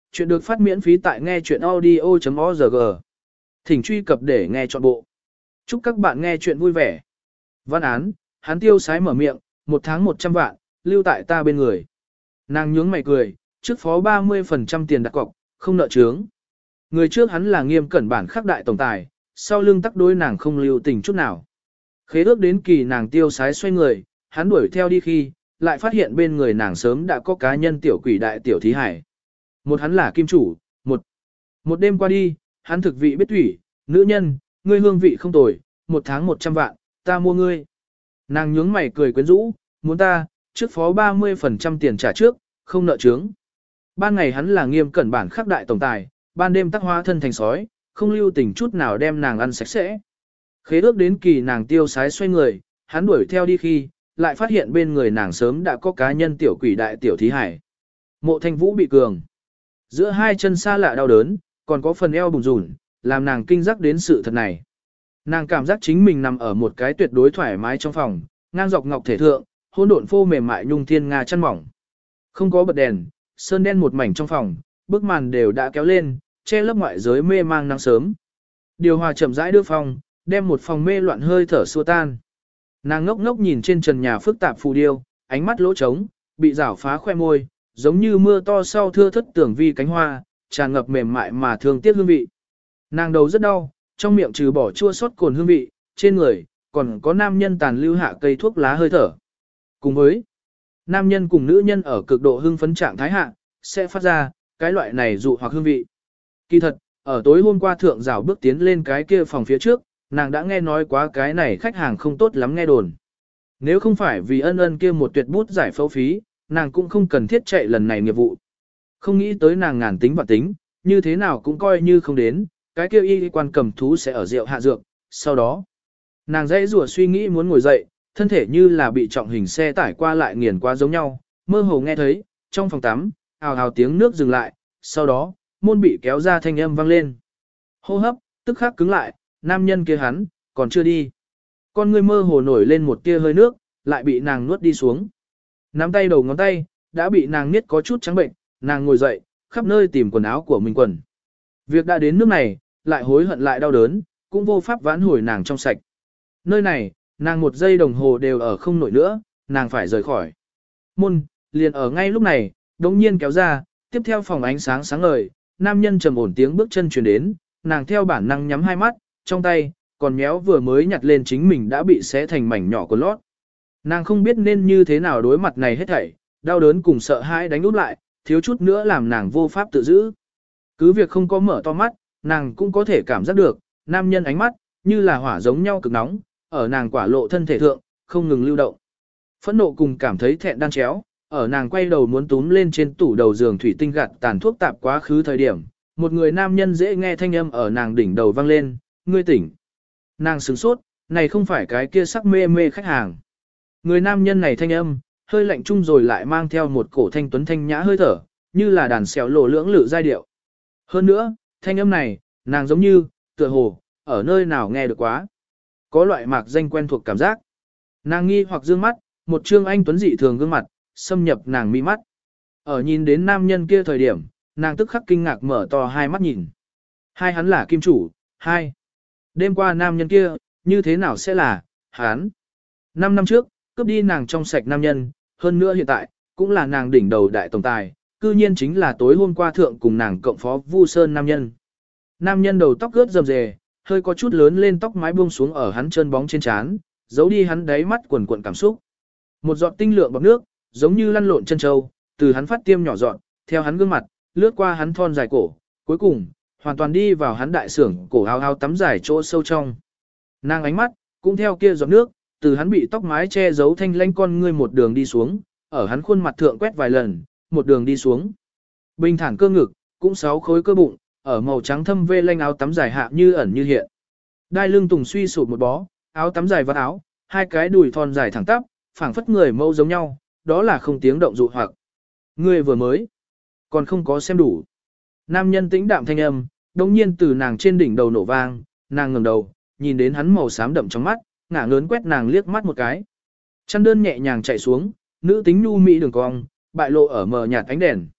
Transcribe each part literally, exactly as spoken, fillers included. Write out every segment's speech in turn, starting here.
Chuyện được phát miễn phí tại nghe chuyện audio.org. Thỉnh truy cập để nghe trọn bộ. Chúc các bạn nghe chuyện vui vẻ. Văn án, hắn tiêu sái mở miệng, một tháng một trăm vạn, lưu tại ta bên người. Nàng nhướng mày cười, trước phó ba mươi phần trăm tiền đặt cọc, không nợ chướng. Người trước hắn là Nghiêm Cẩn bản khắc đại tổng tài, sau lưng tắc đối nàng không lưu tình chút nào. Khế ước đến kỳ nàng tiêu sái xoay người, hắn đuổi theo đi khi, lại phát hiện bên người nàng sớm đã có cá nhân tiểu quỷ đại tiểu thí hải. Một hắn là kim chủ, một. Một đêm qua đi, hắn thực vị biết thủy, nữ nhân, ngươi hương vị không tồi, một tháng một trăm vạn, ta mua ngươi. Nàng nhướng mày cười quyến rũ, muốn ta, trước phó ba mươi phần trăm tiền trả trước, không nợ chướng. Ban ngày hắn là Nghiêm Cẩn bản khắc đại tổng tài, ban đêm tắc hóa thân thành sói, không lưu tình chút nào đem nàng ăn sạch sẽ. Khế ước đến kỳ nàng tiêu sái xoay người, hắn đuổi theo đi khi, lại phát hiện bên người nàng sớm đã có cá nhân tiểu quỷ đại tiểu thí hải. Mộ Thanh Vũ bị cường. Giữa hai chân xa lạ đau đớn, còn có phần eo bùn rủn, làm nàng kinh giác đến sự thật này. Nàng cảm giác chính mình nằm ở một cái tuyệt đối thoải mái trong phòng, ngang dọc ngọc thể thượng, hỗn độn phô mềm mại nhung thiên nga chăn mỏng. Không có bật đèn, sơn đen một mảnh trong phòng, bức màn đều đã kéo lên, che lấp ngoại giới mê mang nắng sớm. Điều hòa chậm rãi đưa phòng, đem một phòng mê loạn hơi thở xua tan. Nàng ngốc ngốc nhìn trên trần nhà phức tạp phù điêu, ánh mắt lỗ trống, bị rảo phá khoe môi, giống như mưa to sau thưa thất tưởng vi cánh hoa, tràn ngập mềm mại mà thương tiếc hương vị. Nàng đầu rất đau, trong miệng trừ bỏ chua xót cồn hương vị, trên người còn có nam nhân tàn lưu hạ cây thuốc lá hơi thở. Cùng với nam nhân cùng nữ nhân ở cực độ hưng phấn trạng thái hạ, sẽ phát ra cái loại này dụ hoặc hương vị. Kỳ thật, ở tối hôm qua thượng rào bước tiến lên cái kia phòng phía trước, nàng đã nghe nói quá cái này khách hàng không tốt lắm nghe đồn. Nếu không phải vì ân ân kia một tuyệt bút giải phẫu phí, nàng cũng không cần thiết chạy lần này nghiệp vụ. Không nghĩ tới nàng ngàn tính và tính, như thế nào cũng coi như không đến, cái kia y quan cầm thú sẽ ở rượu hạ dược. Sau đó, nàng dãy rủa suy nghĩ muốn ngồi dậy, thân thể như là bị trọng hình xe tải qua lại nghiền qua giống nhau, mơ hồ nghe thấy, trong phòng tắm, ào ào tiếng nước dừng lại, sau đó, môn bị kéo ra thanh âm vang lên. Hô hấp, tức khắc cứng lại, nam nhân kia hắn, còn chưa đi. Con ngươi mơ hồ nổi lên một tia hơi nước, lại bị nàng nuốt đi xuống. Nắm tay đầu ngón tay, đã bị nàng niết có chút trắng bệnh, nàng ngồi dậy, khắp nơi tìm quần áo của mình quần. Việc đã đến nước này, lại hối hận lại đau đớn, cũng vô pháp vãn hồi nàng trong sạch. Nơi này, nàng một giây đồng hồ đều ở không nổi nữa, nàng phải rời khỏi. Môn, liền ở ngay lúc này, đống nhiên kéo ra, tiếp theo phòng ánh sáng sáng ngời, nam nhân trầm ổn tiếng bước chân truyền đến, nàng theo bản năng nhắm hai mắt, trong tay, còn méo vừa mới nhặt lên chính mình đã bị xé thành mảnh nhỏ của lót. Nàng không biết nên như thế nào đối mặt này hết thảy, đau đớn cùng sợ hãi đánh úp lại, thiếu chút nữa làm nàng vô pháp tự giữ. Cứ việc không có mở to mắt, nàng cũng có thể cảm giác được, nam nhân ánh mắt, như là hỏa giống nhau cực nóng, ở nàng quả lộ thân thể thượng, không ngừng lưu động. Phẫn nộ cùng cảm thấy thẹn đan chéo, ở nàng quay đầu muốn túm lên trên tủ đầu giường thủy tinh gạt tàn thuốc tạp quá khứ thời điểm, một người nam nhân dễ nghe thanh âm ở nàng đỉnh đầu vang lên, ngươi tỉnh. Nàng sửng sốt, này không phải cái kia sắc mê mê khách hàng. Người nam nhân này thanh âm, hơi lạnh chung rồi lại mang theo một cổ thanh tuấn thanh nhã hơi thở, như là đàn xèo lộ lưỡng lự giai điệu. Hơn nữa, thanh âm này, nàng giống như, tựa hồ, ở nơi nào nghe được quá. Có loại mạc danh quen thuộc cảm giác. Nàng nghi hoặc dương mắt, một trương anh tuấn dị thường gương mặt, xâm nhập nàng mi mắt. Ở nhìn đến nam nhân kia thời điểm, nàng tức khắc kinh ngạc mở to hai mắt nhìn. Hai hắn là kim chủ, hai. Đêm qua nam nhân kia, như thế nào sẽ là, hắn. Năm năm trước, cướp đi nàng trong sạch nam nhân, hơn nữa hiện tại, cũng là nàng đỉnh đầu đại tổng tài, cư nhiên chính là tối hôm qua thượng cùng nàng cộng phó Vu Sơn nam nhân. Nam nhân đầu tóc ướt rầm rề, hơi có chút lớn lên tóc mái buông xuống ở hắn chân bóng trên trán, giấu đi hắn đáy mắt quần cuộn cảm xúc. Một giọt tinh lượng bọt nước, giống như lăn lộn chân châu, từ hắn phát tiêm nhỏ giọt, theo hắn gương mặt, lướt qua hắn thon dài cổ, cuối cùng, hoàn toàn đi vào hắn đại sưởng cổ áo áo tắm dài chỗ sâu trong. Nàng ánh mắt, cũng theo kia giọt nước, từ hắn bị tóc mái che giấu thanh lanh con ngươi một đường đi xuống, ở hắn khuôn mặt thượng quét vài lần, một đường đi xuống. Bình thản cơ ngực, cũng sáu khối cơ bụng, ở màu trắng thâm vê lanh áo tắm dài hạ như ẩn như hiện. Đai lưng tùng suy sụp một bó, áo tắm dài vắt áo, hai cái đùi thon dài thẳng tắp, phảng phất người mâu giống nhau, đó là không tiếng động dụ hoặc. Ngươi vừa mới, còn không có xem đủ. Nam nhân tĩnh đạm thanh âm, đồng nhiên từ nàng trên đỉnh đầu nổ vang, nàng ngẩng đầu, nhìn đến hắn màu xám đậm trong mắt, ngả ngớn quét nàng liếc mắt một cái. Chăn đơn nhẹ nhàng chạy xuống, nữ tính nhu mỹ đường cong, bại lộ ở mờ nhạt ánh đèn.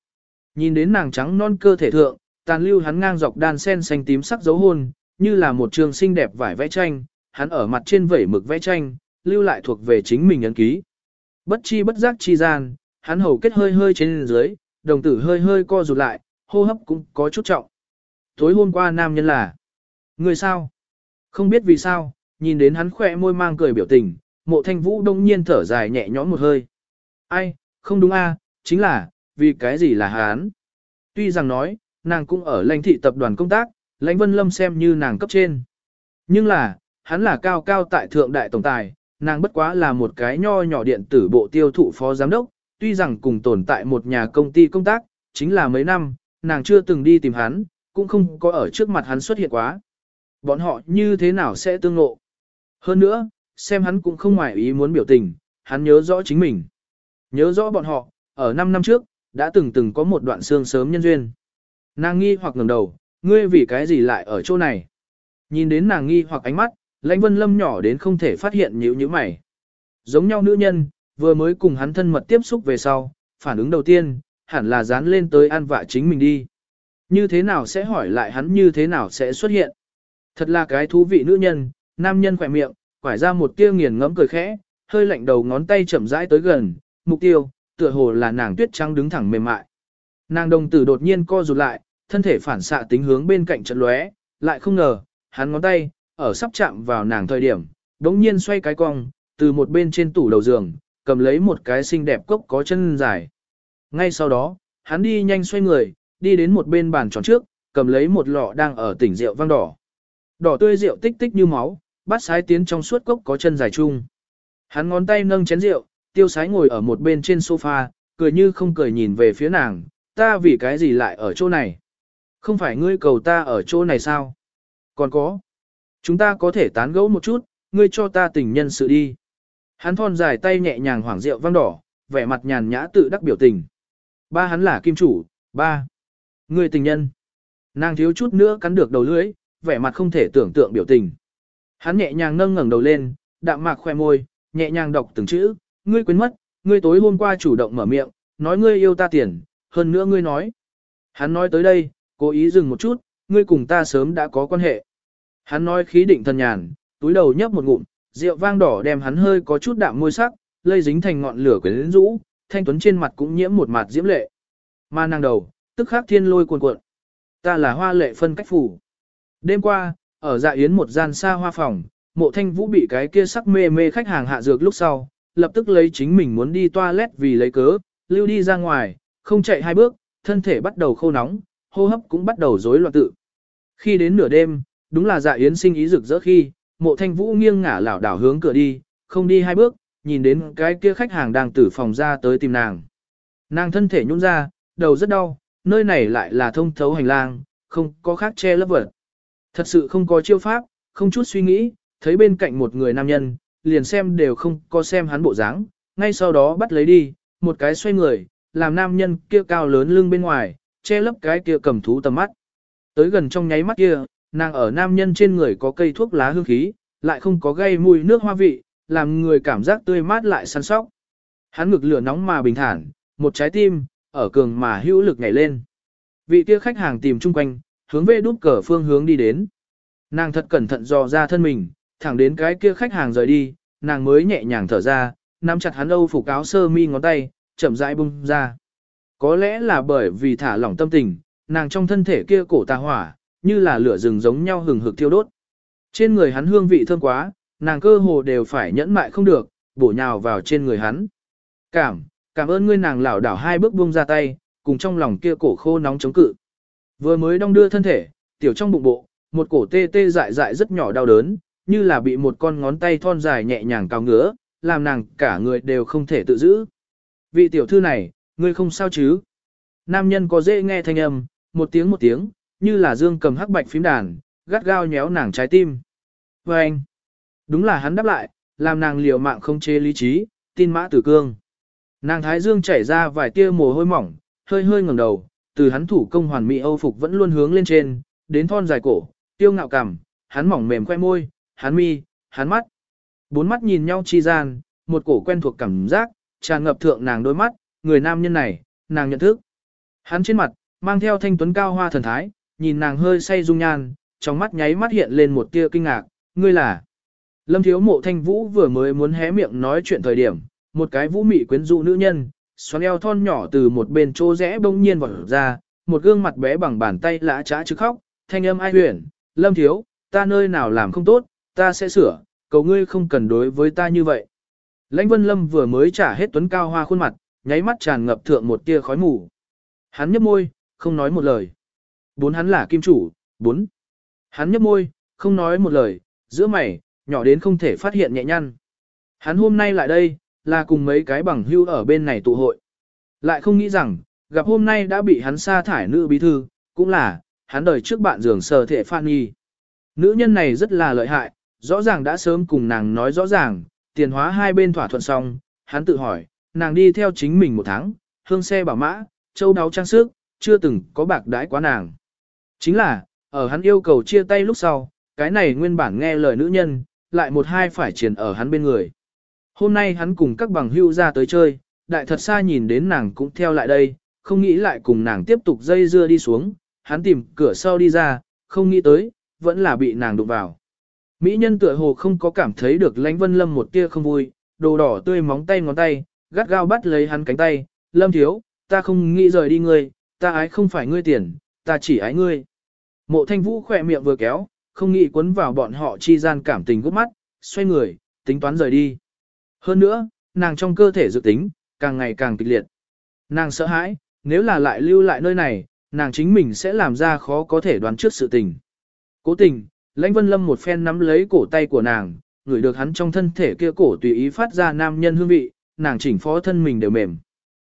Nhìn đến nàng trắng non cơ thể thượng, tàn lưu hắn ngang dọc đan sen xanh tím sắc dấu hôn, như là một trường xinh đẹp vải vẽ tranh, hắn ở mặt trên vẩy mực vẽ tranh, lưu lại thuộc về chính mình ấn ký. Bất chi bất giác chi gian, hắn hầu kết hơi hơi trên dưới, đồng tử hơi hơi co rụt lại, hô hấp cũng có chút trọng. Tối hôm qua nam nhân là người sao? Không biết vì sao, nhìn đến hắn khỏe môi mang cười biểu tình, Mộ Thanh Vũ đông nhiên thở dài nhẹ nhõm một hơi. Ai, không đúng a, chính là, vì cái gì là hắn? Tuy rằng nói, nàng cũng ở lãnh thị tập đoàn công tác, lãnh Vân Lâm xem như nàng cấp trên. Nhưng là, hắn là cao cao tại thượng đại tổng tài, nàng bất quá là một cái nho nhỏ điện tử bộ tiêu thụ phó giám đốc, tuy rằng cùng tồn tại một nhà công ty công tác, chính là mấy năm, nàng chưa từng đi tìm hắn, cũng không có ở trước mặt hắn xuất hiện quá. Bọn họ như thế nào sẽ tương ngộ? Hơn nữa, xem hắn cũng không ngoài ý muốn biểu tình, hắn nhớ rõ chính mình. Nhớ rõ bọn họ, ở năm năm trước, đã từng từng có một đoạn xương sớm nhân duyên. Nàng nghi hoặc ngẩng đầu, ngươi vì cái gì lại ở chỗ này? Nhìn đến nàng nghi hoặc ánh mắt, Lãnh Vân Lâm nhỏ đến không thể phát hiện nhíu nhíu mày. Giống nhau nữ nhân, vừa mới cùng hắn thân mật tiếp xúc về sau, phản ứng đầu tiên, hẳn là dán lên tới an vạ chính mình đi. Như thế nào sẽ hỏi lại hắn như thế nào sẽ xuất hiện? Thật là cái thú vị nữ nhân, nam nhân khỏe miệng, quải ra một tia nghiền ngẫm cười khẽ, hơi lạnh đầu ngón tay chậm rãi tới gần, mục tiêu, tựa hồ là nàng tuyết trắng đứng thẳng mềm mại. Nàng đồng tử đột nhiên co rụt lại, thân thể phản xạ tính hướng bên cạnh trận lóe, lại không ngờ, hắn ngón tay, ở sắp chạm vào nàng thời điểm, đống nhiên xoay cái cong, từ một bên trên tủ đầu giường, cầm lấy một cái xinh đẹp cốc có chân dài. Ngay sau đó, hắn đi nhanh xoay người, đi đến một bên bàn tròn trước, cầm lấy một lọ đang ở tỉnh rượu vang đỏ. Đỏ tươi rượu tích tích như máu, bát sái tiến trong suốt cốc có chân dài chung. Hắn ngón tay nâng chén rượu, tiêu sái ngồi ở một bên trên sofa, cười như không cười nhìn về phía nàng, ta vì cái gì lại ở chỗ này? Không phải ngươi cầu ta ở chỗ này sao? Còn có, chúng ta có thể tán gẫu một chút, ngươi cho ta tình nhân sự đi. Hắn thon dài tay nhẹ nhàng hoảng rượu vang đỏ, vẻ mặt nhàn nhã tự đắc biểu tình. Ba hắn là kim chủ, ba. Ngươi tình nhân. Nàng thiếu chút nữa cắn được đầu lưỡi, vẻ mặt không thể tưởng tượng biểu tình. Hắn nhẹ nhàng nâng ngẩng đầu lên, đạm mạc khoe môi, nhẹ nhàng đọc từng chữ, ngươi quên mất, ngươi tối hôm qua chủ động mở miệng, nói ngươi yêu ta tiền, hơn nữa ngươi nói. Hắn nói tới đây, cố ý dừng một chút, ngươi cùng ta sớm đã có quan hệ. Hắn nói khí định thần nhàn, túi đầu nhấp một ngụm, rượu vang đỏ đem hắn hơi có chút đạm môi sắc, lây dính thành ngọn lửa quyến rũ, thanh tuấn trên mặt cũng nhiễm một mặt diễm lệ. Mà nàng đầu, tức khắc thiên lôi cuồn cuộn. Ta là Hoa Lệ phân cách phủ. Đêm qua, ở dạ yến một gian xa hoa phòng, Mộ Thanh Vũ bị cái kia sắc mê mê khách hàng hạ dược lúc sau, lập tức lấy chính mình muốn đi toilet vì lấy cớ, lưu đi ra ngoài, không chạy hai bước, thân thể bắt đầu khô nóng, hô hấp cũng bắt đầu rối loạn tự. Khi đến nửa đêm, đúng là dạ yến sinh ý rực rỡ khi, Mộ Thanh Vũ nghiêng ngả lảo đảo hướng cửa đi, không đi hai bước, nhìn đến cái kia khách hàng đang từ phòng ra tới tìm nàng. Nàng thân thể nhũn ra, đầu rất đau, nơi này lại là thông thấu hành lang, không có khác che lấp vật. Thật sự không có chiêu pháp, không chút suy nghĩ, thấy bên cạnh một người nam nhân, liền xem đều không có xem hắn bộ dáng, ngay sau đó bắt lấy đi, một cái xoay người, làm nam nhân kia cao lớn lưng bên ngoài, che lấp cái kia cầm thú tầm mắt. Tới gần trong nháy mắt kia, nàng ở nam nhân trên người có cây thuốc lá hương khí, lại không có gây mùi nước hoa vị, làm người cảm giác tươi mát lại săn sóc. Hắn ngực lửa nóng mà bình thản, một trái tim, ở cường mà hữu lực nhảy lên. Vị kia khách hàng tìm chung quanh, hướng về đút cờ phương hướng đi đến. Nàng thật cẩn thận dò ra thân mình, thẳng đến cái kia khách hàng rời đi, nàng mới nhẹ nhàng thở ra, nắm chặt hắn âu phục áo sơ mi ngón tay, chậm rãi bung ra. Có lẽ là bởi vì thả lỏng tâm tình, nàng trong thân thể kia cổ tà hỏa, như là lửa rừng giống nhau hừng hực thiêu đốt. Trên người hắn hương vị thơm quá, nàng cơ hồ đều phải nhẫn mại không được, bổ nhào vào trên người hắn. Cảm, cảm ơn ngươi, nàng lảo đảo hai bước buông ra tay, cùng trong lòng kia cổ khô nóng chống cự. Vừa mới đong đưa thân thể, tiểu trong bụng bộ, một cổ tê tê dại dại rất nhỏ đau đớn, như là bị một con ngón tay thon dài nhẹ nhàng cào ngứa, làm nàng cả người đều không thể tự giữ. Vị tiểu thư này, ngươi không sao chứ? Nam nhân có dễ nghe thanh âm, một tiếng một tiếng, như là dương cầm hắc bạch phím đàn, gắt gao nhéo nàng trái tim. Và anh, đúng là hắn đáp lại, làm nàng liều mạng không chế lý trí, tin mã tử cương. Nàng thái dương chảy ra vài tia mồ hôi mỏng, hơi hơi ngẩng đầu, từ hắn thủ công hoàn mỹ âu phục vẫn luôn hướng lên trên, đến thon dài cổ, tiêu ngạo cằm, hắn mỏng mềm khoe môi, hắn mi, hắn mắt. Bốn mắt nhìn nhau chi gian, một cổ quen thuộc cảm giác, tràn ngập thượng nàng đôi mắt, người nam nhân này, nàng nhận thức. Hắn trên mặt, mang theo thanh tuấn cao hoa thần thái, nhìn nàng hơi say dung nhan, trong mắt nháy mắt hiện lên một tia kinh ngạc, ngươi là. Lâm Thiếu Mộ Thanh Vũ vừa mới muốn hé miệng nói chuyện thời điểm, một cái vũ mị quyến rũ nữ nhân, xoắn eo thon nhỏ từ một bên chỗ rẽ bỗng nhiên vọt ra, một gương mặt bé bằng bàn tay lã trá chứ khóc, thanh âm ai huyền, Lâm Thiếu, ta nơi nào làm không tốt, ta sẽ sửa, cầu ngươi không cần đối với ta như vậy. Lãnh Vân Lâm vừa mới trả hết tuấn cao hoa khuôn mặt, nháy mắt tràn ngập thượng một tia khói mù. Hắn nhấp môi, không nói một lời. Bốn hắn là kim chủ, bốn. Hắn nhấp môi, không nói một lời, giữa mày, nhỏ đến không thể phát hiện nhẹ nhăn. Hắn hôm nay lại đây, là cùng mấy cái bằng hưu ở bên này tụ hội. Lại không nghĩ rằng, gặp hôm nay đã bị hắn sa thải nữ bí thư, cũng là, hắn đời trước bạn giường sờ thể Phan Nhi. Nữ nhân này rất là lợi hại, rõ ràng đã sớm cùng nàng nói rõ ràng, tiền hóa hai bên thỏa thuận xong, hắn tự hỏi, nàng đi theo chính mình một tháng, hương xe bảo mã, châu đáo trang sức, chưa từng có bạc đãi quá nàng. Chính là, ở hắn yêu cầu chia tay lúc sau, cái này nguyên bản nghe lời nữ nhân, lại một hai phải triền ở hắn bên người. Hôm nay hắn cùng các bằng hưu ra tới chơi, đại thật xa nhìn đến nàng cũng theo lại đây, không nghĩ lại cùng nàng tiếp tục dây dưa đi xuống, hắn tìm cửa sau đi ra, không nghĩ tới, vẫn là bị nàng đụng vào. Mỹ nhân tựa hồ không có cảm thấy được Lãnh Vân Lâm một tia không vui, đồ đỏ tươi móng tay ngón tay, gắt gao bắt lấy hắn cánh tay, Lâm Thiếu, ta không nghĩ rời đi ngươi, ta ái không phải ngươi tiền, ta chỉ ái ngươi. Mộ Thanh Vũ khỏe miệng vừa kéo, không nghĩ quấn vào bọn họ chi gian cảm tình gút mắt, xoay người, tính toán rời đi. Hơn nữa, nàng trong cơ thể dự tính, càng ngày càng kịch liệt. Nàng sợ hãi, nếu là lại lưu lại nơi này, nàng chính mình sẽ làm ra khó có thể đoán trước sự tình. Cố tình, Lãnh Vân Lâm một phen nắm lấy cổ tay của nàng, ngửi được hắn trong thân thể kia cổ tùy ý phát ra nam nhân hương vị, nàng chỉnh phó thân mình đều mềm.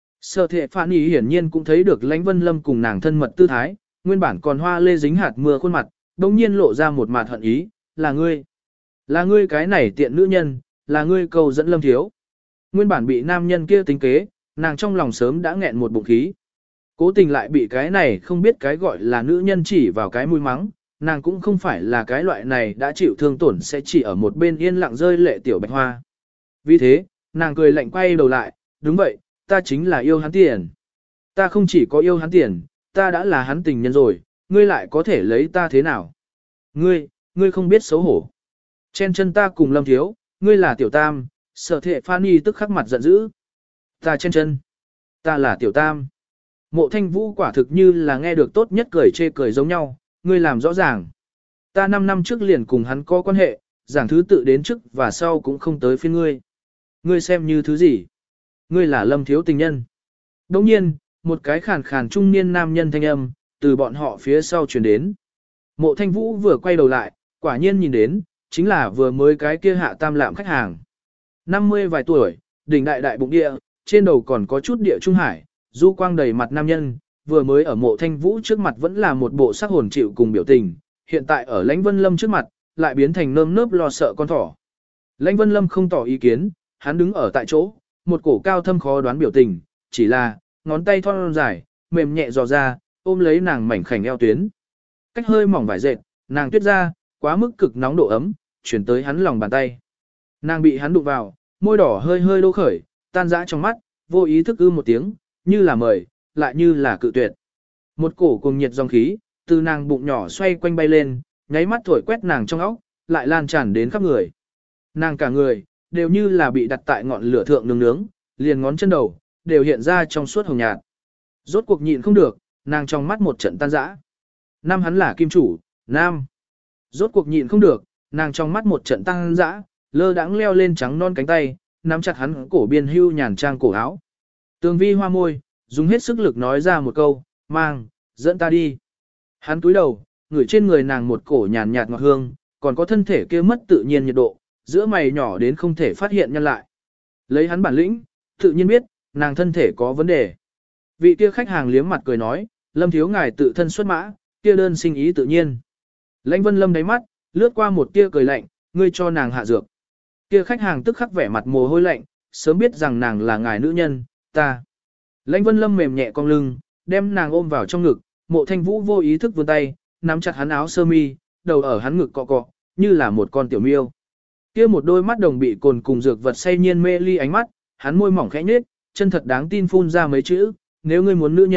Sở Thệ Phạn Ý hiển nhiên cũng thấy được Lãnh Vân Lâm cùng nàng thân mật tư thái, nguyên bản còn hoa lê dính hạt mưa khuôn mặt, đồng nhiên lộ ra một mặt hận ý, là ngươi. Là ngươi cái này tiện nữ nhân, là ngươi cầu dẫn Lâm Thiếu. Nguyên bản bị nam nhân kia tính kế, nàng trong lòng sớm đã nghẹn một bụng khí. Cố tình lại bị cái này không biết cái gọi là nữ nhân chỉ vào cái mũi mắng, nàng cũng không phải là cái loại này đã chịu thương tổn sẽ chỉ ở một bên yên lặng rơi lệ tiểu bạch hoa. Vì thế, nàng cười lạnh quay đầu lại, đúng vậy, ta chính là yêu hắn tiền. Ta không chỉ có yêu hắn tiền, ta đã là hắn tình nhân rồi, ngươi lại có thể lấy ta thế nào? Ngươi, ngươi không biết xấu hổ. Chen chân ta cùng Lâm Thiếu, ngươi là tiểu tam, Sở Thệ Phan Y tức khắc mặt giận dữ. Ta chen chân, ta là tiểu tam. Mộ Thanh Vũ quả thực như là nghe được tốt nhất cười chê cười giống nhau, ngươi làm rõ ràng. Ta năm năm trước liền cùng hắn có quan hệ, giảng thứ tự đến trước và sau cũng không tới phiên ngươi. Ngươi xem như thứ gì? Ngươi là Lâm Thiếu tình nhân. Đồng nhiên, một cái khàn khàn trung niên nam nhân thanh âm, từ bọn họ phía sau truyền đến. Mộ Thanh Vũ vừa quay đầu lại, quả nhiên nhìn đến, chính là vừa mới cái kia hạ tam lạm khách hàng. năm mươi vài tuổi, đỉnh đại đại bụng địa, trên đầu còn có chút địa trung hải, du quang đầy mặt nam nhân, vừa mới ở Mộ Thanh Vũ trước mặt vẫn là một bộ sắc hồn chịu cùng biểu tình, hiện tại ở Lãnh Vân Lâm trước mặt, lại biến thành nơm nớp lo sợ con thỏ. Lãnh Vân Lâm không tỏ ý kiến, hắn đứng ở tại chỗ, một cổ cao thâm khó đoán biểu tình, chỉ là, ngón tay thon dài, mềm nhẹ dò ra, ôm lấy nàng mảnh khảnh eo tuyến. Cách hơi mỏng vải dệt, nàng tuyết ra, quá mức cực nóng độ ấm, chuyển tới hắn lòng bàn tay. Nàng bị hắn đụng vào, môi đỏ hơi hơi đô khởi, tan rã trong mắt, vô ý thức ư một tiếng, như là mời, lại như là cự tuyệt. Một cổ cùng nhiệt dòng khí, từ nàng bụng nhỏ xoay quanh bay lên, nháy mắt thổi quét nàng trong óc, lại lan tràn đến khắp người. Nàng cả người, đều như là bị đặt tại ngọn lửa thượng nướng nướng, liền ngón chân đầu, đều hiện ra trong suốt hồng nhạt. Rốt cuộc nhịn không được, nàng trong mắt một trận tan rã. Nam hắn là kim chủ, nam. Rốt cuộc nhịn không được, nàng trong mắt một trận tan rã, lơ đãng leo lên trắng non cánh tay, nắm chặt hắn cổ biên hưu nhàn trang cổ áo. Tường vi hoa môi, dùng hết sức lực nói ra một câu, mang, dẫn ta đi. Hắn túi đầu, ngửi trên người nàng một cổ nhàn nhạt ngọt hương, còn có thân thể kia mất tự nhiên nhiệt độ, giữa mày nhỏ đến không thể phát hiện nhân lại. Lấy hắn bản lĩnh, tự nhiên biết, nàng thân thể có vấn đề. Vị kia khách hàng liếm mặt cười nói, Lâm Thiếu ngài tự thân xuất mã, kia đơn sinh ý tự nhiên. Lãnh Vân Lâm đáy mắt, lướt qua một tia cười lạnh, ngươi cho nàng hạ dược. Kia khách hàng tức khắc vẻ mặt mồ hôi lạnh, sớm biết rằng nàng là ngài nữ nhân, ta. Lãnh Vân Lâm mềm nhẹ cong lưng, đem nàng ôm vào trong ngực, Mộ Thanh Vũ vô ý thức vươn tay, nắm chặt hắn áo sơ mi, đầu ở hắn ngực cọ cọ, như là một con tiểu miêu. Kia một đôi mắt đồng bị cồn cùng dược vật say nhiên mê ly ánh mắt, hắn môi mỏng khẽ nhếch, chân thật đáng tin phun ra mấy chữ, nếu ngươi muốn nữ nhân,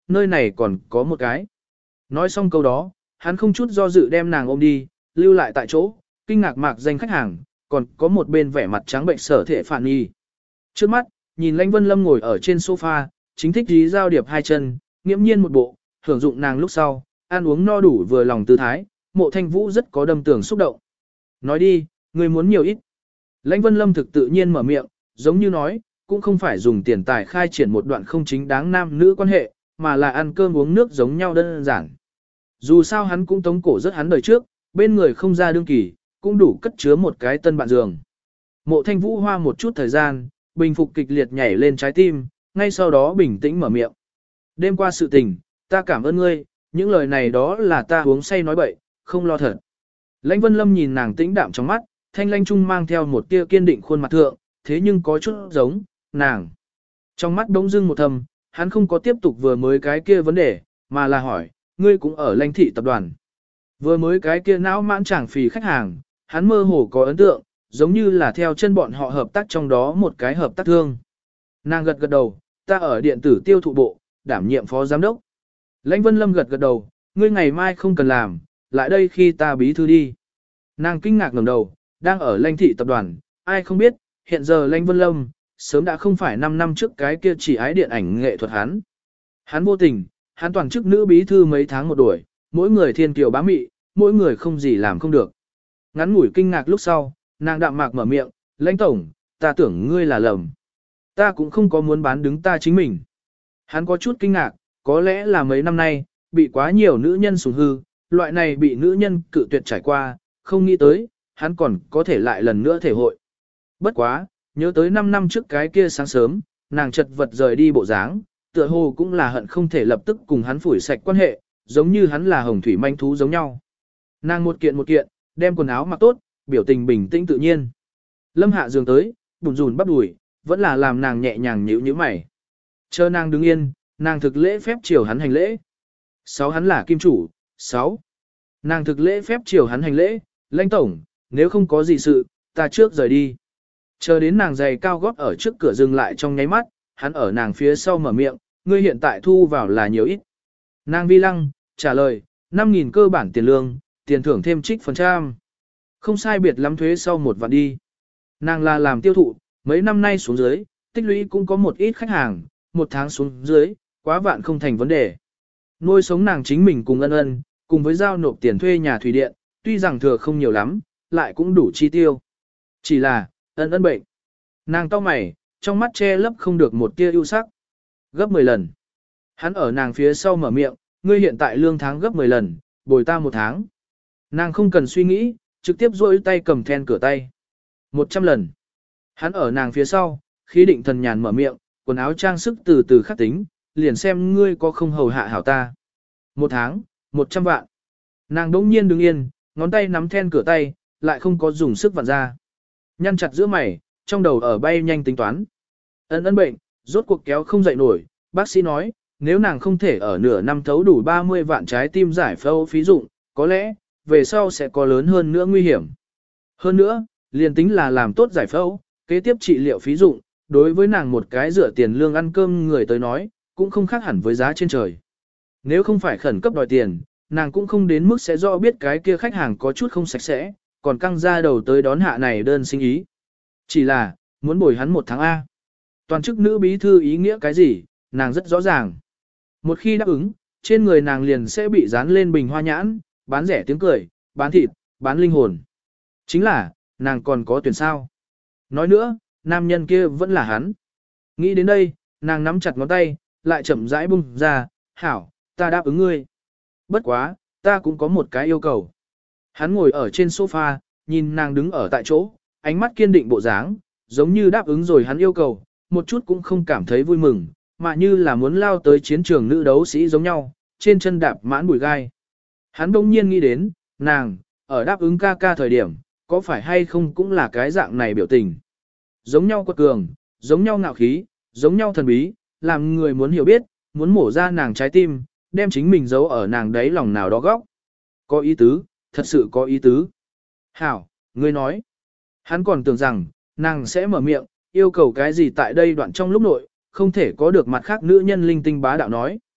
nơi này còn có một cái. Nói xong câu đó, hắn không chút do dự đem nàng ôm đi, lưu lại tại chỗ, kinh ngạc mạc danh khách hàng, còn có một bên vẻ mặt trắng bệnh sở thể phản nghi. Trước mắt, nhìn Lãnh Vân Lâm ngồi ở trên sofa, chính thích dí giao điệp hai chân, nghiễm nhiên một bộ, hưởng dụng nàng lúc sau, ăn uống no đủ vừa lòng tư thái, Mộ Thanh Vũ rất có đâm tưởng xúc động. Nói đi, người muốn nhiều ít. Lãnh Vân Lâm thực tự nhiên mở miệng, giống như nói, cũng không phải dùng tiền tài khai triển một đoạn không chính đáng nam nữ quan hệ, mà là ăn cơm uống nước giống nhau đơn giản. Dù sao hắn cũng tống cổ rất hắn đời trước, bên người không ra đương kỳ, cũng đủ cất chứa một cái tân bạn giường. Mộ Thanh Vũ hoa một chút thời gian, bình phục kịch liệt nhảy lên trái tim, ngay sau đó bình tĩnh mở miệng. Đêm qua sự tình, ta cảm ơn ngươi, những lời này đó là ta uống say nói bậy, không lo thật. Lãnh Vân Lâm nhìn nàng tĩnh đạm trong mắt, thanh lanh trung mang theo một tia kiên định khuôn mặt thượng, thế nhưng có chút giống, nàng. Trong mắt đống dưng một thầm, hắn không có tiếp tục vừa mới cái kia vấn đề, mà là hỏi, ngươi cũng ở Lãnh thị tập đoàn. Vừa mới cái kia não mãn chẳng phì khách hàng, hắn mơ hồ có ấn tượng, giống như là theo chân bọn họ hợp tác trong đó một cái hợp tác thương. Nàng gật gật đầu, ta ở điện tử tiêu thụ bộ, đảm nhiệm phó giám đốc. Lãnh Vân Lâm gật gật đầu, ngươi ngày mai không cần làm, lại đây khi ta bí thư đi. Nàng kinh ngạc ngẩng đầu, đang ở Lãnh thị tập đoàn, ai không biết, hiện giờ Lãnh Vân Lâm, sớm đã không phải năm năm trước cái kia chỉ ái điện ảnh nghệ thuật hắn. Hắn vô tình, hắn toàn chức nữ bí thư mấy tháng một đuổi, mỗi người thiên kiều bá mị, mỗi người không gì làm không được. Ngắn ngủi kinh ngạc lúc sau, nàng đạm mạc mở miệng, Lãnh tổng, ta tưởng ngươi là lầm. Ta cũng không có muốn bán đứng ta chính mình. Hắn có chút kinh ngạc, có lẽ là mấy năm nay, bị quá nhiều nữ nhân sủng hư, loại này bị nữ nhân cự tuyệt trải qua, không nghĩ tới, hắn còn có thể lại lần nữa thể hội. Bất quá, nhớ tới năm năm trước cái kia sáng sớm, nàng chật vật rời đi bộ dáng, tựa hồ cũng là hận không thể lập tức cùng hắn phủi sạch quan hệ, giống như hắn là hồng thủy manh thú giống nhau. Nàng một kiện một kiện, đem quần áo mặc tốt, biểu tình bình tĩnh tự nhiên. Lâm hạ giường tới, bùn rùn bắp đùi, vẫn là làm nàng nhẹ nhàng nhíu nhíu mày. Chờ nàng đứng yên, nàng thực lễ phép chiều hắn hành lễ. Sáu hắn là kim chủ, sáu. Nàng thực lễ phép chiều hắn hành lễ, Lãnh tổng, nếu không có gì sự, ta trước rời đi. Chờ đến nàng giày cao gót ở trước cửa dừng lại trong nháy mắt, hắn ở nàng phía sau mở miệng, ngươi hiện tại thu vào là nhiều ít. Nàng vi lăng, trả lời, năm nghìn cơ bản tiền lương, tiền thưởng thêm trích phần trăm. Không sai biệt lắm thuế sau một vạn đi. Nàng là làm tiêu thụ, mấy năm nay xuống dưới, tích lũy cũng có một ít khách hàng, một tháng xuống dưới, quá vạn không thành vấn đề. Nuôi sống nàng chính mình cùng ân ân, cùng với giao nộp tiền thuê nhà thủy điện, tuy rằng thừa không nhiều lắm, lại cũng đủ chi tiêu. Chỉ là, ân ân bệnh. Nàng cau mày, trong mắt che lấp không được một tia ưu sắc. Gấp mười lần. Hắn ở nàng phía sau mở miệng, ngươi hiện tại lương tháng gấp mười lần, bồi ta một tháng. Nàng không cần suy nghĩ, trực tiếp duỗi tay cầm then cửa tay. một trăm lần. Hắn ở nàng phía sau, khí định thần nhàn mở miệng, quần áo trang sức từ từ khắc tính, liền xem ngươi có không hầu hạ hảo ta. Một tháng, một trăm vạn. Nàng đỗng nhiên đứng yên, ngón tay nắm then cửa tay, lại không có dùng sức vặn ra. Nhăn chặt giữa mày, trong đầu ở bay nhanh tính toán. Ân ân bệnh, rốt cuộc kéo không dậy nổi, bác sĩ nói, nếu nàng không thể ở nửa năm thấu đủ ba mươi vạn trái tim giải phẫu phí dụng, có lẽ, về sau sẽ có lớn hơn nữa nguy hiểm. Hơn nữa, liền tính là làm tốt giải phẫu, kế tiếp trị liệu phí dụng, đối với nàng một cái rửa tiền lương ăn cơm người tới nói, cũng không khác hẳn với giá trên trời. Nếu không phải khẩn cấp đòi tiền, nàng cũng không đến mức sẽ rõ biết cái kia khách hàng có chút không sạch sẽ, còn căng ra đầu tới đón hạ này đơn sinh ý. Chỉ là, muốn bồi hắn một tháng A. Toàn chức nữ bí thư ý nghĩa cái gì, nàng rất rõ ràng. Một khi đáp ứng, trên người nàng liền sẽ bị dán lên bình hoa nhãn, bán rẻ tiếng cười, bán thịt, bán linh hồn. Chính là, nàng còn có tuyển sao. Nói nữa, nam nhân kia vẫn là hắn. Nghĩ đến đây, nàng nắm chặt ngón tay, lại chậm rãi bung ra, hảo, ta đáp ứng ngươi. Bất quá, ta cũng có một cái yêu cầu. Hắn ngồi ở trên sofa, nhìn nàng đứng ở tại chỗ, ánh mắt kiên định bộ dáng, giống như đáp ứng rồi hắn yêu cầu, một chút cũng không cảm thấy vui mừng, mà như là muốn lao tới chiến trường nữ đấu sĩ giống nhau, trên chân đạp mãn bụi gai. Hắn đông nhiên nghĩ đến, nàng, ở đáp ứng ca ca thời điểm, có phải hay không cũng là cái dạng này biểu tình. Giống nhau quật cường, giống nhau ngạo khí, giống nhau thần bí, làm người muốn hiểu biết, muốn mổ ra nàng trái tim, đem chính mình giấu ở nàng đáy lòng nào đó góc. Có ý tứ, thật sự có ý tứ. Hảo, ngươi nói. Hắn còn tưởng rằng, nàng sẽ mở miệng, yêu cầu cái gì tại đây đoạn trong lúc nội, không thể có được mặt khác nữ nhân linh tinh bá đạo nói.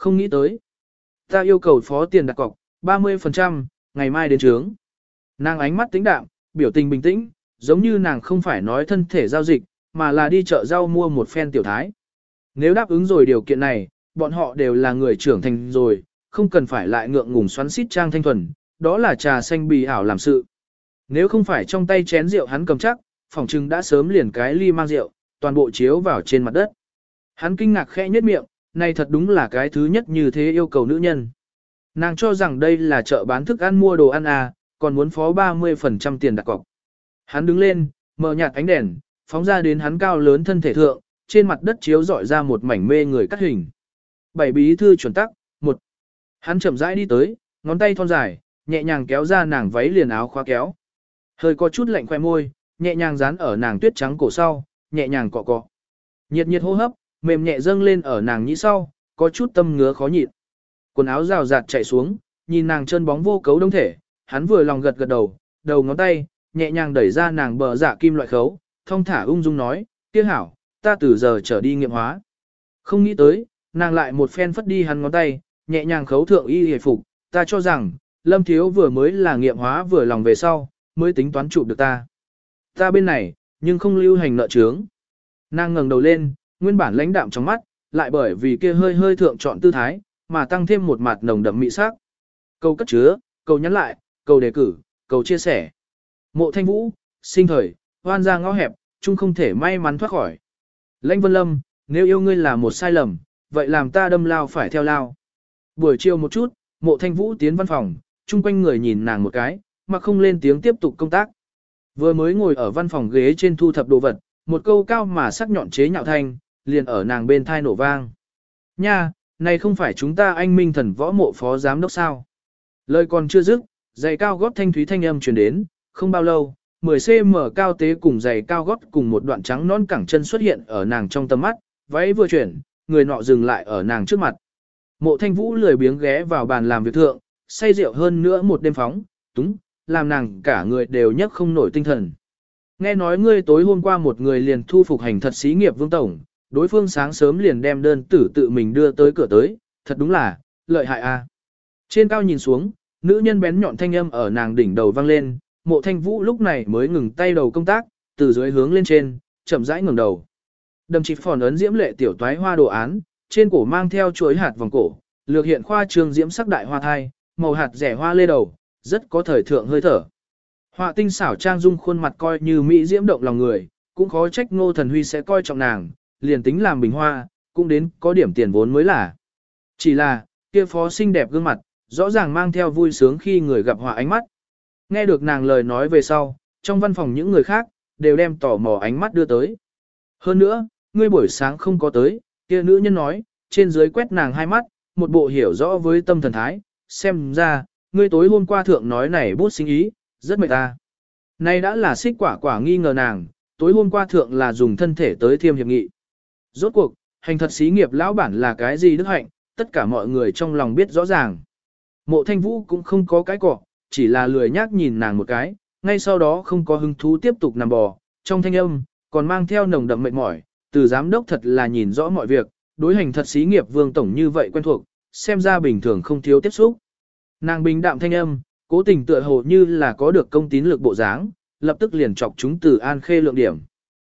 Không nghĩ tới. Ta yêu cầu phó tiền đặt cọc, ba mươi phần trăm, ngày mai đến trướng. Nàng ánh mắt tĩnh đạm, biểu tình bình tĩnh, giống như nàng không phải nói thân thể giao dịch, mà là đi chợ rau mua một phen tiểu thái. Nếu đáp ứng rồi điều kiện này, bọn họ đều là người trưởng thành rồi, không cần phải lại ngượng ngùng xoắn xít trang thanh thuần, đó là trà xanh bì ảo làm sự. Nếu không phải trong tay chén rượu hắn cầm chắc, phỏng chừng đã sớm liền cái ly mang rượu, toàn bộ chiếu vào trên mặt đất. Hắn kinh ngạc khẽ nhếch miệng, này thật đúng là cái thứ nhất như thế yêu cầu nữ nhân. Nàng cho rằng đây là chợ bán thức ăn mua đồ ăn à, còn muốn phó ba mươi phần trăm tiền đặt cọc. Hắn đứng lên, mở nhạt ánh đèn, phóng ra đến hắn cao lớn thân thể thượng, trên mặt đất chiếu dọi ra một mảnh mê người cắt hình. Bảy bí thư chuẩn tắc, một. Hắn chậm rãi đi tới, ngón tay thon dài, nhẹ nhàng kéo ra nàng váy liền áo khóa kéo. Hơi có chút lạnh khoe môi, nhẹ nhàng dán ở nàng tuyết trắng cổ sau, nhẹ nhàng cọ cọ. Nhiệt nhiệt hô hấp, mềm nhẹ dâng lên ở nàng nhĩ sau, có chút tâm ngứa khó nhịn. Quần áo rào rạt chạy xuống, nhìn nàng chân bóng vô cấu đông thể, hắn vừa lòng gật gật đầu, đầu ngón tay, nhẹ nhàng đẩy ra nàng bờ dạ kim loại khấu, thong thả ung dung nói, kia hảo, ta từ giờ trở đi nghiệm hóa. Không nghĩ tới, nàng lại một phen phất đi hắn ngón tay, nhẹ nhàng khấu thượng y hề phục, ta cho rằng, Lâm Thiếu vừa mới là nghiệm hóa vừa lòng về sau, mới tính toán chụp được ta. Ta bên này, nhưng không lưu hành nợ trướng. Nàng ngẩng đầu lên, nguyên bản lãnh đạm trong mắt, lại bởi vì kia hơi hơi thượng chọn tư thái, mà tăng thêm một mặt nồng đậm mị sắc. Câu cất chứa, câu nhắn lại, câu đề cử, câu chia sẻ. Mộ Thanh Vũ, sinh thời, hoan ra ngõ hẹp, chung không thể may mắn thoát khỏi. Lãnh Vân Lâm, nếu yêu ngươi là một sai lầm, vậy làm ta đâm lao phải theo lao. Buổi chiều một chút, Mộ Thanh Vũ tiến văn phòng, chung quanh người nhìn nàng một cái, mà không lên tiếng tiếp tục công tác. Vừa mới ngồi ở văn phòng ghế trên thu thập đồ vật, một câu cao mà sắc nhọn chế nhạo thanh, liền ở nàng bên thai nổ vang. Nha, này không phải chúng ta anh minh thần võ mộ phó giám đốc sao? Lời còn chưa dứt, giày cao gót thanh thúy thanh âm truyền đến, không bao lâu, mười xăng-ti-mét cao tế cùng giày cao gót cùng một đoạn trắng non cẳng chân xuất hiện ở nàng trong tầm mắt, váy vừa chuyển, người nọ dừng lại ở nàng trước mặt. Mộ Thanh Vũ lười biếng ghé vào bàn làm việc thượng, say rượu hơn nữa một đêm phóng, túng, làm nàng cả người đều nhấc không nổi tinh thần. Nghe nói ngươi tối hôm qua một người liền thu phục hành thật xí nghiệp Vương Tổng, đối phương sáng sớm liền đem đơn tử tự mình đưa tới cửa tới, thật đúng là, lợi hại a. Trên cao nhìn xuống, nữ nhân bén nhọn thanh âm ở nàng đỉnh đầu vang lên, Mộ Thanh Vũ lúc này mới ngừng tay đầu công tác, từ dưới hướng lên trên, chậm rãi ngẩng đầu. Đầm chỉ phòn ấn diễm lệ tiểu toái hoa đồ án, trên cổ mang theo chuỗi hạt vòng cổ, lược hiện khoa trương diễm sắc đại hoa thai, màu hạt rẻ hoa lê đầu, rất có thời thượng hơi thở. Họa tinh xảo trang dung khuôn mặt coi như mỹ diễm động lòng người, cũng khó trách Ngô Thần Huy sẽ coi trọng nàng, liền tính làm bình hoa, cũng đến có điểm tiền vốn mới là. Chỉ là, kia phó xinh đẹp gương mặt, rõ ràng mang theo vui sướng khi người gặp họa ánh mắt. Nghe được nàng lời nói về sau, trong văn phòng những người khác, đều đem tò mò ánh mắt đưa tới. Hơn nữa, ngươi buổi sáng không có tới, kia nữ nhân nói, trên dưới quét nàng hai mắt, một bộ hiểu rõ với tâm thần thái, xem ra, ngươi tối hôm qua thượng nói này bút sinh ý, rất mệt ta. Nay đã là xích quả quả nghi ngờ nàng, tối hôm qua thượng là dùng thân thể tới thiêm hiệp nghị. Rốt cuộc, hành thật xí nghiệp lão bản là cái gì đức hạnh, tất cả mọi người trong lòng biết rõ ràng. Mộ Thanh Vũ cũng không có cái cọ, chỉ là lười nhác nhìn nàng một cái, ngay sau đó không có hứng thú tiếp tục nằm bò, trong thanh âm, còn mang theo nồng đậm mệt mỏi, từ giám đốc thật là nhìn rõ mọi việc, đối hành thật xí nghiệp Vương Tổng như vậy quen thuộc, xem ra bình thường không thiếu tiếp xúc. Nàng bình đạm thanh âm, cố tình tựa hồ như là có được công tín lực bộ dáng, lập tức liền chọc chúng Từ An Khê lượng điểm.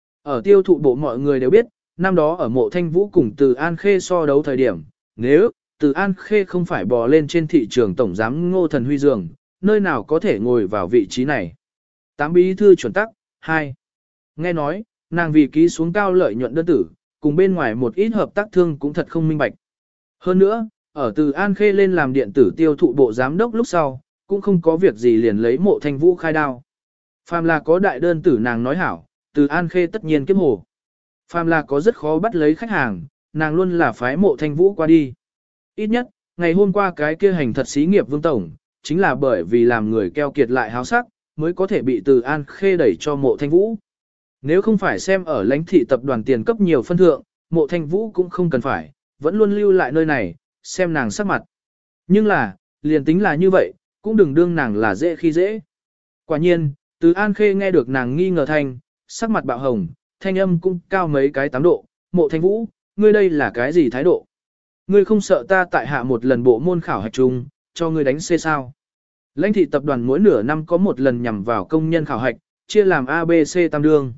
Ở tiêu thụ bộ mọi người đều biết, năm đó ở Mộ Thanh Vũ cùng Từ An Khê so đấu thời điểm, nếu Từ An Khê không phải bò lên trên thị trường tổng giám Ngô Thần Huy giường, nơi nào có thể ngồi vào vị trí này. Tám bí thư chuẩn tắc, hai. Nghe nói, nàng vì ký xuống cao lợi nhuận đơn tử, cùng bên ngoài một ít hợp tác thương cũng thật không minh bạch. Hơn nữa, ở Từ An Khê lên làm điện tử tiêu thụ bộ giám đốc lúc sau, cũng không có việc gì liền lấy Mộ Thanh Vũ khai đao. Phàm là có đại đơn tử nàng nói hảo, Từ An Khê tất nhiên kiếp hồ. Phàm là có rất khó bắt lấy khách hàng, nàng luôn là phái Mộ Thanh Vũ qua đi. Ít nhất, ngày hôm qua cái kia hành thật xí nghiệp Vương Tổng, chính là bởi vì làm người keo kiệt lại háo sắc, mới có thể bị Từ An Khê đẩy cho Mộ Thanh Vũ. Nếu không phải xem ở lãnh thị tập đoàn tiền cấp nhiều phân thượng, Mộ Thanh Vũ cũng không cần phải, vẫn luôn lưu lại nơi này, xem nàng sắc mặt. Nhưng là, liền tính là như vậy, cũng đừng đương nàng là dễ khi dễ. Quả nhiên, Từ An Khê nghe được nàng nghi ngờ thanh, sắc mặt bạo hồng, thanh âm cũng cao mấy cái tám độ, Mộ Thanh Vũ, ngươi đây là cái gì thái độ? Ngươi không sợ ta tại hạ một lần bộ môn khảo hạch chung, cho ngươi đánh C sao? Lãnh thị tập đoàn mỗi nửa năm có một lần nhằm vào công nhân khảo hạch, chia làm A, B, C tam đương.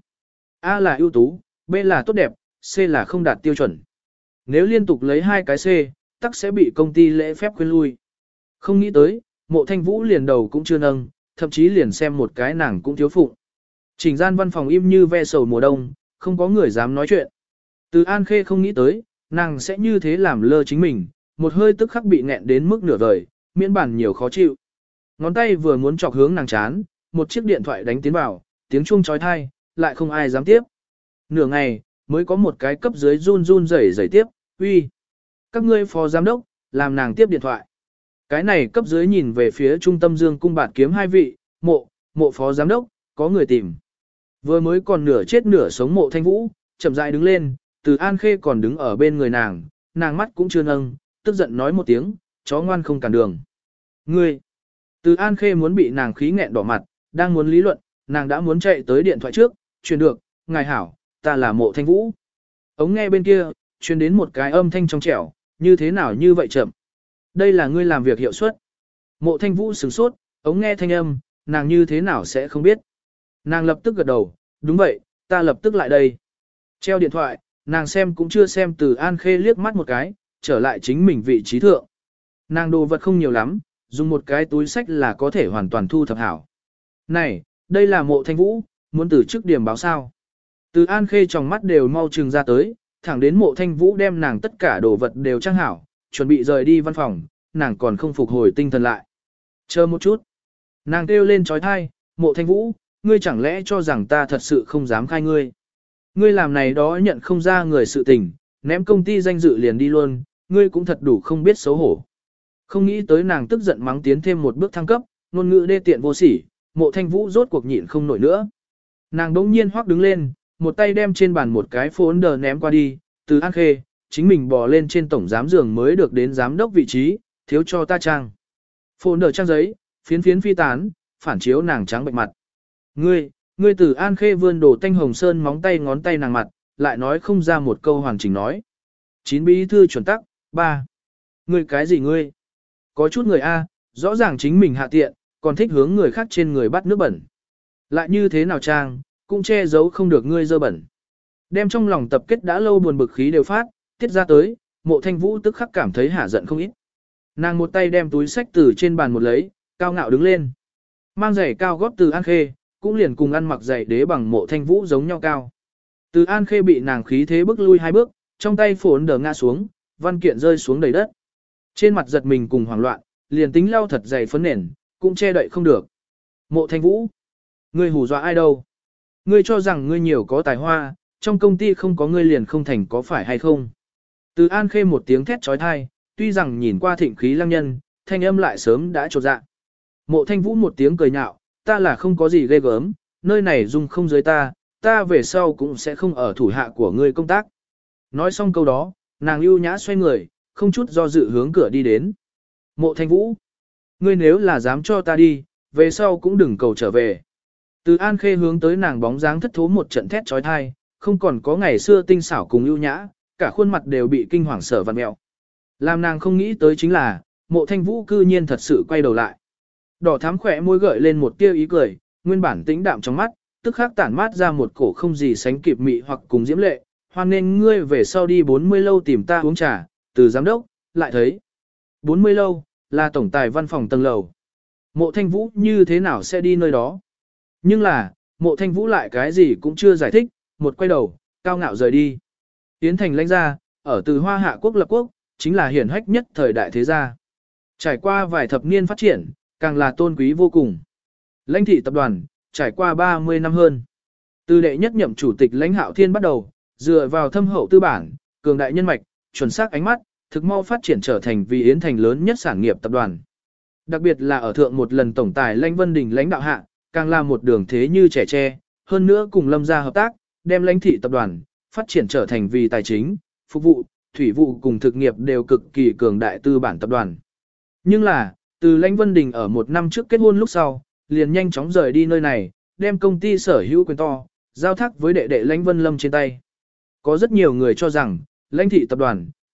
A là ưu tú, B là tốt đẹp, C là không đạt tiêu chuẩn. Nếu liên tục lấy hai cái C, tắc sẽ bị công ty lễ phép khuyên lui. Không nghĩ tới, Mộ Thanh Vũ liền đầu cũng chưa nâng, thậm chí liền xem một cái nàng cũng thiếu phụng. Trình gian văn phòng im như ve sầu mùa đông, không có người dám nói chuyện. Từ An Khê không nghĩ tới, nàng sẽ như thế làm lơ chính mình, một hơi tức khắc bị nghẹn đến mức nửa vời, miễn bản nhiều khó chịu. Ngón tay vừa muốn chọc hướng nàng chán, một chiếc điện thoại đánh tiến vào, tiếng chuông chói tai, lại không ai dám tiếp. Nửa ngày, mới có một cái cấp dưới run run rẩy rẩy tiếp, uy. Các ngươi phó giám đốc, làm nàng tiếp điện thoại. Cái này cấp dưới nhìn về phía trung tâm dương cung bạt kiếm hai vị, mộ, mộ phó giám đốc, có người tìm. Vừa mới còn nửa chết nửa sống Mộ Thanh Vũ, chậm rãi đứng lên, Từ An Khê còn đứng ở bên người nàng, nàng mắt cũng chưa nâng, tức giận nói một tiếng, chó ngoan không cản đường. Ngươi! Từ An Khê muốn bị nàng khí nghẹn đỏ mặt, đang muốn lý luận, nàng đã muốn chạy tới điện thoại trước, truyền được, ngài hảo, ta là Mộ Thanh Vũ. Ống nghe bên kia, truyền đến một cái âm thanh trong trẻo, như thế nào như vậy chậm. Đây là ngươi làm việc hiệu suất. Mộ Thanh Vũ sửng sốt, ống nghe thanh âm, nàng như thế nào sẽ không biết. Nàng lập tức gật đầu, đúng vậy, ta lập tức lại đây. Treo điện thoại, nàng xem cũng chưa xem Từ An Khê liếc mắt một cái, trở lại chính mình vị trí thượng. Nàng đồ vật không nhiều lắm, dùng một cái túi sách là có thể hoàn toàn thu thập hảo. Này, đây là Mộ Thanh Vũ, muốn từ chức điểm báo sao. Từ An Khê trong mắt đều mau trừng ra tới, thẳng đến Mộ Thanh Vũ đem nàng tất cả đồ vật đều trang hảo, chuẩn bị rời đi văn phòng, nàng còn không phục hồi tinh thần lại. Chờ một chút. Nàng kêu lên trói thai, Mộ Thanh Vũ, ngươi chẳng lẽ cho rằng ta thật sự không dám khai ngươi. Ngươi làm này đó nhận không ra người sự tình, ném công ty danh dự liền đi luôn, ngươi cũng thật đủ không biết xấu hổ. Không nghĩ tới nàng tức giận mắng tiến thêm một bước thăng cấp, ngôn ngữ đê tiện vô sỉ, Mộ Thanh Vũ rốt cuộc nhịn không nổi nữa. Nàng đống nhiên hoắc đứng lên, một tay đem trên bàn một cái phốn đờ ném qua đi, Từ An Khê, chính mình bò lên trên tổng giám giường mới được đến giám đốc vị trí, thiếu cho ta trang. Phốn đờ trang giấy, phiến phiến phi tán, phản chiếu nàng trắng bệnh mặt. Ngươi, ngươi Từ An Khê vươn đổ tanh hồng sơn móng tay ngón tay nàng mặt, lại nói không ra một câu hoàn chỉnh nói. Chín bí thư chuẩn tắc, ba. Ngươi cái gì ngươi? Có chút người A, rõ ràng chính mình hạ tiện, còn thích hướng người khác trên người bắt nước bẩn. Lại như thế nào trang, cũng che giấu không được ngươi dơ bẩn. Đem trong lòng tập kết đã lâu buồn bực khí đều phát, tiết ra tới, Mộ Thanh Vũ tức khắc cảm thấy hả giận không ít. Nàng một tay đem túi sách từ trên bàn một lấy, cao ngạo đứng lên. Mang giày cao gót Từ An Khê, cũng liền cùng ăn mặc giày đế bằng Mộ Thanh Vũ giống nhau cao. Từ An Khê bị nàng khí thế bước lui hai bước, trong tay phồn đờ ngã xuống, văn kiện rơi xuống đầy đất. Trên mặt giật mình cùng hoảng loạn, liền tính lau thật dày phấn nền, cũng che đậy không được. Mộ Thanh Vũ, ngươi hù dọa ai đâu? Ngươi cho rằng ngươi nhiều có tài hoa, trong công ty không có ngươi liền không thành có phải hay không? Từ An Khê một tiếng thét trói thai, tuy rằng nhìn qua thịnh khí lăng nhân, thanh âm lại sớm đã trột dạ. Mộ Thanh Vũ một tiếng cười nhạo, ta là không có gì ghê gớm, nơi này dùng không giới ta, ta về sau cũng sẽ không ở thủ hạ của ngươi công tác. Nói xong câu đó, nàng ưu nhã xoay người, không chút do dự hướng cửa đi đến. Mộ Thanh Vũ, ngươi nếu là dám cho ta đi, về sau cũng đừng cầu trở về. Từ An Khê hướng tới nàng bóng dáng thất thố một trận thét trói thai, không còn có ngày xưa tinh xảo cùng ưu nhã, cả khuôn mặt đều bị kinh hoàng sở vặn mẹo. Làm nàng không nghĩ tới chính là, Mộ Thanh Vũ cư nhiên thật sự quay đầu lại. Đỏ thắm khỏe môi gợi lên một tia ý cười, nguyên bản tĩnh đạm trong mắt, tức khắc tản mát ra một cổ không gì sánh kịp mị hoặc cùng diễm lệ, hoan nên ngươi về sau đi bốn mươi lâu tìm ta uống trà, từ giám đốc, lại thấy. bốn mươi lâu, là tổng tài văn phòng tầng lầu. Mộ Thanh Vũ như thế nào sẽ đi nơi đó? Nhưng là, Mộ Thanh Vũ lại cái gì cũng chưa giải thích, một quay đầu, cao ngạo rời đi. Yến Thành lãnh ra, ở từ Hoa Hạ quốc lập quốc, chính là hiển hách nhất thời đại thế gia. Trải qua vài thập niên phát triển, càng là tôn quý vô cùng. Lãnh thị tập đoàn, trải qua ba mươi năm hơn. Từ đệ nhất nhậm chủ tịch Lãnh Hạo Thiên bắt đầu, dựa vào thâm hậu tư bản, cường đại nhân mạch, chuẩn xác ánh mắt, thực mau phát triển trở thành vì Yến Thành lớn nhất sản nghiệp tập đoàn. Đặc biệt là ở thượng một lần tổng tài Lãnh Vân Đình lãnh đạo hạ, càng là một đường thế như trẻ tre, hơn nữa cùng Lâm gia hợp tác, đem Lãnh thị tập đoàn phát triển trở thành vì tài chính, phục vụ, thủy vụ cùng thực nghiệp đều cực kỳ cường đại tư bản tập đoàn. Nhưng là, từ Lãnh Vân Đình ở một năm trước kết hôn lúc sau, liền nhanh chóng rời đi nơi này, đem công ty sở hữu quyền to, giao thác với đệ đệ Lãnh Vân Lâm trên tay. Có rất nhiều người cho rằng, Lãnh thị tập đoàn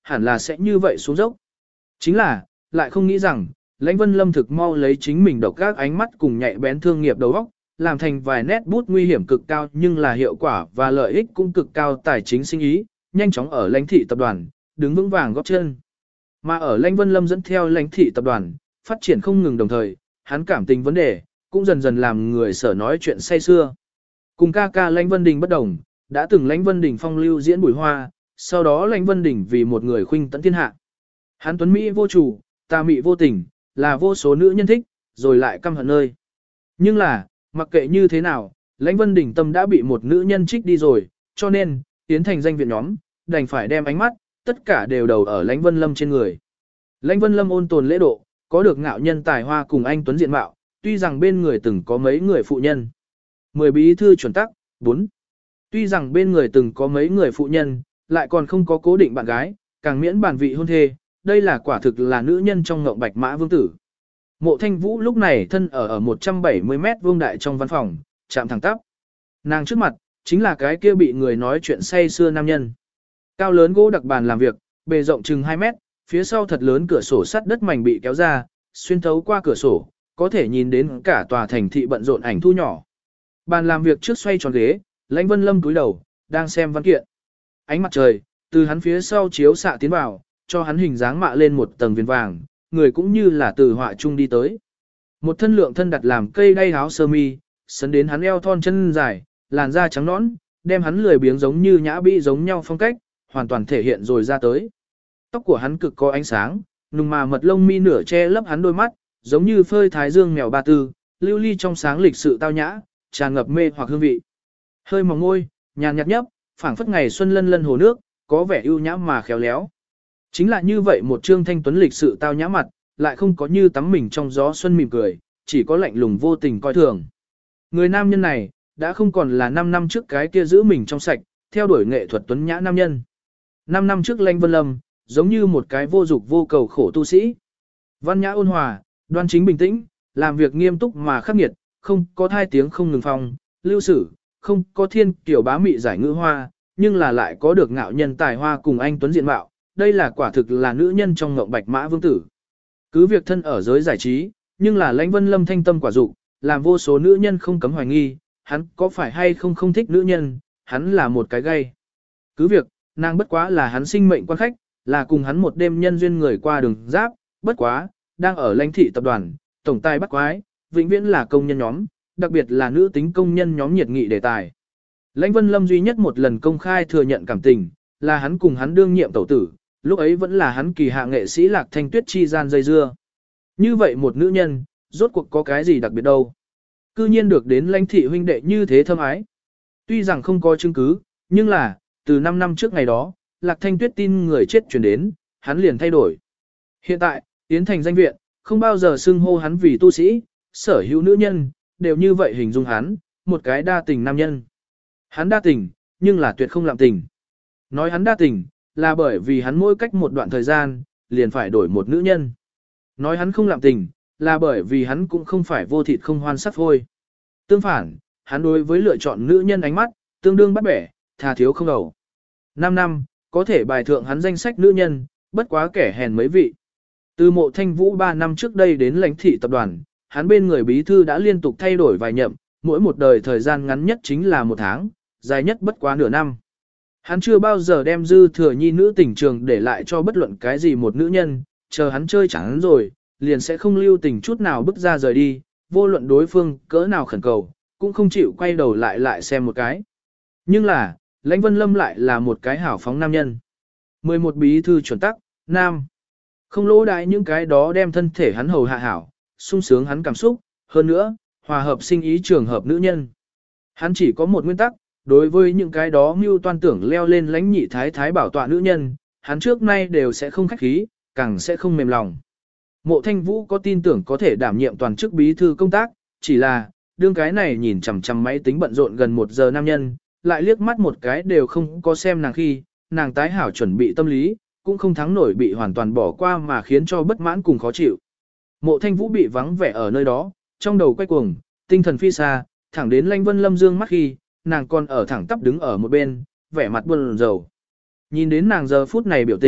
hẳn là sẽ như vậy xuống dốc. Chính là, lại không nghĩ rằng, Lãnh Vân Lâm thực mau lấy chính mình độc các ánh mắt cùng nhạy bén thương nghiệp đầu óc, làm thành vài nét bút nguy hiểm cực cao nhưng là hiệu quả và lợi ích cũng cực cao tài chính sinh ý, nhanh chóng ở Lãnh thị tập đoàn, đứng vững vàng góp chân. Mà ở Lãnh Vân Lâm dẫn theo Lãnh thị tập đoàn, phát triển không ngừng đồng thời, hắn cảm tình vấn đề, cũng dần dần làm người sở nói chuyện say xưa. Cùng ca ca Lãnh Vân Đình bất đồng, đã từng Lãnh Vân Đình phong lưu diễn bùi hoa, sau đó Lãnh Vân Đình vì một người khuynh tận thiên hạ. Hắn tuấn mỹ vô chủ, tà mị vô tình, là vô số nữ nhân thích, rồi lại căm hận nơi. Nhưng là, mặc kệ như thế nào, Lãnh Vân Đình tâm đã bị một nữ nhân trích đi rồi, cho nên, tiến thành danh viện nhóm, đành phải đem ánh mắt, tất cả đều đầu ở Lãnh Vân Lâm trên người. Lãnh Vân Lâm ôn tồn lễ độ, có được ngạo nhân tài hoa cùng anh tuấn diện mạo, tuy rằng bên người từng có mấy người phụ nhân. Mười bí thư chuẩn tắc, bốn. Tuy rằng bên người từng có mấy người phụ nhân, lại còn không có cố định bạn gái, càng miễn bản vị hôn thê, đây là quả thực là nữ nhân trong ngộng bạch mã vương tử. Mộ Thanh Vũ lúc này thân ở ở một trăm bảy mươi mét vuông đại trong văn phòng, chạm thẳng tắp. Nàng trước mặt, chính là cái kia bị người nói chuyện say xưa nam nhân. Cao lớn gỗ đặc bàn làm việc, bề rộng chừng hai mét, phía sau thật lớn cửa sổ sắt đất mảnh bị kéo ra, xuyên thấu qua cửa sổ, có thể nhìn đến cả tòa thành thị bận rộn ảnh thu nhỏ. Bàn làm việc trước xoay tròn ghế, Lãnh Vân Lâm cúi đầu, đang xem văn kiện. Ánh mặt trời, từ hắn phía sau chiếu xạ tiến vào, cho hắn hình dáng mạ lên một tầng viền vàng, người cũng như là từ họa trung đi tới. Một thân lượng thân đặt làm cây đay áo sơ mi, sấn đến hắn eo thon chân dài, làn da trắng nõn, đem hắn lười biếng giống như nhã bĩ giống nhau phong cách, hoàn toàn thể hiện rồi ra tới. Tóc của hắn cực có ánh sáng, nùng mà mật lông mi nửa che lấp hắn đôi mắt, giống như phơi thái dương mèo ba tư, lưu ly trong sáng lịch sự tao nhã, tràn ngập mê hoặc hương vị. Hơi mỏng môi, nhàn nhạt nhấp, phảng phất ngày xuân lân lân hồ nước, có vẻ ưu nhã mà khéo léo. Chính là như vậy một trương thanh tuấn lịch sự tao nhã mặt, lại không có như tắm mình trong gió xuân mỉm cười, chỉ có lạnh lùng vô tình coi thường. Người nam nhân này, đã không còn là năm năm trước cái kia giữ mình trong sạch, theo đuổi nghệ thuật tuấn nhã nam nhân. năm năm trước Lãnh Vân Lâm, giống như một cái vô dục vô cầu khổ tu sĩ. Văn nhã ôn hòa, đoan chính bình tĩnh, làm việc nghiêm túc mà khắc nghiệt, không có thai tiếng không ngừng phong, lưu sử, không có thiên kiểu bá mị giải ngữ hoa, nhưng là lại có được ngạo nhân tài hoa cùng anh tuấn diện mạo, đây là quả thực là nữ nhân trong ngộng bạch mã vương tử. Cứ việc thân ở giới giải trí, nhưng là Lãnh Vân Lâm thanh tâm quả dục, làm vô số nữ nhân không cấm hoài nghi, hắn có phải hay không không thích nữ nhân, hắn là một cái gay. Cứ việc, nàng bất quá là hắn sinh mệnh quan khách, là cùng hắn một đêm nhân duyên người qua đường giáp, bất quá, đang ở Lãnh thị tập đoàn, tổng tài bắt quái, vĩnh viễn là công nhân nhóm, đặc biệt là nữ tính công nhân nhóm nhiệt nghị đề tài. Lãnh Vân Lâm duy nhất một lần công khai thừa nhận cảm tình, là hắn cùng hắn đương nhiệm tẩu tử, lúc ấy vẫn là hắn kỳ hạ nghệ sĩ Lạc Thanh Tuyết chi gian dây dưa. Như vậy một nữ nhân, rốt cuộc có cái gì đặc biệt đâu. Cư nhiên được đến Lãnh thị huynh đệ như thế thâm ái. Tuy rằng không có chứng cứ, nhưng là, từ năm năm trước ngày đó, Lạc Thanh Tuyết tin người chết chuyển đến, hắn liền thay đổi. Hiện tại, tiến thành danh viện, không bao giờ xưng hô hắn vì tu sĩ, sở hữu nữ nhân, đều như vậy hình dung hắn, một cái đa tình nam nhân. Hắn đa tình, nhưng là tuyệt không lạm tình. Nói hắn đa tình, là bởi vì hắn mỗi cách một đoạn thời gian, liền phải đổi một nữ nhân. Nói hắn không lạm tình, là bởi vì hắn cũng không phải vô thịt không hoan sắc phôi. Tương phản, hắn đối với lựa chọn nữ nhân ánh mắt, tương đương bắt bẻ, thà thiếu không đầu. Năm năm, có thể bài thượng hắn danh sách nữ nhân, bất quá kẻ hèn mấy vị. Từ Mộ Thanh Vũ ba năm trước đây đến Lãnh thị tập đoàn, hắn bên người bí thư đã liên tục thay đổi vài nhậm, mỗi một đời thời gian ngắn nhất chính là một tháng, dài nhất bất quá nửa năm. Hắn chưa bao giờ đem dư thừa nhi nữ tình trường để lại cho bất luận cái gì một nữ nhân, chờ hắn chơi chẳng rồi, liền sẽ không lưu tình chút nào bước ra rời đi, vô luận đối phương cỡ nào khẩn cầu, cũng không chịu quay đầu lại lại xem một cái. Nhưng là, Lãnh Vân Lâm lại là một cái hảo phóng nam nhân. mười một bí thư chuẩn tắc, nam. Không lỗ đại những cái đó đem thân thể hắn hầu hạ hảo, sung sướng hắn cảm xúc, hơn nữa, hòa hợp sinh ý trường hợp nữ nhân. Hắn chỉ có một nguyên tắc, đối với những cái đó mưu toan tưởng leo lên lãnh nhị thái thái bảo tọa nữ nhân, hắn trước nay đều sẽ không khách khí, càng sẽ không mềm lòng. Mộ Thanh Vũ có tin tưởng có thể đảm nhiệm toàn chức bí thư công tác, chỉ là, đương cái này nhìn chằm chằm máy tính bận rộn gần một giờ nam nhân, lại liếc mắt một cái đều không có xem nàng khi, nàng tái hảo chuẩn bị tâm lý, cũng không thắng nổi bị hoàn toàn bỏ qua mà khiến cho bất mãn cùng khó chịu. Mộ Thanh Vũ bị vắng vẻ ở nơi đó, trong đầu quay cuồng, tinh thần phi xa, thẳng đến Lãnh Vân Lâm dương mắt khi, nàng còn ở thẳng tắp đứng ở một bên, vẻ mặt buồn rầu. Nhìn đến nàng giờ phút này biểu tình,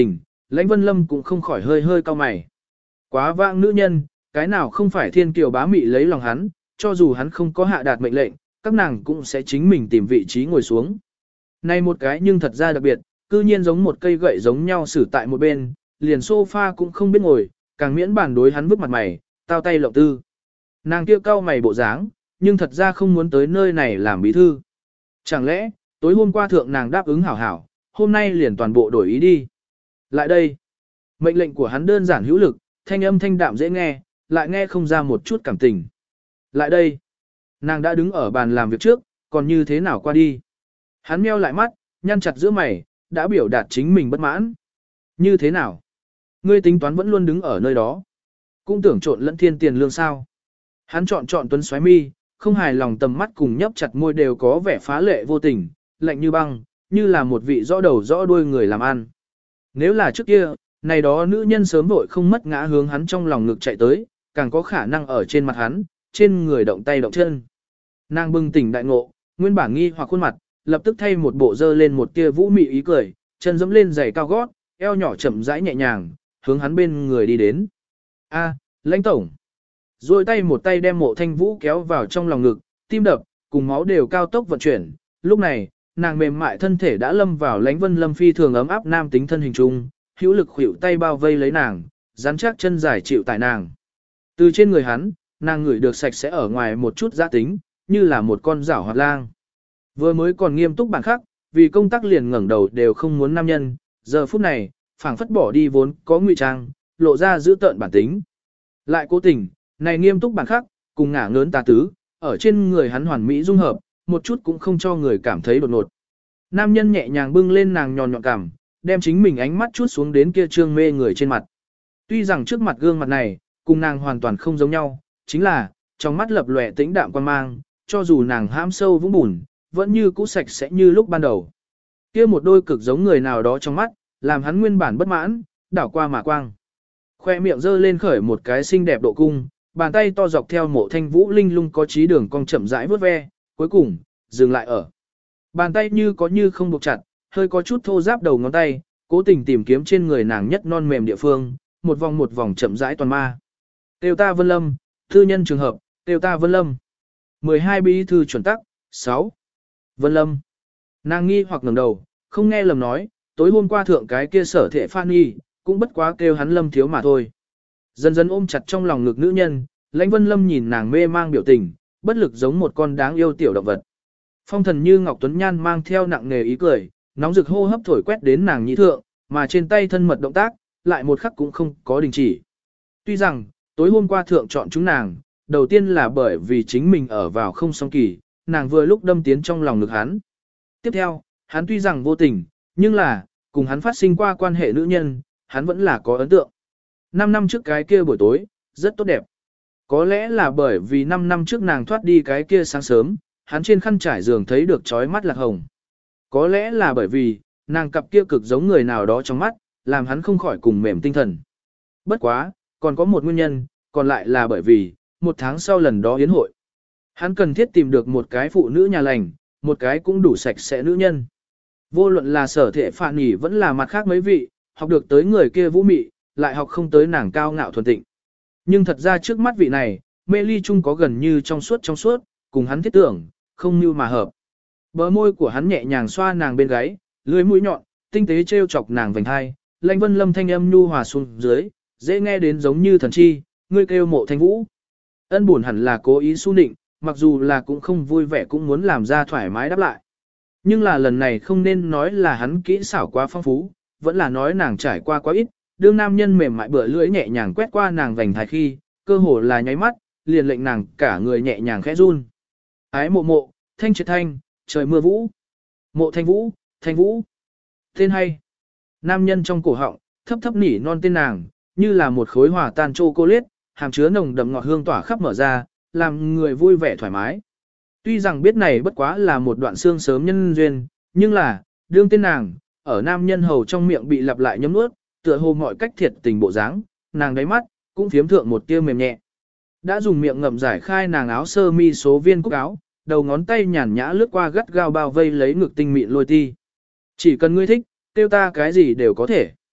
Lãnh Vân Lâm cũng không khỏi hơi hơi cau mày. Quá vãng nữ nhân, cái nào không phải thiên kiều bá mị lấy lòng hắn, cho dù hắn không có hạ đạt mệnh lệnh, các nàng cũng sẽ chính mình tìm vị trí ngồi xuống. Này một cái nhưng thật ra đặc biệt, cư nhiên giống một cây gậy giống nhau xử tại một bên, liền sofa cũng không biết ngồi, càng miễn bản đối hắn vứt mặt mày, tao tay lộng tư. Nàng kia cau mày bộ dáng, nhưng thật ra không muốn tới nơi này làm bí thư. Chẳng lẽ, tối hôm qua thượng nàng đáp ứng hảo hảo, hôm nay liền toàn bộ đổi ý đi. Lại đây, mệnh lệnh của hắn đơn giản hữu lực, thanh âm thanh đạm dễ nghe, lại nghe không ra một chút cảm tình. Lại đây, nàng đã đứng ở bàn làm việc trước, còn như thế nào qua đi. Hắn meo lại mắt, nhăn chặt giữa mày, đã biểu đạt chính mình bất mãn. Như thế nào? Ngươi tính toán vẫn luôn đứng ở nơi đó. Cũng tưởng trộn lẫn thiên tiền lương sao. Hắn chọn chọn tuấn xoáy mi, không hài lòng tầm mắt cùng nhấp chặt môi đều có vẻ phá lệ vô tình, lạnh như băng, như là một vị rõ đầu rõ đuôi người làm ăn. Nếu là trước kia, này đó nữ nhân sớm vội không mất ngã hướng hắn trong lòng ngực chạy tới, càng có khả năng ở trên mặt hắn, trên người động tay động chân. Nàng bừng tỉnh đại ngộ, nguyên bản nghi hoặc khuôn mặt, lập tức thay một bộ dơ lên một tia vũ mị ý cười, chân dẫm lên giày cao gót, eo nhỏ chậm rãi nhẹ nhàng, hướng hắn bên người đi đến. A, lãnh tổng. Rồi tay một tay đem mộ thanh vũ kéo vào trong lòng ngực, tim đập, cùng máu đều cao tốc vận chuyển. Lúc này, nàng mềm mại thân thể đã lâm vào lãnh vân lâm phi thường ấm áp nam tính thân hình trung, hữu lực khuỷu tay bao vây lấy nàng, rắn chắc chân dài chịu tại nàng. Từ trên người hắn, nàng ngửi được sạch sẽ ở ngoài một chút giã tính, như là một con rảo hoạt lang. Vừa mới còn nghiêm túc bản khắc, vì công tác liền ngẩng đầu đều không muốn nam nhân, giờ phút này, phảng phất bỏ đi vốn có ngụy trang, lộ ra giữ tợn bản tính. Lại cố tình, này nghiêm túc bản khắc, cùng ngả ngớn tà tứ, ở trên người hắn hoàn mỹ dung hợp, một chút cũng không cho người cảm thấy đột ngột. Nam nhân nhẹ nhàng bưng lên nàng nhòn nhọn cằm, đem chính mình ánh mắt chút xuống đến kia trương mê người trên mặt. Tuy rằng trước mặt gương mặt này, cùng nàng hoàn toàn không giống nhau, chính là, trong mắt lập lòe tĩnh đạm quan mang, cho dù nàng hãm sâu vũng bùn, vẫn như cũ sạch sẽ như lúc ban đầu. Kia một đôi cực giống người nào đó trong mắt, làm hắn nguyên bản bất mãn, đảo qua mà quang. Khoe miệng giơ lên khởi một cái xinh đẹp độ cung, bàn tay to dọc theo mộ thanh vũ linh lung có trí đường cong chậm rãi vớt ve, cuối cùng, dừng lại ở. Bàn tay như có như không buộc chặt, hơi có chút thô ráp đầu ngón tay, cố tình tìm kiếm trên người nàng nhất non mềm địa phương, một vòng một vòng chậm rãi toàn ma. Tiêu ta Vân Lâm, thư nhân trường hợp, tiêu ta Vân Lâm. mười hai bí thư chuẩn tắc, sáu. Vân Lâm. Nàng nghi hoặc ngẩng đầu, không nghe lầm nói, tối hôm qua thượng cái kia sở thể Phan Nhi, cũng bất quá kêu hắn Lâm thiếu mà thôi. Dần dần ôm chặt trong lòng ngực nữ nhân, Lãnh Vân Lâm nhìn nàng mê mang biểu tình, bất lực giống một con đáng yêu tiểu động vật. Phong thần như Ngọc Tuấn Nhan mang theo nặng nề ý cười, nóng rực hô hấp thổi quét đến nàng nhị thượng, mà trên tay thân mật động tác, lại một khắc cũng không có đình chỉ. Tuy rằng, tối hôm qua thượng chọn chúng nàng, đầu tiên là bởi vì chính mình ở vào không song kỳ, nàng vừa lúc đâm tiến trong lòng ngực hắn. Tiếp theo, hắn tuy rằng vô tình, nhưng là, cùng hắn phát sinh qua quan hệ nữ nhân, hắn vẫn là có ấn tượng. Năm năm trước cái kia buổi tối, rất tốt đẹp. Có lẽ là bởi vì năm năm trước nàng thoát đi cái kia sáng sớm, hắn trên khăn trải giường thấy được trói mắt lạc hồng. Có lẽ là bởi vì, nàng cặp kia cực giống người nào đó trong mắt, làm hắn không khỏi cùng mềm tinh thần. Bất quá, còn có một nguyên nhân, còn lại là bởi vì, một tháng sau lần đó yến hội. Hắn cần thiết tìm được một cái phụ nữ nhà lành, một cái cũng đủ sạch sẽ nữ nhân. Vô luận là sở thể phản nhỉ vẫn là mặt khác mấy vị, học được tới người kia vũ mị, lại học không tới nàng cao ngạo thuần tịnh. Nhưng thật ra trước mắt vị này, mê ly chung có gần như trong suốt trong suốt, cùng hắn thiết tưởng, không như mà hợp. Bờ môi của hắn nhẹ nhàng xoa nàng bên gáy, lưỡi mũi nhọn, tinh tế trêu chọc nàng vành hai, Lãnh Vân Lâm thanh âm nhu hòa xuống dưới, dễ nghe đến giống như thần chi, ngươi kêu mộ thanh vũ. Ân buồn hẳn là cố ý su nịnh, mặc dù là cũng không vui vẻ cũng muốn làm ra thoải mái đáp lại. Nhưng là lần này không nên nói là hắn kỹ xảo quá phong phú, vẫn là nói nàng trải qua quá ít, đương nam nhân mềm mại bựa lưỡi nhẹ nhàng quét qua nàng vành thai khi, cơ hồ là nháy mắt, liền lệnh nàng cả người nhẹ nhàng khẽ run. Ái mộ mộ, thanh triệt thanh, trời mưa vũ. Mộ thanh vũ, thanh vũ. Tên hay. Nam nhân trong cổ họng, thấp thấp nỉ non tên nàng, như là một khối hòa tan chocolate, hàm chứa nồng đậm ngọt hương tỏa khắp mở ra, làm người vui vẻ thoải mái. Tuy rằng biết này bất quá là một đoạn xương sớm nhân duyên, nhưng là, đương tên nàng, ở nam nhân hầu trong miệng bị lặp lại nhấm nuốt, tựa hồ mọi cách thiệt tình bộ dáng, nàng đáy mắt, cũng phiếm thượng một tia mềm nhẹ. Đã dùng miệng ngậm giải khai nàng áo sơ mi số viên cúc áo, đầu ngón tay nhàn nhã lướt qua gắt gao bao vây lấy ngực tinh mịn lôi ti. Chỉ cần ngươi thích, tiêu ta cái gì đều có thể.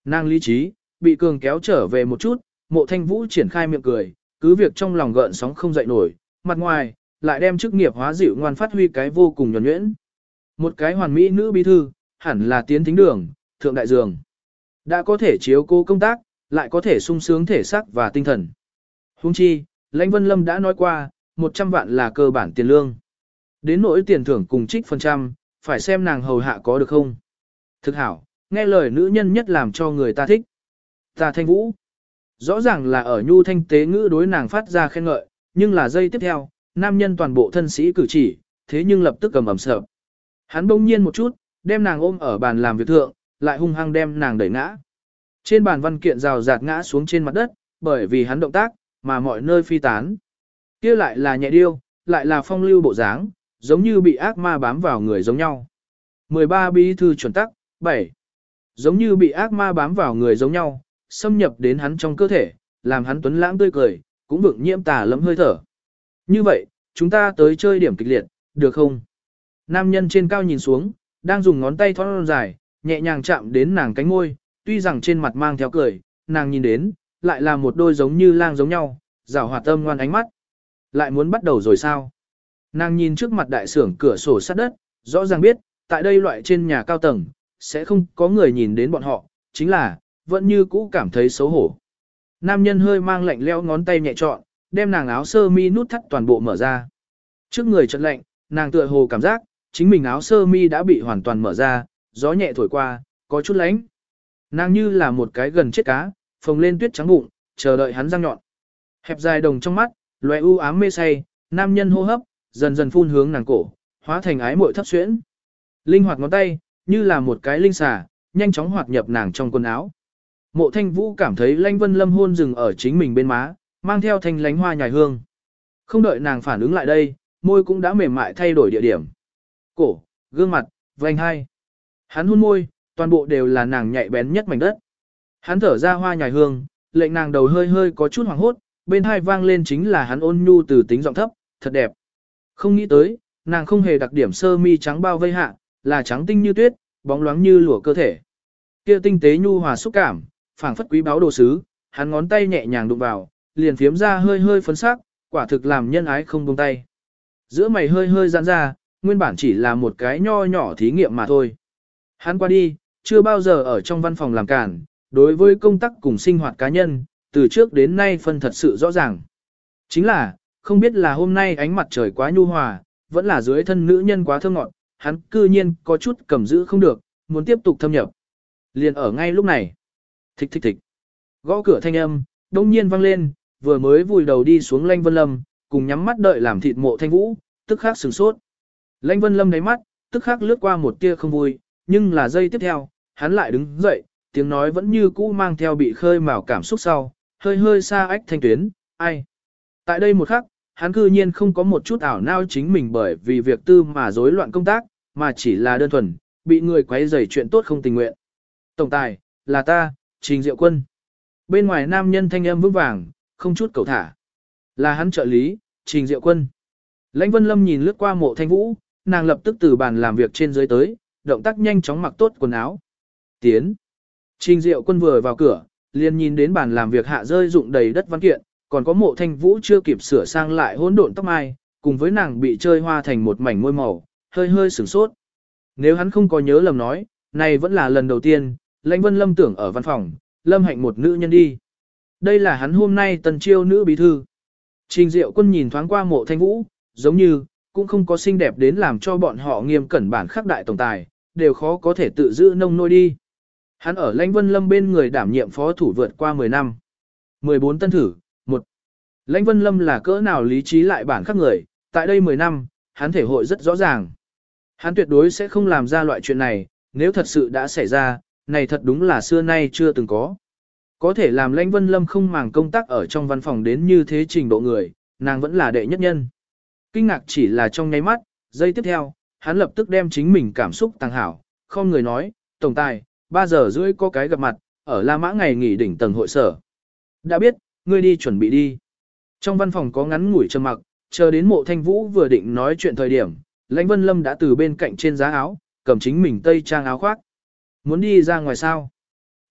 Nàng lý trí, bị cường kéo trở về một chút, mộ thanh vũ triển khai miệng cười, cứ việc trong lòng gợn sóng không dậy nổi, mặt ngoài, lại đem chức nghiệp hóa dịu ngoan phát huy cái vô cùng nhuần nhuyễn. Một cái hoàn mỹ nữ bí thư, hẳn là tiến thính đường, thượng đại dường. Đã có thể chiếu cố công tác, lại có thể sung sướng thể xác và tinh thần. Huống chi, Lãnh Vân Lâm đã nói qua, một trăm vạn là cơ bản tiền lương. Đến nỗi tiền thưởng cùng trích phần trăm, phải xem nàng hầu hạ có được không. Thực hảo, nghe lời nữ nhân nhất làm cho người ta thích. Ta Thanh Vũ. Rõ ràng là ở nhu thanh tế ngữ đối nàng phát ra khen ngợi, nhưng là giây tiếp theo, nam nhân toàn bộ thân sĩ cử chỉ, thế nhưng lập tức cầm ẩm sợ. Hắn bỗng nhiên một chút, đem nàng ôm ở bàn làm việc thượng, lại hung hăng đem nàng đẩy ngã. Trên bàn văn kiện rào rạt ngã xuống trên mặt đất, bởi vì hắn động tác, mà mọi nơi phi tán. Kia lại là nhẹ điêu, lại là phong lưu bộ dáng, giống như bị ác ma bám vào người giống nhau. mười ba bí thư chuẩn tắc, bảy. Giống như bị ác ma bám vào người giống nhau, xâm nhập đến hắn trong cơ thể, làm hắn tuấn lãng tươi cười, cũng vượng nhiễm tà lẫm hơi thở. Như vậy, chúng ta tới chơi điểm kịch liệt, được không? Nam nhân trên cao nhìn xuống, đang dùng ngón tay thon dài, nhẹ nhàng chạm đến nàng cánh môi, tuy rằng trên mặt mang theo cười, nàng nhìn đến, lại là một đôi giống như lang giống nhau, rảo hoạt tâm ngoan ánh mắt. Lại muốn bắt đầu rồi sao? Nàng nhìn trước mặt đại sưởng cửa sổ sát đất, rõ ràng biết, tại đây loại trên nhà cao tầng, sẽ không có người nhìn đến bọn họ, chính là, vẫn như cũ cảm thấy xấu hổ. Nam nhân hơi mang lạnh lẽo ngón tay nhẹ trọn, đem nàng áo sơ mi nút thắt toàn bộ mở ra. Trước người chợt lạnh, nàng tựa hồ cảm giác, chính mình áo sơ mi đã bị hoàn toàn mở ra, gió nhẹ thổi qua, có chút lánh. Nàng như là một cái gần chết cá, phồng lên tuyết trắng bụng, chờ đợi hắn răng nhọn. Hẹp dài đồng trong mắt, loé u ám mê say, nam nhân hô hấp, dần dần phun hướng nàng cổ, hóa thành ái muội thấp xuyễn. Linh hoạt ngón tay, như là một cái linh xà, nhanh chóng hoạt nhập nàng trong quần áo. Mộ Thanh Vũ cảm thấy Lãnh Vân Lâm hôn dừng ở chính mình bên má, mang theo thanh lánh hoa nhài hương. Không đợi nàng phản ứng lại đây, môi cũng đã mềm mại thay đổi địa điểm. Cổ, gương mặt, vành hai. Hắn hôn môi, toàn bộ đều là nàng nhạy bén nhất mảnh đất. Hắn thở ra hoa nhài hương, lệnh nàng đầu hơi hơi có chút hoảng hốt, bên hai vang lên chính là hắn ôn nhu từ tính giọng thấp, thật đẹp. Không nghĩ tới, nàng không hề đặc điểm sơ mi trắng bao vây hạ, là trắng tinh như tuyết, bóng loáng như lụa cơ thể. Kia tinh tế nhu hòa xúc cảm, phảng phất quý báu đồ sứ, hắn ngón tay nhẹ nhàng đụng vào, liền phiếm ra hơi hơi phấn sắc, quả thực làm nhân ái không buông tay. Giữa mày hơi hơi giãn ra, nguyên bản chỉ là một cái nho nhỏ thí nghiệm mà thôi. Hắn qua đi, chưa bao giờ ở trong văn phòng làm cản, đối với công tác cùng sinh hoạt cá nhân, từ trước đến nay phân thật sự rõ ràng. Chính là, không biết là hôm nay ánh mặt trời quá nhu hòa, vẫn là dưới thân nữ nhân quá thơm ngọt, hắn cư nhiên có chút cầm giữ không được, muốn tiếp tục thâm nhập. Liền ở ngay lúc này. Thích thích thích. Gõ cửa thanh âm, đông nhiên vang lên, vừa mới vùi đầu đi xuống Lãnh Vân Lâm, cùng nhắm mắt đợi làm thịt Mộ Thanh Vũ, tức khắc sửng sốt. Lãnh Vân Lâm đáy mắt, tức khắc lướt qua một tia không vui, nhưng là giây tiếp theo, hắn lại đứng dậy, tiếng nói vẫn như cũ mang theo bị khơi mào cảm xúc sau, hơi hơi xa ách thanh tuyến, ai. Tại đây một khắc, hắn cư nhiên không có một chút ảo não chính mình bởi vì việc tư mà rối loạn công tác, mà chỉ là đơn thuần, bị người quấy rầy chuyện tốt không tình nguyện. Tổng tài, là ta, Trình Diệu Quân. Bên ngoài nam nhân thanh âm vững vàng, không chút cầu thả. Là hắn trợ lý, Trình Diệu Quân. Lãnh Vân Lâm nhìn lướt qua Mộ Thanh Vũ, nàng lập tức từ bàn làm việc trên dưới tới, động tác nhanh chóng mặc tốt quần áo. Tiến. Trình Diệu Quân vừa vào cửa, liền nhìn đến bàn làm việc hạ rơi rụng đầy đất văn kiện, còn có Mộ Thanh Vũ chưa kịp sửa sang lại hỗn độn tóc mai, cùng với nàng bị chơi hoa thành một mảnh môi màu, hơi hơi sửng sốt. Nếu hắn không có nhớ lầm nói, này vẫn là lần đầu tiên, Lãnh Vân Lâm tưởng ở văn phòng, Lâm Hạnh một nữ nhân đi. Đây là hắn hôm nay tần chiêu nữ bí thư. Trình Diệu Quân nhìn thoáng qua Mộ Thanh Vũ, giống như, cũng không có xinh đẹp đến làm cho bọn họ nghiêm cẩn bản khắc đại tổng tài, đều khó có thể tự giữ nông nôi đi. Hắn ở Lãnh Vân Lâm bên người đảm nhiệm phó thủ vượt qua mười năm. mười bốn tân thử, một. Lãnh Vân Lâm là cỡ nào lý trí lại bản khắc người, tại đây mười năm, hắn thể hội rất rõ ràng. Hắn tuyệt đối sẽ không làm ra loại chuyện này, nếu thật sự đã xảy ra, này thật đúng là xưa nay chưa từng có. Có thể làm Lãnh Vân Lâm không màng công tác ở trong văn phòng đến như thế trình độ người, nàng vẫn là đệ nhất nhân. Kinh ngạc chỉ là trong nháy mắt, giây tiếp theo, hắn lập tức đem chính mình cảm xúc tăng hảo, không người nói, tổng tài, ba giờ rưỡi có cái gặp mặt, ở La Mã ngày nghỉ đỉnh tầng hội sở. Đã biết, ngươi đi chuẩn bị đi. Trong văn phòng có ngắn ngủi trầm mặc, chờ đến Mộ Thanh Vũ vừa định nói chuyện thời điểm, Lãnh Vân Lâm đã từ bên cạnh trên giá áo, cầm chính mình tây trang áo khoác. Muốn đi ra ngoài sao?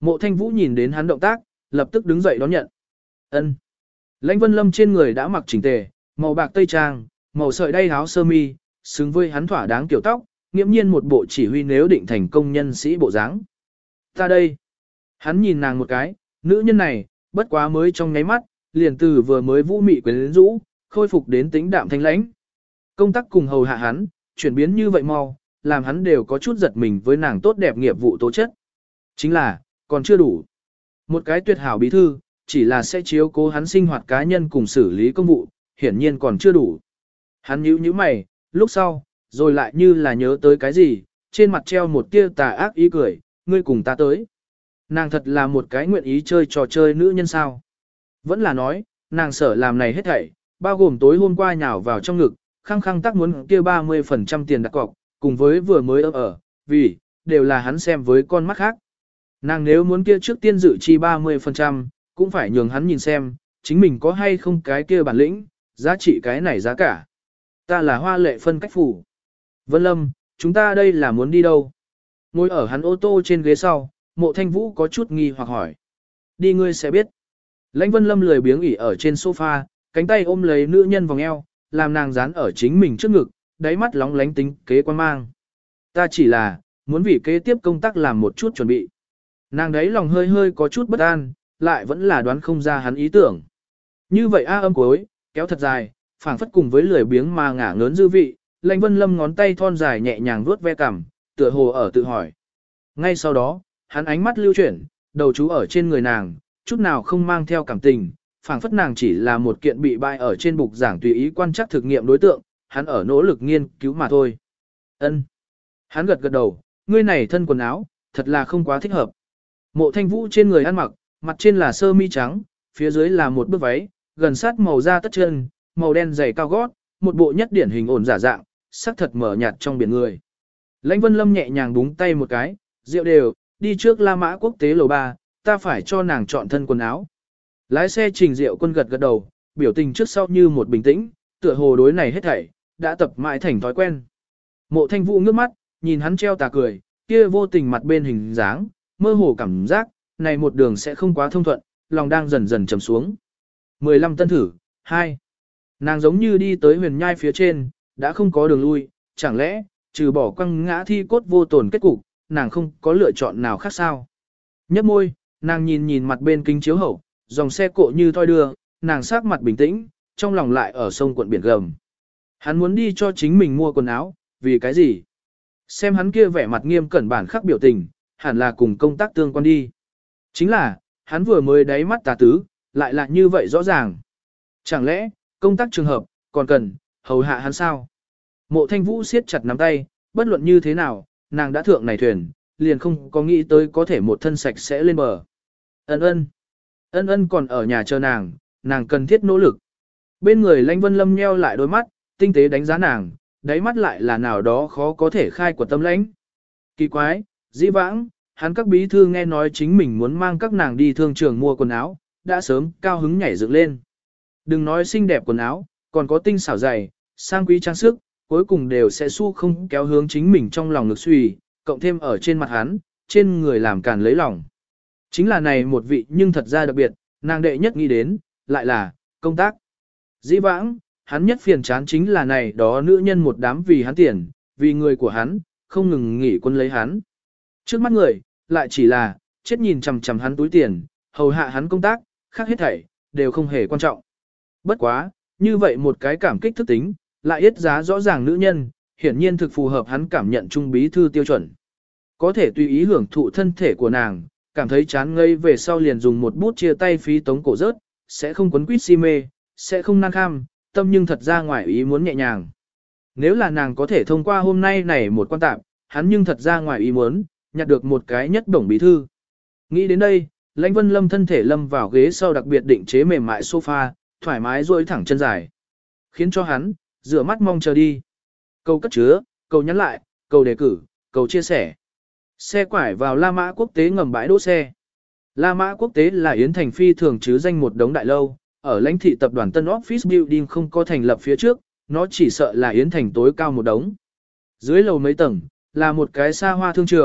Mộ Thanh Vũ nhìn đến hắn động tác, lập tức đứng dậy đón nhận. Ân. Lãnh Vân Lâm trên người đã mặc chỉnh tề, màu bạc tây trang, màu sợi đay áo sơ mi, xứng với hắn thỏa đáng kiểu tóc, nghiễm nhiên một bộ chỉ huy nếu định thành công nhân sĩ bộ dáng. Ta đây. Hắn nhìn nàng một cái, nữ nhân này, bất quá mới trong nháy mắt, liền từ vừa mới vũ mị quyến rũ, khôi phục đến tính đạm thanh lãnh. Công tác cùng hầu hạ hắn, chuyển biến như vậy mau, làm hắn đều có chút giật mình với nàng tốt đẹp nghiệp vụ tố chất. Chính là, còn chưa đủ. Một cái tuyệt hảo bí thư, chỉ là sẽ chiếu cố hắn sinh hoạt cá nhân cùng xử lý công vụ, hiển nhiên còn chưa đủ. Hắn nhíu nhíu mày, lúc sau, rồi lại như là nhớ tới cái gì, trên mặt treo một tia tà ác ý cười, ngươi cùng ta tới. Nàng thật là một cái nguyện ý chơi trò chơi nữ nhân sao. Vẫn là nói, nàng sở làm này hết thảy, bao gồm tối hôm qua nhào vào trong ngực, khăng khăng tác muốn kia ba mươi phần trăm tiền đặt cọc, cùng với vừa mới ở ở, vì, đều là hắn xem với con mắt khác. Nàng nếu muốn kia trước tiên dự chi ba mươi phần trăm, cũng phải nhường hắn nhìn xem, chính mình có hay không cái kia bản lĩnh, giá trị cái này giá cả. Ta là hoa lệ phân cách phủ. Vân Lâm, chúng ta đây là muốn đi đâu? Ngồi ở hắn ô tô trên ghế sau, Mộ Thanh Vũ có chút nghi hoặc hỏi. Đi ngươi sẽ biết. Lãnh Vân Lâm lười biếng ỉ ở trên sofa, cánh tay ôm lấy nữ nhân vòng eo, làm nàng dán ở chính mình trước ngực, đáy mắt lóng lánh tính kế quan mang. Ta chỉ là, muốn vì kế tiếp công tác làm một chút chuẩn bị. Nàng đấy lòng hơi hơi có chút bất an, lại vẫn là đoán không ra hắn ý tưởng. Như vậy a âm cuối, kéo thật dài, phảng phất cùng với lười biếng mà ngả ngớn dư vị, Lãnh Vân Lâm ngón tay thon dài nhẹ nhàng vuốt ve cằm, tựa hồ ở tự hỏi. Ngay sau đó, hắn ánh mắt lưu chuyển, đầu chú ở trên người nàng, chút nào không mang theo cảm tình, phảng phất nàng chỉ là một kiện bị bại ở trên bục giảng tùy ý quan trắc thực nghiệm đối tượng, hắn ở nỗ lực nghiên cứu mà thôi. Ân. Hắn gật gật đầu, ngươi này thân quần áo, thật là không quá thích hợp. Mộ Thanh Vũ trên người ăn mặc, mặt trên là sơ mi trắng, phía dưới là một bức váy, gần sát màu da tất chân, màu đen dày cao gót, một bộ nhất điển hình ổn giả dạng, sắc thật mở nhạt trong biển người. Lãnh Vân Lâm nhẹ nhàng búng tay một cái, rượu đều, đi trước La Mã quốc tế lầu ba, ta phải cho nàng chọn thân quần áo. Lái xe Trình Diệu Quân gật gật đầu, biểu tình trước sau như một bình tĩnh, tựa hồ đối này hết thảy, đã tập mãi thành thói quen. Mộ Thanh Vũ ngước mắt, nhìn hắn treo tà cười, kia vô tình mặt bên hình dáng, mơ hồ cảm giác, này một đường sẽ không quá thông thuận, lòng đang dần dần trầm xuống. mười lăm tân thử, hai. Nàng giống như đi tới huyền nhai phía trên, đã không có đường lui, chẳng lẽ, trừ bỏ quăng ngã thi cốt vô tổn kết cục, nàng không có lựa chọn nào khác sao? Nhấp môi, nàng nhìn nhìn mặt bên kính chiếu hậu, dòng xe cộ như thoi đưa, nàng sắc mặt bình tĩnh, trong lòng lại ở sông quận biển gầm. Hắn muốn đi cho chính mình mua quần áo, vì cái gì? Xem hắn kia vẻ mặt nghiêm cẩn bản khắc biểu tình, hẳn là cùng công tác tương quan đi. Chính là, hắn vừa mới đáy mắt tà tứ, lại là như vậy rõ ràng. Chẳng lẽ, công tác trường hợp, còn cần, hầu hạ hắn sao? Mộ Thanh Vũ siết chặt nắm tay, bất luận như thế nào, nàng đã thượng này thuyền, liền không có nghĩ tới có thể một thân sạch sẽ lên bờ. Ân ân. Ân ân còn ở nhà chờ nàng, nàng cần thiết nỗ lực. Bên người Lãnh Vân Lâm nheo lại đôi mắt, tinh tế đánh giá nàng, đáy mắt lại là nào đó khó có thể khai của tâm lãnh. Kỳ quái, dĩ vãng, hắn các bí thư nghe nói chính mình muốn mang các nàng đi thương trường mua quần áo, đã sớm cao hứng nhảy dựng lên. Đừng nói xinh đẹp quần áo, còn có tinh xảo dày, sang quý trang sức, cuối cùng đều sẽ su không kéo hướng chính mình trong lòng lực suy, cộng thêm ở trên mặt hắn, trên người làm càn lấy lòng. Chính là này một vị nhưng thật ra đặc biệt, nàng đệ nhất nghĩ đến, lại là, công tác. Dĩ vãng, hắn nhất phiền chán chính là này đó nữ nhân một đám vì hắn tiền, vì người của hắn, không ngừng nghỉ quân lấy hắn. Trước mắt người, lại chỉ là, chết nhìn chằm chằm hắn túi tiền, hầu hạ hắn công tác, khác hết thảy, đều không hề quan trọng. Bất quá, như vậy một cái cảm kích thức tính, lại ít giá rõ ràng nữ nhân, hiển nhiên thực phù hợp hắn cảm nhận trung bí thư tiêu chuẩn. Có thể tùy ý hưởng thụ thân thể của nàng, cảm thấy chán ngây về sau liền dùng một bút chia tay phí tống cổ rớt, sẽ không quấn quýt si mê, sẽ không nan kham, tâm nhưng thật ra ngoài ý muốn nhẹ nhàng. Nếu là nàng có thể thông qua hôm nay này một quan tạm, hắn nhưng thật ra ngoài ý muốn, nhặt được một cái nhất đồng bí thư. Nghĩ đến đây, Lãnh Vân Lâm thân thể lâm vào ghế sau đặc biệt định chế mềm mại sofa, thoải mái duỗi thẳng chân dài. Khiến cho hắn, rửa mắt mong chờ đi. Câu cất chứa, câu nhắn lại, câu đề cử, câu chia sẻ. Xe quải vào La Mã quốc tế ngầm bãi đỗ xe. La Mã quốc tế là Yến Thành phi thường chứ danh một đống đại lâu, ở lãnh thị tập đoàn Tân Office Building không có thành lập phía trước, nó chỉ sợ là Yến Thành tối cao một đống. Dưới lầu mấy tầng, là một cái xa hoa thương trường,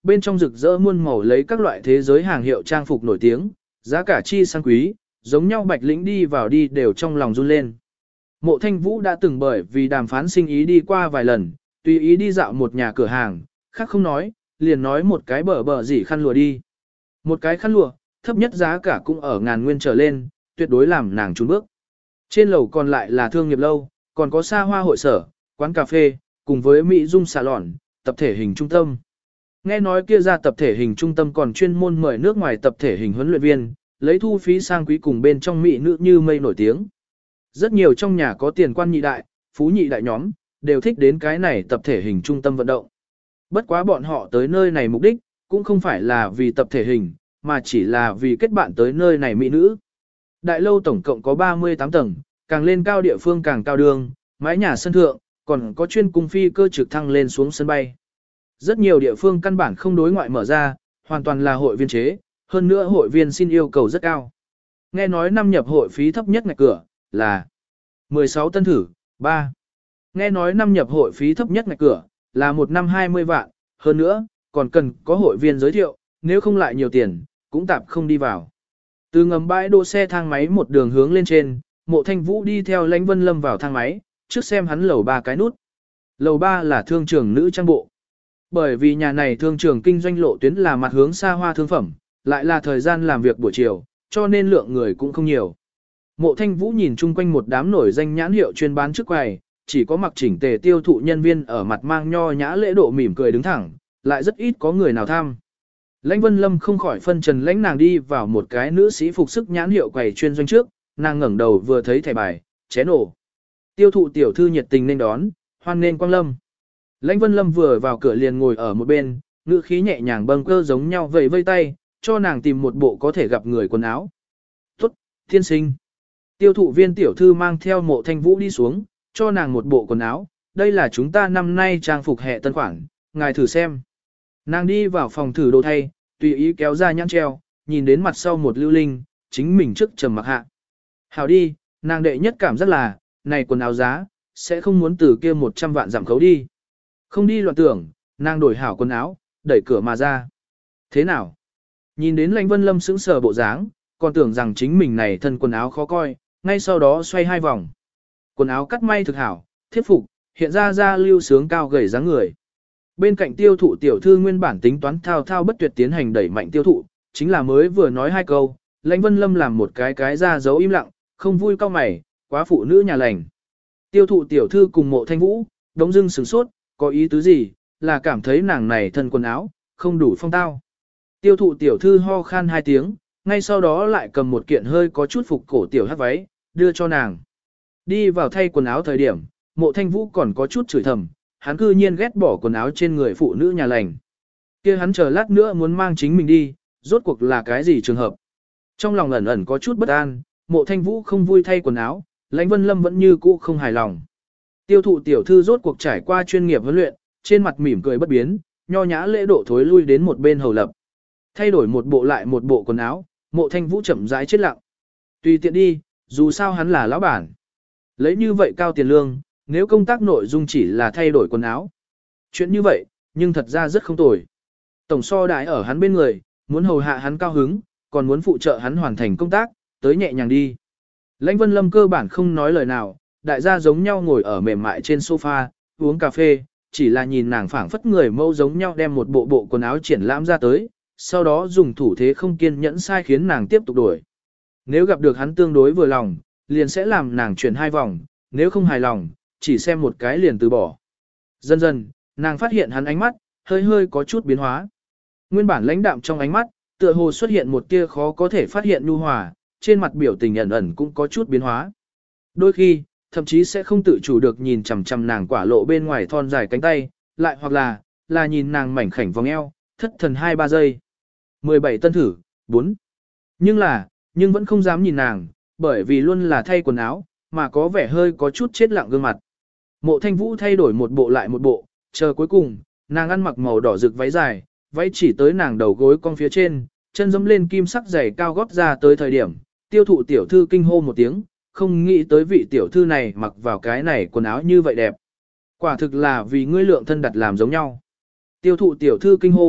bên trong rực rỡ muôn màu lấy các loại thế giới hàng hiệu trang phục nổi tiếng, giá cả chi sang quý, giống nhau Bạch Lĩnh đi vào đi đều trong lòng run lên. Mộ Thanh Vũ đã từng bởi vì đàm phán sinh ý đi qua vài lần, tùy ý đi dạo một nhà cửa hàng, khác không nói, liền nói một cái bờ bờ gì khăn lụa đi. Một cái khăn lụa, thấp nhất giá cả cũng ở ngàn nguyên trở lên, tuyệt đối làm nàng trốn bước. Trên lầu còn lại là thương nghiệp lâu, còn có xa hoa hội sở, quán cà phê, cùng với Mỹ Dung salon, tập thể hình trung tâm. Nghe nói kia ra tập thể hình trung tâm còn chuyên môn mời nước ngoài tập thể hình huấn luyện viên, lấy thu phí sang quý cùng bên trong Mỹ nữ như mây nổi tiếng. Rất nhiều trong nhà có tiền quan nhị đại, phú nhị đại nhóm, đều thích đến cái này tập thể hình trung tâm vận động. Bất quá bọn họ tới nơi này mục đích, cũng không phải là vì tập thể hình, mà chỉ là vì kết bạn tới nơi này mỹ nữ. Đại lâu tổng cộng có ba mươi tám tầng, càng lên cao địa phương càng cao đường, mái nhà sân thượng, còn có chuyên cung phi cơ trực thăng lên xuống sân bay. Rất nhiều địa phương căn bản không đối ngoại mở ra, hoàn toàn là hội viên chế, hơn nữa hội viên xin yêu cầu rất cao. Nghe nói năm nhập hội phí thấp nhất ngạch cửa, là mười sáu tân thử, ba. Nghe nói năm nhập hội phí thấp nhất ngạch cửa, là một năm hai mươi vạn, hơn nữa, còn cần có hội viên giới thiệu, nếu không lại nhiều tiền, cũng tạm không đi vào. Từ ngầm bãi đỗ xe thang máy một đường hướng lên trên, Mộ Thanh Vũ đi theo Lãnh Vân Lâm vào thang máy, trước xem hắn lầu ba cái nút. Lầu ba là thương trường nữ trang bộ. Bởi vì nhà này thương trường kinh doanh lộ tuyến là mặt hướng xa hoa thương phẩm, lại là thời gian làm việc buổi chiều, cho nên lượng người cũng không nhiều. Mộ Thanh Vũ nhìn chung quanh một đám nổi danh nhãn hiệu chuyên bán trước quầy, chỉ có mặc chỉnh tề tiêu thụ nhân viên ở mặt mang nho nhã lễ độ mỉm cười đứng thẳng, lại rất ít có người nào tham. Lãnh Vân Lâm không khỏi phân trần lãnh nàng đi vào một cái nữ sĩ phục sức nhãn hiệu quầy chuyên doanh trước, nàng ngẩng đầu vừa thấy thẻ bài, ché nổ. Tiêu thụ tiểu thư nhiệt tình nên đón, hoan nên quang lâm. Lãnh Vân Lâm vừa vào cửa liền ngồi ở một bên, ngữ khí nhẹ nhàng bâng cơ giống nhau vẫy vây tay, cho nàng tìm một bộ có thể gặp người quần áo. Tốt, tiên sinh. Tiêu thụ viên tiểu thư mang theo Mộ Thanh Vũ đi xuống, cho nàng một bộ quần áo, đây là chúng ta năm nay trang phục hè tân khoản, ngài thử xem. Nàng đi vào phòng thử đồ thay, tùy ý kéo ra nhãn treo, nhìn đến mặt sau một lưu linh, chính mình trước trầm mặc hạ. Hảo đi, nàng đệ nhất cảm rất là, này quần áo giá, sẽ không muốn từ kia một trăm vạn giảm khấu đi. Không đi loạn tưởng, nàng đổi hảo quần áo, đẩy cửa mà ra. Thế nào? Nhìn đến Lãnh Vân Lâm sững sờ bộ dáng, còn tưởng rằng chính mình này thân quần áo khó coi, ngay sau đó xoay hai vòng. Quần áo cắt may thực hảo, thiết phục, hiện ra ra lưu sướng cao gầy dáng người. Bên cạnh tiêu thụ tiểu thư nguyên bản tính toán thao thao bất tuyệt tiến hành đẩy mạnh tiêu thụ, chính là mới vừa nói hai câu, Lãnh Vân Lâm làm một cái cái ra dấu im lặng, không vui cau mày, quá phụ nữ nhà lành. Tiêu thụ tiểu thư cùng Mộ Thanh Vũ, đống dưng sửng sốt, có ý tứ gì, là cảm thấy nàng này thân quần áo, không đủ phong tao. Tiêu thụ tiểu thư ho khan hai tiếng, ngay sau đó lại cầm một kiện hơi có chút phục cổ tiểu hát váy, đưa cho nàng. Đi vào thay quần áo thời điểm, Mộ Thanh Vũ còn có chút chửi thầm, hắn cư nhiên ghét bỏ quần áo trên người phụ nữ nhà lành. Kia hắn chờ lát nữa muốn mang chính mình đi, rốt cuộc là cái gì trường hợp. Trong lòng ẩn ẩn có chút bất an, Mộ Thanh Vũ không vui thay quần áo, Lãnh Vân Lâm vẫn như cũ không hài lòng. Tiêu thụ tiểu thư rốt cuộc trải qua chuyên nghiệp huấn luyện, trên mặt mỉm cười bất biến, nho nhã lễ độ thối lui đến một bên hầu lập. Thay đổi một bộ lại một bộ quần áo, Mộ Thanh Vũ chậm rãi chết lặng. Tùy tiện đi, dù sao hắn là lão bản. Lấy như vậy cao tiền lương, nếu công tác nội dung chỉ là thay đổi quần áo. Chuyện như vậy, nhưng thật ra rất không tồi. Tổng so đại ở hắn bên người, muốn hầu hạ hắn cao hứng, còn muốn phụ trợ hắn hoàn thành công tác, tới nhẹ nhàng đi. Lãnh Vân Lâm cơ bản không nói lời nào, đại gia giống nhau ngồi ở mềm mại trên sofa, uống cà phê, chỉ là nhìn nàng phảng phất người mâu giống nhau đem một bộ bộ quần áo triển lãm ra tới, sau đó dùng thủ thế không kiên nhẫn sai khiến nàng tiếp tục đổi. Nếu gặp được hắn tương đối vừa lòng, liền sẽ làm nàng chuyển hai vòng, nếu không hài lòng, chỉ xem một cái liền từ bỏ. Dần dần, nàng phát hiện hắn ánh mắt, hơi hơi có chút biến hóa. Nguyên bản lãnh đạm trong ánh mắt, tựa hồ xuất hiện một tia khó có thể phát hiện nhu hòa, trên mặt biểu tình ẩn ẩn cũng có chút biến hóa. Đôi khi, thậm chí sẽ không tự chủ được nhìn chằm chằm nàng quả lộ bên ngoài thon dài cánh tay, lại hoặc là, là nhìn nàng mảnh khảnh vòng eo, thất thần hai ba giây. mười bảy tân thử, bốn. Nhưng là, nhưng vẫn không dám nhìn nàng, bởi vì luôn là thay quần áo, mà có vẻ hơi có chút chết lặng gương mặt. Mộ Thanh Vũ thay đổi một bộ lại một bộ, chờ cuối cùng, nàng ăn mặc màu đỏ rực váy dài, váy chỉ tới nàng đầu gối con phía trên, chân dẫm lên kim sắc giày cao gót ra tới thời điểm, tiêu thụ tiểu thư kinh hô một tiếng, không nghĩ tới vị tiểu thư này mặc vào cái này quần áo như vậy đẹp. Quả thực là vì ngươi lượng thân đặt làm giống nhau. Tiêu thụ tiểu thư kinh hô,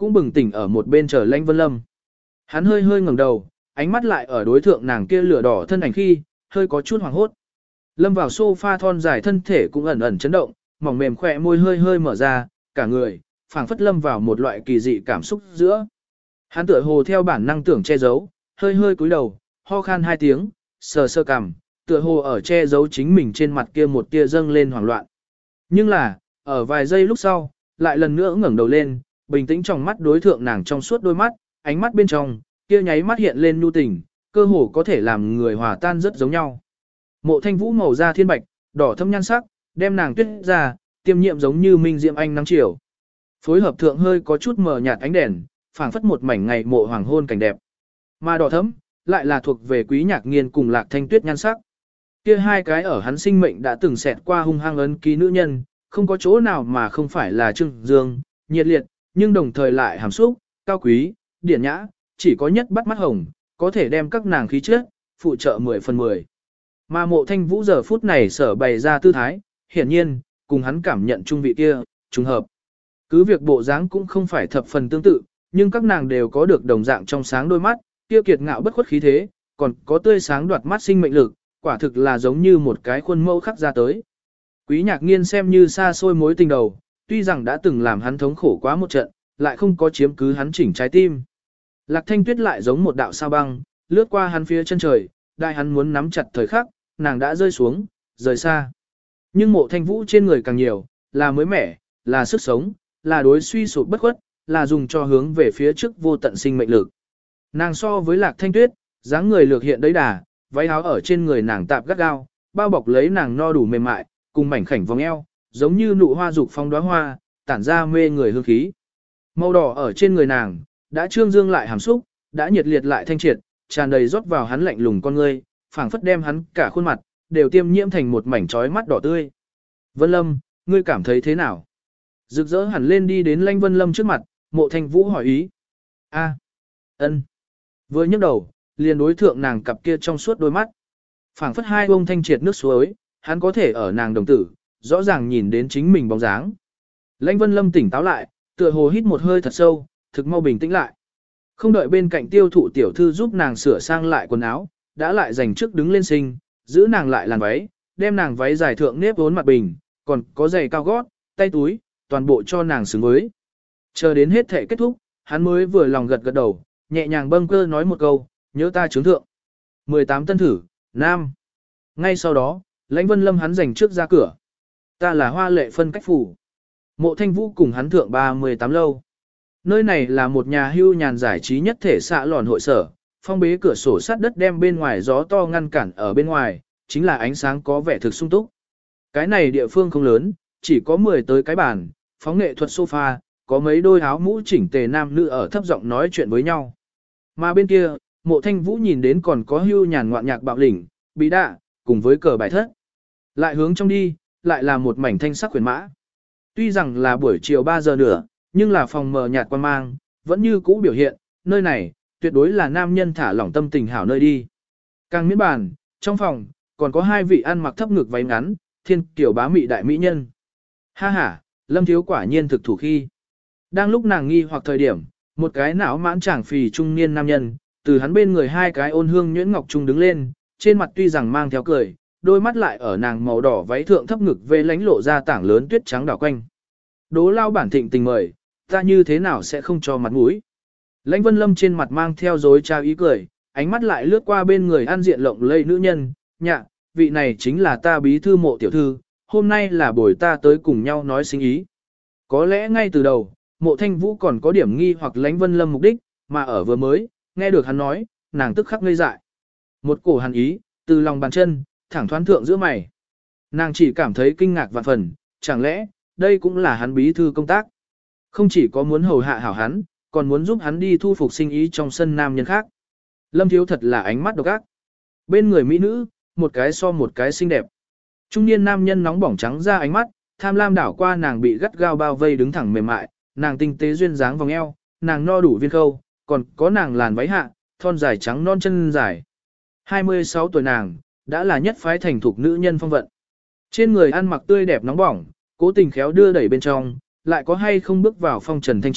cũng bừng tỉnh ở một bên chờ Lãnh Vân Lâm. Hắn hơi hơi ngẩng đầu, ánh mắt lại ở đối thượng nàng kia lửa đỏ thân ảnh khi, hơi có chút hoảng hốt. Lâm vào sofa thon dài thân thể cũng ẩn ẩn chấn động, mỏng mềm khỏe môi hơi hơi mở ra, cả người, phảng phất lâm vào một loại kỳ dị cảm xúc giữa. Hắn tựa hồ theo bản năng tưởng che giấu, hơi hơi cúi đầu, ho khan hai tiếng, sờ sơ cằm, tựa hồ ở che giấu chính mình trên mặt kia một tia dâng lên hoảng loạn. Nhưng là, ở vài giây lúc sau, lại lần nữa ngẩng đầu lên, bình tĩnh trong mắt đối thượng nàng trong suốt đôi mắt, ánh mắt bên trong, kia nháy mắt hiện lên nhu tình, cơ hồ có thể làm người hòa tan rất giống nhau. Mộ Thanh Vũ màu da thiên bạch, đỏ thâm nhan sắc, đem nàng tuyết ra, tiêm nhiệm giống như minh diệm ánh nắng chiều. Phối hợp thượng hơi có chút mờ nhạt ánh đèn, phảng phất một mảnh ngày mộ hoàng hôn cảnh đẹp. Mà đỏ thấm, lại là thuộc về Quý Nhạc Nghiên cùng Lạc Thanh Tuyết nhan sắc. Kia hai cái ở hắn sinh mệnh đã từng xẹt qua hung hăng ấn ký nữ nhân, không có chỗ nào mà không phải là trưng dương, nhiệt liệt, nhưng đồng thời lại hàm xúc, cao quý, điển nhã, chỉ có nhất bắt mắt hồng, có thể đem các nàng khí chất phụ trợ mười phần mười. Mà Mộ Thanh Vũ giờ phút này sở bày ra tư thái, hiển nhiên, cùng hắn cảm nhận trung vị kia, trùng hợp. Cứ việc bộ dáng cũng không phải thập phần tương tự, nhưng các nàng đều có được đồng dạng trong sáng đôi mắt, kia kiệt ngạo bất khuất khí thế, còn có tươi sáng đoạt mắt sinh mệnh lực, quả thực là giống như một cái khuôn mẫu khắc ra tới. Quý Nhạc Nghiên xem như xa xôi mối tình đầu, tuy rằng đã từng làm hắn thống khổ quá một trận, lại không có chiếm cứ hắn chỉnh trái tim. Lạc Thanh Tuyết lại giống một đạo sao băng, lướt qua hắn phía chân trời, đại hắn muốn nắm chặt thời khắc, nàng đã rơi xuống, rời xa. Nhưng Mộ Thanh Vũ trên người càng nhiều, là mới mẻ, là sức sống, là đối suy sụp bất khuất, là dùng cho hướng về phía trước vô tận sinh mệnh lực. Nàng so với Lạc Thanh Tuyết, dáng người lược hiện đấy đà, váy áo ở trên người nàng tạp gắt gao, bao bọc lấy nàng no đủ mềm mại, cùng mảnh khảnh vòng eo, giống như nụ hoa dục phong đóa hoa, tản ra mê người hương khí. Màu đỏ ở trên người nàng, đã trương dương lại hàm xúc, đã nhiệt liệt lại thanh triệt, tràn đầy rót vào hắn lạnh lùng con ngươi, phảng phất đem hắn cả khuôn mặt đều tiêm nhiễm thành một mảnh trói mắt đỏ tươi. Vân Lâm, ngươi cảm thấy thế nào? Rực rỡ hẳn lên đi đến Lãnh Vân Lâm trước mặt, Mộ Thanh Vũ hỏi ý. A, ân. Vừa nhấc đầu, liền đối thượng nàng cặp kia trong suốt đôi mắt. Phảng phất hai bông thanh triệt nước suối, hắn có thể ở nàng đồng tử, rõ ràng nhìn đến chính mình bóng dáng. Lãnh Vân Lâm tỉnh táo lại, tựa hồ hít một hơi thật sâu, thực mau bình tĩnh lại. Không đợi bên cạnh tiêu thụ tiểu thư giúp nàng sửa sang lại quần áo, đã lại dành trước đứng lên sinh, giữ nàng lại làn váy, đem nàng váy dài thượng nếp vốn mặt bình, còn có giày cao gót, tay túi, toàn bộ cho nàng xứng với. Chờ đến hết thể kết thúc, hắn mới vừa lòng gật gật đầu, nhẹ nhàng bâng cơ nói một câu, nhớ ta chứng thượng. mười tám tân thử, nam. Ngay sau đó, Lãnh Vân Lâm hắn dành trước ra cửa. Ta là Hoa Lệ phân cách phủ. Mộ Thanh Vũ cùng hắn thượng ba mươi tám lâu. Nơi này là một nhà hưu nhàn giải trí nhất thể xạ lòn hội sở, phong bế cửa sổ sắt đất đem bên ngoài gió to ngăn cản ở bên ngoài, chính là ánh sáng có vẻ thực sung túc. Cái này địa phương không lớn, chỉ có mười tới cái bàn, phóng nghệ thuật sofa, có mấy đôi áo mũ chỉnh tề nam nữ ở thấp giọng nói chuyện với nhau. Mà bên kia, Mộ Thanh Vũ nhìn đến còn có hưu nhàn ngoạn nhạc bạo lĩnh, bí đạ, cùng với cờ bài thất. Lại hướng trong đi, lại là một mảnh thanh sắc khuyến mã. Tuy rằng là buổi chiều ba giờ nữa, nhưng là phòng mờ nhạt quan mang, vẫn như cũ biểu hiện, nơi này, tuyệt đối là nam nhân thả lỏng tâm tình hảo nơi đi. Càng miễn bàn, trong phòng, còn có hai vị ăn mặc thấp ngực váy ngắn, thiên kiểu bá mị đại mỹ nhân. Ha ha, Lâm Thiếu quả nhiên thực thủ khi. Đang lúc nàng nghi hoặc thời điểm, một cái não mãn chàng phì trung niên nam nhân, từ hắn bên người hai cái ôn hương nhuyễn ngọc trung đứng lên, trên mặt tuy rằng mang theo cười, đôi mắt lại ở nàng màu đỏ váy thượng thấp ngực về lánh lộ ra tảng lớn tuyết trắng đảo quanh. Đố lao bản thịnh tình mời, ta như thế nào sẽ không cho mặt mũi. Lãnh Vân Lâm trên mặt mang theo dối trao ý cười, ánh mắt lại lướt qua bên người ăn diện lộng lây nữ nhân, nhạ, vị này chính là ta bí thư Mộ tiểu thư, hôm nay là buổi ta tới cùng nhau nói sinh ý. Có lẽ ngay từ đầu, Mộ Thanh Vũ còn có điểm nghi hoặc Lãnh Vân Lâm mục đích, mà ở vừa mới, nghe được hắn nói, nàng tức khắc ngây dại. Một cổ hàn ý, từ lòng bàn chân, thẳng thoáng thượng giữa mày. Nàng chỉ cảm thấy kinh ngạc vạn phần, chẳng lẽ, đây cũng là hắn bí thư công tác. Không chỉ có muốn hầu hạ hảo hắn, còn muốn giúp hắn đi thu phục sinh ý trong sân nam nhân khác. Lâm Thiếu thật là ánh mắt độc ác. Bên người mỹ nữ, một cái so một cái xinh đẹp. Trung niên nam nhân nóng bỏng trắng ra ánh mắt, tham lam đảo qua nàng bị gắt gao bao vây đứng thẳng mềm mại, nàng tinh tế duyên dáng vòng eo, nàng no đủ viên khâu, còn có nàng làn váy hạ, thon dài trắng non chân dài. hai mươi sáu tuổi nàng, đã là nhất phái thành thục nữ nhân phong vận. Trên người ăn mặc tươi đẹp nóng bỏng, cố tình khéo đưa đẩy bên trong, lại có hay không bước vào phong trần thanh triệt,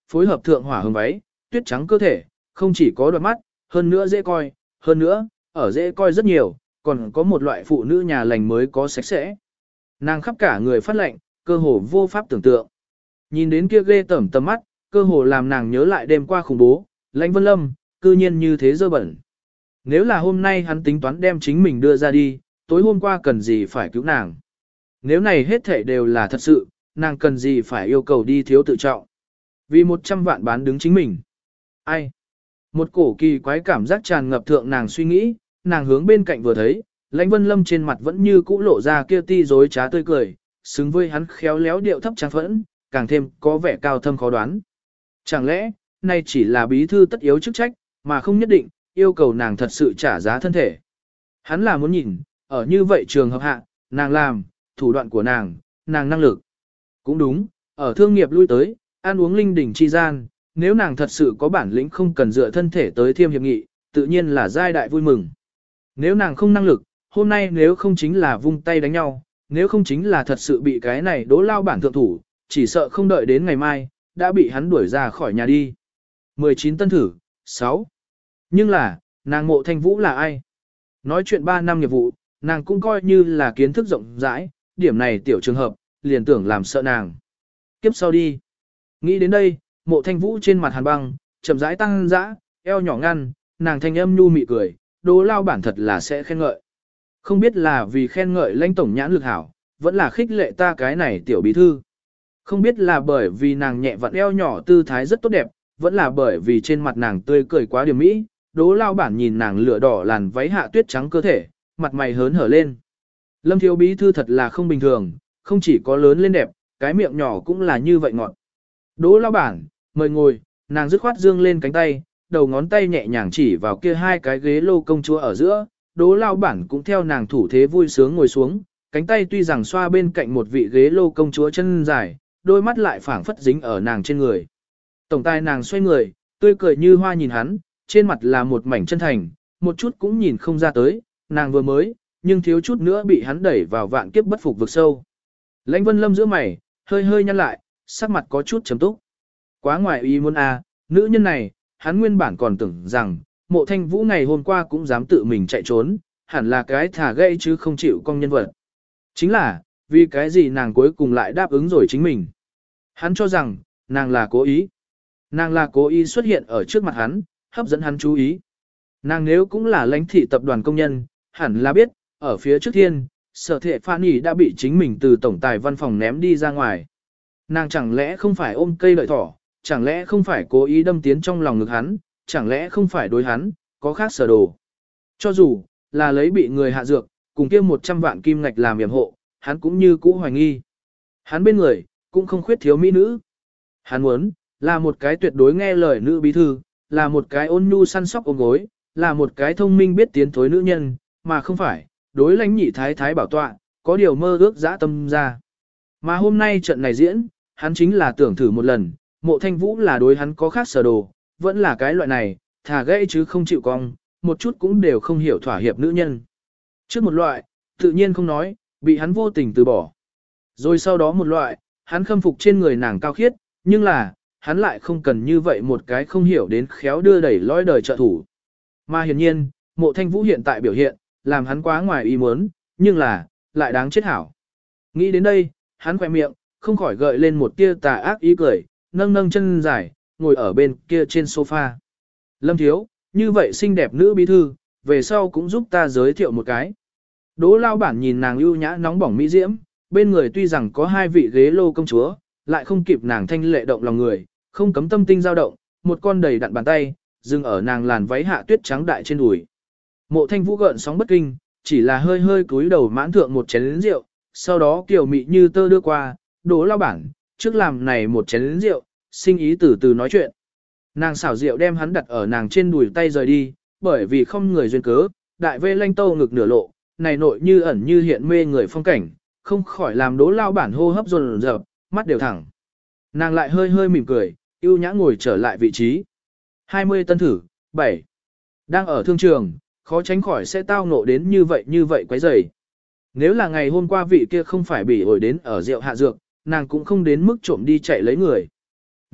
phối hợp thượng hỏa hồng váy, tuyết trắng cơ thể, không chỉ có đoạt mắt, hơn nữa dễ coi, hơn nữa, ở dễ coi rất nhiều, còn có một loại phụ nữ nhà lành mới có sạch sẽ. Nàng khắp cả người phát lệnh, cơ hồ vô pháp tưởng tượng. Nhìn đến kia ghê tởm tầm mắt, cơ hồ làm nàng nhớ lại đêm qua khủng bố, Lãnh Vân Lâm, cư nhiên như thế dơ bẩn. Nếu là hôm nay hắn tính toán đem chính mình đưa ra đi, tối hôm qua cần gì phải cứu nàng. Nếu này hết thảy đều là thật sự, nàng cần gì phải yêu cầu đi thiếu tự trọng. Vì một trăm vạn bán đứng chính mình. Ai? Một cổ kỳ quái cảm giác tràn ngập thượng nàng suy nghĩ, nàng hướng bên cạnh vừa thấy, Lãnh Vân Lâm trên mặt vẫn như cũ lộ ra kia ti dối trá tươi cười, xứng với hắn khéo léo điệu thấp trang phẫn, càng thêm có vẻ cao thâm khó đoán. Chẳng lẽ, nay chỉ là bí thư tất yếu chức trách, mà không nhất định, yêu cầu nàng thật sự trả giá thân thể. Hắn là muốn nhìn, ở như vậy trường hợp hạ, nàng làm, thủ đoạn của nàng, nàng năng lực. Cũng đúng, ở thương nghiệp lui tới, ăn uống linh đỉnh chi gian, nếu nàng thật sự có bản lĩnh không cần dựa thân thể tới thiêm hiệp nghị, tự nhiên là giai đại vui mừng. Nếu nàng không năng lực, hôm nay nếu không chính là vung tay đánh nhau, nếu không chính là thật sự bị cái này đố lao bản thượng thủ, chỉ sợ không đợi đến ngày mai, đã bị hắn đuổi ra khỏi nhà đi. mười chín tân thử, sáu. Nhưng là, nàng Mộ Thanh Vũ là ai? Nói chuyện ba năm nghiệp vụ, nàng cũng coi như là kiến thức rộng rãi, điểm này tiểu trường hợp, liền tưởng làm sợ nàng. Kiếp sau đi. Nghĩ đến đây, Mộ Thanh Vũ trên mặt hàn băng, chậm rãi tăng dã, eo nhỏ ngăn, nàng thanh âm nhu mị cười, đố lao bản thật là sẽ khen ngợi. Không biết là vì khen ngợi Lãnh tổng nhãn lực hảo, vẫn là khích lệ ta cái này tiểu bí thư. Không biết là bởi vì nàng nhẹ vặn eo nhỏ tư thái rất tốt đẹp, vẫn là bởi vì trên mặt nàng tươi cười quá điểm mỹ, đố lao bản nhìn nàng lửa đỏ làn váy hạ tuyết trắng cơ thể, mặt mày hớn hở lên. Lâm thiếu bí thư thật là không bình thường, không chỉ có lớn lên đẹp, cái miệng nhỏ cũng là như vậy ngọt. Đố lao bản, mời ngồi, nàng dứt khoát dương lên cánh tay, đầu ngón tay nhẹ nhàng chỉ vào kia hai cái ghế lô công chúa ở giữa, đố lao bản cũng theo nàng thủ thế vui sướng ngồi xuống, cánh tay tuy rằng xoa bên cạnh một vị ghế lô công chúa chân dài, đôi mắt lại phảng phất dính ở nàng trên người. Tổng tài nàng xoay người, tươi cười như hoa nhìn hắn, trên mặt là một mảnh chân thành, một chút cũng nhìn không ra tới, nàng vừa mới, nhưng thiếu chút nữa bị hắn đẩy vào vạn kiếp bất phục vực sâu. Lãnh Vân Lâm giữa mày, hơi hơi nhăn lại, sắc mặt có chút chấm túc. Quá ngoài ý muốn à, nữ nhân này, hắn nguyên bản còn tưởng rằng, Mộ Thanh Vũ ngày hôm qua cũng dám tự mình chạy trốn, hẳn là cái thả gãy chứ không chịu cong nhân vật. Chính là, vì cái gì nàng cuối cùng lại đáp ứng rồi chính mình. Hắn cho rằng, nàng là cố ý. Nàng là cố ý xuất hiện ở trước mặt hắn, hấp dẫn hắn chú ý. Nàng nếu cũng là lãnh thị tập đoàn công nhân, hẳn là biết, ở phía trước thiên, sở thệ Phan Nhĩ đã bị chính mình từ tổng tài văn phòng ném đi ra ngoài. Nàng chẳng lẽ không phải ôm cây lợi thỏ, chẳng lẽ không phải cố ý đâm tiến trong lòng ngực hắn, chẳng lẽ không phải đối hắn, có khác sở đồ. Cho dù, là lấy bị người hạ dược, cùng kia một trăm vạn kim ngạch làm yểm hộ, hắn cũng như cũ hoài nghi. Hắn bên người, cũng không khuyết thiếu mỹ nữ. Hắn muốn, là một cái tuyệt đối nghe lời nữ bí thư, là một cái ôn nhu săn sóc ôm gối, là một cái thông minh biết tiến thối nữ nhân, mà không phải, đối lãnh nhị thái thái bảo tọa, có điều mơ ước dã tâm ra. Mà hôm nay trận này diễn, hắn chính là tưởng thử một lần, Mộ Thanh Vũ là đối hắn có khác sở đồ, vẫn là cái loại này, thả gãy chứ không chịu cong, một chút cũng đều không hiểu thỏa hiệp nữ nhân. Trước một loại, tự nhiên không nói, bị hắn vô tình từ bỏ. Rồi sau đó một loại, hắn khâm phục trên người nàng cao khiết, nhưng là, hắn lại không cần như vậy một cái không hiểu đến khéo đưa đẩy lõi đời trợ thủ. Mà hiển nhiên, Mộ Thanh Vũ hiện tại biểu hiện, làm hắn quá ngoài ý muốn, nhưng là, lại đáng chết hảo. Nghĩ đến đây, hắn khỏe miệng, không khỏi gợi lên một tia tà ác ý cười, nâng nâng chân dài, ngồi ở bên kia trên sofa. Lâm thiếu, như vậy xinh đẹp nữ bí thư, về sau cũng giúp ta giới thiệu một cái. Đỗ lao bản nhìn nàng ưu nhã nóng bỏng mỹ diễm, bên người tuy rằng có hai vị ghế lô công chúa, lại không kịp nàng thanh lệ động lòng người, không cấm tâm tinh dao động, một con đầy đặn bàn tay, dừng ở nàng làn váy hạ tuyết trắng đại trên đùi. Mộ Thanh Vũ gợn sóng bất kinh, chỉ là hơi hơi cúi đầu mãn thượng một chén rượu, sau đó kiều mị như tơ đưa qua, Đỗ lao bản, trước làm này một chén rượu, sinh ý từ từ nói chuyện. Nàng xảo rượu đem hắn đặt ở nàng trên đùi tay rời đi, bởi vì không người duyên cớ, đại vê lanh tâu ngực nửa lộ, này nội như ẩn như hiện mê người phong cảnh, không khỏi làm Đỗ lao bản hô hấp dồn dập, mắt đều thẳng. Nàng lại hơi hơi mỉm cười, yêu nhã ngồi trở lại vị trí. hai mươi tân thử, bảy. Đang ở thương trường, khó tránh khỏi sẽ tao ngộ đến như vậy như vậy quấy rầy. Nếu là ngày hôm qua vị kia không phải bị ổi đến ở rượu hạ dược, nàng cũng không đến mức trộm đi chạy lấy người.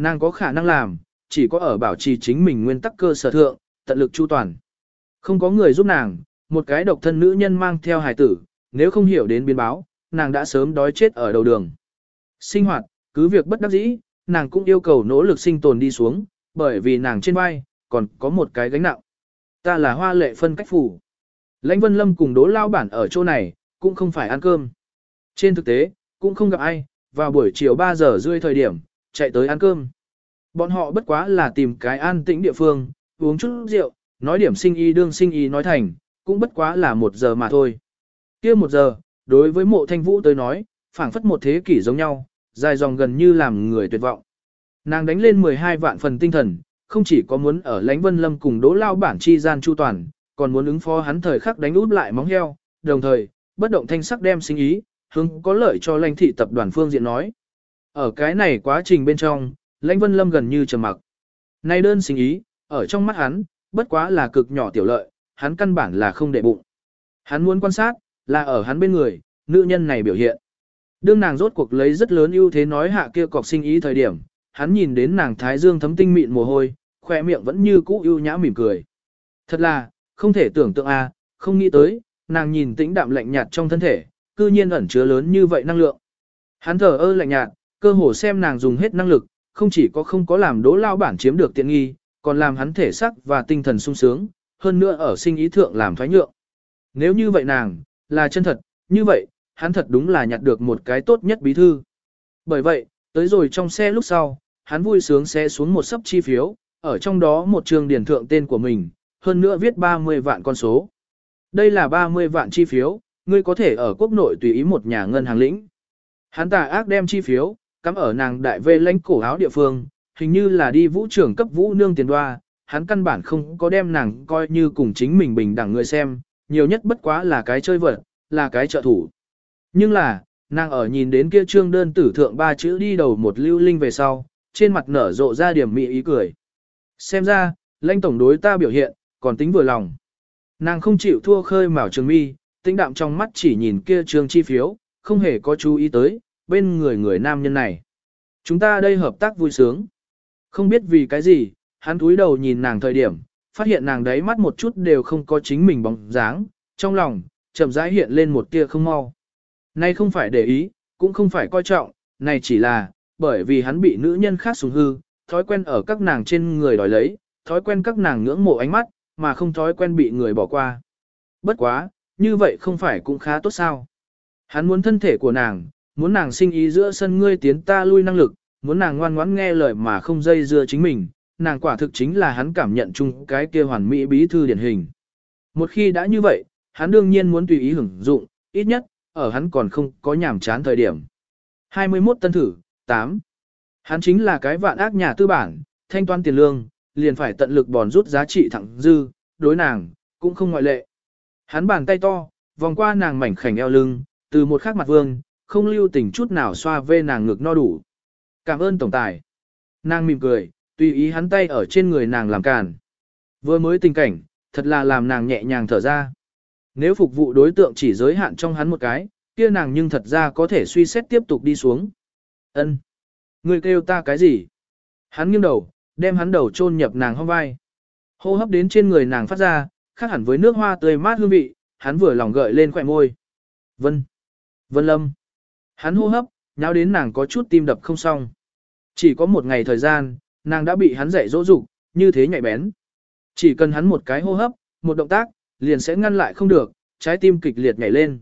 Nàng có khả năng làm, chỉ có ở bảo trì chính mình nguyên tắc cơ sở thượng, tận lực chu toàn. Không có người giúp nàng, một cái độc thân nữ nhân mang theo hài tử, nếu không hiểu đến biến báo, nàng đã sớm đói chết ở đầu đường. Sinh hoạt, cứ việc bất đắc dĩ, nàng cũng yêu cầu nỗ lực sinh tồn đi xuống, bởi vì nàng trên vai, còn có một cái gánh nặng. Ta là Hoa Lệ phân cách phủ. Lãnh Vân Lâm cùng Đỗ lao bản ở chỗ này, cũng không phải ăn cơm. Trên thực tế, cũng không gặp ai, vào buổi chiều ba giờ rưỡi thời điểm, chạy tới ăn cơm. Bọn họ bất quá là tìm cái an tĩnh địa phương, uống chút rượu, nói điểm sinh y đương sinh y nói thành, cũng bất quá là một giờ mà thôi. Kia một giờ, đối với Mộ Thanh Vũ tới nói, phảng phất một thế kỷ giống nhau, dài dòng gần như làm người tuyệt vọng. Nàng đánh lên mười hai vạn phần tinh thần, không chỉ có muốn ở Lãnh Vân Lâm cùng Đỗ lao bản chi gian chu toàn, còn muốn ứng phó hắn thời khắc đánh út lại móng heo, đồng thời, bất động thanh sắc đem sinh ý, hướng có lợi cho Lãnh thị tập đoàn phương diện nói. Ở cái này quá trình bên trong, Lãnh Vân Lâm gần như trầm mặc. Nay đơn sinh ý, ở trong mắt hắn, bất quá là cực nhỏ tiểu lợi, hắn căn bản là không để bụng. Hắn muốn quan sát, là ở hắn bên người, nữ nhân này biểu hiện. Đương nàng rốt cuộc lấy rất lớn ưu thế nói hạ kia cọc sinh ý thời điểm, hắn nhìn đến nàng thái dương thấm tinh mịn mồ hôi, khỏe miệng vẫn như cũ ưu nhã mỉm cười. Thật là, không thể tưởng tượng à, không nghĩ tới, nàng nhìn tĩnh đạm lạnh nhạt trong thân thể, cư nhiên ẩn chứa lớn như vậy năng lượng. Hắn thở ơ lạnh nhạt, cơ hồ xem nàng dùng hết năng lực, không chỉ có không có làm Đỗ lao bản chiếm được tiện nghi, còn làm hắn thể sắc và tinh thần sung sướng, hơn nữa ở sinh ý thượng làm thoái nhượng. Nếu như vậy nàng, là chân thật, như vậy, hắn thật đúng là nhặt được một cái tốt nhất bí thư. Bởi vậy, tới rồi trong xe lúc sau, hắn vui sướng sẽ xuống một sấp chi phiếu, ở trong đó một trường điển thượng tên của mình, hơn nữa viết ba mươi vạn con số. Đây là ba mươi vạn chi phiếu, ngươi có thể ở quốc nội tùy ý một nhà ngân hàng lĩnh. Hắn tà ác đem chi phiếu, cắm ở nàng đại vê lãnh cổ áo địa phương, hình như là đi vũ trưởng cấp vũ nương tiền đoa, hắn căn bản không có đem nàng coi như cùng chính mình bình đẳng người xem, nhiều nhất bất quá là cái chơi vật, là cái trợ thủ. Nhưng là, nàng ở nhìn đến kia trương đơn tử thượng ba chữ đi đầu một lưu linh về sau, trên mặt nở rộ ra điểm mị ý cười. Xem ra, lãnh tổng đối ta biểu hiện, còn tính vừa lòng. Nàng không chịu thua khơi mào trường mi, tĩnh đạm trong mắt chỉ nhìn kia trương chi phiếu, không hề có chú ý tới, bên người người nam nhân này. Chúng ta đây hợp tác vui sướng. Không biết vì cái gì, hắn cúi đầu nhìn nàng thời điểm, phát hiện nàng đấy mắt một chút đều không có chính mình bóng dáng, trong lòng, chậm rãi hiện lên một tia không mau. Này không phải để ý, cũng không phải coi trọng, này chỉ là, bởi vì hắn bị nữ nhân khác sủng hư, thói quen ở các nàng trên người đòi lấy, thói quen các nàng ngưỡng mộ ánh mắt, mà không thói quen bị người bỏ qua. Bất quá, như vậy không phải cũng khá tốt sao. Hắn muốn thân thể của nàng, muốn nàng sinh ý giữa sân ngươi tiến ta lui năng lực, muốn nàng ngoan ngoãn nghe lời mà không dây dưa chính mình, nàng quả thực chính là hắn cảm nhận chung cái kia hoàn mỹ bí thư điển hình. Một khi đã như vậy, hắn đương nhiên muốn tùy ý hưởng dụng, ít nhất, ở hắn còn không có nhảm chán thời điểm. hai mươi mốt tân thử, tám. Hắn chính là cái vạn ác nhà tư bản, thanh toán tiền lương, liền phải tận lực bòn rút giá trị thẳng dư, đối nàng, cũng không ngoại lệ. Hắn bàn tay to, vòng qua nàng mảnh khảnh eo lưng, từ một khắc mặt vương, không lưu tình chút nào xoa vê nàng ngực no đủ. Cảm ơn tổng tài. Nàng mỉm cười, tùy ý hắn tay ở trên người nàng làm càn. Vừa mới tình cảnh, thật là làm nàng nhẹ nhàng thở ra. Nếu phục vụ đối tượng chỉ giới hạn trong hắn một cái, kia nàng nhưng thật ra có thể suy xét tiếp tục đi xuống. Ân, người kêu ta cái gì? Hắn nghiêng đầu, đem hắn đầu chôn nhập nàng hông vai. Hô hấp đến trên người nàng phát ra, khác hẳn với nước hoa tươi mát hương vị, hắn vừa lòng gợi lên khỏe môi. Vân, Vân Lâm. Hắn hô hấp, nháo đến nàng có chút tim đập không xong. Chỉ có một ngày thời gian, nàng đã bị hắn dạy dỗ dục, như thế nhạy bén. Chỉ cần hắn một cái hô hấp, một động tác, liền sẽ ngăn lại không được, trái tim kịch liệt nhảy lên.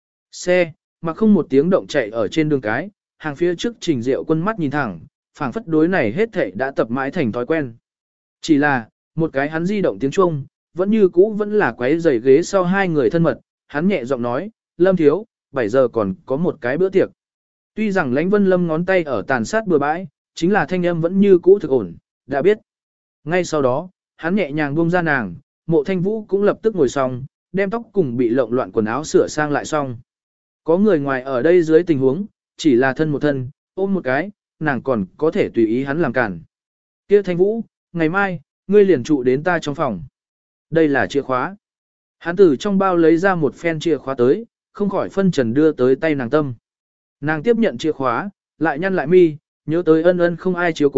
Xe, mà không một tiếng động chạy ở trên đường cái, hàng phía trước Trình Diệu Quân mắt nhìn thẳng, phảng phất đối này hết thảy đã tập mãi thành thói quen. Chỉ là, một cái hắn di động tiếng Trung, vẫn như cũ vẫn là quấy giày ghế sau hai người thân mật, hắn nhẹ giọng nói, Lâm thiếu, bảy giờ còn có một cái bữa tiệc. Tuy rằng Lãnh Vân Lâm ngón tay ở tàn sát bừa bãi, chính là thanh âm vẫn như cũ thực ổn, đã biết. Ngay sau đó, hắn nhẹ nhàng buông ra nàng, Mộ Thanh Vũ cũng lập tức ngồi xong, đem tóc cùng bị lộn loạn quần áo sửa sang lại xong. Có người ngoài ở đây dưới tình huống, chỉ là thân một thân, ôm một cái, nàng còn có thể tùy ý hắn làm cản. Kia Thanh Vũ, ngày mai, ngươi liền trụ đến ta trong phòng. Đây là chìa khóa. Hắn từ trong bao lấy ra một phen chìa khóa tới, không khỏi phân trần đưa tới tay nàng tâm. Nàng tiếp nhận chìa khóa, lại nhăn lại mi, nhớ tới ân ân không ai chiếu cố,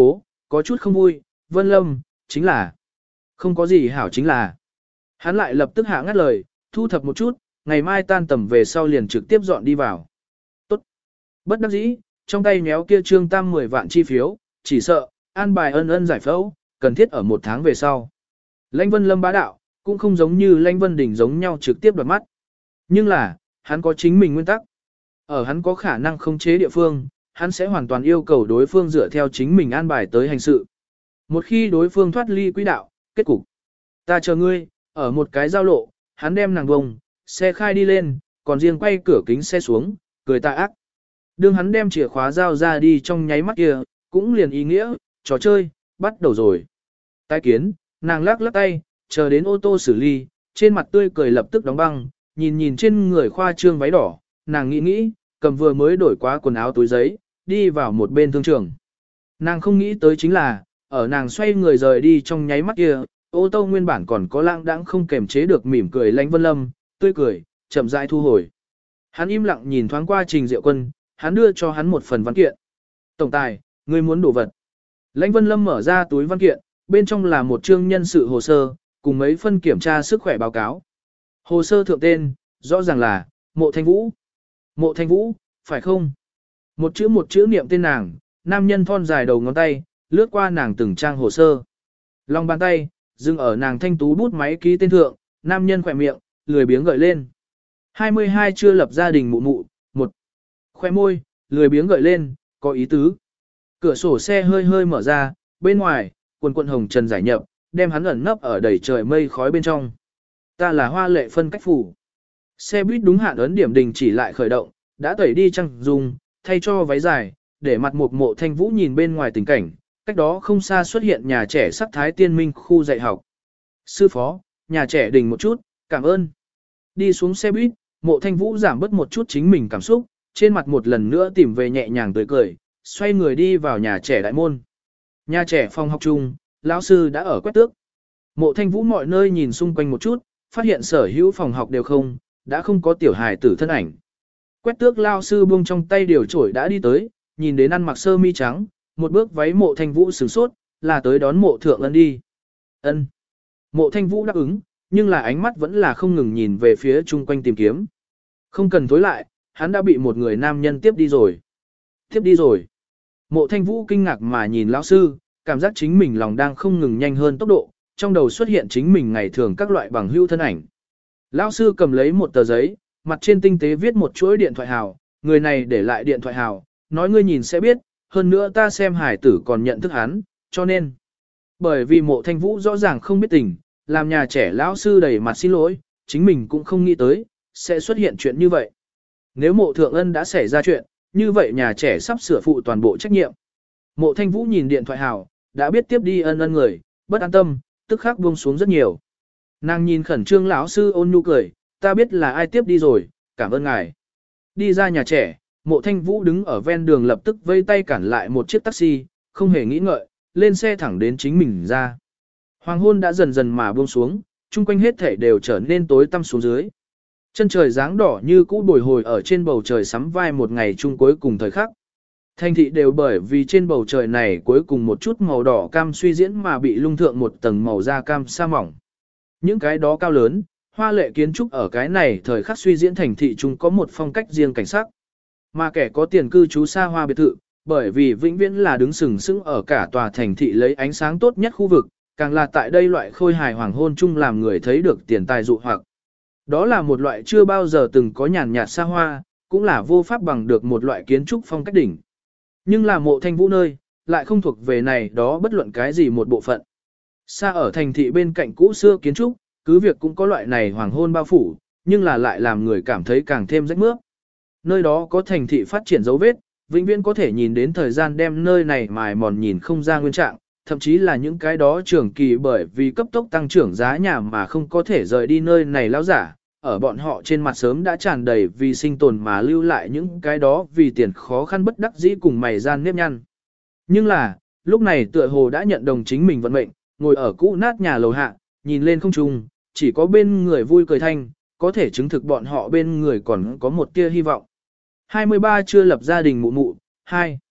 có chút không vui, Vân Lâm, chính là, không có gì hảo chính là. Hắn lại lập tức hạ ngắt lời, thu thập một chút, ngày mai tan tầm về sau liền trực tiếp dọn đi vào. Tốt. Bất đắc dĩ, trong tay méo kia trương tam mười vạn chi phiếu, chỉ sợ, an bài ân ân giải phẫu, cần thiết ở một tháng về sau. Lãnh Vân Lâm bá đạo, cũng không giống như Lãnh Vân Đình giống nhau trực tiếp đoạt mắt. Nhưng là, hắn có chính mình nguyên tắc. Ở hắn có khả năng khống chế địa phương, hắn sẽ hoàn toàn yêu cầu đối phương dựa theo chính mình an bài tới hành sự. Một khi đối phương thoát ly quỹ đạo, kết cục. Ta chờ ngươi, ở một cái giao lộ, hắn đem nàng bông, xe khai đi lên, còn riêng quay cửa kính xe xuống, cười tà ác. Đương hắn đem chìa khóa giao ra đi trong nháy mắt kia, cũng liền ý nghĩa, trò chơi, bắt đầu rồi. Tái kiến, nàng lắc lắc tay, chờ đến ô tô xử lý, trên mặt tươi cười lập tức đóng băng, nhìn nhìn trên người khoa trương váy đỏ, nàng nghĩ nghĩ, cầm vừa mới đổi quá quần áo túi giấy, đi vào một bên thương trường. Nàng không nghĩ tới chính là, ở nàng xoay người rời đi trong nháy mắt kia, ô tô nguyên bản còn có lãng đãng không kềm chế được mỉm cười Lãnh Vân Lâm, tươi cười, chậm rãi thu hồi. Hắn im lặng nhìn thoáng qua Trình Diệu Quân, hắn đưa cho hắn một phần văn kiện. Tổng tài, ngươi muốn đồ vật. Lãnh Vân Lâm mở ra túi văn kiện, bên trong là một chương nhân sự hồ sơ, cùng mấy phân kiểm tra sức khỏe báo cáo. Hồ sơ thượng tên, rõ ràng là, Mộ Thanh Vũ. Mộ Thanh Vũ, phải không? Một chữ một chữ niệm tên nàng, nam nhân thon dài đầu ngón tay, lướt qua nàng từng trang hồ sơ. Lòng bàn tay, dừng ở nàng thanh tú bút máy ký tên thượng, nam nhân khỏe miệng, lười biếng gợi lên. hai mươi hai chưa lập gia đình mụ mụ, một. Khoe môi, lười biếng gợi lên, có ý tứ. Cửa sổ xe hơi hơi mở ra, bên ngoài, quần quần hồng trần giải nhập, đem hắn ẩn nấp ở đầy trời mây khói bên trong. Ta là Hoa Lệ phân cách phủ. Xe buýt đúng hạn ấn điểm đình chỉ lại khởi động, đã tẩy đi trăng dùng, thay cho váy dài, để mặt một Mộ Thanh Vũ nhìn bên ngoài tình cảnh, cách đó không xa xuất hiện nhà trẻ sắc thái tiên minh khu dạy học. Sư phó, nhà trẻ đình một chút, cảm ơn. Đi xuống xe buýt, Mộ Thanh Vũ giảm bớt một chút chính mình cảm xúc, trên mặt một lần nữa tìm về nhẹ nhàng tươi cười, xoay người đi vào nhà trẻ đại môn. Nhà trẻ phòng học chung, lão sư đã ở quét tước. Mộ Thanh Vũ mọi nơi nhìn xung quanh một chút, phát hiện sở hữu phòng học đều không, đã không có tiểu hài tử thân ảnh. Quét tước lão sư buông trong tay điều chổi đã đi tới, nhìn đến ăn mặc sơ mi trắng, một bước váy Mộ Thanh Vũ sửng sốt, là tới đón Mộ Thượng Ân đi. Ân. Mộ Thanh Vũ đáp ứng, nhưng là ánh mắt vẫn là không ngừng nhìn về phía chung quanh tìm kiếm. Không cần tối lại, hắn đã bị một người nam nhân tiếp đi rồi. Tiếp đi rồi. Mộ Thanh Vũ kinh ngạc mà nhìn lão sư, cảm giác chính mình lòng đang không ngừng nhanh hơn tốc độ, trong đầu xuất hiện chính mình ngày thường các loại bằng hữu thân ảnh. Lão sư cầm lấy một tờ giấy, mặt trên tinh tế viết một chuỗi điện thoại hào, người này để lại điện thoại hào, nói ngươi nhìn sẽ biết, hơn nữa ta xem hải tử còn nhận thức hắn, cho nên. Bởi vì Mộ Thanh Vũ rõ ràng không biết tình, làm nhà trẻ lão sư đầy mặt xin lỗi, chính mình cũng không nghĩ tới, sẽ xuất hiện chuyện như vậy. Nếu Mộ Thượng Ân đã xảy ra chuyện, như vậy nhà trẻ sắp sửa phụ toàn bộ trách nhiệm. Mộ Thanh Vũ nhìn điện thoại hào, đã biết tiếp đi Ân Ân người, bất an tâm, tức khắc buông xuống rất nhiều. Nàng nhìn khẩn trương lão sư ôn nhu cười, ta biết là ai tiếp đi rồi, cảm ơn ngài. Đi ra nhà trẻ, Mộ Thanh Vũ đứng ở ven đường lập tức vây tay cản lại một chiếc taxi, không hề nghĩ ngợi, lên xe thẳng đến chính mình ra. Hoàng hôn đã dần dần mà buông xuống, chung quanh hết thể đều trở nên tối tăm xuống dưới. Chân trời dáng đỏ như cũ bồi hồi ở trên bầu trời sắm vai một ngày chung cuối cùng thời khắc. Thành thị đều bởi vì trên bầu trời này cuối cùng một chút màu đỏ cam suy diễn mà bị lung thượng một tầng màu da cam sa mỏng. Những cái đó cao lớn, hoa lệ kiến trúc ở cái này thời khắc suy diễn thành thị chúng có một phong cách riêng cảnh sắc. Mà kẻ có tiền cư trú xa hoa biệt thự, bởi vì vĩnh viễn là đứng sừng sững ở cả tòa thành thị lấy ánh sáng tốt nhất khu vực, càng là tại đây loại khôi hài hoàng hôn chung làm người thấy được tiền tài dụ hoặc. Đó là một loại chưa bao giờ từng có nhàn nhạt xa hoa, cũng là vô pháp bằng được một loại kiến trúc phong cách đỉnh. Nhưng là Mộ Thanh Vũ nơi, lại không thuộc về này đó bất luận cái gì một bộ phận. Xa ở thành thị bên cạnh cũ xưa kiến trúc, cứ việc cũng có loại này hoàng hôn bao phủ, nhưng là lại làm người cảm thấy càng thêm rách mướp. Nơi đó có thành thị phát triển dấu vết, vĩnh viễn có thể nhìn đến thời gian đem nơi này mài mòn nhìn không ra nguyên trạng, thậm chí là những cái đó trưởng kỳ bởi vì cấp tốc tăng trưởng giá nhà mà không có thể rời đi nơi này lão giả, ở bọn họ trên mặt sớm đã tràn đầy vì sinh tồn mà lưu lại những cái đó vì tiền khó khăn bất đắc dĩ cùng mày gian nếp nhăn. Nhưng là, lúc này tựa hồ đã nhận đồng chính mình vận mệnh, ngồi ở cũ nát nhà lầu hạ, nhìn lên không trung, chỉ có bên người vui cười thanh, có thể chứng thực bọn họ bên người còn có một tia hy vọng. hai mươi ba chưa lập gia đình mụ mụ, hai.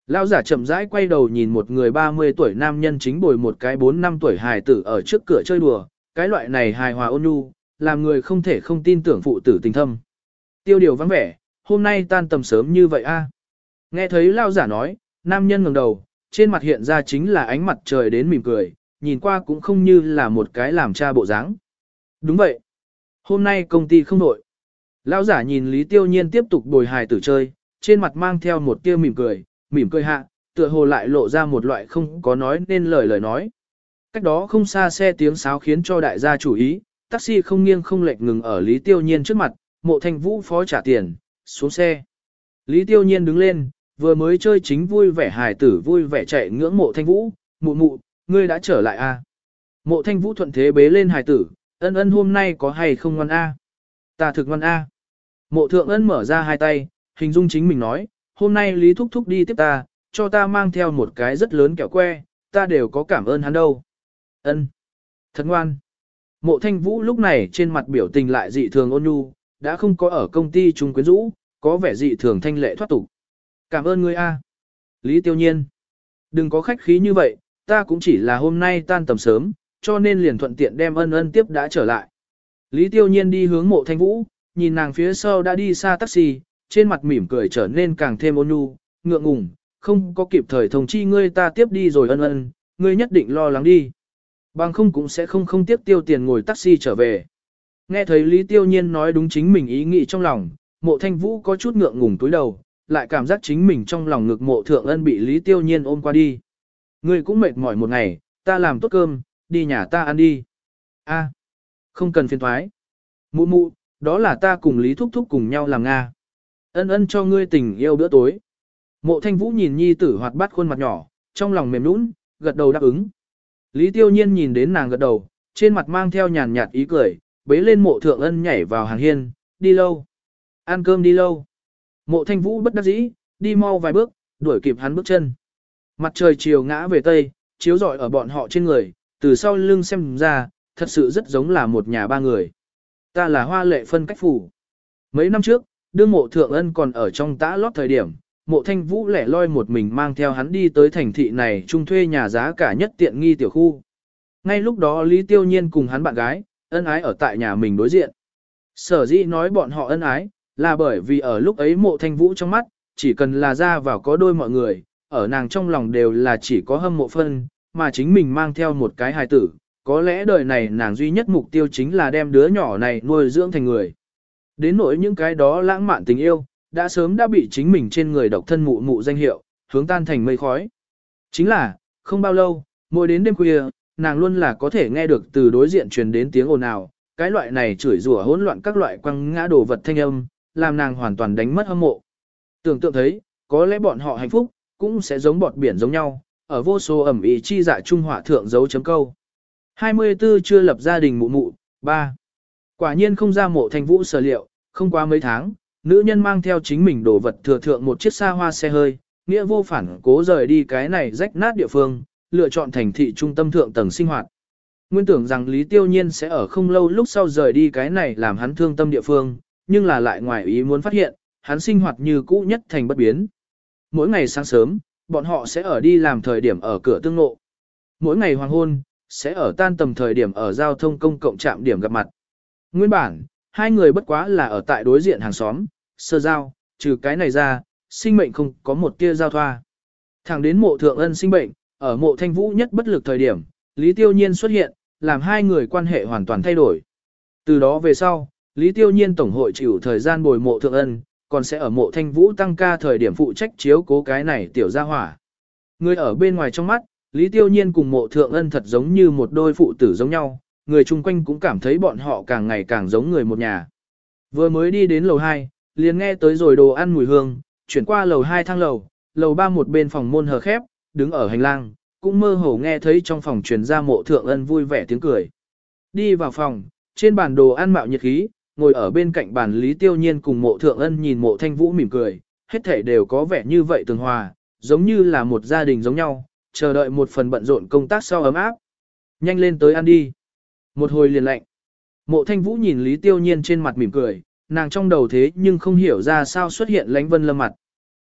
Lão giả chậm rãi quay đầu nhìn một người ba mươi tuổi nam nhân chính bồi một cái bốn năm tuổi hài tử ở trước cửa chơi đùa, cái loại này hài hòa ôn nhu, làm người không thể không tin tưởng phụ tử tình thâm. Tiêu điều vắng vẻ, hôm nay tan tầm sớm như vậy a. Nghe thấy lão giả nói, nam nhân ngẩng đầu, trên mặt hiện ra chính là ánh mặt trời đến mỉm cười, nhìn qua cũng không như là một cái làm cha bộ dáng. Đúng vậy. Hôm nay công ty không đổi. Lão giả nhìn Lý Tiêu Nhiên tiếp tục bồi hài tử chơi, trên mặt mang theo một tia mỉm cười, mỉm cười hạ, tựa hồ lại lộ ra một loại không có nói nên lời lời nói. Cách đó không xa xe tiếng sáo khiến cho đại gia chú ý, taxi không nghiêng không lệch ngừng ở Lý Tiêu Nhiên trước mặt, Mộ Thanh Vũ phó trả tiền, xuống xe. Lý Tiêu Nhiên đứng lên, vừa mới chơi chính vui vẻ hài tử vui vẻ chạy ngưỡng Mộ Thanh Vũ, mụ mụ, ngươi đã trở lại à? Mộ Thanh Vũ thuận thế bế lên hài tử, ân ân hôm nay có hay không ngoan a? Ta thực ngoan a. Mộ Thượng Ân mở ra hai tay, hình dung chính mình nói, hôm nay Lý Thúc Thúc đi tiếp ta, cho ta mang theo một cái rất lớn kẹo que, ta đều có cảm ơn hắn đâu. Ân, thật ngoan. Mộ Thanh Vũ lúc này trên mặt biểu tình lại dị thường ôn nhu, đã không có ở công ty trung quyến rũ, có vẻ dị thường thanh lệ thoát tục. Cảm ơn ngươi a. Lý Tiêu Nhiên. Đừng có khách khí như vậy, ta cũng chỉ là hôm nay tan tầm sớm, cho nên liền thuận tiện đem ân ân tiếp đã trở lại. Lý Tiêu Nhiên đi hướng Mộ Thanh Vũ, nhìn nàng phía sau đã đi xa taxi, trên mặt mỉm cười trở nên càng thêm ôn nhu, ngượng ngùng, không có kịp thời thông chi ngươi ta tiếp đi rồi ân ân, ngươi nhất định lo lắng đi. Bằng không cũng sẽ không không tiếp tiêu tiền ngồi taxi trở về. Nghe thấy Lý Tiêu Nhiên nói đúng chính mình ý nghĩ trong lòng, Mộ Thanh Vũ có chút ngượng ngùng túi đầu, lại cảm giác chính mình trong lòng ngực Mộ Thượng Ân bị Lý Tiêu Nhiên ôm qua đi. Ngươi cũng mệt mỏi một ngày, ta làm tốt cơm, đi nhà ta ăn đi. A, không cần phiền thoái. Mụ mụ, đó là ta cùng Lý Thúc Thúc cùng nhau làm Nga. Ân ân cho ngươi tình yêu bữa tối. Mộ Thanh Vũ nhìn nhi tử hoạt bát khuôn mặt nhỏ, trong lòng mềm nũng, gật đầu đáp ứng. Lý Tiêu Nhiên nhìn đến nàng gật đầu, trên mặt mang theo nhàn nhạt ý cười, bế lên Mộ Thượng Ân nhảy vào hàng hiên, đi lâu. Ăn cơm đi lâu. Mộ Thanh Vũ bất đắc dĩ, đi mau vài bước, đuổi kịp hắn bước chân. Mặt trời chiều ngã về tây, chiếu rọi ở bọn họ trên người, từ sau lưng xem ra, thật sự rất giống là một nhà ba người. Ta là Hoa Lệ phân cách phủ. Mấy năm trước, đương Mộ Thượng Ân còn ở trong tã lót thời điểm, Mộ Thanh Vũ lẻ loi một mình mang theo hắn đi tới thành thị này chung thuê nhà giá cả nhất tiện nghi tiểu khu. Ngay lúc đó Lý Tiêu Nhiên cùng hắn bạn gái, ân ái ở tại nhà mình đối diện. Sở dĩ nói bọn họ ân ái, là bởi vì ở lúc ấy Mộ Thanh Vũ trong mắt, chỉ cần là ra vào có đôi mọi người, ở nàng trong lòng đều là chỉ có hâm mộ phân, mà chính mình mang theo một cái hài tử, có lẽ đời này nàng duy nhất mục tiêu chính là đem đứa nhỏ này nuôi dưỡng thành người. Đến nỗi những cái đó lãng mạn tình yêu, đã sớm đã bị chính mình trên người độc thân mụ mụ danh hiệu, hướng tan thành mây khói. Chính là, không bao lâu, mỗi đến đêm khuya, nàng luôn là có thể nghe được từ đối diện truyền đến tiếng ồn ào, cái loại này chửi rủa hỗn loạn các loại quăng ngã đồ vật thanh âm, làm nàng hoàn toàn đánh mất hâm mộ. Tưởng tượng thấy, có lẽ bọn họ hạnh phúc, cũng sẽ giống bọt biển giống nhau, ở vô số ẩm ý chi dạ trung họa thượng dấu chấm câu. hai mươi tư chưa lập gia đình mụ mụ, ba. Quả nhiên không ra Mộ Thanh Vũ sở liệu, không qua mấy tháng, nữ nhân mang theo chính mình đồ vật thừa thượng một chiếc xa hoa xe hơi, nghĩa vô phản cố rời đi cái này rách nát địa phương, lựa chọn thành thị trung tâm thượng tầng sinh hoạt. Nguyên tưởng rằng Lý Tiêu Nhiên sẽ ở không lâu lúc sau rời đi cái này làm hắn thương tâm địa phương, nhưng là lại ngoài ý muốn phát hiện, hắn sinh hoạt như cũ nhất thành bất biến. Mỗi ngày sáng sớm, bọn họ sẽ ở đi làm thời điểm ở cửa tương ngộ. Mỗi ngày hoàng hôn, sẽ ở tan tầm thời điểm ở giao thông công cộng trạm điểm gặp mặt. Nguyên bản, hai người bất quá là ở tại đối diện hàng xóm, sơ giao, trừ cái này ra, sinh mệnh không có một tia giao thoa. Thẳng đến Mộ Thượng Ân sinh bệnh, ở Mộ Thanh Vũ nhất bất lực thời điểm, Lý Tiêu Nhiên xuất hiện, làm hai người quan hệ hoàn toàn thay đổi. Từ đó về sau, Lý Tiêu Nhiên tổng hội chịu thời gian bồi Mộ Thượng Ân, còn sẽ ở Mộ Thanh Vũ tăng ca thời điểm phụ trách chiếu cố cái này tiểu gia hỏa. Người ở bên ngoài trong mắt, Lý Tiêu Nhiên cùng Mộ Thượng Ân thật giống như một đôi phụ tử giống nhau, người chung quanh cũng cảm thấy bọn họ càng ngày càng giống người một nhà. Vừa mới đi đến lầu hai, liền nghe tới rồi đồ ăn mùi hương, chuyển qua lầu hai thang lầu, lầu ba một bên phòng môn hờ khép, đứng ở hành lang, cũng mơ hồ nghe thấy trong phòng truyền ra Mộ Thượng Ân vui vẻ tiếng cười. Đi vào phòng, trên bàn đồ ăn mạo nhiệt khí, ngồi ở bên cạnh bàn Lý Tiêu Nhiên cùng Mộ Thượng Ân nhìn Mộ Thanh Vũ mỉm cười, hết thảy đều có vẻ như vậy tường hòa, giống như là một gia đình giống nhau, chờ đợi một phần bận rộn công tác sau ấm áp. Nhanh lên tới ăn đi. Một hồi liền lạnh. Mộ Thanh Vũ nhìn Lý Tiêu Nhiên trên mặt mỉm cười, nàng trong đầu thế nhưng không hiểu ra sao xuất hiện Lãnh Vân Lâm mặt.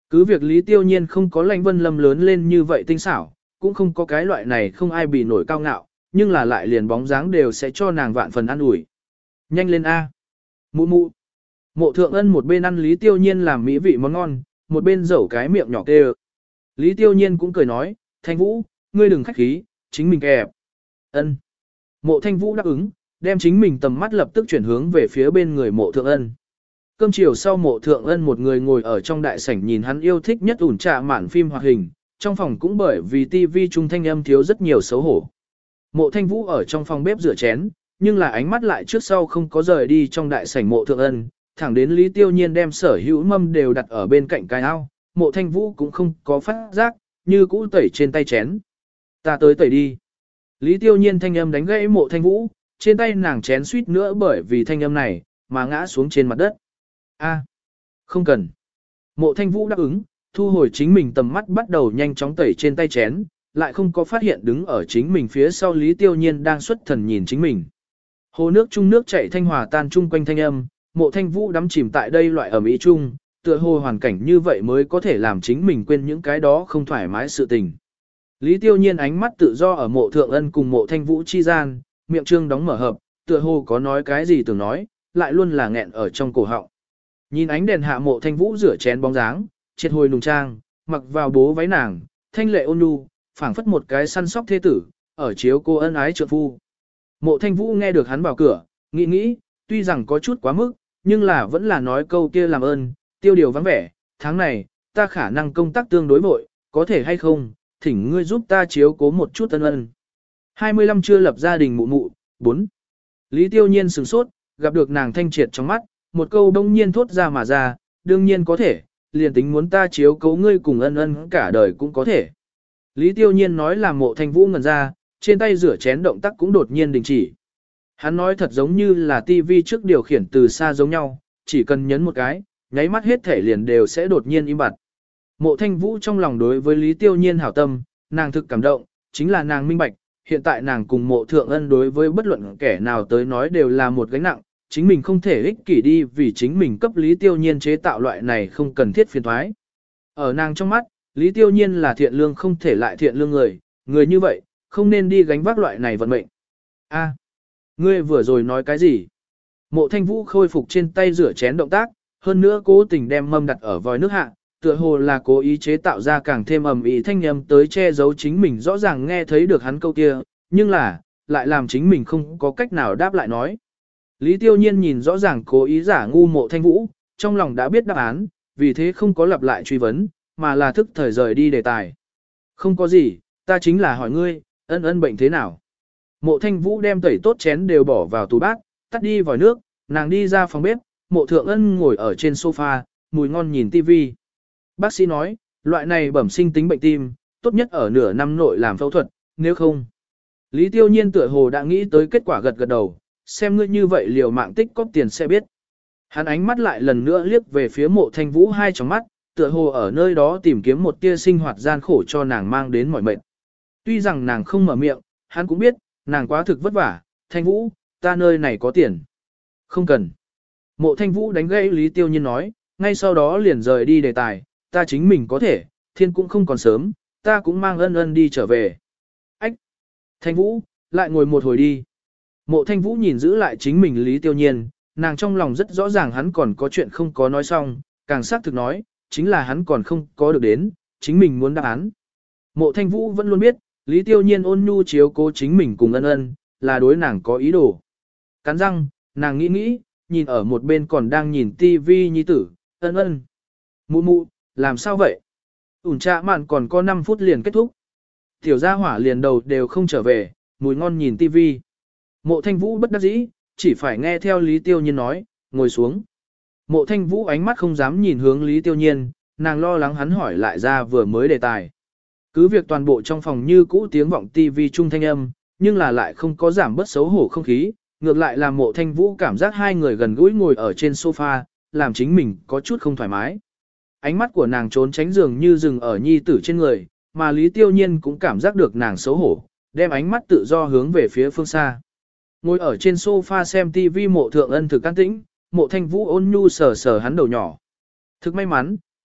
Cứ việc Lý Tiêu Nhiên không có Lãnh Vân Lâm lớn lên như vậy tinh xảo, cũng không có cái loại này không ai bị nổi cao ngạo, nhưng là lại liền bóng dáng đều sẽ cho nàng vạn phần ăn ủi. Nhanh lên A. Mụ mụ. Mộ Thượng Ân một bên ăn Lý Tiêu Nhiên làm mỹ vị món ngon, một bên dẩu cái miệng nhỏ kêu. Lý Tiêu Nhiên cũng cười nói, Thanh Vũ, ngươi đừng khách khí, chính mình kẹp. Ân. Mộ Thanh Vũ đáp ứng, đem chính mình tầm mắt lập tức chuyển hướng về phía bên người Mộ Thượng Ân. Cơm chiều sau Mộ Thượng Ân một người ngồi ở trong đại sảnh nhìn hắn yêu thích nhất ủn trà mạn phim hoạt hình, trong phòng cũng bởi vì tivi trung thanh âm thiếu rất nhiều xấu hổ. Mộ Thanh Vũ ở trong phòng bếp rửa chén, nhưng là ánh mắt lại trước sau không có rời đi trong đại sảnh Mộ Thượng Ân, thẳng đến Lý Tiêu Nhiên đem sở hữu mâm đều đặt ở bên cạnh cái ao, Mộ Thanh Vũ cũng không có phát giác, như cũ tẩy trên tay chén. Ta tới tẩy đi. Lý Tiêu Nhiên thanh âm đánh gãy Mộ Thanh Vũ, trên tay nàng chén suýt nữa bởi vì thanh âm này, mà ngã xuống trên mặt đất. A, không cần. Mộ Thanh Vũ đáp ứng, thu hồi chính mình tầm mắt bắt đầu nhanh chóng tẩy trên tay chén, lại không có phát hiện đứng ở chính mình phía sau Lý Tiêu Nhiên đang xuất thần nhìn chính mình. Hồ nước chung nước chảy thanh hòa tan chung quanh thanh âm, Mộ Thanh Vũ đắm chìm tại đây loại ẩm ý chung, tựa hồ hoàn cảnh như vậy mới có thể làm chính mình quên những cái đó không thoải mái sự tình. Lý Tiêu Nhiên ánh mắt tự do ở Mộ Thượng Ân cùng Mộ Thanh Vũ chi gian, miệng trương đóng mở hợp, tựa hồ có nói cái gì tưởng nói, lại luôn là nghẹn ở trong cổ họng. Nhìn ánh đèn hạ Mộ Thanh Vũ rửa chén bóng dáng, triệt hồi nùng trang, mặc vào bố váy nàng, thanh lệ ôn nhu, phảng phất một cái săn sóc thế tử, ở chiếu cô ân ái trượng phu. Mộ Thanh Vũ nghe được hắn vào cửa, nghĩ nghĩ, tuy rằng có chút quá mức, nhưng là vẫn là nói câu kia làm ơn, tiêu điều vắng vẻ, tháng này, ta khả năng công tác tương đối vội, có thể hay không, thỉnh ngươi giúp ta chiếu cố một chút ân ân. hai mươi lăm chưa lập gia đình mụ mụ, bốn. Lý Tiêu Nhiên sửng sốt, gặp được nàng thanh triệt trong mắt, một câu đông nhiên thốt ra mà ra, đương nhiên có thể, liền tính muốn ta chiếu cố ngươi cùng ân ân cả đời cũng có thể. Lý Tiêu Nhiên nói là Mộ Thanh Vũ ngẩn ra, trên tay rửa chén động tác cũng đột nhiên đình chỉ. Hắn nói thật giống như là tivi trước điều khiển từ xa giống nhau, chỉ cần nhấn một cái, nháy mắt hết thể liền đều sẽ đột nhiên im bặt. Mộ Thanh Vũ trong lòng đối với Lý Tiêu Nhiên hảo tâm, nàng thực cảm động, chính là nàng minh bạch, hiện tại nàng cùng Mộ Thượng Ân đối với bất luận kẻ nào tới nói đều là một gánh nặng, chính mình không thể ích kỷ đi vì chính mình cấp Lý Tiêu Nhiên chế tạo loại này không cần thiết phiền thoái. Ở nàng trong mắt, Lý Tiêu Nhiên là thiện lương không thể lại thiện lương người, người như vậy, không nên đi gánh vác loại này vận mệnh. A, ngươi vừa rồi nói cái gì? Mộ Thanh Vũ khôi phục trên tay rửa chén động tác, hơn nữa cố tình đem mâm đặt ở vòi nước hạ, tựa hồ là cố ý chế tạo ra càng thêm ầm ĩ thanh âm tới che giấu chính mình rõ ràng nghe thấy được hắn câu kia, nhưng là, lại làm chính mình không có cách nào đáp lại nói. Lý Tiêu Nhiên nhìn rõ ràng cố ý giả ngu Mộ Thanh Vũ, trong lòng đã biết đáp án, vì thế không có lặp lại truy vấn, mà là thức thời rời đi đề tài. Không có gì, ta chính là hỏi ngươi, ân ân bệnh thế nào? Mộ Thanh Vũ đem tẩy tốt chén đều bỏ vào tủ bát, tắt đi vòi nước, nàng đi ra phòng bếp, Mộ Thượng Ân ngồi ở trên sofa, mùi ngon nhìn tivi. Bác sĩ nói, loại này bẩm sinh tính bệnh tim, tốt nhất ở nửa năm nội làm phẫu thuật, nếu không. Lý Tiêu Nhiên tựa hồ đã nghĩ tới kết quả gật gật đầu, xem ngươi như vậy liều mạng tích cóp tiền sẽ biết. Hắn ánh mắt lại lần nữa liếc về phía Mộ Thanh Vũ hai tròng mắt, tựa hồ ở nơi đó tìm kiếm một tia sinh hoạt gian khổ cho nàng mang đến mỏi mệt. Tuy rằng nàng không mở miệng, hắn cũng biết, nàng quá thực vất vả, Thanh Vũ, ta nơi này có tiền. Không cần. Mộ Thanh Vũ đánh gây Lý Tiêu Nhiên nói, ngay sau đó liền rời đi đề tài, ta chính mình có thể, thiên cũng không còn sớm, ta cũng mang ân ân đi trở về. Ách! Thanh Vũ, lại ngồi một hồi đi. Mộ Thanh Vũ nhìn giữ lại chính mình Lý Tiêu Nhiên, nàng trong lòng rất rõ ràng hắn còn có chuyện không có nói xong, càng xác thực nói, chính là hắn còn không có được đến, chính mình muốn đáp án. Mộ Thanh Vũ vẫn luôn biết, Lý Tiêu Nhiên ôn nhu chiếu cố chính mình cùng ân ân, là đối nàng có ý đồ. Cắn răng, nàng nghĩ nghĩ, nhìn ở một bên còn đang nhìn tivi nhi tử, ân ân. Mụ mụ, làm sao vậy? Ủn trạ mạn còn có năm phút liền kết thúc. Tiểu gia hỏa liền đầu đều không trở về, mùi ngon nhìn tivi. Mộ Thanh Vũ bất đắc dĩ, chỉ phải nghe theo Lý Tiêu Nhiên nói, ngồi xuống. Mộ Thanh Vũ ánh mắt không dám nhìn hướng Lý Tiêu Nhiên, nàng lo lắng hắn hỏi lại ra vừa mới đề tài. Cứ việc toàn bộ trong phòng như cũ tiếng vọng tivi trung thanh âm, nhưng là lại không có giảm bớt xấu hổ không khí, ngược lại làm Mộ Thanh Vũ cảm giác hai người gần gũi ngồi ở trên sofa, làm chính mình có chút không thoải mái. Ánh mắt của nàng trốn tránh giường như dừng ở nhi tử trên người, mà Lý Tiêu Nhiên cũng cảm giác được nàng xấu hổ, đem ánh mắt tự do hướng về phía phương xa. Ngồi ở trên sofa xem tivi Mộ Thượng Ân thực can tĩnh, Mộ Thanh Vũ ôn nhu sờ sờ hắn đầu nhỏ. Thực may mắn,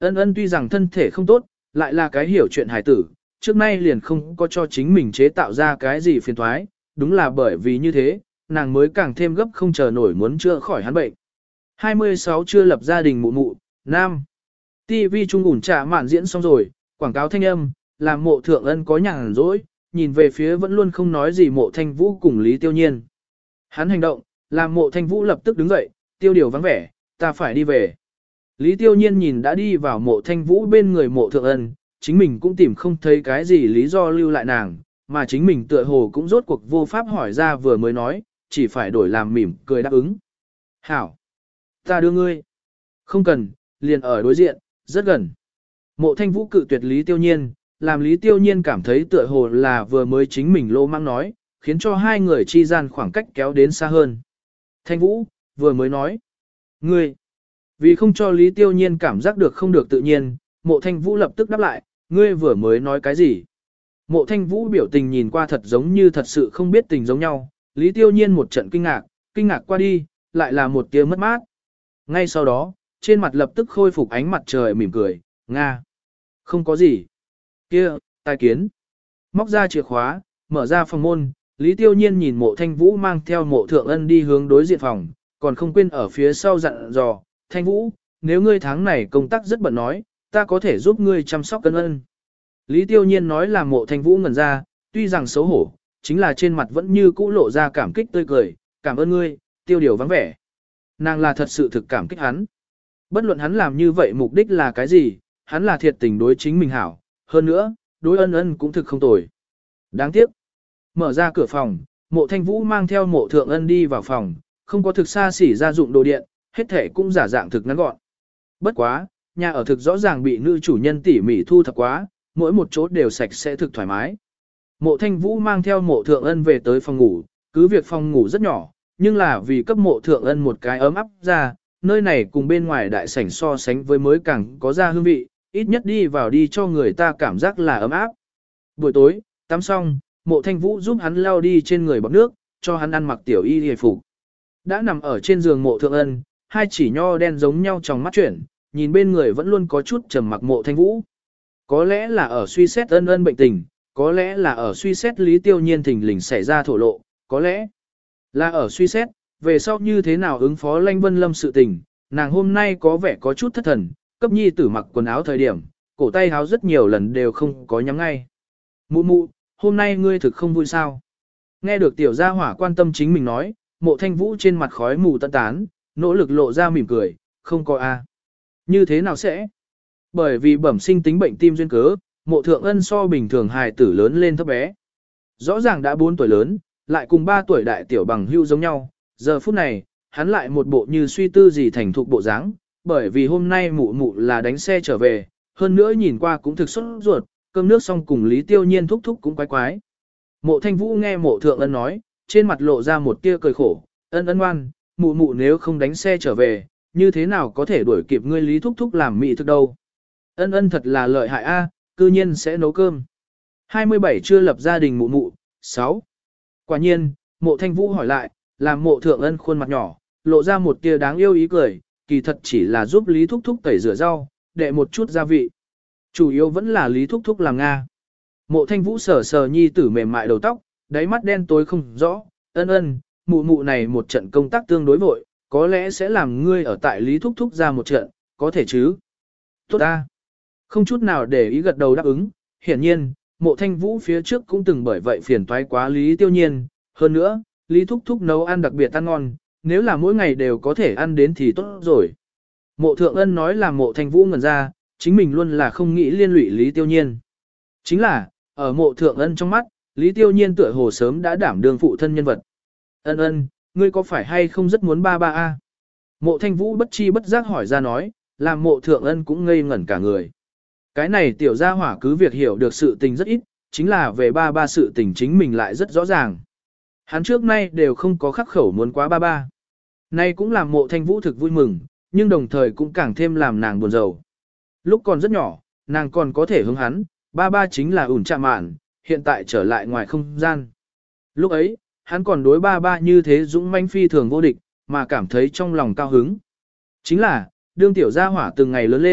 Ân ân tuy rằng thân thể không tốt, lại là cái hiểu chuyện hài tử, trước nay liền không có cho chính mình chế tạo ra cái gì phiền toái, đúng là bởi vì như thế, nàng mới càng thêm gấp không chờ nổi muốn chữa khỏi hắn bệnh. hai mươi sáu chưa lập gia đình mụ mụ, nam. ti vi trung ủn trả mạn diễn xong rồi, quảng cáo thanh âm, làm mộ thượng ân có nhàn rỗi, nhìn về phía vẫn luôn không nói gì mộ thanh vũ cùng Lý Tiêu Nhiên. Hắn hành động, làm mộ thanh vũ lập tức đứng dậy, tiêu điều vắng vẻ, ta phải đi về. Lý Tiêu Nhiên nhìn đã đi vào mộ thanh vũ bên người mộ thượng ân, chính mình cũng tìm không thấy cái gì lý do lưu lại nàng, mà chính mình tựa hồ cũng rốt cuộc vô pháp hỏi ra vừa mới nói, chỉ phải đổi làm mỉm cười đáp ứng. Hảo! Ta đưa ngươi. Không cần, liền ở đối diện, rất gần. Mộ thanh vũ cự tuyệt Lý Tiêu Nhiên, làm Lý Tiêu Nhiên cảm thấy tựa hồ là vừa mới chính mình lô mang nói, khiến cho hai người chi gian khoảng cách kéo đến xa hơn. Thanh vũ, vừa mới nói. Ngươi! Vì không cho Lý Tiêu Nhiên cảm giác được không được tự nhiên, mộ thanh vũ lập tức đáp lại, ngươi vừa mới nói cái gì? Mộ thanh vũ biểu tình nhìn qua thật giống như thật sự không biết tình giống nhau, Lý Tiêu Nhiên một trận kinh ngạc, kinh ngạc qua đi, lại là một tia mất mát. Ngay sau đó, trên mặt lập tức khôi phục ánh mặt trời mỉm cười, Nga. Không có gì. Kia, tai kiến. Móc ra chìa khóa, mở ra phòng môn, Lý Tiêu Nhiên nhìn mộ thanh vũ mang theo mộ thượng ân đi hướng đối diện phòng, còn không quên ở phía sau dặn dò, thanh vũ, nếu ngươi tháng này công tác rất bận nói, ta có thể giúp ngươi chăm sóc cân ân. Lý Tiêu Nhiên nói là mộ thanh vũ ngẩn ra, tuy rằng xấu hổ, chính là trên mặt vẫn như cũ lộ ra cảm kích tươi cười, cảm ơn ngươi, tiêu điều vắng vẻ. Nàng là thật sự thực cảm kích hắn. Bất luận hắn làm như vậy mục đích là cái gì, hắn là thiệt tình đối chính mình hảo, hơn nữa, đối ân ân cũng thực không tồi. Đáng tiếc. Mở ra cửa phòng, mộ thanh vũ mang theo mộ thượng ân đi vào phòng, không có thực xa xỉ gia dụng đồ điện, hết thể cũng giả dạng thực ngắn gọn. Bất quá, nhà ở thực rõ ràng bị nữ chủ nhân tỉ mỉ thu thập quá, mỗi một chỗ đều sạch sẽ thực thoải mái. Mộ thanh vũ mang theo mộ thượng ân về tới phòng ngủ, cứ việc phòng ngủ rất nhỏ, nhưng là vì cấp mộ thượng ân một cái ấm áp ra, nơi này cùng bên ngoài đại sảnh so sánh với mới càng có ra hương vị, ít nhất đi vào đi cho người ta cảm giác là ấm áp. Buổi tối, tắm xong, mộ thanh vũ giúp hắn lau đi trên người bọt nước, cho hắn ăn mặc tiểu y hề phục. Đã nằm ở trên giường mộ thượng ân, hai chỉ nho đen giống nhau trong mắt chuyển, nhìn bên người vẫn luôn có chút trầm mặc mộ thanh vũ. Có lẽ là ở suy xét ân ân bệnh tình, có lẽ là ở suy xét Lý Tiêu Nhiên thình lình xảy ra thổ lộ, có lẽ là ở suy xét, về sau như thế nào ứng phó Lanh Vân Lâm sự tình, nàng hôm nay có vẻ có chút thất thần, cấp nhi tử mặc quần áo thời điểm, cổ tay háo rất nhiều lần đều không có nhắm ngay. Mụ mụ, hôm nay ngươi thực không vui sao? Nghe được tiểu gia hỏa quan tâm chính mình nói, mộ thanh vũ trên mặt khói mù tận tán, nỗ lực lộ ra mỉm cười, không có a. Như thế nào sẽ? Bởi vì bẩm sinh tính bệnh tim duyên cớ, mộ thượng ân so bình thường hài tử lớn lên thấp bé. Rõ ràng đã bốn tuổi lớn, lại cùng ba tuổi đại tiểu bằng hưu giống nhau, giờ phút này, hắn lại một bộ như suy tư gì thành thục bộ dáng, bởi vì hôm nay mụ mụ là đánh xe trở về, hơn nữa nhìn qua cũng thực xuất ruột, cơm nước xong cùng Lý Tiêu Nhiên thúc thúc cũng quái quái. Mộ thanh vũ nghe mộ thượng ân nói, trên mặt lộ ra một tia cười khổ, ân ân ngoan, mụ mụ nếu không đánh xe trở về, như thế nào có thể đuổi kịp ngươi Lý thúc thúc làm mị thực đâu. Ân ân thật là lợi hại a, cư nhiên sẽ nấu cơm. hai mươi bảy chưa lập gia đình mụ mụ, sáu. Quả nhiên, mộ thanh vũ hỏi lại, làm mộ thượng ân khuôn mặt nhỏ, lộ ra một tia đáng yêu ý cười, kỳ thật chỉ là giúp Lý thúc thúc tẩy rửa rau, để một chút gia vị. Chủ yếu vẫn là Lý thúc thúc làm Nga. Mộ thanh vũ sờ sờ nhi tử mềm mại đầu tóc, đáy mắt đen tối không rõ, ân ân, mụ mụ này một trận công tác tương đối vội, có lẽ sẽ làm ngươi ở tại Lý thúc thúc ra một trận, có thể chứ. Tốt ta. Không chút nào để ý gật đầu đáp ứng, hiển nhiên, mộ thanh vũ phía trước cũng từng bởi vậy phiền toái quá Lý Tiêu Nhiên, hơn nữa, Lý thúc thúc nấu ăn đặc biệt ăn ngon, nếu là mỗi ngày đều có thể ăn đến thì tốt rồi. Mộ thượng ân nói là mộ thanh vũ ngẩn ra, chính mình luôn là không nghĩ liên lụy Lý Tiêu Nhiên. Chính là, ở mộ thượng ân trong mắt, Lý Tiêu Nhiên tựa hồ sớm đã đảm đương phụ thân nhân vật. Ân ân, ngươi có phải hay không rất muốn ba ba a? Mộ thanh vũ bất chi bất giác hỏi ra nói, làm mộ thượng ân cũng ngây ngẩn cả người. Cái này tiểu gia hỏa cứ việc hiểu được sự tình rất ít, chính là về ba ba sự tình chính mình lại rất rõ ràng. Hắn trước nay đều không có khắc khẩu muốn quá ba ba. Nay cũng làm mộ thanh vũ thực vui mừng, nhưng đồng thời cũng càng thêm làm nàng buồn rầu. Lúc còn rất nhỏ, nàng còn có thể hướng hắn, ba ba chính là ủn chạm mạn, hiện tại trở lại ngoài không gian. Lúc ấy, hắn còn đối ba ba như thế dũng manh phi thường vô địch, mà cảm thấy trong lòng cao hứng. Chính là, đương tiểu gia hỏa từng ngày lớn lên,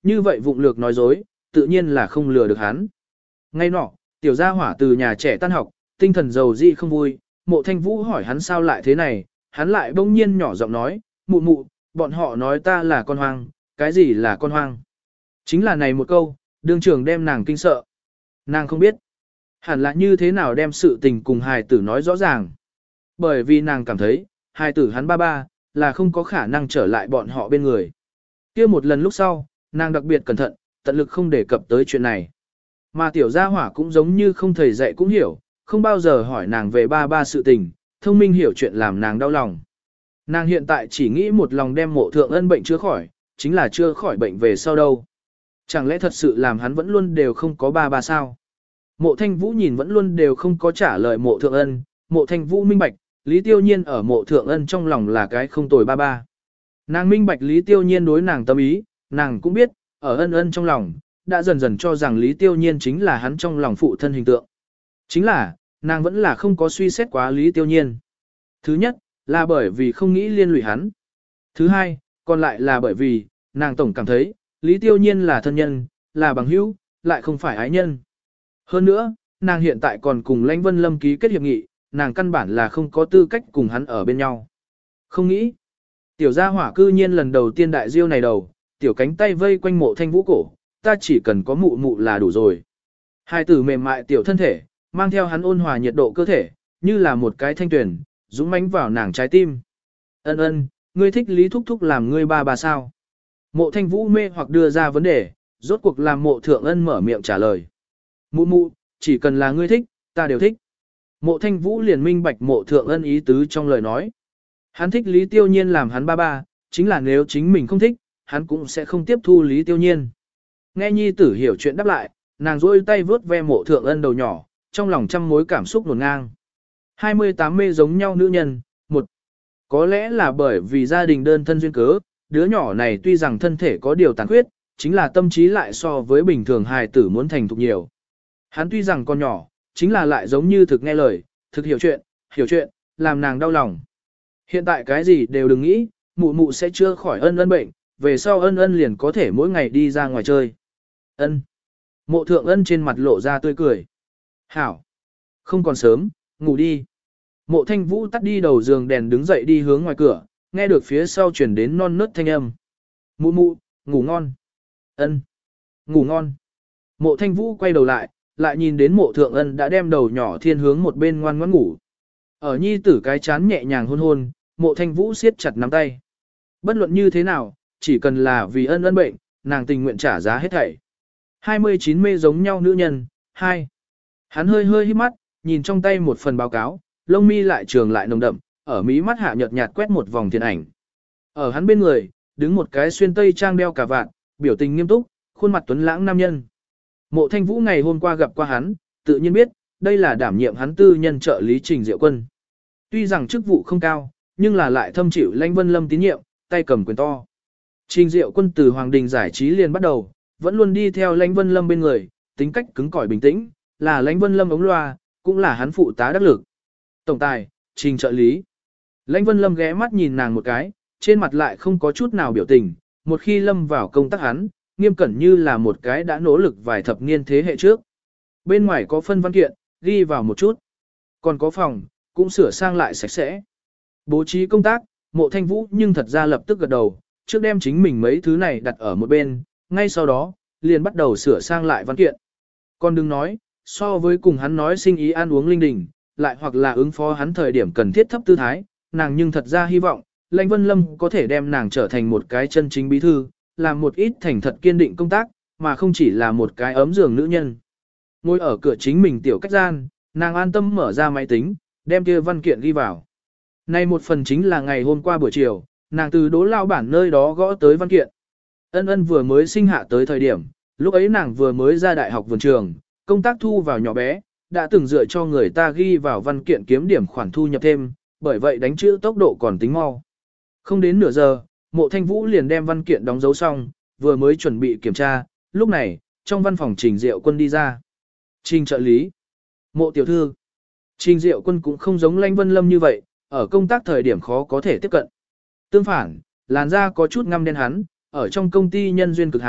như vậy vụng lược nói dối, tự nhiên là không lừa được hắn. Ngay nọ, tiểu gia hỏa từ nhà trẻ tan học, tinh thần dầu dị không vui, Mộ Thanh Vũ hỏi hắn sao lại thế này, hắn lại bỗng nhiên nhỏ giọng nói, mụ mụ, bọn họ nói ta là con hoang, cái gì là con hoang? Chính là này một câu, đương trường đem nàng kinh sợ. Nàng không biết, hẳn là như thế nào đem sự tình cùng hài tử nói rõ ràng. Bởi vì nàng cảm thấy, hài tử hắn ba ba, là không có khả năng trở lại bọn họ bên người. Kia một lần lúc sau, nàng đặc biệt cẩn thận, tận lực không đề cập tới chuyện này. Mà tiểu gia hỏa cũng giống như không thầy dạy cũng hiểu, không bao giờ hỏi nàng về ba ba sự tình, thông minh hiểu chuyện làm nàng đau lòng. Nàng hiện tại chỉ nghĩ một lòng đem Mộ Thượng Ân bệnh chữa khỏi, chính là chưa khỏi bệnh về sau đâu. Chẳng lẽ thật sự làm hắn vẫn luôn đều không có ba ba sao? Mộ Thanh Vũ nhìn vẫn luôn đều không có trả lời Mộ Thượng Ân, Mộ Thanh Vũ minh bạch, Lý Tiêu Nhiên ở Mộ Thượng Ân trong lòng là cái không tồi ba ba. Nàng minh bạch Lý Tiêu Nhiên đối nàng tâm ý, nàng cũng biết, ở Ân Ân trong lòng, đã dần dần cho rằng Lý Tiêu Nhiên chính là hắn trong lòng phụ thân hình tượng. Chính là, nàng vẫn là không có suy xét quá Lý Tiêu Nhiên. Thứ nhất, là bởi vì không nghĩ liên lụy hắn. Thứ hai, còn lại là bởi vì, nàng tổng cảm thấy, Lý Tiêu Nhiên là thân nhân, là bằng hữu, lại không phải ái nhân. Hơn nữa, nàng hiện tại còn cùng Lãnh Vân Lâm ký kết hiệp nghị, nàng căn bản là không có tư cách cùng hắn ở bên nhau. Không nghĩ. Tiểu gia hỏa cư nhiên lần đầu tiên đại diêu này đầu, tiểu cánh tay vây quanh Mộ Thanh Vũ cổ, ta chỉ cần có mụ mụ là đủ rồi. Hai tử mềm mại tiểu thân thể, mang theo hắn ôn hòa nhiệt độ cơ thể, như là một cái thanh tuyển, dũng mãnh vào nàng trái tim. Ân ân, ngươi thích Lý Thúc Thúc làm ngươi ba bà sao? Mộ Thanh Vũ mê hoặc đưa ra vấn đề, rốt cuộc làm Mộ Thượng Ân mở miệng trả lời. Mụ mụ, chỉ cần là ngươi thích, ta đều thích. Mộ Thanh Vũ liền minh bạch Mộ Thượng Ân ý tứ trong lời nói. Hắn thích Lý Tiêu Nhiên làm hắn ba ba, chính là nếu chính mình không thích, hắn cũng sẽ không tiếp thu Lý Tiêu Nhiên. Nghe nhi tử hiểu chuyện đáp lại, nàng rôi tay vướt ve Mộ Thượng Ân đầu nhỏ, trong lòng trăm mối cảm xúc nổn ngang. hai mươi tám mê giống nhau nữ nhân, một. Có lẽ là bởi vì gia đình đơn thân duyên cớ, đứa nhỏ này tuy rằng thân thể có điều tàn khuyết, chính là tâm trí lại so với bình thường hài tử muốn thành thục nhiều. Hắn tuy rằng còn nhỏ, chính là lại giống như thực nghe lời, thực hiểu chuyện, hiểu chuyện, làm nàng đau lòng. Hiện tại cái gì đều đừng nghĩ, mụ mụ sẽ chưa khỏi Ân Ân bệnh, về sau Ân Ân liền có thể mỗi ngày đi ra ngoài chơi. Ân. Mộ Thượng Ân trên mặt lộ ra tươi cười. Hảo. Không còn sớm, ngủ đi. Mộ Thanh Vũ tắt đi đầu giường đèn đứng dậy đi hướng ngoài cửa, nghe được phía sau chuyển đến non nớt thanh âm. Mụ mụ, ngủ ngon. Ân. Ngủ ngon. Mộ Thanh Vũ quay đầu lại, lại nhìn đến Mộ Thượng Ân đã đem đầu nhỏ thiên hướng một bên ngoan ngoãn ngủ. Ở nhi tử cái chán nhẹ nhàng hôn hôn, Mộ Thanh Vũ siết chặt nắm tay. Bất luận như thế nào, chỉ cần là vì Ân Ân bệnh, nàng tình nguyện trả giá hết thảy. hai mươi chín mê giống nhau nữ nhân, hai. Hắn hơi hơi hít mắt, nhìn trong tay một phần báo cáo, lông mi lại trường lại nồng đậm, ở mí mắt hạ nhợt nhạt quét một vòng thiên ảnh. Ở hắn bên người, đứng một cái xuyên tây trang đeo cà vạt, biểu tình nghiêm túc, khuôn mặt tuấn lãng nam nhân. Mộ Thanh Vũ ngày hôm qua gặp qua hắn, tự nhiên biết, đây là đảm nhiệm hắn tư nhân trợ lý Trình Diệu Quân. Tuy rằng chức vụ không cao, nhưng là lại thâm chịu Lãnh Vân Lâm tín nhiệm, tay cầm quyền to. Trình Diệu Quân từ Hoàng Đình giải trí liền bắt đầu, vẫn luôn đi theo Lãnh Vân Lâm bên người, tính cách cứng cỏi bình tĩnh, là Lãnh Vân Lâm ống loa, cũng là hắn phụ tá đắc lực. Tổng tài, Trình trợ lý. Lãnh Vân Lâm ghé mắt nhìn nàng một cái, trên mặt lại không có chút nào biểu tình, một khi lâm vào công tác hắn, nghiêm cẩn như là một cái đã nỗ lực vài thập niên thế hệ trước. Bên ngoài có phân văn kiện, ghi vào một chút. Còn có phòng, cũng sửa sang lại sạch sẽ. Bố trí công tác, Mộ Thanh Vũ nhưng thật ra lập tức gật đầu, trước đem chính mình mấy thứ này đặt ở một bên, ngay sau đó, liền bắt đầu sửa sang lại văn kiện. Còn đừng nói, so với cùng hắn nói sinh ý ăn uống linh đình, lại hoặc là ứng phó hắn thời điểm cần thiết thấp tư thái, nàng nhưng thật ra hy vọng, Lãnh Vân Lâm có thể đem nàng trở thành một cái chân chính bí thư, làm một ít thành thật kiên định công tác, mà không chỉ là một cái ấm giường nữ nhân. Ngồi ở cửa chính mình tiểu cách gian, nàng an tâm mở ra máy tính, đem kia văn kiện ghi vào. Này một phần chính là ngày hôm qua buổi chiều, nàng từ Đỗ lao bản nơi đó gõ tới văn kiện. Ân Ân vừa mới sinh hạ tới thời điểm, lúc ấy nàng vừa mới ra đại học vườn trường, công tác thu vào nhỏ bé, đã từng dựa cho người ta ghi vào văn kiện kiếm điểm khoản thu nhập thêm, bởi vậy đánh chữ tốc độ còn tính mau. Không đến nửa giờ, Mộ Thanh Vũ liền đem văn kiện đóng dấu xong, vừa mới chuẩn bị kiểm tra, lúc này, trong văn phòng Trình Diệu Quân đi ra. Trình trợ lý, Mộ tiểu thư. Trình Diệu Quân cũng không giống Lãnh Vân Lâm như vậy, ở công tác thời điểm khó có thể tiếp cận. Tương phản, làn da có chút ngăm đen hắn, ở trong công ty nhân duyên cực hảo,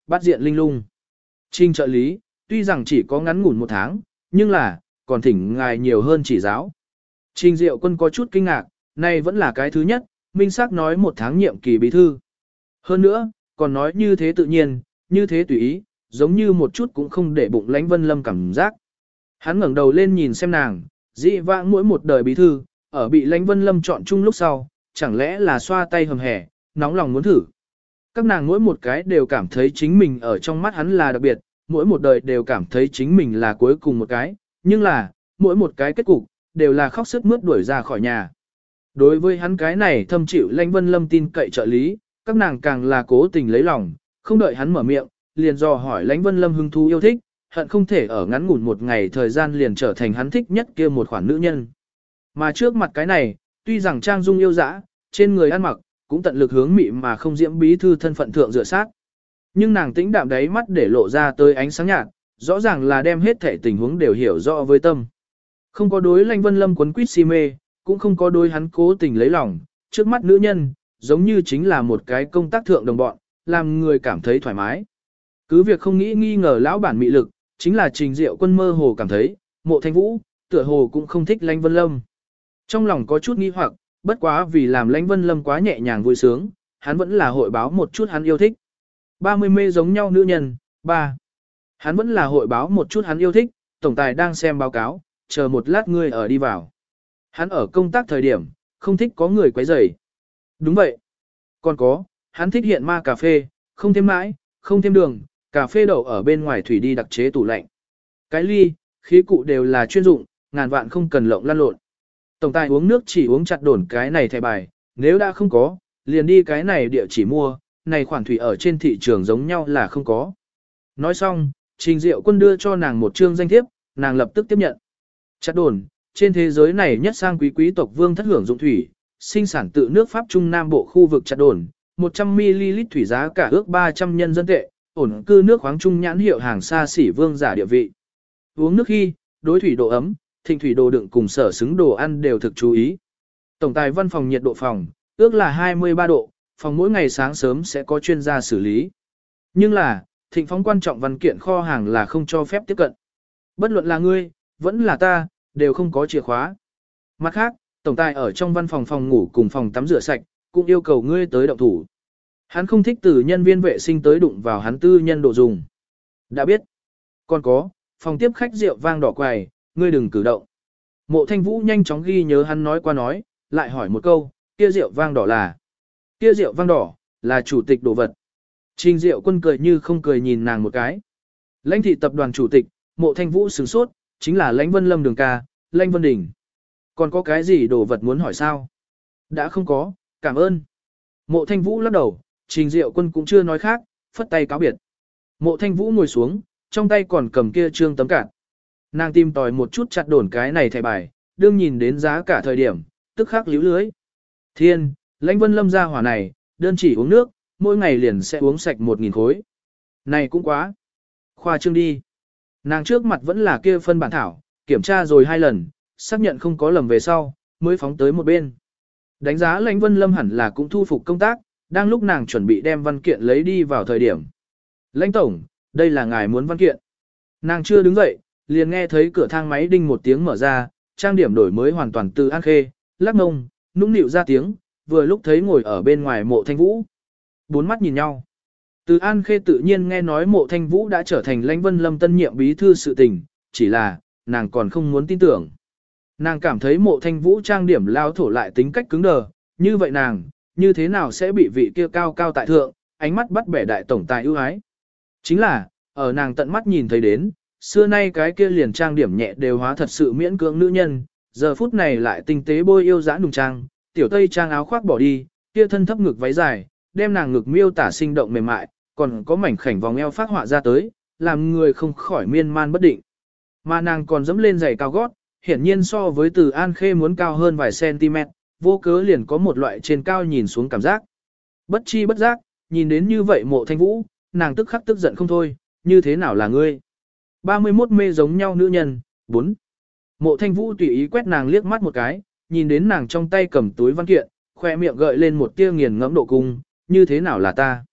bát diện linh lung. Trình trợ lý, tuy rằng chỉ có ngắn ngủn một tháng, nhưng là, còn thỉnh ngài nhiều hơn chỉ giáo. Trình Diệu Quân có chút kinh ngạc, này vẫn là cái thứ nhất, minh xác nói một tháng nhiệm kỳ bí thư. Hơn nữa, còn nói như thế tự nhiên, như thế tùy ý, giống như một chút cũng không để bụng Lãnh Vân Lâm cảm giác. Hắn ngẩng đầu lên nhìn xem nàng, dị vãng mỗi một đời bí thư, ở bị Lãnh Vân Lâm chọn chung lúc sau, chẳng lẽ là xoa tay hầm hẻ, nóng lòng muốn thử. Các nàng mỗi một cái đều cảm thấy chính mình ở trong mắt hắn là đặc biệt, mỗi một đời đều cảm thấy chính mình là cuối cùng một cái, nhưng là, mỗi một cái kết cục, đều là khóc sướt mướt đuổi ra khỏi nhà. Đối với hắn cái này thâm chịu Lãnh Vân Lâm tin cậy trợ lý, các nàng càng là cố tình lấy lòng, không đợi hắn mở miệng, liền dò hỏi Lãnh Vân Lâm hứng thú yêu thích, hận không thể ở ngắn ngủn một ngày thời gian liền trở thành hắn thích nhất kia một khoản nữ nhân. Mà trước mặt cái này, tuy rằng trang dung yêu dã, trên người ăn mặc, cũng tận lực hướng mị mà không diễm bí thư thân phận thượng dựa sát. Nhưng nàng tĩnh đạm đáy mắt để lộ ra tới ánh sáng nhạt, rõ ràng là đem hết thể tình huống đều hiểu rõ với tâm. Không có đối Lãnh Vân Lâm quấn quýt si mê, cũng không có đối hắn cố tình lấy lòng, trước mắt nữ nhân, giống như chính là một cái công tác thượng đồng bọn, làm người cảm thấy thoải mái. Cứ việc không nghĩ nghi ngờ lão bản mị lực, chính là Trình Diệu Quân mơ hồ cảm thấy, Mộ Thanh Vũ, tựa hồ cũng không thích Lãnh Vân Lâm. Trong lòng có chút nghi hoặc, bất quá vì làm Lãnh Vân Lâm quá nhẹ nhàng vui sướng, hắn vẫn là hội báo một chút hắn yêu thích. ba mươi mê giống nhau nữ nhân, ba. Hắn vẫn là hội báo một chút hắn yêu thích, tổng tài đang xem báo cáo, chờ một lát ngươi ở đi vào. Hắn ở công tác thời điểm, không thích có người quấy rầy. Đúng vậy. Còn có, hắn thích hiện ma cà phê, không thêm mãi, không thêm đường, cà phê đậu ở bên ngoài thủy đi đặc chế tủ lạnh. Cái ly, khí cụ đều là chuyên dụng, ngàn vạn không cần lộng lăn lộn. Tổng tài uống nước chỉ uống chặt đồn cái này thẻ bài, nếu đã không có, liền đi cái này địa chỉ mua, này khoản thủy ở trên thị trường giống nhau là không có. Nói xong, Trình Diệu Quân đưa cho nàng một chương danh thiếp, nàng lập tức tiếp nhận. Chặt đồn, trên thế giới này nhất sang quý quý tộc vương thất hưởng dụng thủy, sinh sản tự nước Pháp Trung Nam Bộ khu vực chặt đồn, một trăm mi li lít thủy giá cả ước ba trăm nhân dân tệ, ổn cư nước khoáng trung nhãn hiệu hàng xa xỉ vương giả địa vị. Uống nước khi, đối thủy độ ấm, thịnh thủy đồ đựng cùng sở xứng đồ ăn đều thực chú ý. Tổng tài văn phòng nhiệt độ phòng, ước là hai mươi ba độ, phòng mỗi ngày sáng sớm sẽ có chuyên gia xử lý. Nhưng là, thịnh phóng quan trọng văn kiện kho hàng là không cho phép tiếp cận. Bất luận là ngươi, vẫn là ta, đều không có chìa khóa. Mặt khác, tổng tài ở trong văn phòng phòng ngủ cùng phòng tắm rửa sạch, cũng yêu cầu ngươi tới động thủ. Hắn không thích từ nhân viên vệ sinh tới đụng vào hắn tư nhân đồ dùng. Đã biết. Còn có, phòng tiếp khách rượu vang đỏ quầy, ngươi đừng cử động. Mộ Thanh Vũ nhanh chóng ghi nhớ hắn nói qua nói, lại hỏi một câu, kia rượu vang đỏ là. Kia rượu vang đỏ, là chủ tịch đồ vật. Trình Diệu Quân cười như không cười nhìn nàng một cái. Lãnh thị tập đoàn chủ tịch, Mộ Thanh Vũ sửng sốt, chính là Lãnh Vân Lâm Đường ca, Lãnh Vân Đình. Còn có cái gì đồ vật muốn hỏi sao? Đã không có, cảm ơn. Mộ Thanh Vũ lắc đầu, Trình Diệu Quân cũng chưa nói khác, phất tay cáo biệt. Mộ Thanh Vũ ngồi xuống, trong tay còn cầm kia trương tấm cản. Nàng tìm tòi một chút chặt đồn cái này thẻ bài, đương nhìn đến giá cả thời điểm, tức khắc líu lưới. Thiên, Lãnh Vân Lâm ra hỏa này, đơn chỉ uống nước, mỗi ngày liền sẽ uống sạch một nghìn khối. Này cũng quá. Khoa trương đi. Nàng trước mặt vẫn là kia phân bản thảo, kiểm tra rồi hai lần, xác nhận không có lầm về sau, mới phóng tới một bên. Đánh giá Lãnh Vân Lâm hẳn là cũng thu phục công tác, đang lúc nàng chuẩn bị đem văn kiện lấy đi vào thời điểm. Lãnh tổng, đây là ngài muốn văn kiện. Nàng chưa đứng dậy, liền nghe thấy cửa thang máy đinh một tiếng mở ra, trang điểm đổi mới hoàn toàn từ An Khê, lắc mông, nũng nịu ra tiếng, vừa lúc thấy ngồi ở bên ngoài Mộ Thanh Vũ. Bốn mắt nhìn nhau. Từ An Khê tự nhiên nghe nói Mộ Thanh Vũ đã trở thành Lãnh Vân Lâm tân nhiệm bí thư sự tình, chỉ là, nàng còn không muốn tin tưởng. Nàng cảm thấy Mộ Thanh Vũ trang điểm lao thổ lại tính cách cứng đờ, như vậy nàng, như thế nào sẽ bị vị kia cao cao tại thượng, ánh mắt bắt bẻ đại tổng tài ưu ái. Chính là, ở nàng tận mắt nhìn thấy đến, xưa nay cái kia liền trang điểm nhẹ đều hóa thật sự miễn cưỡng nữ nhân, giờ phút này lại tinh tế bôi yêu dã nùng trang, tiểu tây trang áo khoác bỏ đi, kia thân thấp ngực váy dài, đem nàng ngực miêu tả sinh động mềm mại, còn có mảnh khảnh vòng eo phát họa ra tới, làm người không khỏi miên man bất định. Mà nàng còn dẫm lên giày cao gót, hiển nhiên so với Từ An Khê muốn cao hơn vài cm, vô cớ liền có một loại trên cao nhìn xuống cảm giác. Bất chi bất giác, nhìn đến như vậy Mộ Thanh Vũ, nàng tức khắc tức giận không thôi, như thế nào là ngươi? ba mươi mốt mê giống nhau nữ nhân, bốn. Mộ Thanh Vũ tùy ý quét nàng liếc mắt một cái, nhìn đến nàng trong tay cầm túi văn kiện, khoe miệng gợi lên một tia nghiền ngẫm độ cung, như thế nào là ta?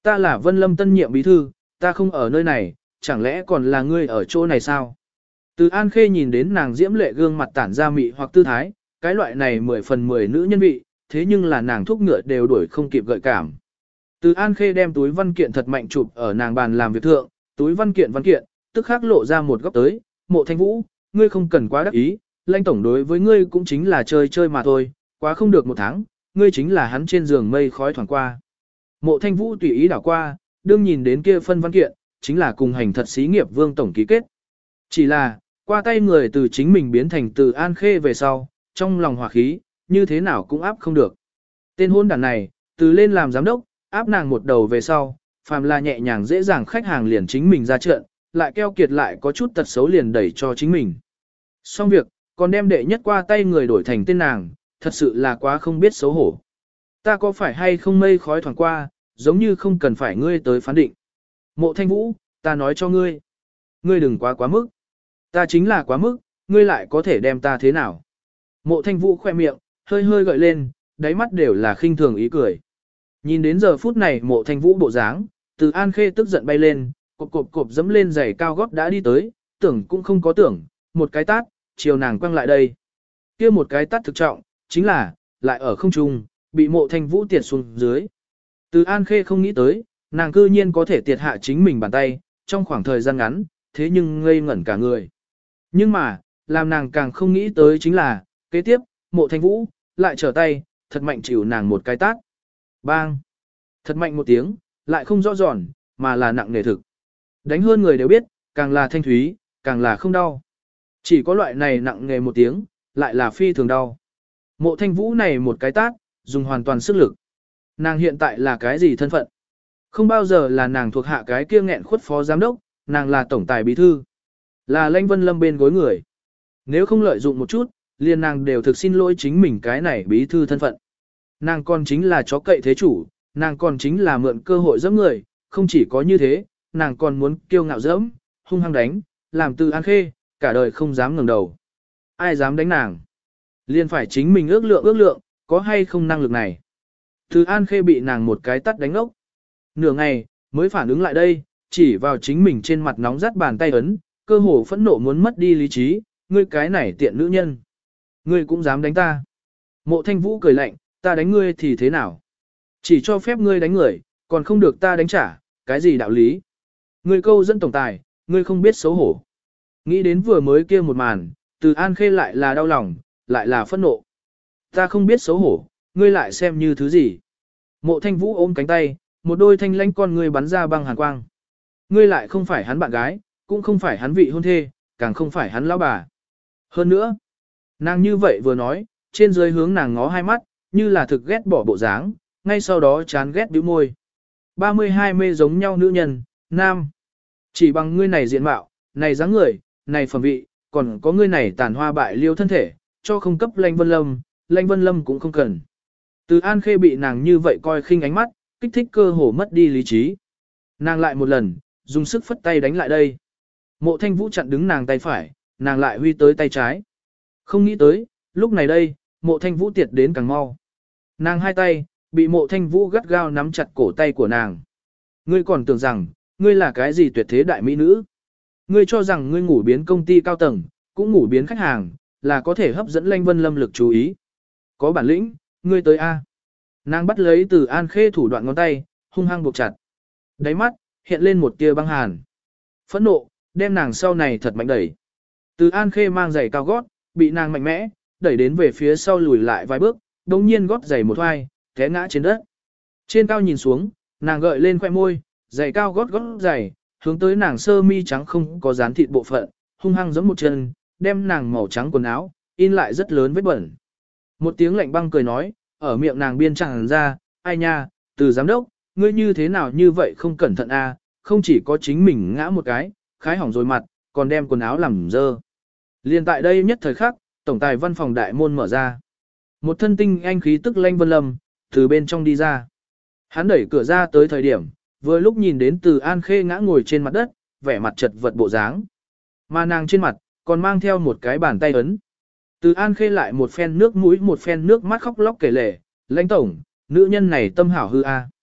Ta là Vân Lâm tân nhiệm bí thư, ta không ở nơi này, chẳng lẽ còn là ngươi ở chỗ này sao? Từ An Khê nhìn đến nàng diễm lệ gương mặt tản ra mị hoặc tư thái, cái loại này mười phần mười nữ nhân vị, thế nhưng là nàng thúc ngựa đều đuổi không kịp gợi cảm. Từ An Khê đem túi văn kiện thật mạnh chụp ở nàng bàn làm việc thượng, túi văn kiện văn kiện, tức khắc lộ ra một góc tới, Mộ Thanh Vũ, ngươi không cần quá đắc ý, lãnh tổng đối với ngươi cũng chính là chơi chơi mà thôi, quá không được một tháng, ngươi chính là hắn trên giường mây khói thoảng qua. Mộ Thanh Vũ tùy ý đảo qua, đương nhìn đến kia phân văn kiện, chính là cùng hành thật xí nghiệp Vương tổng ký kết. Chỉ là, qua tay người từ chính mình biến thành Từ An Khê về sau, trong lòng hỏa khí, như thế nào cũng áp không được. Tên hôn đàn này, từ lên làm giám đốc, áp nàng một đầu về sau, phàm là nhẹ nhàng dễ dàng khách hàng liền chính mình ra trận, lại keo kiệt lại có chút tật xấu liền đẩy cho chính mình. Xong việc, còn đem đệ nhất qua tay người đổi thành tên nàng, thật sự là quá không biết xấu hổ. Ta có phải hay không mây khói thoảng qua, giống như không cần phải ngươi tới phán định. Mộ Thanh Vũ, ta nói cho ngươi. Ngươi đừng quá quá mức. Ta chính là quá mức, ngươi lại có thể đem ta thế nào. Mộ Thanh Vũ khoe miệng, hơi hơi gợi lên, đáy mắt đều là khinh thường ý cười. Nhìn đến giờ phút này Mộ Thanh Vũ bộ dáng, Từ An Khê tức giận bay lên, cộp cộp cộp dẫm lên giày cao gót đã đi tới, tưởng cũng không có tưởng, một cái tát, chiều nàng quăng lại đây. Kia một cái tát thực trọng, chính là, lại ở không trung, bị Mộ Thanh Vũ tiệt xuống dưới. Từ An Khê không nghĩ tới, nàng cư nhiên có thể tiệt hạ chính mình bàn tay, trong khoảng thời gian ngắn, thế nhưng ngây ngẩn cả người. Nhưng mà, làm nàng càng không nghĩ tới chính là, kế tiếp, Mộ Thanh Vũ, lại trở tay, thật mạnh chịu nàng một cái tát. Bang! Thật mạnh một tiếng, lại không rõ giòn, mà là nặng nề thực. Đánh hơn người đều biết, càng là thanh thúy, càng là không đau. Chỉ có loại này nặng nề một tiếng, lại là phi thường đau. Mộ Thanh Vũ này một cái tát, dùng hoàn toàn sức lực. Nàng hiện tại là cái gì thân phận? Không bao giờ là nàng thuộc hạ cái kia nghẹn khuất phó giám đốc, nàng là tổng tài bí thư. Là Lãnh Vân Lâm bên gối người. Nếu không lợi dụng một chút, liền nàng đều thực xin lỗi chính mình cái này bí thư thân phận. Nàng còn chính là chó cậy thế chủ, nàng còn chính là mượn cơ hội giẫm người, không chỉ có như thế, nàng còn muốn kiêu ngạo giẫm, hung hăng đánh, làm Từ An Khê, cả đời không dám ngẩng đầu. Ai dám đánh nàng? Liền phải chính mình ước lượng ước lượng, có hay không năng lực này. Từ An Khê bị nàng một cái tắt đánh ốc. Nửa ngày, mới phản ứng lại đây, chỉ vào chính mình trên mặt nóng rát bàn tay ấn, cơ hồ phẫn nộ muốn mất đi lý trí, ngươi cái này tiện nữ nhân. Ngươi cũng dám đánh ta. Mộ Thanh Vũ cười lạnh, ta đánh ngươi thì thế nào? Chỉ cho phép ngươi đánh người, còn không được ta đánh trả, cái gì đạo lý? Ngươi câu dẫn tổng tài, ngươi không biết xấu hổ. Nghĩ đến vừa mới kia một màn, Từ An Khê lại là đau lòng, lại là phẫn nộ. Ta không biết xấu hổ, ngươi lại xem như thứ gì? Mộ Thanh Vũ ôm cánh tay, một đôi thanh lãnh con ngươi bắn ra băng hàn quang. Ngươi lại không phải hắn bạn gái, cũng không phải hắn vị hôn thê, càng không phải hắn lão bà. Hơn nữa, nàng như vậy vừa nói, trên dưới hướng nàng ngó hai mắt, như là thực ghét bỏ bộ dáng, ngay sau đó chán ghét bĩu môi. ba mươi hai mê giống nhau nữ nhân, nam. Chỉ bằng ngươi này diện mạo, này dáng người, này phẩm vị, còn có ngươi này tàn hoa bại liêu thân thể, cho không cấp Lãnh Vân Lâm, Lãnh Vân Lâm cũng không cần. Từ An Khê bị nàng như vậy coi khinh ánh mắt, kích thích cơ hồ mất đi lý trí. Nàng lại một lần, dùng sức phất tay đánh lại đây. Mộ Thanh Vũ chặn đứng nàng tay phải, nàng lại huy tới tay trái. Không nghĩ tới, lúc này đây, Mộ Thanh Vũ tiệt đến càng mau. Nàng hai tay, bị Mộ Thanh Vũ gắt gao nắm chặt cổ tay của nàng. Ngươi còn tưởng rằng, ngươi là cái gì tuyệt thế đại mỹ nữ. Ngươi cho rằng ngươi ngủ biến công ty cao tầng, cũng ngủ biến khách hàng, là có thể hấp dẫn Lãnh Vân Lâm lực chú ý. Có bản lĩnh, ngươi tới A. Nàng bắt lấy Từ An Khê thủ đoạn ngón tay, hung hăng buộc chặt. Đáy mắt, hiện lên một tia băng hàn. Phẫn nộ, đem nàng sau này thật mạnh đẩy. Từ An Khê mang giày cao gót, bị nàng mạnh mẽ, đẩy đến về phía sau lùi lại vài bước, đồng nhiên gót giày một hoài, té ngã trên đất. Trên cao nhìn xuống, nàng gợi lên khoẻ môi, giày cao gót gót giày, hướng tới nàng sơ mi trắng không có dán thịt bộ phận, hung hăng giẫm một chân, đem nàng màu trắng quần áo, in lại rất lớn vết bẩn. Một tiếng lạnh băng cười nói, ở miệng nàng biên tràn ra, ai nha, Từ giám đốc, ngươi như thế nào như vậy không cẩn thận a, không chỉ có chính mình ngã một cái, khái hỏng rồi mặt, còn đem quần áo làm dơ. Liên tại đây nhất thời khắc, tổng tài văn phòng đại môn mở ra. Một thân tinh anh khí tức Lãnh Vân Lâm, từ bên trong đi ra. Hắn đẩy cửa ra tới thời điểm, vừa lúc nhìn đến Từ An Khê ngã ngồi trên mặt đất, vẻ mặt chật vật bộ dáng. Mà nàng trên mặt, còn mang theo một cái bàn tay ấn. Từ An Khê lại một phen nước mũi một phen nước mắt khóc lóc kể lể, Lãnh tổng, nữ nhân này tâm hảo hư a.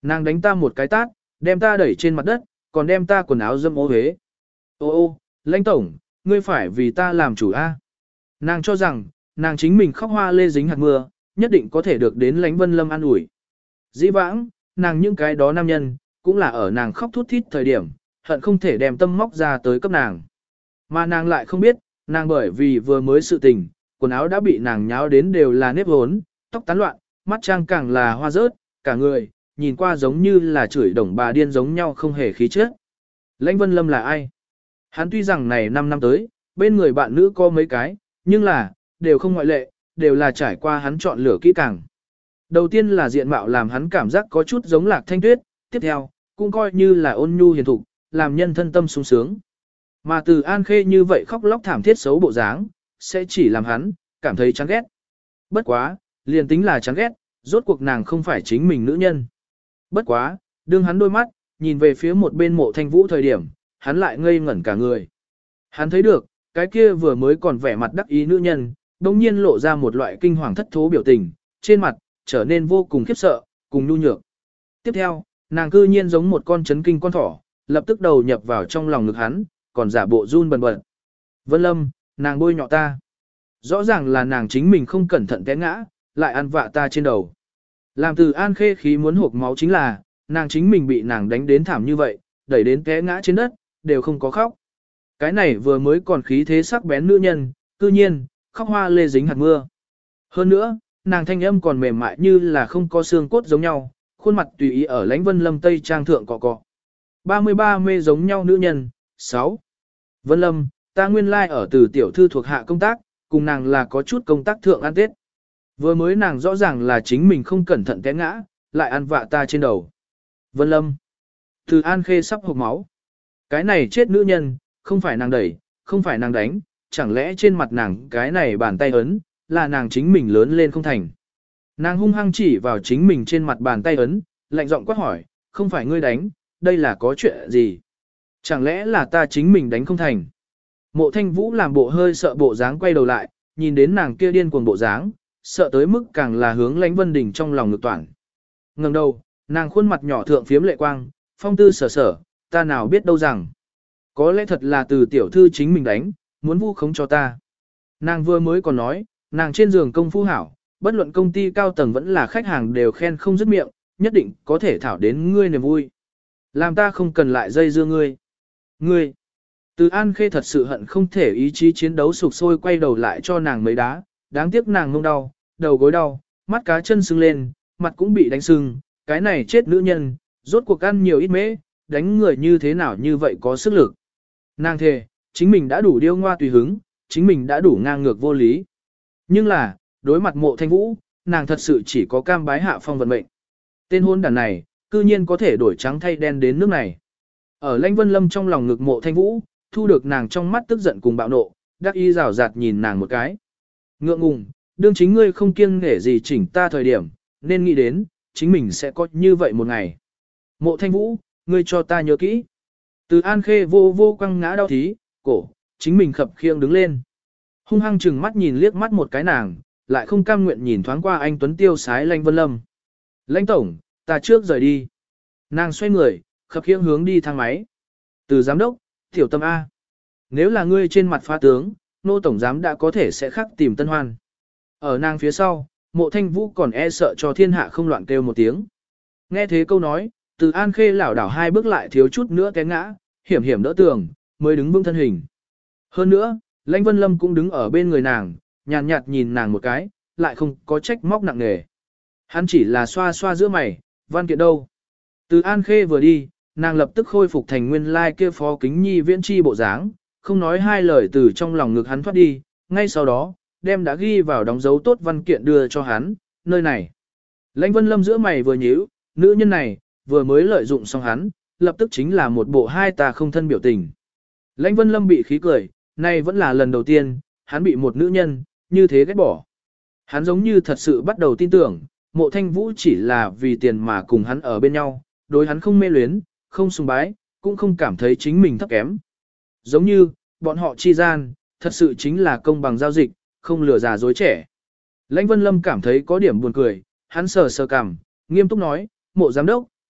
Nàng đánh ta một cái tát, đem ta đẩy trên mặt đất, còn đem ta quần áo dâm ô huế. Ô ô, lãnh tổng, ngươi phải vì ta làm chủ a. Nàng cho rằng, nàng chính mình khóc hoa lê dính hạt mưa, nhất định có thể được đến lãnh Vân Lâm an ủi. Dĩ vãng, nàng những cái đó nam nhân, cũng là ở nàng khóc thút thít thời điểm, hận không thể đem tâm móc ra tới cấp nàng. Mà nàng lại không biết, nàng bởi vì vừa mới sự tình, quần áo đã bị nàng nháo đến đều là nếp hốn, tóc tán loạn, mắt trang càng là hoa rớt, cả người, nhìn qua giống như là chửi đồng bà điên giống nhau không hề khí chất. Lãnh Vân Lâm là ai? Hắn tuy rằng này năm năm tới, bên người bạn nữ có mấy cái, nhưng là, đều không ngoại lệ, đều là trải qua hắn chọn lựa kỹ càng. Đầu tiên là diện mạo làm hắn cảm giác có chút giống Lạc Thanh Tuyết, tiếp theo, cũng coi như là ôn nhu hiền thục, làm nhân thân tâm sung sướng. Mà từ An Khê như vậy khóc lóc thảm thiết xấu bộ dáng, sẽ chỉ làm hắn cảm thấy chán ghét. Bất quá, liền tính là chán ghét, rốt cuộc nàng không phải chính mình nữ nhân. Bất quá, đương hắn đôi mắt, nhìn về phía một bên Mộ Thanh Vũ thời điểm, hắn lại ngây ngẩn cả người. Hắn thấy được, cái kia vừa mới còn vẻ mặt đắc ý nữ nhân, đồng nhiên lộ ra một loại kinh hoàng thất thố biểu tình, trên mặt, trở nên vô cùng khiếp sợ, cùng nhu nhược. Tiếp theo, nàng cư nhiên giống một con chấn kinh con thỏ, lập tức đầu nhập vào trong lòng ngực hắn, còn giả bộ run bần bật. Vân Lâm, nàng bôi nhọ ta. Rõ ràng là nàng chính mình không cẩn thận té ngã, lại ăn vạ ta trên đầu. Làm từ An Khê khí muốn hộp máu chính là, nàng chính mình bị nàng đánh đến thảm như vậy, đẩy đến té ngã trên đất, đều không có khóc. Cái này vừa mới còn khí thế sắc bén nữ nhân, cư nhiên, khóc hoa lê dính hạt mưa. Hơn nữa, nàng thanh âm còn mềm mại như là không có xương cốt giống nhau, khuôn mặt tùy ý ở lãnh Vân Lâm Tây trang thượng cọ cọ. ba mươi ba mê giống nhau nữ nhân, sáu. Vân Lâm, ta nguyên lai like ở từ tiểu thư thuộc hạ công tác, cùng nàng là có chút công tác thượng ăn tết. Vừa mới nàng rõ ràng là chính mình không cẩn thận té ngã, lại ăn vạ ta trên đầu. Vân Lâm, từ An Khê sắp hộc máu. Cái này chết nữ nhân, không phải nàng đẩy, không phải nàng đánh, chẳng lẽ trên mặt nàng cái này bàn tay ấn, là nàng chính mình lớn lên không thành. Nàng hung hăng chỉ vào chính mình trên mặt bàn tay ấn, lạnh giọng quát hỏi, không phải ngươi đánh, đây là có chuyện gì? Chẳng lẽ là ta chính mình đánh không thành? Mộ Thanh Vũ làm bộ hơi sợ bộ dáng quay đầu lại, nhìn đến nàng kia điên cuồng bộ dáng, sợ tới mức càng là hướng Lãnh Vân Đình trong lòng ngực toàn. Ngẩng đầu, nàng khuôn mặt nhỏ thượng phiếm lệ quang, phong tư sở sở, ta nào biết đâu rằng. Có lẽ thật là từ tiểu thư chính mình đánh, muốn vu khống cho ta. Nàng vừa mới còn nói, nàng trên giường công phu hảo, bất luận công ty cao tầng vẫn là khách hàng đều khen không dứt miệng, nhất định có thể thảo đến ngươi niềm vui. Làm ta không cần lại dây dưa ngươi. Ngươi. Từ An Khê thật sự hận không thể ý chí chiến đấu sục sôi quay đầu lại cho nàng mấy đá, đáng tiếc nàng ngông đau, đầu gối đau, mắt cá chân sưng lên, mặt cũng bị đánh sưng, cái này chết nữ nhân, rốt cuộc ăn nhiều ít mễ, đánh người như thế nào như vậy có sức lực. Nàng thề, chính mình đã đủ điêu ngoa tùy hứng, chính mình đã đủ ngang ngược vô lý. Nhưng là, đối mặt Mộ Thanh Vũ, nàng thật sự chỉ có cam bái hạ phong vận mệnh. Tên hôn đàn này, cư nhiên có thể đổi trắng thay đen đến nước này. Ở Lãnh Vân Lâm trong lòng ngực Mộ Thanh Vũ, thu được nàng trong mắt tức giận cùng bạo nộ, đắc ý rào rạt nhìn nàng một cái. Ngượng ngùng, đương chính ngươi không kiêng nể gì chỉnh ta thời điểm, nên nghĩ đến, chính mình sẽ có như vậy một ngày. Mộ Thanh Vũ, ngươi cho ta nhớ kỹ. Từ An Khê vô vô quăng ngã đau thí, cổ, chính mình khập khiêng đứng lên. Hung hăng chừng mắt nhìn liếc mắt một cái nàng, lại không cam nguyện nhìn thoáng qua anh Tuấn tiêu sái Lãnh Vân Lâm. Lãnh tổng, ta trước rời đi. Nàng xoay người, khập khiêng hướng đi thang máy. Từ giám đốc, tiểu tâm A. Nếu là ngươi trên mặt phá tướng, nô tổng giám đã có thể sẽ khắc tìm tân hoan. Ở nàng phía sau, Mộ Thanh Vũ còn e sợ cho thiên hạ không loạn kêu một tiếng. Nghe thế câu nói, Từ An Khê lảo đảo hai bước lại thiếu chút nữa té ngã, hiểm hiểm đỡ tường, mới đứng vững thân hình. Hơn nữa, Lãnh Vân Lâm cũng đứng ở bên người nàng, nhàn nhạt, nhạt nhìn nàng một cái, lại không có trách móc nặng nề. Hắn chỉ là xoa xoa giữa mày, văn kiện đâu. Từ An Khê vừa đi, nàng lập tức khôi phục thành nguyên lai kia phó kính nhi viễn chi bộ dáng, không nói hai lời từ trong lòng ngực hắn thoát đi, ngay sau đó, đem đã ghi vào đóng dấu tốt văn kiện đưa cho hắn, nơi này. Lãnh Vân Lâm giữa mày vừa nhíu, nữ nhân này, vừa mới lợi dụng xong hắn, lập tức chính là một bộ hai ta không thân biểu tình. Lãnh Vân Lâm bị khí cười, nay vẫn là lần đầu tiên, hắn bị một nữ nhân, như thế ghét bỏ. Hắn giống như thật sự bắt đầu tin tưởng, Mộ Thanh Vũ chỉ là vì tiền mà cùng hắn ở bên nhau, đối hắn không mê luyến, không sùng bái, cũng không cảm thấy chính mình thấp kém. Giống như, bọn họ chi gian, thật sự chính là công bằng giao dịch, không lừa già dối trẻ. Lãnh Vân Lâm cảm thấy có điểm buồn cười, hắn sờ sờ cằm, nghiêm túc nói, Mộ giám đốc,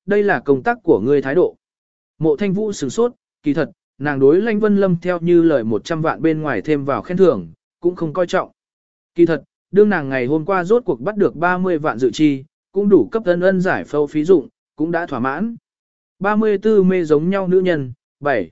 đây là công tác của ngươi thái độ. Mộ Thanh Vũ sửng sốt, kỳ thật, nàng đối Lãnh Vân Lâm theo như lời một trăm vạn bên ngoài thêm vào khen thưởng, cũng không coi trọng. Kỳ thật, đương nàng ngày hôm qua rốt cuộc bắt được ba mươi vạn dự chi, cũng đủ cấp ân ân giải phẫu phí dụng, cũng đã thỏa mãn. ba mươi tư mê giống nhau nữ nhân, bảy.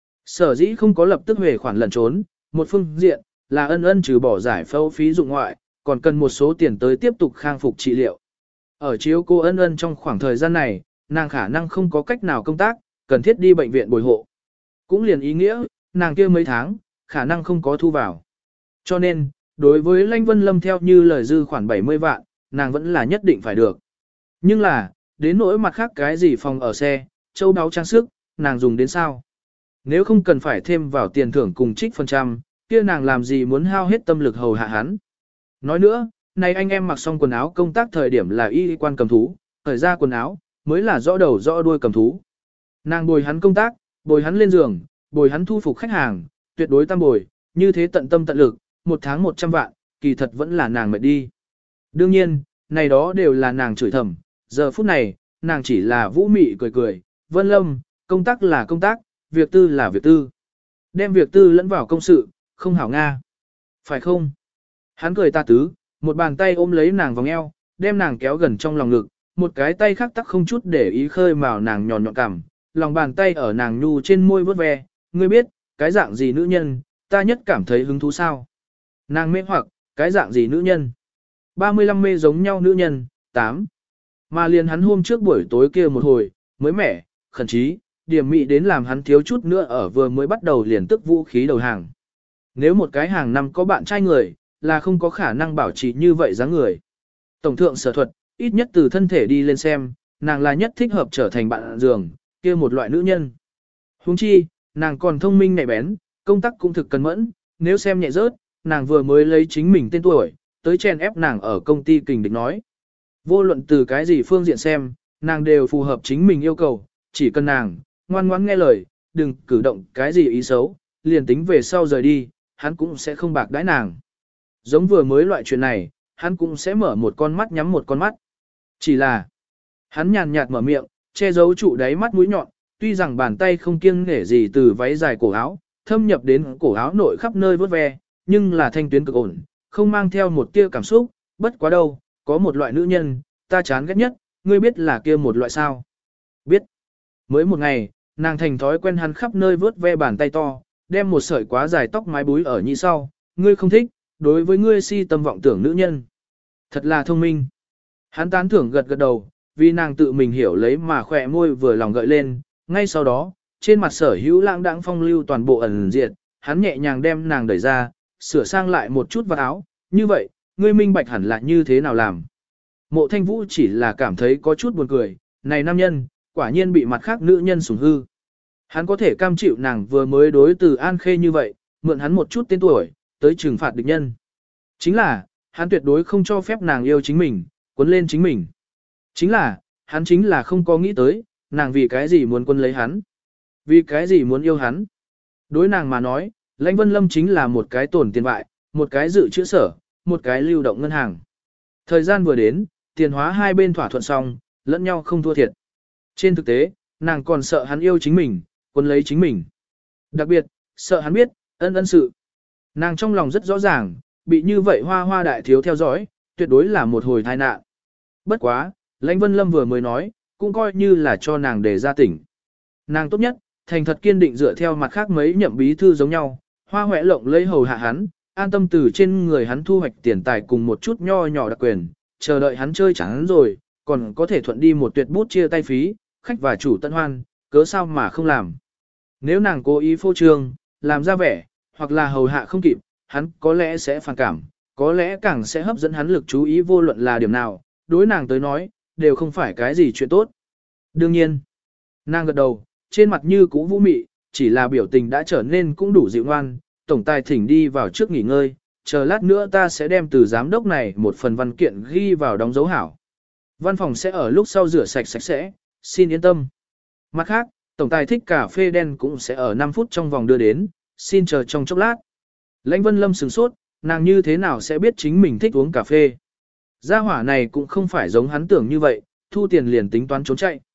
Sở dĩ không có lập tức về khoản lẩn trốn, một phương diện, là ân ân trừ bỏ giải phẫu phí dụng ngoại, còn cần một số tiền tới tiếp tục khang phục trị liệu. Ở chiếu cô ân ân trong khoảng thời gian này, nàng khả năng không có cách nào công tác, cần thiết đi bệnh viện bồi hộ. Cũng liền ý nghĩa, nàng kia mấy tháng, khả năng không có thu vào. Cho nên, đối với Lãnh Vân Lâm theo như lời dư khoảng bảy mươi vạn, nàng vẫn là nhất định phải được. Nhưng là, đến nỗi mặt khác cái gì phòng ở xe, châu báu trang sức, nàng dùng đến sao? Nếu không cần phải thêm vào tiền thưởng cùng trích phần trăm, kia nàng làm gì muốn hao hết tâm lực hầu hạ hắn. Nói nữa, này anh em mặc xong quần áo công tác thời điểm là y quan cầm thú, thời ra quần áo, mới là rõ đầu rõ đuôi cầm thú. Nàng bồi hắn công tác, bồi hắn lên giường, bồi hắn thu phục khách hàng, tuyệt đối tam bồi, như thế tận tâm tận lực, một tháng một trăm vạn, kỳ thật vẫn là nàng mệt đi. Đương nhiên, này đó đều là nàng chửi thầm, giờ phút này, nàng chỉ là vũ mị cười cười, Vân Lâm, công tác là công tác, việc tư là việc tư. Đem việc tư lẫn vào công sự, không hảo Nga. Phải không? Hắn cười ta tứ, một bàn tay ôm lấy nàng vòng eo, đem nàng kéo gần trong lòng ngực, một cái tay khác tắc không chút để ý khơi mào nàng nhòn nhọn cằm, lòng bàn tay ở nàng nhu trên môi vớt ve, ngươi biết, cái dạng gì nữ nhân, ta nhất cảm thấy hứng thú sao? Nàng mê hoặc, cái dạng gì nữ nhân? ba mươi lăm mê giống nhau nữ nhân, tám. Mà liền hắn hôm trước buổi tối kia một hồi, mới mẻ, khẩn trí, điểm mị đến làm hắn thiếu chút nữa ở vừa mới bắt đầu liền tức vũ khí đầu hàng. Nếu một cái hàng năm có bạn trai người, là không có khả năng bảo trì như vậy dáng người. Tổng thượng sở thuật, ít nhất từ thân thể đi lên xem, nàng là nhất thích hợp trở thành bạn giường, kia một loại nữ nhân. Huống chi, nàng còn thông minh nhạy bén, công tác cũng thực cẩn mẫn, nếu xem nhẹ rớt, nàng vừa mới lấy chính mình tên tuổi, tới chèn ép nàng ở công ty kình địch nói. Vô luận từ cái gì phương diện xem, nàng đều phù hợp chính mình yêu cầu, chỉ cần nàng, ngoan ngoãn nghe lời, đừng cử động cái gì ý xấu, liền tính về sau rời đi, hắn cũng sẽ không bạc đãi nàng. Giống vừa mới loại chuyện này, hắn cũng sẽ mở một con mắt nhắm một con mắt. Chỉ là, hắn nhàn nhạt mở miệng, che giấu trụ đáy mắt mũi nhọn, tuy rằng bàn tay không kiêng nể gì từ váy dài cổ áo, thâm nhập đến cổ áo nội khắp nơi vớt ve, nhưng là thanh tuyến cực ổn, không mang theo một tia cảm xúc, bất quá đâu, có một loại nữ nhân, ta chán ghét nhất, ngươi biết là kia một loại sao? Biết. Mới một ngày, nàng thành thói quen hắn khắp nơi vớt ve bàn tay to, đem một sợi quá dài tóc mái búi ở nhị sau, ngươi không thích, đối với ngươi si tâm vọng tưởng nữ nhân. Thật là thông minh. Hắn tán thưởng gật gật đầu, vì nàng tự mình hiểu lấy mà khỏe môi vừa lòng gợi lên, ngay sau đó, trên mặt sở hữu lãng đãng phong lưu toàn bộ ẩn diệt, hắn nhẹ nhàng đem nàng đẩy ra, sửa sang lại một chút vào áo, như vậy, ngươi minh bạch hẳn là như thế nào làm. Mộ Thanh Vũ chỉ là cảm thấy có chút buồn cười, này nam nhân, quả nhiên bị mặt khác nữ nhân sủng hư. Hắn có thể cam chịu nàng vừa mới đối từ An Khê như vậy, mượn hắn một chút tên tuổi, tới trừng phạt địch nhân. Chính là, hắn tuyệt đối không cho phép nàng yêu chính mình, quấn lên chính mình. Chính là, hắn chính là không có nghĩ tới, nàng vì cái gì muốn quân lấy hắn. Vì cái gì muốn yêu hắn. Đối nàng mà nói, Lãnh Vân Lâm chính là một cái tổn tiền bại, một cái dự trữ sở, một cái lưu động ngân hàng. Thời gian vừa đến, tiền hóa hai bên thỏa thuận xong, lẫn nhau không thua thiệt. Trên thực tế, nàng còn sợ hắn yêu chính mình, quân lấy chính mình. Đặc biệt, sợ hắn biết, ân ân sự. Nàng trong lòng rất rõ ràng, bị như vậy hoa hoa đại thiếu theo dõi, tuyệt đối là một hồi tai nạn. Bất quá, Lãnh Vân Lâm vừa mới nói, cũng coi như là cho nàng để ra tỉnh. Nàng tốt nhất, thành thật kiên định dựa theo mặt khác mấy nhậm bí thư giống nhau, hoa hoẹ lộng lấy hầu hạ hắn, an tâm từ trên người hắn thu hoạch tiền tài cùng một chút nho nhỏ đặc quyền, chờ đợi hắn chơi chẳng rồi, còn có thể thuận đi một tuyệt bút chia tay phí, khách và chủ tận hoan, cớ sao mà không làm. Nếu nàng cố ý phô trương, làm ra vẻ, hoặc là hầu hạ không kịp, hắn có lẽ sẽ phản cảm, có lẽ càng sẽ hấp dẫn hắn lực chú ý vô luận là điểm nào, đối nàng tới nói, đều không phải cái gì chuyện tốt. Đương nhiên, nàng gật đầu, trên mặt như cũ vũ mị, chỉ là biểu tình đã trở nên cũng đủ dịu ngoan, tổng tài thỉnh đi vào trước nghỉ ngơi, chờ lát nữa ta sẽ đem từ giám đốc này một phần văn kiện ghi vào đóng dấu hảo. Văn phòng sẽ ở lúc sau rửa sạch sạch sẽ, xin yên tâm. Mặt khác, tổng tài thích cà phê đen cũng sẽ ở năm phút trong vòng đưa đến, xin chờ trong chốc lát. Lãnh Vân Lâm sửng sốt, nàng như thế nào sẽ biết chính mình thích uống cà phê. Gia hỏa này cũng không phải giống hắn tưởng như vậy, thu tiền liền tính toán trốn chạy.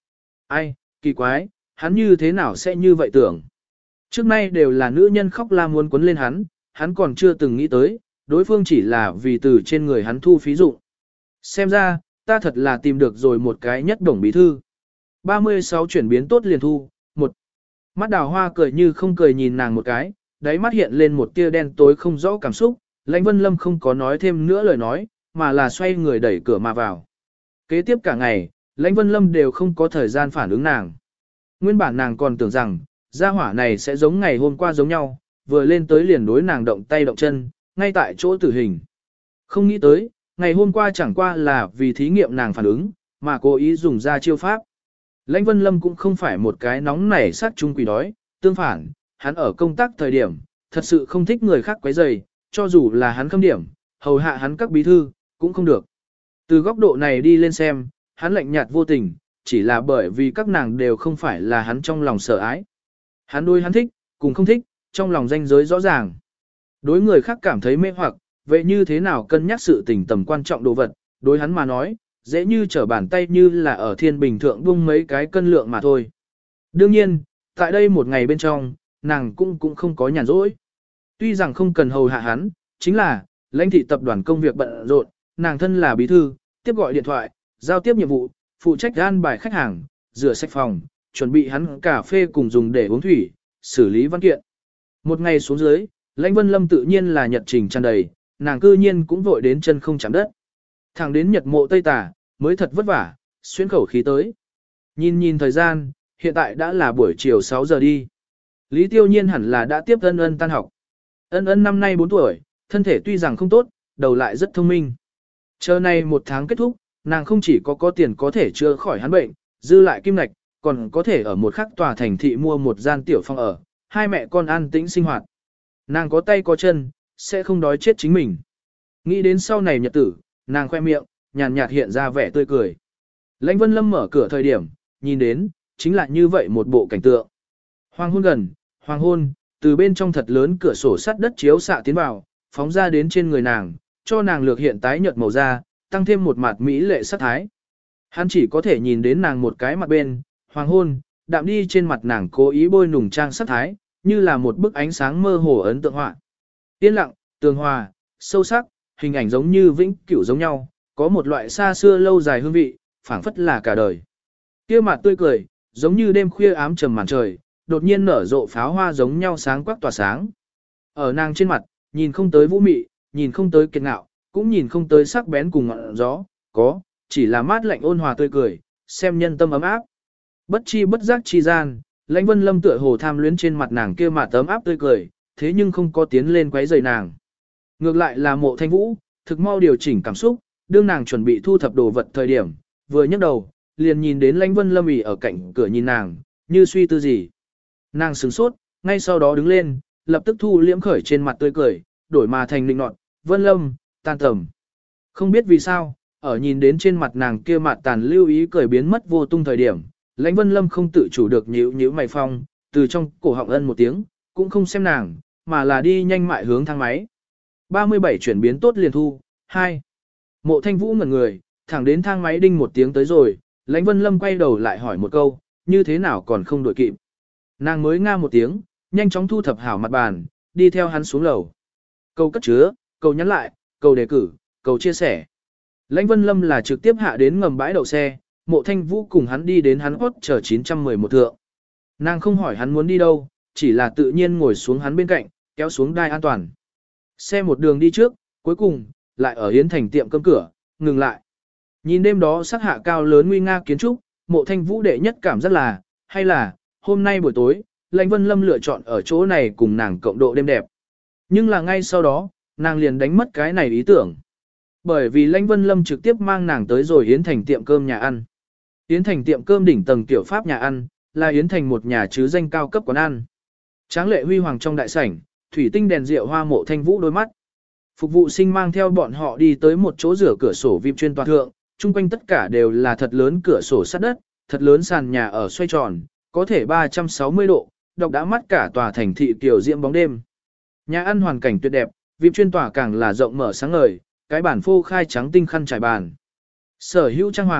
Ai, kỳ quái, hắn như thế nào sẽ như vậy tưởng. Trước nay đều là nữ nhân khóc la muốn quấn lên hắn, hắn còn chưa từng nghĩ tới, đối phương chỉ là vì từ trên người hắn thu phí dụng. Xem ra, ta thật là tìm được rồi một cái nhất đồng bí thư. ba mươi sáu chuyển biến tốt liền thu, một. Mắt đào hoa cười như không cười nhìn nàng một cái, đáy mắt hiện lên một tia đen tối không rõ cảm xúc, Lãnh Vân Lâm không có nói thêm nữa lời nói, mà là xoay người đẩy cửa mà vào. Kế tiếp cả ngày, Lãnh Vân Lâm đều không có thời gian phản ứng nàng. Nguyên bản nàng còn tưởng rằng, gia hỏa này sẽ giống ngày hôm qua giống nhau, vừa lên tới liền đối nàng động tay động chân, ngay tại chỗ tử hình. Không nghĩ tới, ngày hôm qua chẳng qua là vì thí nghiệm nàng phản ứng, mà cố ý dùng ra chiêu pháp. Lãnh Vân Lâm cũng không phải một cái nóng nảy sát trung quỷ đói, tương phản, hắn ở công tác thời điểm, thật sự không thích người khác quấy rầy, cho dù là hắn khâm điểm, hầu hạ hắn các bí thư, cũng không được. Từ góc độ này đi lên xem, hắn lạnh nhạt vô tình, chỉ là bởi vì các nàng đều không phải là hắn trong lòng sợ ái. Hắn đối hắn thích, cùng không thích, trong lòng ranh giới rõ ràng. Đối người khác cảm thấy mê hoặc, vậy như thế nào cân nhắc sự tình tầm quan trọng đồ vật, đối hắn mà nói, dễ như trở bàn tay như là ở thiên bình thượng buông mấy cái cân lượng mà thôi. Đương nhiên, tại đây một ngày bên trong, nàng cũng cũng không có nhàn rỗi. Tuy rằng không cần hầu hạ hắn, chính là, lãnh thị tập đoàn công việc bận rộn, nàng thân là bí thư, tiếp gọi điện thoại, giao tiếp nhiệm vụ, phụ trách an bài khách hàng, rửa sạch phòng, chuẩn bị hắn cà phê cùng dùng để uống thủy, xử lý văn kiện. Một ngày xuống dưới, Lãnh Vân Lâm tự nhiên là nhật trình tràn đầy, nàng cư nhiên cũng vội đến chân không chạm đất. Thẳng đến nhật mộ Tây Tà, mới thật vất vả, xuyên khẩu khí tới. Nhìn nhìn thời gian, hiện tại đã là buổi chiều sáu giờ đi. Lý Tiêu Nhiên hẳn là đã tiếp Ân Ân tan học. Ân Ân năm nay bốn tuổi, thân thể tuy rằng không tốt, đầu lại rất thông minh. Chờ này một tháng kết thúc, nàng không chỉ có có tiền có thể chữa khỏi hắn bệnh, dư lại kim lạch, còn có thể ở một khắc tòa thành thị mua một gian tiểu phòng ở, hai mẹ con an tĩnh sinh hoạt. Nàng có tay có chân, sẽ không đói chết chính mình. Nghĩ đến sau này nhật tử, nàng khoe miệng, nhàn nhạt hiện ra vẻ tươi cười. Lãnh Vân Lâm mở cửa thời điểm, nhìn đến, chính là như vậy một bộ cảnh tượng. Hoàng hôn gần, hoàng hôn, từ bên trong thật lớn cửa sổ sắt đất chiếu xạ tiến vào, phóng ra đến trên người nàng, cho nàng lược hiện tái nhợt màu da, tăng thêm một mặt mỹ lệ sắc thái. Hắn chỉ có thể nhìn đến nàng một cái mặt bên, hoàng hôn, đạm đi trên mặt nàng cố ý bôi nùng trang sắc thái, như là một bức ánh sáng mơ hồ ấn tượng họa. Yên lặng, tường hòa, sâu sắc, hình ảnh giống như vĩnh cửu giống nhau, có một loại xa xưa lâu dài hương vị, phảng phất là cả đời. Kia mặt tươi cười, giống như đêm khuya ám trầm màn trời, đột nhiên nở rộ pháo hoa giống nhau sáng quắc tỏa sáng. Ở nàng trên mặt, nhìn không tới vũ mị, nhìn không tới kiệt ngạo, cũng nhìn không tới sắc bén cùng ngọn gió, có, chỉ là mát lạnh ôn hòa tươi cười, xem nhân tâm ấm áp. Bất chi bất giác chi gian, Lãnh Vân Lâm tựa hồ tham luyến trên mặt nàng kia mà tấm áp tươi cười, thế nhưng không có tiến lên quấy rầy nàng. Ngược lại là Mộ Thanh Vũ, thực mau điều chỉnh cảm xúc, đương nàng chuẩn bị thu thập đồ vật thời điểm, vừa nhấc đầu, liền nhìn đến Lãnh Vân Lâm ỉ ở cạnh cửa nhìn nàng, như suy tư gì. Nàng sửng sốt, ngay sau đó đứng lên, lập tức thu liễm khởi trên mặt tươi cười, đổi mà thành định nọt, Vân Lâm, tan tầm. Không biết vì sao, ở nhìn đến trên mặt nàng kia mặt tàn lưu ý cười biến mất vô tung thời điểm, Lãnh Vân Lâm không tự chủ được nhíu nhíu mày phong, từ trong cổ họng ân một tiếng, cũng không xem nàng, mà là đi nhanh mại hướng thang máy. ba mươi bảy chuyển biến tốt liền thu, hai. Mộ Thanh Vũ ngẩn người, thẳng đến thang máy đinh một tiếng tới rồi, Lãnh Vân Lâm quay đầu lại hỏi một câu, như thế nào còn không đổi kịp. Nàng mới nga một tiếng, nhanh chóng thu thập hảo mặt bàn, đi theo hắn xuống lầu. Câu cất chứa, câu nhắn lại, câu đề cử, câu chia sẻ. Lãnh Vân Lâm là trực tiếp hạ đến ngầm bãi đậu xe, Mộ Thanh Vũ cùng hắn đi đến hắn hốt chờ chín trăm mười một thượng. Nàng không hỏi hắn muốn đi đâu, chỉ là tự nhiên ngồi xuống hắn bên cạnh, kéo xuống đai an toàn. Xe một đường đi trước, cuối cùng, lại ở Yến Thành tiệm cơm cửa, ngừng lại. Nhìn đêm đó sắc hạ cao lớn nguy nga kiến trúc, Mộ Thanh Vũ đệ nhất cảm rất là, hay là, hôm nay buổi tối, Lãnh Vân Lâm lựa chọn ở chỗ này cùng nàng cộng độ đêm đẹp. Nhưng là ngay sau đó, nàng liền đánh mất cái này ý tưởng. Bởi vì Lãnh Vân Lâm trực tiếp mang nàng tới rồi Yến Thành tiệm cơm nhà ăn. Yến Thành tiệm cơm đỉnh tầng tiểu pháp nhà ăn, là Yến Thành một nhà chứ danh cao cấp quán ăn. Tráng lệ huy hoàng trong đại sảnh, thủy tinh đèn rượu hoa Mộ Thanh Vũ đôi mắt. Phục vụ sinh mang theo bọn họ đi tới một chỗ rửa cửa sổ vi chuyên toàn thượng, chung quanh tất cả đều là thật lớn cửa sổ sắt đất, thật lớn sàn nhà ở xoay tròn, có thể ba trăm sáu mươi độ, độc đã mắt cả tòa thành thị tiểu diễm bóng đêm. Nhà ăn hoàn cảnh tuyệt đẹp, vi chuyên tòa càng là rộng mở sáng ngời, cái bàn phô khai trắng tinh khăn trải bàn. Sở hữu trang hoàng,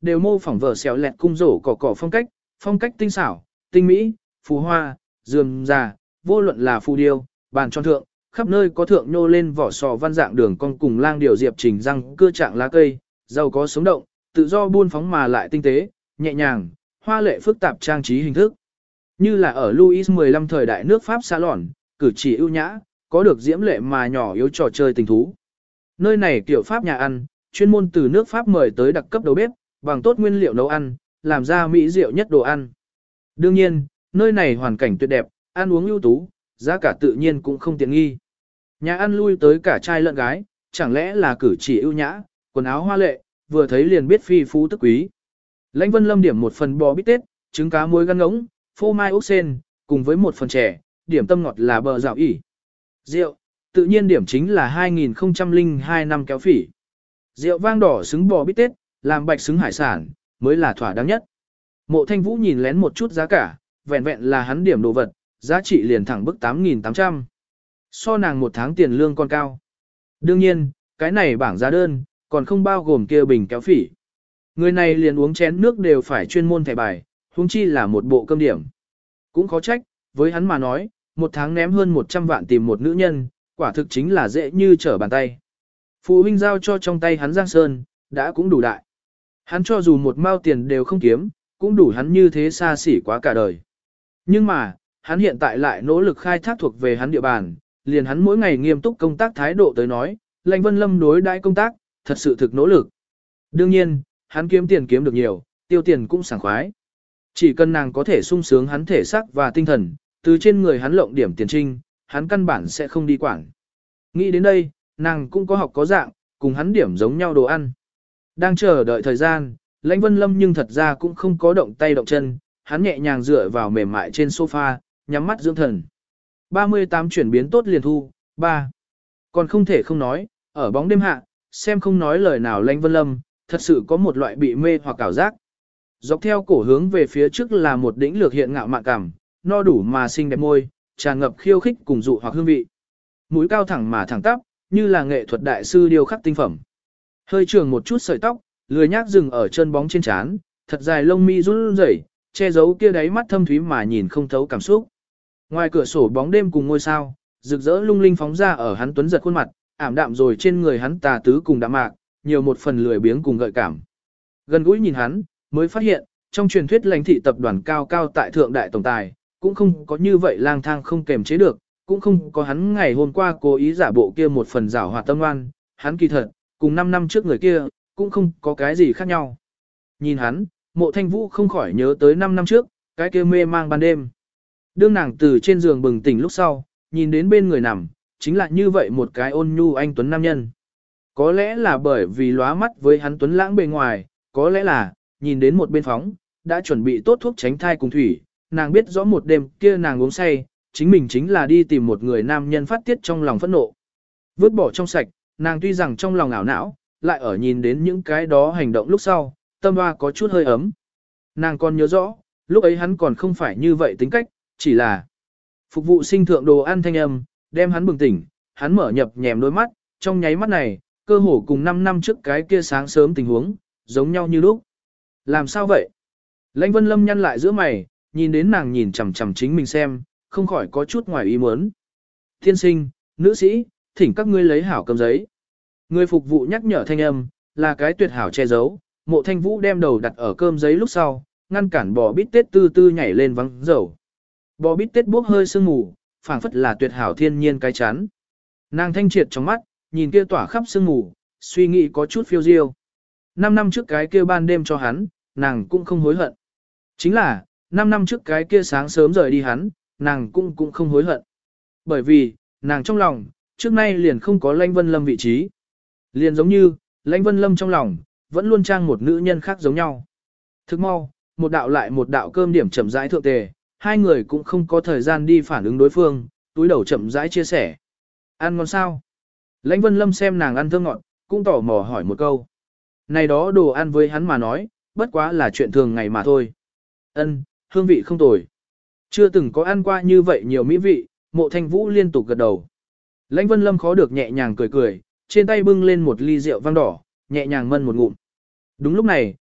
đều mô phỏng vở xéo lẹt cung rổ cỏ cỏ phong cách, phong cách tinh xảo, tinh mỹ, phù hoa, rườm rà, vô luận là phù điêu, bàn tròn thượng, khắp nơi có thượng nô lên vỏ sò văn dạng đường cong cùng lang điều diệp trình răng cưa trạng lá cây, giàu có sống động, tự do buôn phóng mà lại tinh tế, nhẹ nhàng, hoa lệ phức tạp trang trí hình thức. Như là ở Louis mười lăm thời đại nước Pháp xa lòn, cử chỉ ưu nhã, có được diễm lệ mà nhỏ yếu trò chơi tình thú. Nơi này kiểu Pháp nhà ăn, chuyên môn từ nước Pháp mời tới đặc cấp đầu bếp, bằng tốt nguyên liệu nấu ăn, làm ra mỹ diệu nhất đồ ăn. Đương nhiên, nơi này hoàn cảnh tuyệt đẹp, ăn uống ưu tú, giá cả tự nhiên cũng không tiện nghi. Nhà ăn lui tới cả trai lẫn gái, chẳng lẽ là cử chỉ ưu nhã, quần áo hoa lệ, vừa thấy liền biết phi phú tức quý. Lãnh Vân Lâm điểm một phần bò bít tết, trứng cá muối gan ngỗng, phô mai ốc sen, cùng với một phần chè, điểm tâm ngọt là bờ rào ỉ. Rượu, tự nhiên điểm chính là hai nghìn không trăm lẻ hai năm kéo phỉ. Rượu vang đỏ xứng bò bít tết, làm bạch xứng hải sản, mới là thỏa đáng nhất. Mộ Thanh Vũ nhìn lén một chút giá cả, vẹn vẹn là hắn điểm đồ vật, giá trị liền thẳng bức tám nghìn tám trăm. So nàng một tháng tiền lương còn cao. Đương nhiên, cái này bảng giá đơn, còn không bao gồm kia bình kéo phỉ. Người này liền uống chén nước đều phải chuyên môn thẻ bài, huống chi là một bộ cơm điểm. Cũng khó trách, với hắn mà nói, một tháng ném hơn một trăm vạn tìm một nữ nhân, quả thực chính là dễ như trở bàn tay. Phụ huynh giao cho trong tay hắn Giang Sơn, đã cũng đủ đại. Hắn cho dù một mao tiền đều không kiếm, cũng đủ hắn như thế xa xỉ quá cả đời. Nhưng mà, hắn hiện tại lại nỗ lực khai thác thuộc về hắn địa bàn, liền hắn mỗi ngày nghiêm túc công tác thái độ tới nói, Lãnh Vân Lâm đối đãi công tác, thật sự thực nỗ lực. Đương nhiên, hắn kiếm tiền kiếm được nhiều, tiêu tiền cũng sảng khoái. Chỉ cần nàng có thể sung sướng hắn thể xác và tinh thần, từ trên người hắn lộng điểm tiền trinh, hắn căn bản sẽ không đi quản. Nghĩ đến đây, nàng cũng có học có dạng, cùng hắn điểm giống nhau đồ ăn. Đang chờ đợi thời gian, Lãnh Vân Lâm nhưng thật ra cũng không có động tay động chân, hắn nhẹ nhàng dựa vào mềm mại trên sofa, nhắm mắt dưỡng thần. ba mươi tám chuyển biến tốt liền thu, ba. Còn không thể không nói, ở bóng đêm hạ, xem không nói lời nào Lãnh Vân Lâm, thật sự có một loại bị mê hoặc ảo giác. Dọc theo cổ hướng về phía trước là một đỉnh lược hiện ngạo mạn cảm, no đủ mà xinh đẹp môi, tràn ngập khiêu khích cùng dụ hoặc hương vị. Mũi cao thẳng mà thẳng tắp, như là nghệ thuật đại sư điêu khắc tinh phẩm. Hơi trường một chút sợi tóc, lười nhác dừng ở chân bóng trên trán, thật dài lông mi run rẩy, che giấu kia đáy mắt thâm thúy mà nhìn không thấu cảm xúc. Ngoài cửa sổ bóng đêm cùng ngôi sao, rực rỡ lung linh phóng ra ở hắn tuấn giật khuôn mặt, ảm đạm rồi trên người hắn tà tứ cùng đạm mạc, nhiều một phần lười biếng cùng gợi cảm. Gần gũi nhìn hắn, mới phát hiện, trong truyền thuyết lãnh thị tập đoàn cao cao tại thượng đại tổng tài, cũng không có như vậy lang thang không kềm chế được, cũng không có hắn ngày hôm qua cố ý giả bộ kia một phần giảo hoạt tâm ngoan, hắn kỳ thật, cùng năm năm trước người kia, cũng không có cái gì khác nhau. Nhìn hắn, Mộ Thanh Vũ không khỏi nhớ tới năm năm trước, cái kia mê mang ban đêm. Đương nàng từ trên giường bừng tỉnh lúc sau, nhìn đến bên người nằm, chính là như vậy một cái ôn nhu anh tuấn nam nhân. Có lẽ là bởi vì lóa mắt với hắn tuấn lãng bề ngoài, có lẽ là, nhìn đến một bên phóng, đã chuẩn bị tốt thuốc tránh thai cùng thủy, nàng biết rõ một đêm kia nàng uống say, chính mình chính là đi tìm một người nam nhân phát tiết trong lòng phẫn nộ. Vứt bỏ trong sạch, nàng tuy rằng trong lòng ảo não, lại ở nhìn đến những cái đó hành động lúc sau, tâm hoa có chút hơi ấm. Nàng còn nhớ rõ, lúc ấy hắn còn không phải như vậy tính cách, chỉ là phục vụ sinh thượng đồ ăn thanh âm, đem hắn bừng tỉnh, hắn mở nhập nhèm đôi mắt, trong nháy mắt này, cơ hồ cùng năm năm trước cái kia sáng sớm tình huống, giống nhau như lúc. Làm sao vậy? Lãnh Vân Lâm nhăn lại giữa mày, nhìn đến nàng nhìn chằm chằm chính mình xem, không khỏi có chút ngoài ý muốn. Thiên sinh, nữ sĩ, thỉnh các ngươi lấy hảo cầm giấy. Người phục vụ nhắc nhở thanh âm, là cái tuyệt hảo che giấu, Mộ Thanh Vũ đem đầu đặt ở cơm giấy lúc sau, ngăn cản bò bít tết tư tư nhảy lên vắng dầu. Bò bít tết bốc hơi sương mù, phảng phất là tuyệt hảo thiên nhiên cái chán. Nàng thanh triệt trong mắt, nhìn kia tỏa khắp sương mù, suy nghĩ có chút phiêu diêu. Năm năm trước cái kia ban đêm cho hắn, nàng cũng không hối hận. Chính là, năm năm trước cái kia sáng sớm rời đi hắn, nàng cũng cũng không hối hận. Bởi vì, nàng trong lòng, trước nay liền không có Lãnh Vân Lâm vị trí. Liền giống như, Lãnh Vân Lâm trong lòng, vẫn luôn trang một nữ nhân khác giống nhau. Thức mau, một đạo lại một đạo cơm điểm chậm rãi thượng tề, hai người cũng không có thời gian đi phản ứng đối phương, túi đầu chậm rãi chia sẻ. Ăn ngon sao? Lãnh Vân Lâm xem nàng ăn thơm ngọt, cũng tỏ mò hỏi một câu. Này đó đồ ăn với hắn mà nói, bất quá là chuyện thường ngày mà thôi. Ân, hương vị không tồi. Chưa từng có ăn qua như vậy nhiều mỹ vị, Mộ Thanh Vũ liên tục gật đầu. Lãnh Vân Lâm khó được nhẹ nhàng cười cười, trên tay bưng lên một ly rượu vang đỏ, nhẹ nhàng mân một ngụm. Đúng lúc này,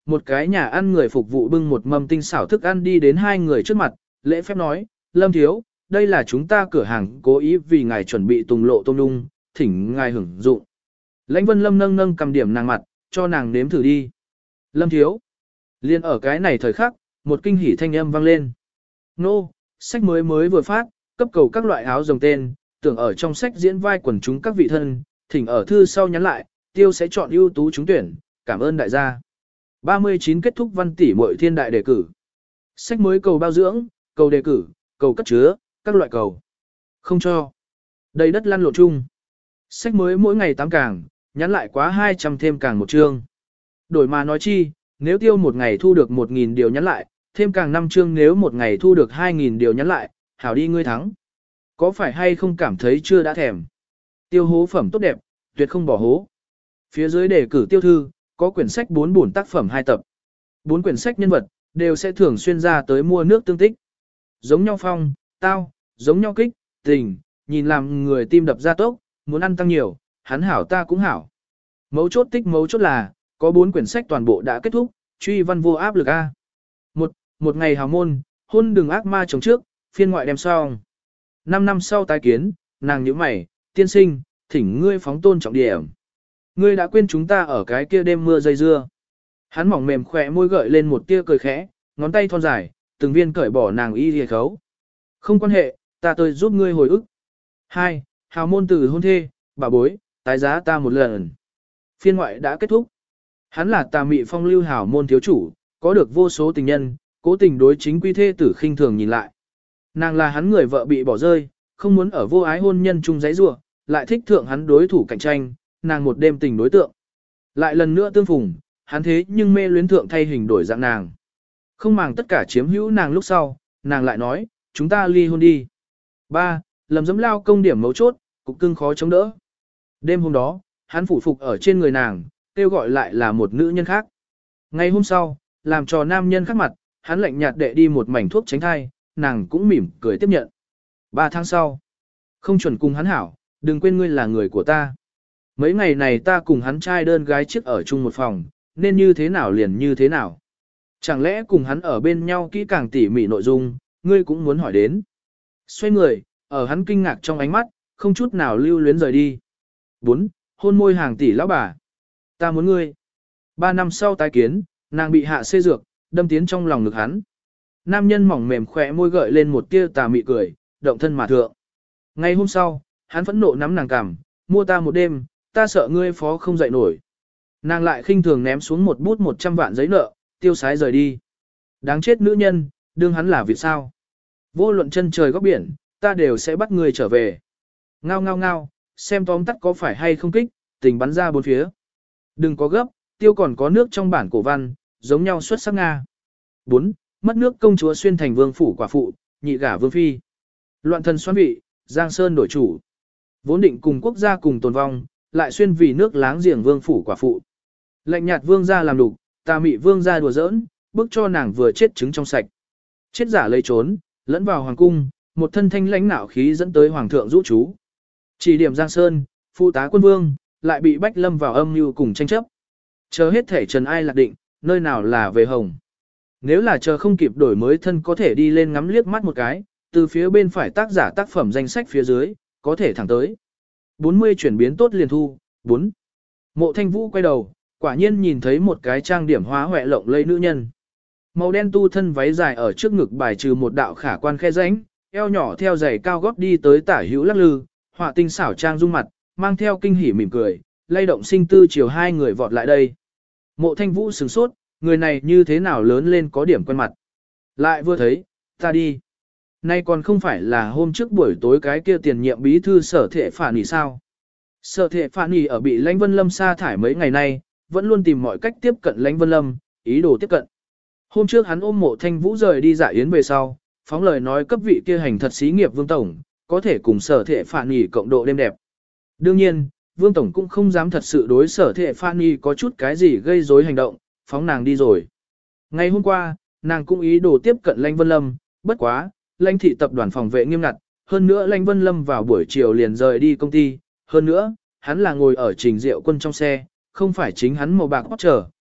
một cái nhà ăn người phục vụ bưng một mâm tinh xảo thức ăn đi đến hai người trước mặt, lễ phép nói, Lâm thiếu, đây là chúng ta cửa hàng cố ý vì ngài chuẩn bị tùng lộ tôm nung, thỉnh ngài hưởng dụng. Lãnh Vân Lâm nâng nâng cầm điểm nàng mặt, cho nàng nếm thử đi. Lâm thiếu. Liên ở cái này thời khắc, một kinh hỉ thanh âm vang lên. Nô, sách mới mới vừa phát, cấp cầu các loại áo rồng tên, tưởng ở trong sách diễn vai quần chúng các vị thân, thỉnh ở thư sau nhắn lại, tiêu sẽ chọn ưu tú trúng tuyển, cảm ơn đại gia. ba mươi chín kết thúc văn tỷ muội thiên đại đề cử. Sách mới cầu bao dưỡng, cầu đề cử, cầu cất chứa, các loại cầu. Không cho. Đầy đất lăn lộn chung. Sách mới mỗi ngày tám càng, nhắn lại quá hai trăm thêm càng một chương. Đổi mà nói chi, nếu tiêu một ngày thu được một nghìn điều nhắn lại, thêm càng năm chương nếu một ngày thu được hai nghìn điều nhắn lại, hảo đi ngươi thắng. Có phải hay không cảm thấy chưa đã thèm? Tiêu hố phẩm tốt đẹp, tuyệt không bỏ hố. Phía dưới đề cử tiêu thư, có quyển sách bốn bổn tác phẩm hai tập. Bốn quyển sách nhân vật, đều sẽ thường xuyên ra tới mua nước tương tích. Giống nhau phong, tao, giống nhau kích, tình, nhìn làm người tim đập ra tốc, muốn ăn tăng nhiều, hắn hảo ta cũng hảo. Mấu chốt tích mấu chốt là, có bốn quyển sách toàn bộ đã kết thúc, truy văn vô áp lực A. Một, một ngày hào môn, hôn đừng ác ma chồng trước, phiên ngoại đem xong. Năm năm sau tái kiến, nàng nhíu mày, tiên sinh, thỉnh ngươi phóng tôn trọng điểm. Ngươi đã quên chúng ta ở cái kia đêm mưa dây dưa. Hắn mỏng mềm khỏe môi gợi lên một tia cười khẽ, ngón tay thon dài, từng viên cởi bỏ nàng y lìa khấu. Không quan hệ, ta tôi giúp ngươi hồi ức. Hai, hào môn từ hôn thê, bà bối, tái giá ta một lần. Phiên ngoại đã kết thúc. Hắn là tà mị phong lưu hào môn thiếu chủ, có được vô số tình nhân, cố tình đối chính quy thê tử khinh thường nhìn lại. Nàng là hắn người vợ bị bỏ rơi, không muốn ở vô ái hôn nhân chung giấy rua, lại thích thượng hắn đối thủ cạnh tranh, nàng một đêm tình đối tượng. Lại lần nữa tương phùng, hắn thế nhưng mê luyến thượng thay hình đổi dạng nàng. Không màng tất cả chiếm hữu nàng lúc sau, nàng lại nói, chúng ta ly hôn đi. Ba, lầm dẫm lao công điểm mấu chốt, cục cưng khó chống đỡ. Đêm hôm đó, hắn phủ phục ở trên người nàng, kêu gọi lại là một nữ nhân khác. Ngày hôm sau, làm cho nam nhân khác mặt, hắn lạnh nhạt đệ đi một mảnh thuốc tránh thai, nàng cũng mỉm cười tiếp nhận. Ba tháng sau, không chuẩn cùng hắn hảo, đừng quên ngươi là người của ta. Mấy ngày này ta cùng hắn trai đơn gái chiếc ở chung một phòng, nên như thế nào liền như thế nào. Chẳng lẽ cùng hắn ở bên nhau kỹ càng tỉ mỉ nội dung, ngươi cũng muốn hỏi đến. Xoay người, ở hắn kinh ngạc trong ánh mắt, không chút nào lưu luyến rời đi. Bốn, hôn môi hàng tỷ lão bà. Ta muốn ngươi. Ba năm sau tái kiến, nàng bị hạ xê dược, đâm tiến trong lòng ngực hắn. Nam nhân mỏng mềm khỏe môi gợi lên một tia tà mị cười, động thân mà thượng. Ngày hôm sau, hắn phẫn nộ nắm nàng cằm, mua ta một đêm, ta sợ ngươi phó không dậy nổi. Nàng lại khinh thường ném xuống một bút một trăm vạn giấy nợ, tiêu sái rời đi. Đáng chết nữ nhân, đương hắn là việc sao. Vô luận chân trời góc biển, ta đều sẽ bắt ngươi trở về. Ngao ngao ngao, xem tóm tắt có phải hay không kích, tình bắn ra bốn phía. Đừng có gấp, tiêu còn có nước trong bản cổ văn, giống nhau xuất sắc Nga. Bốn, mất nước công chúa xuyên thành vương phủ quả phụ, nhị gả vương phi. Loạn thần xoắn vị, Giang Sơn đổi chủ. Vốn định cùng quốc gia cùng tồn vong, lại xuyên vì nước láng giềng vương phủ quả phụ. Lạnh nhạt vương gia làm đục, tà mị vương gia đùa giỡn, bức cho nàng vừa chết trứng trong sạch. Chết giả lấy trốn, lẫn vào hoàng cung, một thân thanh lãnh nạo khí dẫn tới hoàng thượng rũ chú. Chỉ điểm Giang Sơn, phụ tá quân vương, lại bị bách lâm vào âm mưu cùng tranh chấp. Chờ hết thể trần ai lạc định, nơi nào là về hồng. Nếu là chờ không kịp đổi mới thân có thể đi lên ngắm liếc mắt một cái, từ phía bên phải tác giả tác phẩm danh sách phía dưới, có thể thẳng tới. bốn mươi chuyển biến tốt liền thu, bốn. Mộ Thanh Vũ quay đầu, quả nhiên nhìn thấy một cái trang điểm hóa hoẹ lộng lây nữ nhân. Màu đen tu thân váy dài ở trước ngực bài trừ một đạo khả quan khe rãnh, eo nhỏ theo giày cao gót đi tới tả hữu lắc lư, họa tinh xảo trang dung mặt, mang theo kinh hỉ mỉm cười, lay động sinh tư chiều hai người vọt lại đây. Mộ Thanh Vũ sửng sốt, người này như thế nào lớn lên có điểm quen mặt. Lại vừa thấy, ta đi. Nay còn không phải là hôm trước buổi tối cái kia tiền nhiệm bí thư sở thệ phản nỉ sao. Sở thệ phản nỉ ở bị Lãnh Vân Lâm sa thải mấy ngày nay, vẫn luôn tìm mọi cách tiếp cận Lãnh Vân Lâm, ý đồ tiếp cận. Hôm trước hắn ôm Mộ Thanh Vũ rời đi dạ yến về sau, phóng lời nói cấp vị kia hành thật xí nghiệp Vương Tổng, có thể cùng sở thệ phản nỉ cộng độ đêm đẹp. Đương nhiên, Vương Tổng cũng không dám thật sự đối sở thệ phản nỉ có chút cái gì gây rối hành động, phóng nàng đi rồi. Ngày hôm qua, nàng cũng ý đồ tiếp cận Lãnh Vân Lâm, bất quá, Lãnh thị tập đoàn phòng vệ nghiêm ngặt, hơn nữa Lãnh Vân Lâm vào buổi chiều liền rời đi công ty, hơn nữa, hắn là ngồi ở Trình Diệu Quân trong xe, không phải chính hắn màu bạc Porsche,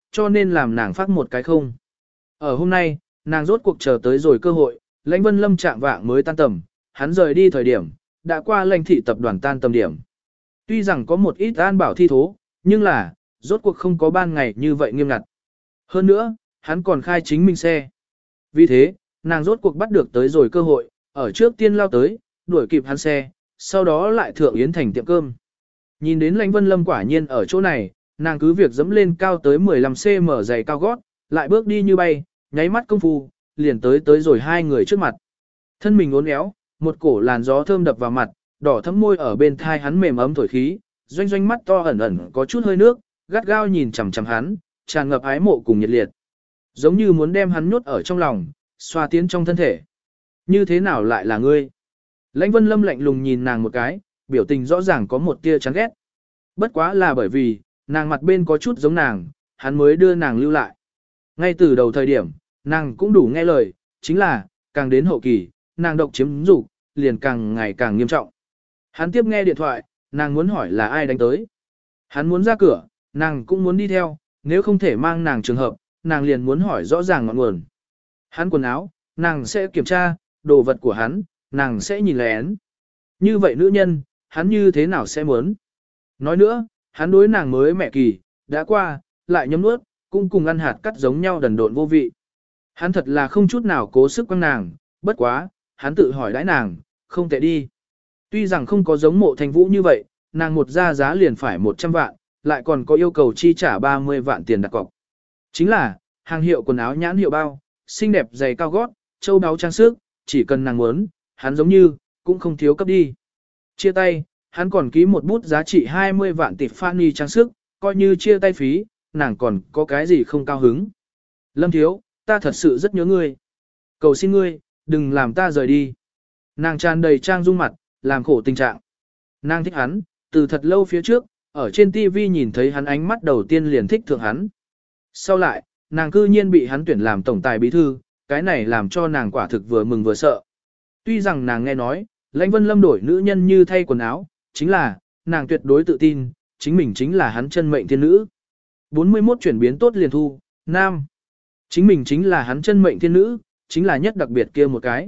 cho nên làm nàng phát một cái không. Ở hôm nay, nàng rốt cuộc chờ tới rồi cơ hội, Lãnh Vân Lâm chạm vạng mới tan tầm, hắn rời đi thời điểm, đã qua Lãnh thị tập đoàn tan tầm điểm. Tuy rằng có một ít an bảo thi thố, nhưng là, rốt cuộc không có ban ngày như vậy nghiêm ngặt. Hơn nữa, hắn còn khai chính mình xe. Vì thế, nàng rốt cuộc bắt được tới rồi cơ hội, ở trước tiên lao tới, đuổi kịp hắn xe, sau đó lại thượng Yến Thành tiệm cơm. Nhìn đến Lãnh Vân Lâm quả nhiên ở chỗ này, nàng cứ việc dẫm lên cao tới mười lăm xăng ti mét giày cao gót, lại bước đi như bay, nháy mắt công phu, liền tới tới rồi hai người trước mặt. Thân mình uốn éo, một cổ làn gió thơm đập vào mặt, đỏ thấm môi ở bên thai hắn mềm ấm thổi khí, doanh doanh mắt to ẩn ẩn có chút hơi nước, gắt gao nhìn chằm chằm hắn, tràn ngập ái mộ cùng nhiệt liệt. Giống như muốn đem hắn nhốt ở trong lòng, xoa tiến trong thân thể. Như thế nào lại là ngươi? Lãnh Vân Lâm lạnh lùng nhìn nàng một cái, biểu tình rõ ràng có một tia chán ghét. Bất quá là bởi vì, nàng mặt bên có chút giống nàng, hắn mới đưa nàng lưu lại. Ngay từ đầu thời điểm, nàng cũng đủ nghe lời, chính là, càng đến hậu kỳ, nàng độc chiếm dục, liền càng ngày càng nghiêm trọng. Hắn tiếp nghe điện thoại, nàng muốn hỏi là ai đánh tới. Hắn muốn ra cửa, nàng cũng muốn đi theo, nếu không thể mang nàng trường hợp, nàng liền muốn hỏi rõ ràng ngọn nguồn. Hắn quần áo, nàng sẽ kiểm tra, đồ vật của hắn, nàng sẽ nhìn lén. Như vậy nữ nhân, hắn như thế nào sẽ muốn? Nói nữa, hắn đối nàng mới mẹ kỳ, đã qua, lại nhấm nuốt, cũng cùng ăn hạt cắt giống nhau đần độn vô vị. Hắn thật là không chút nào cố sức quăng nàng, bất quá, hắn tự hỏi đãi nàng, không tệ đi. Tuy rằng không có giống Mộ Thanh Vũ như vậy, nàng một ra giá liền phải một trăm vạn, lại còn có yêu cầu chi trả ba mươi vạn tiền đặt cọc. Chính là, hàng hiệu quần áo nhãn hiệu bao, xinh đẹp giày cao gót, châu báu trang sức, chỉ cần nàng muốn, hắn giống như, cũng không thiếu cấp đi. Chia tay, hắn còn ký một bút giá trị hai mươi vạn Tiffany trang sức, coi như chia tay phí, nàng còn có cái gì không cao hứng. Lâm thiếu, ta thật sự rất nhớ ngươi. Cầu xin ngươi, đừng làm ta rời đi. Nàng tràn đầy trang dung mặt, làm khổ tình trạng. Nàng thích hắn, từ thật lâu phía trước, ở trên ti vi nhìn thấy hắn ánh mắt đầu tiên liền thích thượng hắn. Sau lại, nàng cư nhiên bị hắn tuyển làm tổng tài bí thư, cái này làm cho nàng quả thực vừa mừng vừa sợ. Tuy rằng nàng nghe nói, Lãnh Vân Lâm đổi nữ nhân như thay quần áo, chính là, nàng tuyệt đối tự tin, chính mình chính là hắn chân mệnh thiên nữ. bốn mươi mốt chuyển biến tốt liền thu, nam. Chính mình chính là hắn chân mệnh thiên nữ, chính là nhất đặc biệt kia một cái.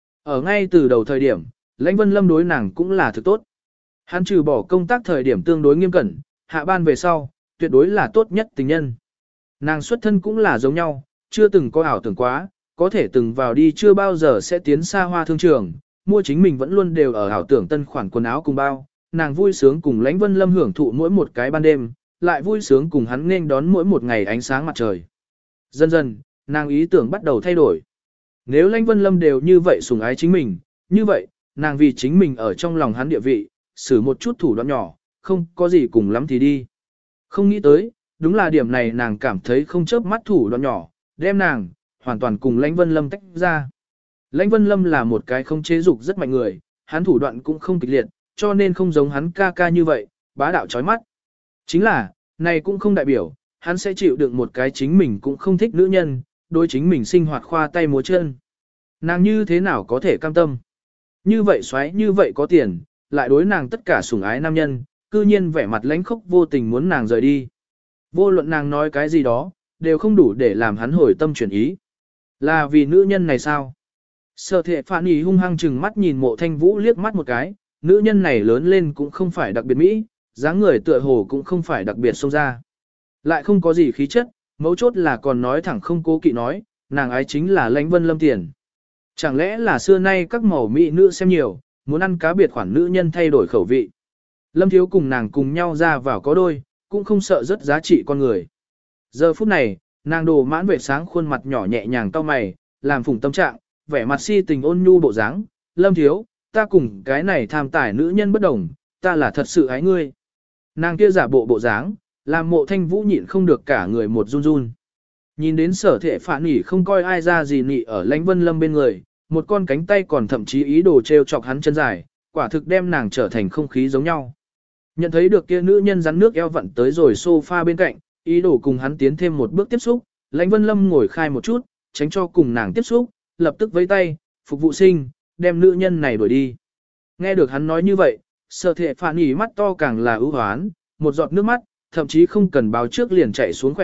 Ở ngay từ đầu thời điểm, Lãnh Vân Lâm đối nàng cũng là thực tốt. Hắn trừ bỏ công tác thời điểm tương đối nghiêm cẩn, hạ ban về sau, tuyệt đối là tốt nhất tình nhân. Nàng xuất thân cũng là giống nhau, chưa từng có ảo tưởng quá, có thể từng vào đi chưa bao giờ sẽ tiến xa hoa thương trường, mua chính mình vẫn luôn đều ở ảo tưởng tân khoản quần áo cùng bao. Nàng vui sướng cùng Lãnh Vân Lâm hưởng thụ mỗi một cái ban đêm, lại vui sướng cùng hắn nên đón mỗi một ngày ánh sáng mặt trời. Dần dần, nàng ý tưởng bắt đầu thay đổi. Nếu Lãnh Vân Lâm đều như vậy sủng ái chính mình, như vậy, nàng vì chính mình ở trong lòng hắn địa vị, xử một chút thủ đoạn nhỏ, không có gì cùng lắm thì đi. Không nghĩ tới, đúng là điểm này nàng cảm thấy không chớp mắt thủ đoạn nhỏ, đem nàng, hoàn toàn cùng Lãnh Vân Lâm tách ra. Lãnh Vân Lâm là một cái không chế dục rất mạnh người, hắn thủ đoạn cũng không kịch liệt, cho nên không giống hắn ca ca như vậy, bá đạo chói mắt. Chính là, này cũng không đại biểu, hắn sẽ chịu đựng một cái chính mình cũng không thích nữ nhân, đối chính mình sinh hoạt khoa tay múa chân. Nàng như thế nào có thể cam tâm? Như vậy xoáy như vậy có tiền, lại đối nàng tất cả sủng ái nam nhân, cư nhiên vẻ mặt lãnh khốc vô tình muốn nàng rời đi. Vô luận nàng nói cái gì đó, đều không đủ để làm hắn hồi tâm chuyển ý. Là vì nữ nhân này sao? Sở Thệ Phạn Ý hung hăng chừng mắt nhìn Mộ Thanh Vũ liếc mắt một cái, nữ nhân này lớn lên cũng không phải đặc biệt mỹ, dáng người tựa hồ cũng không phải đặc biệt xông ra. Lại không có gì khí chất, mấu chốt là còn nói thẳng không cố kỵ nói, nàng ái chính là Lãnh Vân Lâm tiền. Chẳng lẽ là xưa nay các mẫu mỹ nữ xem nhiều, muốn ăn cá biệt khoản nữ nhân thay đổi khẩu vị. Lâm Thiếu cùng nàng cùng nhau ra vào có đôi, cũng không sợ rất giá trị con người. Giờ phút này, nàng đồ mãn vệ sáng khuôn mặt nhỏ nhẹ nhàng cau mày, làm phủng tâm trạng, vẻ mặt si tình ôn nhu bộ dáng. Lâm Thiếu, ta cùng cái này tham tài nữ nhân bất đồng, ta là thật sự ái ngươi. Nàng kia giả bộ bộ dáng, làm Mộ Thanh Vũ nhịn không được cả người một run run. Nhìn đến Sở Thệ Phạn Ý không coi ai ra gì nị ở Lãnh Vân Lâm bên người, một con cánh tay còn thậm chí ý đồ treo chọc hắn chân dài, quả thực đem nàng trở thành không khí giống nhau. Nhận thấy được kia nữ nhân rắn nước eo vặn tới rồi sofa bên cạnh, ý đồ cùng hắn tiến thêm một bước tiếp xúc, Lãnh Vân Lâm ngồi khai một chút, tránh cho cùng nàng tiếp xúc, lập tức vẫy tay, phục vụ sinh, đem nữ nhân này đuổi đi. Nghe được hắn nói như vậy, Sở Thệ Phạn Ý mắt to càng là ưu hoán, một giọt nước mắt, thậm chí không cần báo trước liền chảy xuống khóe mắt,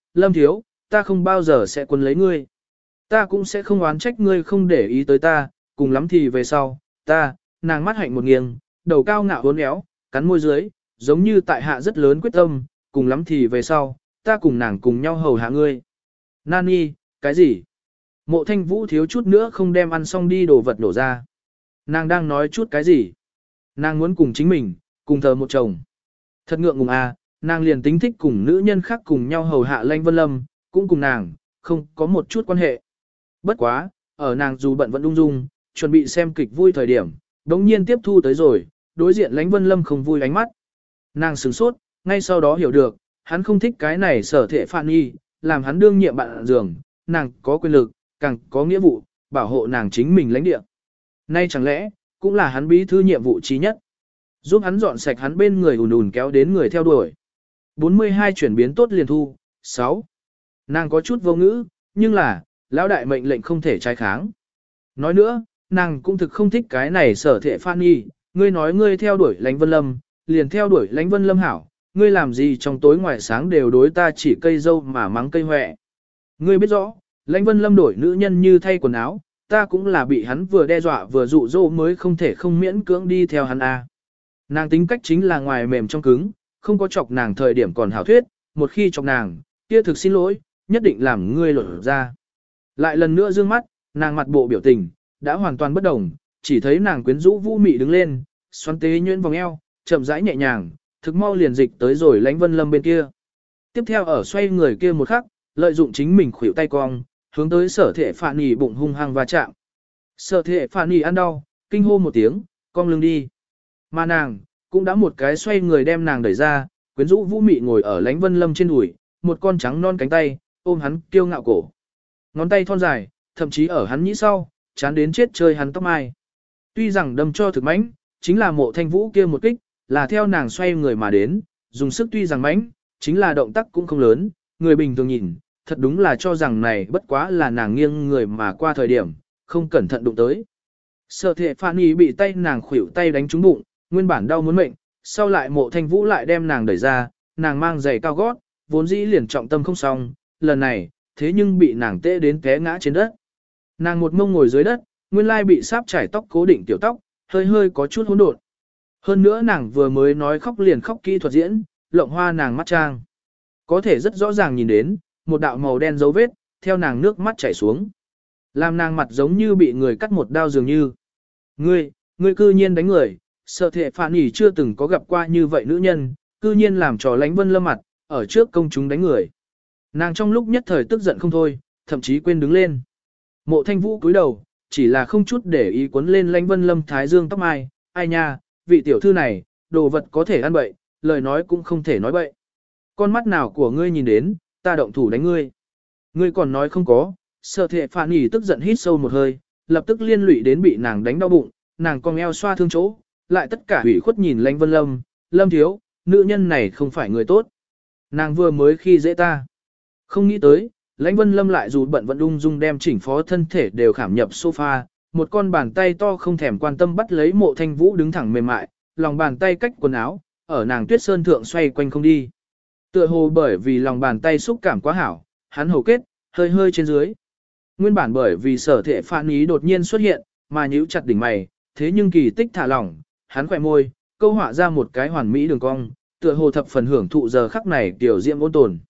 Lâm Thiếu, ta không bao giờ sẽ quấn lấy ngươi. Ta cũng sẽ không oán trách ngươi không để ý tới ta, cùng lắm thì về sau, ta, nàng mắt hạnh một nghiêng, đầu cao ngạo uốn éo, cắn môi dưới, giống như tại hạ rất lớn quyết tâm, cùng lắm thì về sau, ta cùng nàng cùng nhau hầu hạ ngươi. Nani, cái gì? Mộ Thanh Vũ thiếu chút nữa không đem ăn xong đi đồ vật nổ ra. Nàng đang nói chút cái gì? Nàng muốn cùng chính mình, cùng thờ một chồng. Thật ngượng ngùng à, nàng liền tính thích cùng nữ nhân khác cùng nhau hầu hạ Lãnh Vân Lâm, cũng cùng nàng, không có một chút quan hệ. Bất quá, ở nàng dù bận vẫn ung dung, chuẩn bị xem kịch vui thời điểm, đống nhiên tiếp thu tới rồi, đối diện Lãnh Vân Lâm không vui ánh mắt. Nàng sửng sốt, ngay sau đó hiểu được, hắn không thích cái này sở thể phản y, làm hắn đương nhiệm bạn giường, nàng có quyền lực, càng có nghĩa vụ, bảo hộ nàng chính mình lãnh địa. Nay chẳng lẽ, cũng là hắn bí thư nhiệm vụ trí nhất. Giúp hắn dọn sạch hắn bên người ùn ùn kéo đến người theo đuổi. bốn mươi hai chuyển biến tốt liền thu. sáu. Nàng có chút vô ngữ, nhưng là, lão đại mệnh lệnh không thể trái kháng. Nói nữa, nàng cũng thực không thích cái này sở thể phan y, ngươi nói ngươi theo đuổi Lãnh Vân Lâm, liền theo đuổi Lãnh Vân Lâm hảo, ngươi làm gì trong tối ngoài sáng đều đối ta chỉ cây dâu mà mắng cây hoẹ. Ngươi biết rõ, Lãnh Vân Lâm đổi nữ nhân như thay quần áo, ta cũng là bị hắn vừa đe dọa vừa dụ dỗ mới không thể không miễn cưỡng đi theo hắn a. Nàng tính cách chính là ngoài mềm trong cứng, không có chọc nàng thời điểm còn hảo thuyết, một khi chọc nàng, kia thực xin lỗi, nhất định làm ngươi lột ra. Lại lần nữa dương mắt, nàng mặt bộ biểu tình, đã hoàn toàn bất đồng, chỉ thấy nàng quyến rũ vũ mị đứng lên, xoắn tế nhuyễn vòng eo, chậm rãi nhẹ nhàng, thực mau liền dịch tới rồi Lãnh Vân Lâm bên kia. Tiếp theo ở xoay người kia một khắc, lợi dụng chính mình khuỷu tay cong, hướng tới sở thể phản nhì bụng hung hăng va chạm. Sở thể phản nhì ăn đau, kinh hô một tiếng, cong lưng đi. Mà nàng, cũng đã một cái xoay người đem nàng đẩy ra, quyến rũ vũ mị ngồi ở Lãnh Vân Lâm trên đùi, một con trắng non cánh tay, ôm hắn kiêu ngạo cổ. Ngón tay thon dài, thậm chí ở hắn nhĩ sau, chán đến chết chơi hắn tóc mai. Tuy rằng đâm cho thực mãnh, chính là Mộ Thanh Vũ kia một kích, là theo nàng xoay người mà đến, dùng sức tuy rằng mãnh, chính là động tác cũng không lớn, người bình thường nhìn, thật đúng là cho rằng này bất quá là nàng nghiêng người mà qua thời điểm, không cẩn thận đụng tới. Sở thể phản ý bị tay nàng khuỷu tay đánh trúng bụng, nguyên bản đau muốn mệnh, sau lại Mộ Thanh Vũ lại đem nàng đẩy ra, nàng mang giày cao gót, vốn dĩ liền trọng tâm không xong, lần này, thế nhưng bị nàng tê đến té ngã trên đất. Nàng một mông ngồi dưới đất, nguyên lai bị sáp trải tóc cố định tiểu tóc, hơi hơi có chút hỗn độn. Hơn nữa nàng vừa mới nói khóc liền khóc kỹ thuật diễn, lộng hoa nàng mắt trang. Có thể rất rõ ràng nhìn đến, một đạo màu đen dấu vết, theo nàng nước mắt chảy xuống. Làm nàng mặt giống như bị người cắt một đao dường như. Ngươi, ngươi cư nhiên đánh người, sợ thể phản ỉ chưa từng có gặp qua như vậy nữ nhân, cư nhiên làm trò Lãnh Vân Lâm mặt, ở trước công chúng đánh người. Nàng trong lúc nhất thời tức giận không thôi, thậm chí quên đứng lên. Mộ Thanh Vũ cúi đầu, chỉ là không chút để ý cuốn lên Lãnh Vân Lâm thái dương tóc mai, ai nha, vị tiểu thư này, đồ vật có thể ăn bậy, lời nói cũng không thể nói bậy. Con mắt nào của ngươi nhìn đến, ta động thủ đánh ngươi. Ngươi còn nói không có, sợ thể phản ỉ tức giận hít sâu một hơi, lập tức liên lụy đến bị nàng đánh đau bụng, nàng cong eo xoa thương chỗ, lại tất cả hủy khuất nhìn Lãnh Vân Lâm, Lâm thiếu, nữ nhân này không phải người tốt. Nàng vừa mới khi dễ ta. Không nghĩ tới, Lãnh Vân Lâm lại dù bận vẫn ung dung đem chỉnh phó thân thể đều khảm nhập sofa, một con bàn tay to không thèm quan tâm bắt lấy Mộ Thanh Vũ đứng thẳng mềm mại, lòng bàn tay cách quần áo, ở nàng tuyết sơn thượng xoay quanh không đi. Tựa hồ bởi vì lòng bàn tay xúc cảm quá hảo, hắn hầu kết, hơi hơi trên dưới. Nguyên bản bởi vì sở thể phản ý đột nhiên xuất hiện, mà nhíu chặt đỉnh mày, thế nhưng kỳ tích thả lỏng, hắn khỏe môi, câu họa ra một cái hoàn mỹ đường cong, tựa hồ thập phần hưởng thụ giờ khắc này tiểu diễm ôn tồn.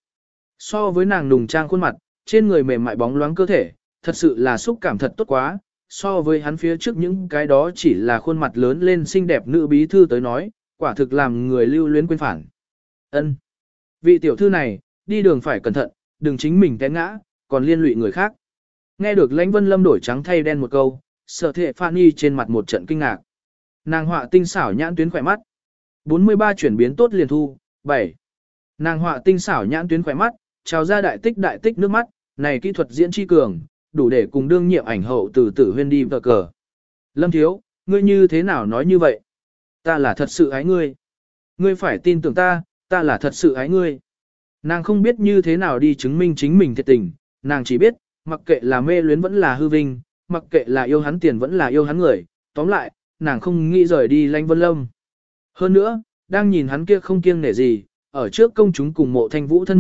So với nàng nùng trang khuôn mặt, trên người mềm mại bóng loáng cơ thể, thật sự là xúc cảm thật tốt quá, so với hắn phía trước những cái đó chỉ là khuôn mặt lớn lên xinh đẹp nữ bí thư tới nói, quả thực làm người lưu luyến quên phản. Ân, vị tiểu thư này, đi đường phải cẩn thận, đừng chính mình té ngã, còn liên lụy người khác. Nghe được Lãnh Vân Lâm đổi trắng thay đen một câu, Sở thể Phan Y trên mặt một trận kinh ngạc. Nàng họa tinh xảo nhãn tuyến khỏe mắt. bốn mươi ba chuyển biến tốt liền thu. bảy. Nàng họa tinh xảo nhãn tuyến khỏe mắt, trào ra đại tích đại tích nước mắt, này kỹ thuật diễn chi cường, đủ để cùng đương nhiệm ảnh hậu từ tử huyên đi vờ cờ. Lâm thiếu, ngươi như thế nào nói như vậy? Ta là thật sự ái ngươi. Ngươi phải tin tưởng ta, ta là thật sự ái ngươi. Nàng không biết như thế nào đi chứng minh chính mình thiệt tình, nàng chỉ biết, mặc kệ là mê luyến vẫn là hư vinh, mặc kệ là yêu hắn tiền vẫn là yêu hắn người, tóm lại, nàng không nghĩ rời đi Lãnh Vân Lâm. Hơn nữa, đang nhìn hắn kia không kiêng nể gì, ở trước công chúng cùng Mộ Thanh Vũ thân mật,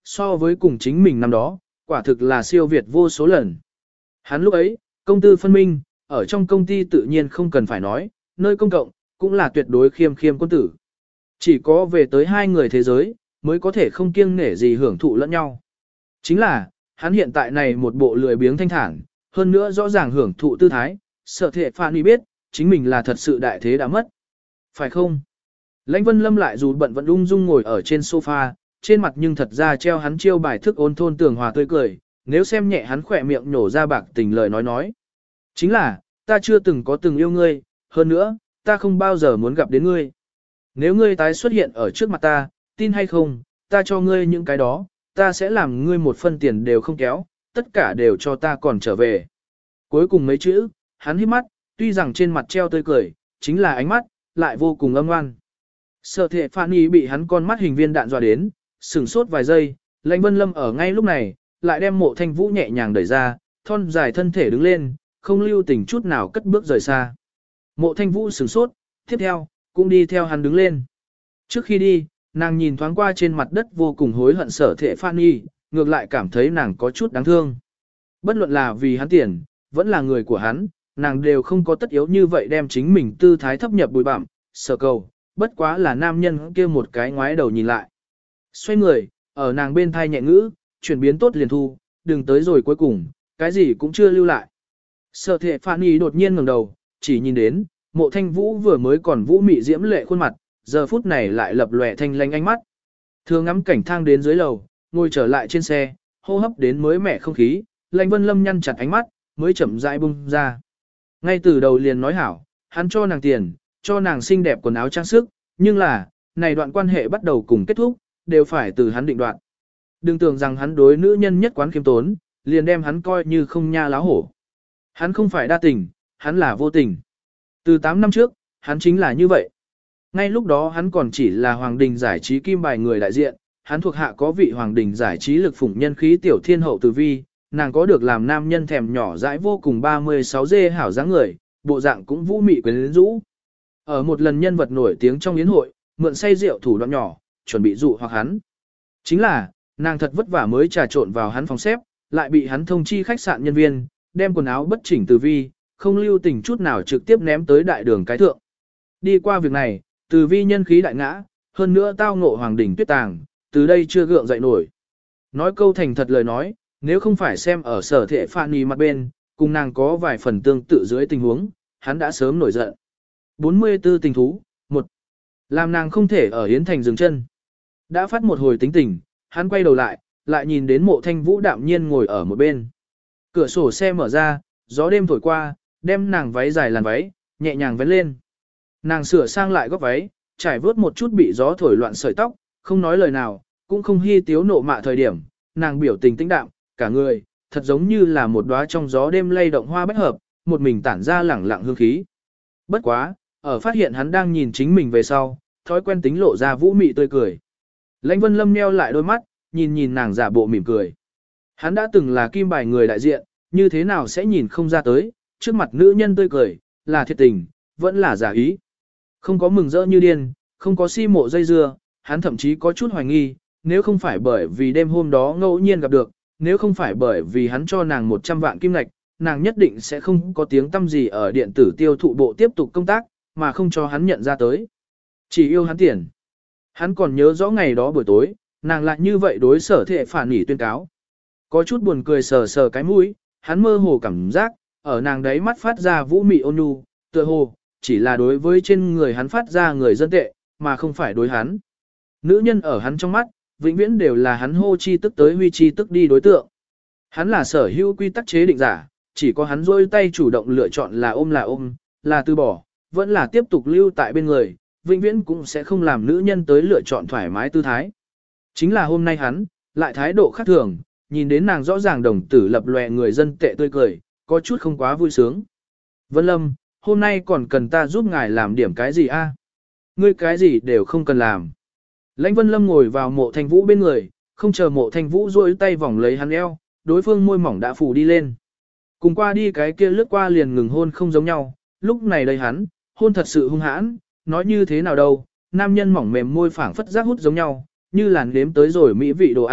so với cùng chính mình năm đó, quả thực là siêu việt vô số lần. Hắn lúc ấy, công tư phân minh, ở trong công ty tự nhiên không cần phải nói, nơi công cộng, cũng là tuyệt đối khiêm khiêm quân tử. Chỉ có về tới hai người thế giới, mới có thể không kiêng nể gì hưởng thụ lẫn nhau. Chính là, hắn hiện tại này một bộ lười biếng thanh thản, hơn nữa rõ ràng hưởng thụ tư thái, sợ thệ Phan Y biết, chính mình là thật sự đại thế đã mất. Phải không? Lãnh Vân Lâm lại dù bận vẫn ung dung ngồi ở trên sofa, trên mặt nhưng thật ra treo hắn chiêu bài thức ôn thôn tường hòa tươi cười, nếu xem nhẹ hắn khỏe miệng nhổ ra bạc tình lời nói nói. Chính là, ta chưa từng có từng yêu ngươi, hơn nữa, ta không bao giờ muốn gặp đến ngươi. Nếu ngươi tái xuất hiện ở trước mặt ta, tin hay không, ta cho ngươi những cái đó, ta sẽ làm ngươi một phân tiền đều không kéo, tất cả đều cho ta còn trở về. Cuối cùng mấy chữ, hắn hít mắt, tuy rằng trên mặt treo tươi cười, chính là ánh mắt, lại vô cùng âm ngoan. Sở thệ Phan Y bị hắn con mắt hình viên đạn dọa đến, sửng sốt vài giây, Lãnh Vân Lâm ở ngay lúc này, lại đem Mộ Thanh Vũ nhẹ nhàng đẩy ra, thon dài thân thể đứng lên, không lưu tình chút nào cất bước rời xa. Mộ Thanh Vũ sửng sốt, tiếp theo, cũng đi theo hắn đứng lên. Trước khi đi, nàng nhìn thoáng qua trên mặt đất vô cùng hối hận Sở thệ Phan Y, ngược lại cảm thấy nàng có chút đáng thương. Bất luận là vì hắn tiền, vẫn là người của hắn, nàng đều không có tất yếu như vậy đem chính mình tư thái thấp nhập bụi bặm, Sở cầu, bất quá là nam nhân kia một cái ngoái đầu nhìn lại. Xoay người, ở nàng bên thai nhẹ ngữ, chuyển biến tốt liền thu, đừng tới rồi cuối cùng, cái gì cũng chưa lưu lại. Sở thệ Phan Y đột nhiên ngẩng đầu, chỉ nhìn đến, Mộ Thanh Vũ vừa mới còn vũ mị diễm lệ khuôn mặt, giờ phút này lại lập lòe thanh lanh ánh mắt. Thường ngắm cảnh thang đến dưới lầu, ngồi trở lại trên xe, hô hấp đến mới mẻ không khí, Lãnh Vân Lâm nhăn chặt ánh mắt, mới chậm rãi bung ra. Ngay từ đầu liền nói hảo, hắn cho nàng tiền, cho nàng xinh đẹp quần áo trang sức, nhưng là, này đoạn quan hệ bắt đầu cùng kết thúc, đều phải từ hắn định đoạn. Đừng tưởng rằng hắn đối nữ nhân nhất quán khiêm tốn, liền đem hắn coi như không nha láo hổ. Hắn không phải đa tình, hắn là vô tình. Từ tám năm trước, hắn chính là như vậy. Ngay lúc đó hắn còn chỉ là Hoàng Đình giải trí kim bài người đại diện, hắn thuộc hạ có vị Hoàng Đình giải trí lực phủng nhân khí tiểu thiên hậu Từ Vi, nàng có được làm nam nhân thèm nhỏ dãi vô cùng ba mươi sáu dê hảo dáng người, bộ dạng cũng vũ mị quyến rũ. Ở một lần nhân vật nổi tiếng trong yến hội, mượn say rượu thủ đoạn nhỏ, chuẩn bị dụ hoặc hắn. Chính là, nàng thật vất vả mới trà trộn vào hắn phòng xếp, lại bị hắn thông chi khách sạn nhân viên, đem quần áo bất chỉnh Từ Vi, không lưu tình chút nào trực tiếp ném tới đại đường cái thượng. Đi qua việc này, Từ Vi nhân khí đại ngã, hơn nữa tao ngộ Hoàng Đình tuyết tàng, từ đây chưa gượng dậy nổi. Nói câu thành thật lời nói, nếu không phải xem ở Sở thệ Phan Y mặt bên, cùng nàng có vài phần tương tự dưới tình huống, hắn đã sớm nổi giận. bốn mươi tư tình thú, một làm nàng không thể ở Yến Thành dừng chân. Đã phát một hồi tính tình, hắn quay đầu lại, lại nhìn đến Mộ Thanh Vũ đạm nhiên ngồi ở một bên. Cửa sổ xe mở ra, gió đêm thổi qua, đem nàng váy dài làn váy, nhẹ nhàng vén lên. Nàng sửa sang lại góc váy, trải vớt một chút bị gió thổi loạn sợi tóc, không nói lời nào, cũng không hy tiếu nộ mạ thời điểm, nàng biểu tình tĩnh đạm, cả người, thật giống như là một đóa trong gió đêm lay động hoa bách hợp, một mình tản ra lẳng lặng hương khí. Bất quá, ở phát hiện hắn đang nhìn chính mình về sau, thói quen tính lộ ra vũ mị tươi cười. Lãnh Vân Lâm nheo lại đôi mắt, nhìn nhìn nàng giả bộ mỉm cười. Hắn đã từng là kim bài người đại diện, như thế nào sẽ nhìn không ra tới, trước mặt nữ nhân tươi cười, là thiệt tình, vẫn là giả ý. Không có mừng rỡ như điên, không có si mộ dây dưa, hắn thậm chí có chút hoài nghi, nếu không phải bởi vì đêm hôm đó ngẫu nhiên gặp được, nếu không phải bởi vì hắn cho nàng một trăm vạn kim lạch, nàng nhất định sẽ không có tiếng tâm gì ở điện tử tiêu thụ bộ tiếp tục công tác, mà không cho hắn nhận ra tới. Chỉ yêu hắn tiền. Hắn còn nhớ rõ ngày đó buổi tối, nàng lại như vậy đối Sở thệ Phản Y tuyên cáo. Có chút buồn cười sờ sờ cái mũi, hắn mơ hồ cảm giác, ở nàng đấy mắt phát ra vũ mị ôn nhu, tựa hồ, chỉ là đối với trên người hắn phát ra người dân tệ, mà không phải đối hắn. Nữ nhân ở hắn trong mắt, vĩnh viễn đều là hắn hô chi tức tới huy chi tức đi đối tượng. Hắn là sở hữu quy tắc chế định giả, chỉ có hắn rôi tay chủ động lựa chọn là ôm là ôm, là từ bỏ, vẫn là tiếp tục lưu tại bên người, vĩnh viễn cũng sẽ không làm nữ nhân tới lựa chọn thoải mái tư thái. Chính là hôm nay hắn, lại thái độ khác thường, nhìn đến nàng rõ ràng đồng tử lập lòe người dân tệ tươi cười, có chút không quá vui sướng. Vân Lâm, hôm nay còn cần ta giúp ngài làm điểm cái gì a? Ngươi cái gì đều không cần làm. Lãnh Vân Lâm ngồi vào Mộ Thanh Vũ bên người, không chờ Mộ Thanh Vũ duỗi tay vòng lấy hắn eo, đối phương môi mỏng đã phủ đi lên. Cùng qua đi cái kia lướt qua liền ngừng hôn không giống nhau, lúc này đây hắn, hôn thật sự hung hãn, nói như thế nào đâu, nam nhân mỏng mềm môi phảng phất giác hút giống nhau, như làn nếm tới rồi mỹ vị đồ ăn,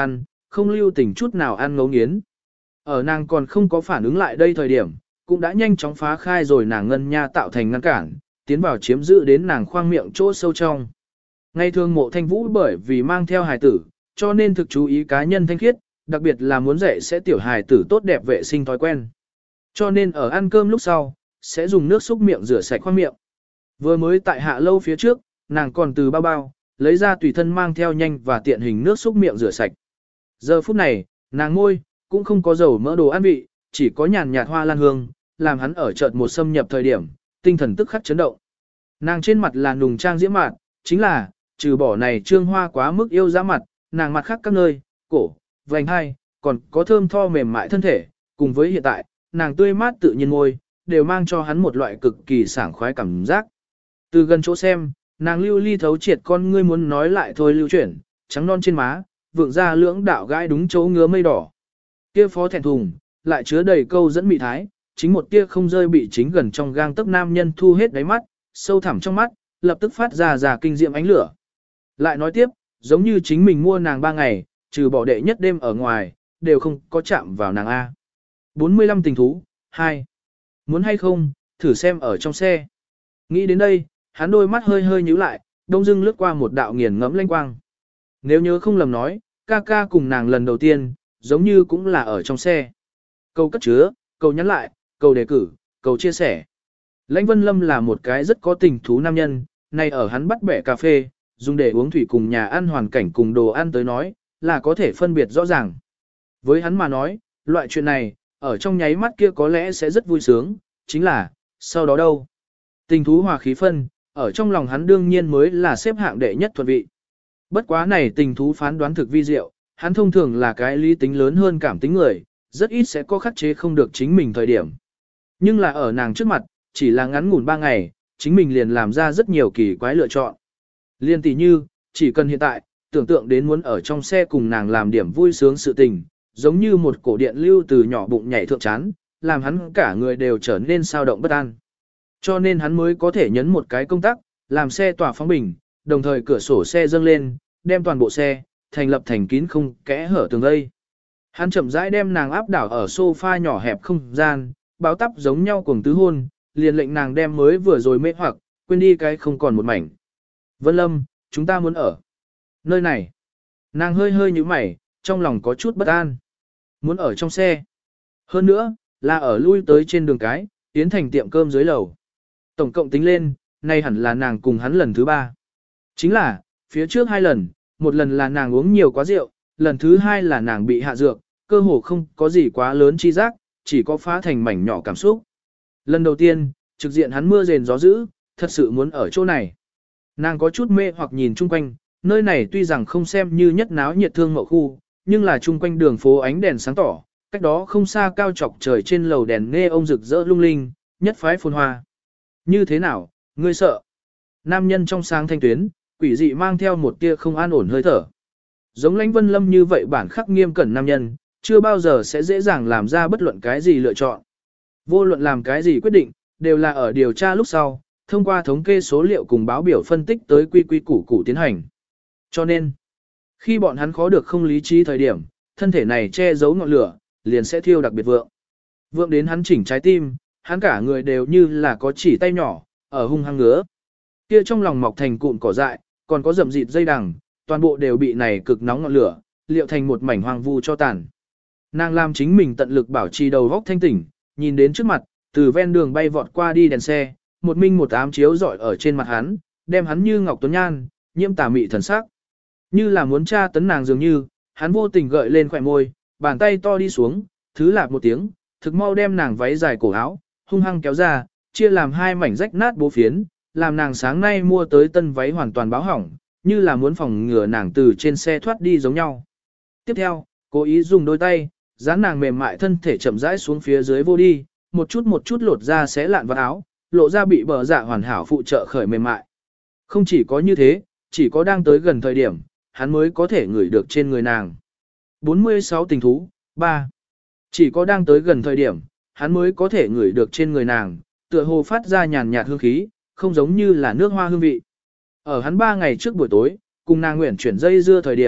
không lưu tình chút nào ăn ngấu nghiến. Ở nàng còn không có phản ứng lại đây thời điểm, cũng đã nhanh chóng phá khai rồi nàng ngân nha tạo thành ngăn cản, tiến vào chiếm giữ đến nàng khoang miệng chỗ sâu trong. Ngày thường Mộ Thanh Vũ bởi vì mang theo hài tử, cho nên thực chú ý cá nhân thanh khiết, đặc biệt là muốn dạy sẽ tiểu hài tử tốt đẹp vệ sinh thói quen. Cho nên ở ăn cơm lúc sau, sẽ dùng nước xúc miệng rửa sạch khoang miệng. Vừa mới tại hạ lâu phía trước, nàng còn từ bao bao, lấy ra tùy thân mang theo nhanh và tiện hình nước xúc miệng rửa sạch. Giờ phút này, nàng môi, cũng không có dầu mỡ đồ ăn vị, chỉ có nhàn nhạt hoa lan hương, làm hắn ở chợt một xâm nhập thời điểm, tinh thần tức khắc chấn động. Nàng trên mặt là nùng trang diễm mạn, chính là, trừ bỏ này trương hoa quá mức yêu dã mặt, nàng mặt khác các nơi, cổ, vành hai, còn có thơm tho mềm mại thân thể, cùng với hiện tại, nàng tươi mát tự nhiên môi, đều mang cho hắn một loại cực kỳ sảng khoái cảm giác. Từ gần chỗ xem, nàng lưu ly thấu triệt con ngươi muốn nói lại thôi lưu chuyển, trắng non trên má, vượng ra lưỡng đạo gãi đúng chỗ ngứa mây đỏ. Kia phó thẹn thùng, lại chứa đầy câu dẫn mị thái, chính một tia không rơi bị chính gần trong gang tấc nam nhân thu hết đáy mắt, sâu thẳm trong mắt, lập tức phát ra ra kinh diệm ánh lửa. Lại nói tiếp, giống như chính mình mua nàng ba ngày, trừ bỏ đệ nhất đêm ở ngoài, đều không có chạm vào nàng A. bốn mươi lăm tình thú, hai. Muốn hay không, thử xem ở trong xe. Nghĩ đến đây, hắn đôi mắt hơi hơi nhíu lại, đông dưng lướt qua một đạo nghiền ngẫm lanh quang. Nếu nhớ không lầm nói, ca ca cùng nàng lần đầu tiên, giống như cũng là ở trong xe. Câu cất chứa, câu nhắn lại, câu đề cử, câu chia sẻ. Lãnh Vân Lâm là một cái rất có tình thú nam nhân, này ở hắn bắt bẻ cà phê, dùng để uống thủy cùng nhà ăn hoàn cảnh cùng đồ ăn tới nói, là có thể phân biệt rõ ràng. Với hắn mà nói, loại chuyện này, ở trong nháy mắt kia có lẽ sẽ rất vui sướng, chính là, sau đó đâu? Tình thú hòa khí phân, ở trong lòng hắn đương nhiên mới là xếp hạng đệ nhất thuận vị. Bất quá này tình thú phán đoán thực vi diệu, hắn thông thường là cái lý tính lớn hơn cảm tính người, rất ít sẽ có khắc chế không được chính mình thời điểm. Nhưng là ở nàng trước mặt, chỉ là ngắn ngủn ba ngày, chính mình liền làm ra rất nhiều kỳ quái lựa chọn. Liên tỷ như, chỉ cần hiện tại, tưởng tượng đến muốn ở trong xe cùng nàng làm điểm vui sướng sự tình, giống như một cổ điện lưu từ nhỏ bụng nhảy thượng chán, làm hắn cả người đều trở nên sao động bất an. Cho nên hắn mới có thể nhấn một cái công tắc, làm xe tỏa phóng bình, đồng thời cửa sổ xe dâng lên, đem toàn bộ xe, thành lập thành kín không kẽ hở tường vây. Hắn chậm rãi đem nàng áp đảo ở sofa nhỏ hẹp không gian, báo tắp giống nhau cùng tứ hôn, liền lệnh nàng đem mới vừa rồi mê hoặc, quên đi cái không còn một mảnh. Vân Lâm, chúng ta muốn ở nơi này. Nàng hơi hơi như mày, trong lòng có chút bất an. Muốn ở trong xe. Hơn nữa, là ở lui tới trên đường cái, tiến thành tiệm cơm dưới lầu. Tổng cộng tính lên, nay hẳn là nàng cùng hắn lần thứ ba. Chính là, phía trước hai lần, một lần là nàng uống nhiều quá rượu, lần thứ hai là nàng bị hạ dược, cơ hồ không có gì quá lớn chi giác, chỉ có phá thành mảnh nhỏ cảm xúc. Lần đầu tiên, trực diện hắn mưa rền gió dữ, thật sự muốn ở chỗ này. Nàng có chút mê hoặc nhìn chung quanh, nơi này tuy rằng không xem như nhất náo nhiệt thương mậu khu, nhưng là chung quanh đường phố ánh đèn sáng tỏ, cách đó không xa cao chọc trời trên lầu đèn nghe ông rực rỡ lung linh, nhất phái phồn hoa. Như thế nào, ngươi sợ? Nam nhân trong sáng thanh tuyến, quỷ dị mang theo một tia không an ổn hơi thở. Giống Lãnh Vân Lâm như vậy bản khắc nghiêm cẩn nam nhân, chưa bao giờ sẽ dễ dàng làm ra bất luận cái gì lựa chọn. Vô luận làm cái gì quyết định, đều là ở điều tra lúc sau, thông qua thống kê số liệu cùng báo biểu phân tích tới quy quy củ củ tiến hành. Cho nên, khi bọn hắn khó được không lý trí thời điểm, thân thể này che giấu ngọn lửa, liền sẽ thiêu đặc biệt vượng. Vượng đến hắn chỉnh trái tim, hắn cả người đều như là có chỉ tay nhỏ, ở hung hăng ngứa. Kia trong lòng mọc thành cụm cỏ dại, còn có rậm rịt dây đằng, toàn bộ đều bị này cực nóng ngọn lửa, liệu thành một mảnh hoang vu cho tàn. Nàng làm chính mình tận lực bảo trì đầu góc thanh tỉnh, nhìn đến trước mặt, từ ven đường bay vọt qua đi đèn xe, một minh một ám chiếu rọi ở trên mặt hắn, đem hắn như ngọc tuấn nhan, nhiễm tà mị thần sắc. Như là muốn tra tấn nàng dường như, hắn vô tình gợi lên khỏe môi, bàn tay to đi xuống, thứ lạp một tiếng, thực mau đem nàng váy dài cổ áo, hung hăng kéo ra, chia làm hai mảnh rách nát bố phiến, làm nàng sáng nay mua tới tân váy hoàn toàn báo hỏng, như là muốn phòng ngừa nàng từ trên xe thoát đi giống nhau. Tiếp theo, cố ý dùng đôi tay, dán nàng mềm mại thân thể chậm rãi xuống phía dưới vô đi, một chút một chút lột ra xé lạn vào áo, lộ ra bị bờ dạ hoàn hảo phụ trợ khởi mềm mại. Không chỉ có như thế, chỉ có đang tới gần thời điểm, hắn mới có thể ngửi được trên người nàng. bốn mươi sáu tình thú, ba. Chỉ có đang tới gần thời điểm, hắn mới có thể ngửi được trên người nàng, tựa hồ phát ra nhàn nhạt hương khí, không giống như là nước hoa hương vị. Ở hắn ba ngày trước buổi tối, cùng nàng nguyện chuyển dây dưa thời điểm,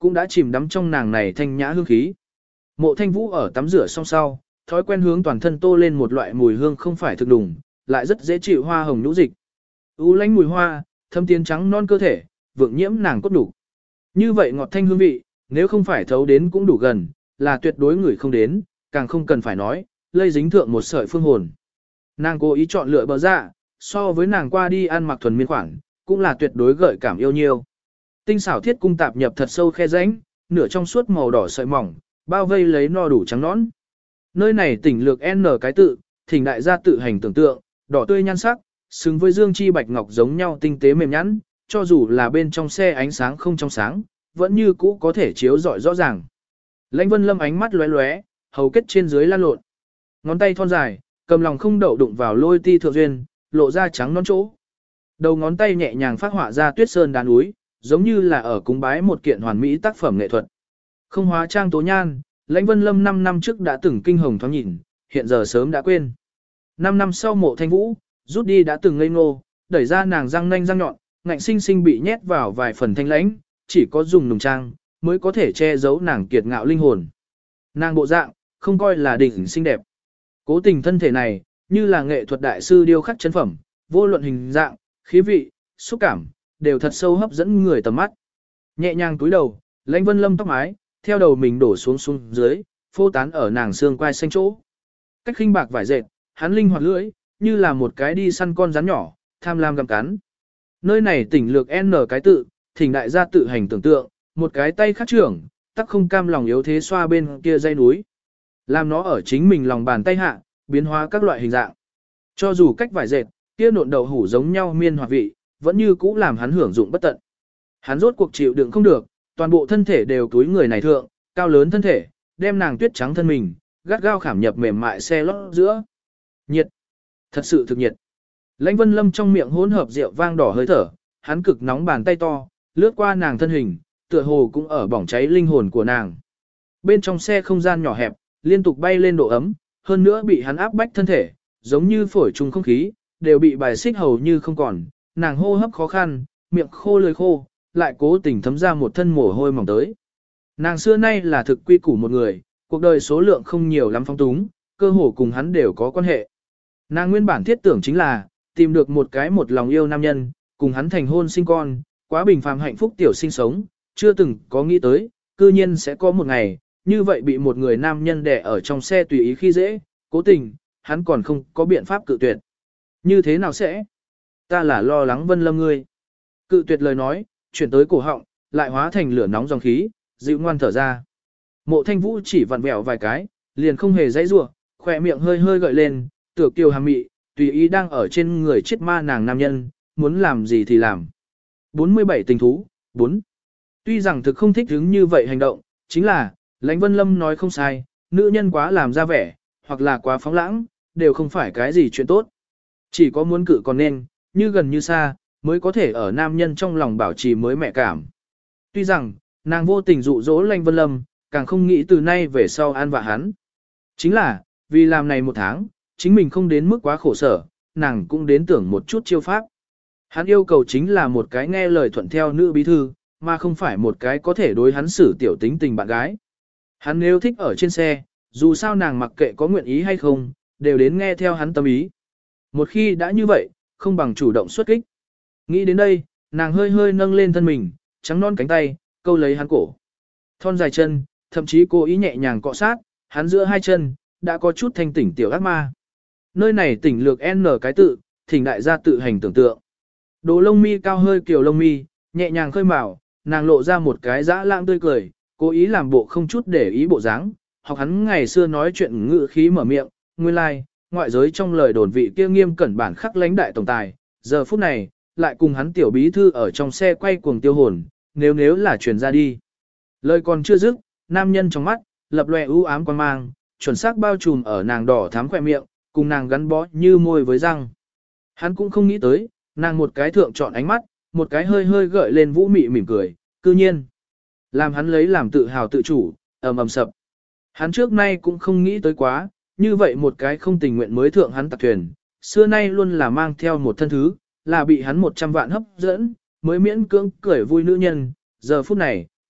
cũng đã chìm đắm trong nàng này thanh nhã hương khí. Mộ Thanh Vũ ở tắm rửa xong sau, thói quen hướng toàn thân tô lên một loại mùi hương không phải thực đùng, lại rất dễ chịu hoa hồng nhũ dịch. U lãnh mùi hoa, thâm tiên trắng non cơ thể, vượng nhiễm nàng cốt đủ. Như vậy ngọt thanh hương vị, nếu không phải thấu đến cũng đủ gần, là tuyệt đối người không đến, càng không cần phải nói, lây dính thượng một sợi phương hồn. Nàng cố ý chọn lựa bờ dạ, so với nàng qua đi ăn mặc thuần miên khoản, cũng là tuyệt đối gợi cảm yêu nhiêu. Tinh xảo thiết cung tạp nhập thật sâu khe rãnh, nửa trong suốt màu đỏ sợi mỏng, bao vây lấy no đủ trắng nõn. Nơi này tỉnh lược N cái tự, thỉnh đại gia tự hành tưởng tượng, đỏ tươi nhan sắc, xứng với dương chi bạch ngọc giống nhau tinh tế mềm nhẵn, cho dù là bên trong xe ánh sáng không trong sáng, vẫn như cũ có thể chiếu rọi rõ ràng. Lãnh Vân Lâm ánh mắt lóe lóe, hầu kết trên dưới lan lộn. Ngón tay thon dài, cầm lòng không đậu đụng vào lôi ti thượng duyên, lộ ra trắng non chỗ. Đầu ngón tay nhẹ nhàng phát họa ra tuyết sơn đàn núi, giống như là ở cúng bái một kiện hoàn mỹ tác phẩm nghệ thuật. Không hóa trang tố nhan, Lãnh Vân Lâm năm năm trước đã từng kinh hồng thoáng nhìn, hiện giờ sớm đã quên. năm năm sau Mộ Thanh Vũ, rút đi đã từng ngây ngô, đẩy ra nàng răng nanh răng nhọn, ngạnh sinh sinh bị nhét vào vài phần thanh lãnh, chỉ có dùng nùng trang, mới có thể che giấu nàng kiệt ngạo linh hồn. Nàng bộ dạng, không coi là đỉnh xinh đẹp. Cố tình thân thể này, như là nghệ thuật đại sư điêu khắc chân phẩm, vô luận hình dạng, khí vị, xúc cảm, đều thật sâu hấp dẫn người tầm mắt. Nhẹ nhàng túi đầu, Lãnh Vân Lâm tóc mái, theo đầu mình đổ xuống xuống dưới, phô tán ở nàng xương quai xanh chỗ. Cách khinh bạc vải dệt, hắn linh hoạt lưỡi, như là một cái đi săn con rắn nhỏ, tham lam gặm cắn. Nơi này tỉnh lược N cái tự, thỉnh đại gia tự hành tưởng tượng, một cái tay khắc trưởng, tắc không cam lòng yếu thế xoa bên kia dây núi. Làm nó ở chính mình lòng bàn tay hạ, biến hóa các loại hình dạng. Cho dù cách vải dệt, kia nộn đậu hủ giống nhau miên hoạt vị, vẫn như cũ làm hắn hưởng dụng bất tận. Hắn rốt cuộc chịu đựng không được, toàn bộ thân thể đều túi người này thượng, cao lớn thân thể, đem nàng tuyết trắng thân mình, gắt gao khảm nhập mềm mại xe lót giữa. Nhiệt, thật sự thực nhiệt. Lãnh Vân Lâm trong miệng hỗn hợp rượu vang đỏ hơi thở, hắn cực nóng bàn tay to, lướt qua nàng thân hình, tựa hồ cũng ở bỏng cháy linh hồn của nàng. Bên trong xe không gian nhỏ hẹp, liên tục bay lên độ ấm, hơn nữa bị hắn áp bách thân thể, giống như phổi trùng không khí, đều bị bài xích hầu như không còn, nàng hô hấp khó khăn, miệng khô lưỡi khô, lại cố tình thấm ra một thân mồ hôi mỏng tới. Nàng xưa nay là thực quy củ một người, cuộc đời số lượng không nhiều lắm phong túng, cơ hồ cùng hắn đều có quan hệ. Nàng nguyên bản thiết tưởng chính là, tìm được một cái một lòng yêu nam nhân, cùng hắn thành hôn sinh con, quá bình phàm hạnh phúc tiểu sinh sống, chưa từng có nghĩ tới, cư nhiên sẽ có một ngày, như vậy bị một người nam nhân đè ở trong xe tùy ý khi dễ, cố tình, hắn còn không có biện pháp cự tuyệt. Như thế nào sẽ? Ta là lo lắng Vân Lâm ngươi. Cự tuyệt lời nói, chuyển tới cổ họng, lại hóa thành lửa nóng dòng khí, dịu ngoan thở ra. Mộ Thanh Vũ chỉ vặn vẹo vài cái, liền không hề dãy rủa, khỏe miệng hơi hơi gợi lên, tựa kiều hàm mị, tùy ý đang ở trên người chết ma nàng nam nhân, muốn làm gì thì làm. bốn mươi bảy tình thú, bốn. Tuy rằng thực không thích hứng như vậy hành động, chính là, Lãnh Vân Lâm nói không sai, nữ nhân quá làm ra vẻ, hoặc là quá phóng lãng, đều không phải cái gì chuyện tốt. Chỉ có muốn cự còn nên, như gần như xa, mới có thể ở nam nhân trong lòng bảo trì mới mẹ cảm. Tuy rằng, nàng vô tình dụ dỗ Lãnh Vân Lâm, càng không nghĩ từ nay về sau an vạ hắn. Chính là, vì làm này một tháng, chính mình không đến mức quá khổ sở, nàng cũng đến tưởng một chút chiêu pháp. Hắn yêu cầu chính là một cái nghe lời thuận theo nữ bí thư, mà không phải một cái có thể đối hắn xử tiểu tính tình bạn gái. Hắn nếu thích ở trên xe, dù sao nàng mặc kệ có nguyện ý hay không, đều đến nghe theo hắn tâm ý. Một khi đã như vậy, không bằng chủ động xuất kích. Nghĩ đến đây, nàng hơi hơi nâng lên thân mình, trắng non cánh tay, câu lấy hắn cổ. Thon dài chân, thậm chí cố ý nhẹ nhàng cọ sát, hắn giữa hai chân, đã có chút thanh tỉnh tiểu ác ma. Nơi này tỉnh lược N cái tự, thỉnh đại gia tự hành tưởng tượng. Đồ lông mi cao hơi kiểu lông mi, nhẹ nhàng khơi mào, nàng lộ ra một cái dã lãng tươi cười, cố ý làm bộ không chút để ý bộ dáng, học hắn ngày xưa nói chuyện ngữ khí mở miệng, nguyên lai, like, ngoại giới trong lời đồn vị kia nghiêm cẩn bản khắc lãnh đại tổng tài, giờ phút này, lại cùng hắn tiểu bí thư ở trong xe quay cuồng tiêu hồn, nếu nếu là truyền ra đi. Lời còn chưa dứt, nam nhân trong mắt, lập lòe ưu ám quan mang, chuẩn xác bao trùm ở nàng đỏ thắm khỏe miệng, cùng nàng gắn bó như môi với răng. Hắn cũng không nghĩ tới, nàng một cái thượng chọn ánh mắt, một cái hơi hơi gợi lên vũ mị mỉm cười, cư nhiên. Làm hắn lấy làm tự hào tự chủ, ầm ầm sập. Hắn trước nay cũng không nghĩ tới quá, như vậy một cái không tình nguyện mới thượng hắn tặc thuyền, xưa nay luôn là mang theo một thân thứ, là bị hắn một trăm vạn hấp dẫn, mới miễn cưỡng cười vui nữ nhân, giờ phút này,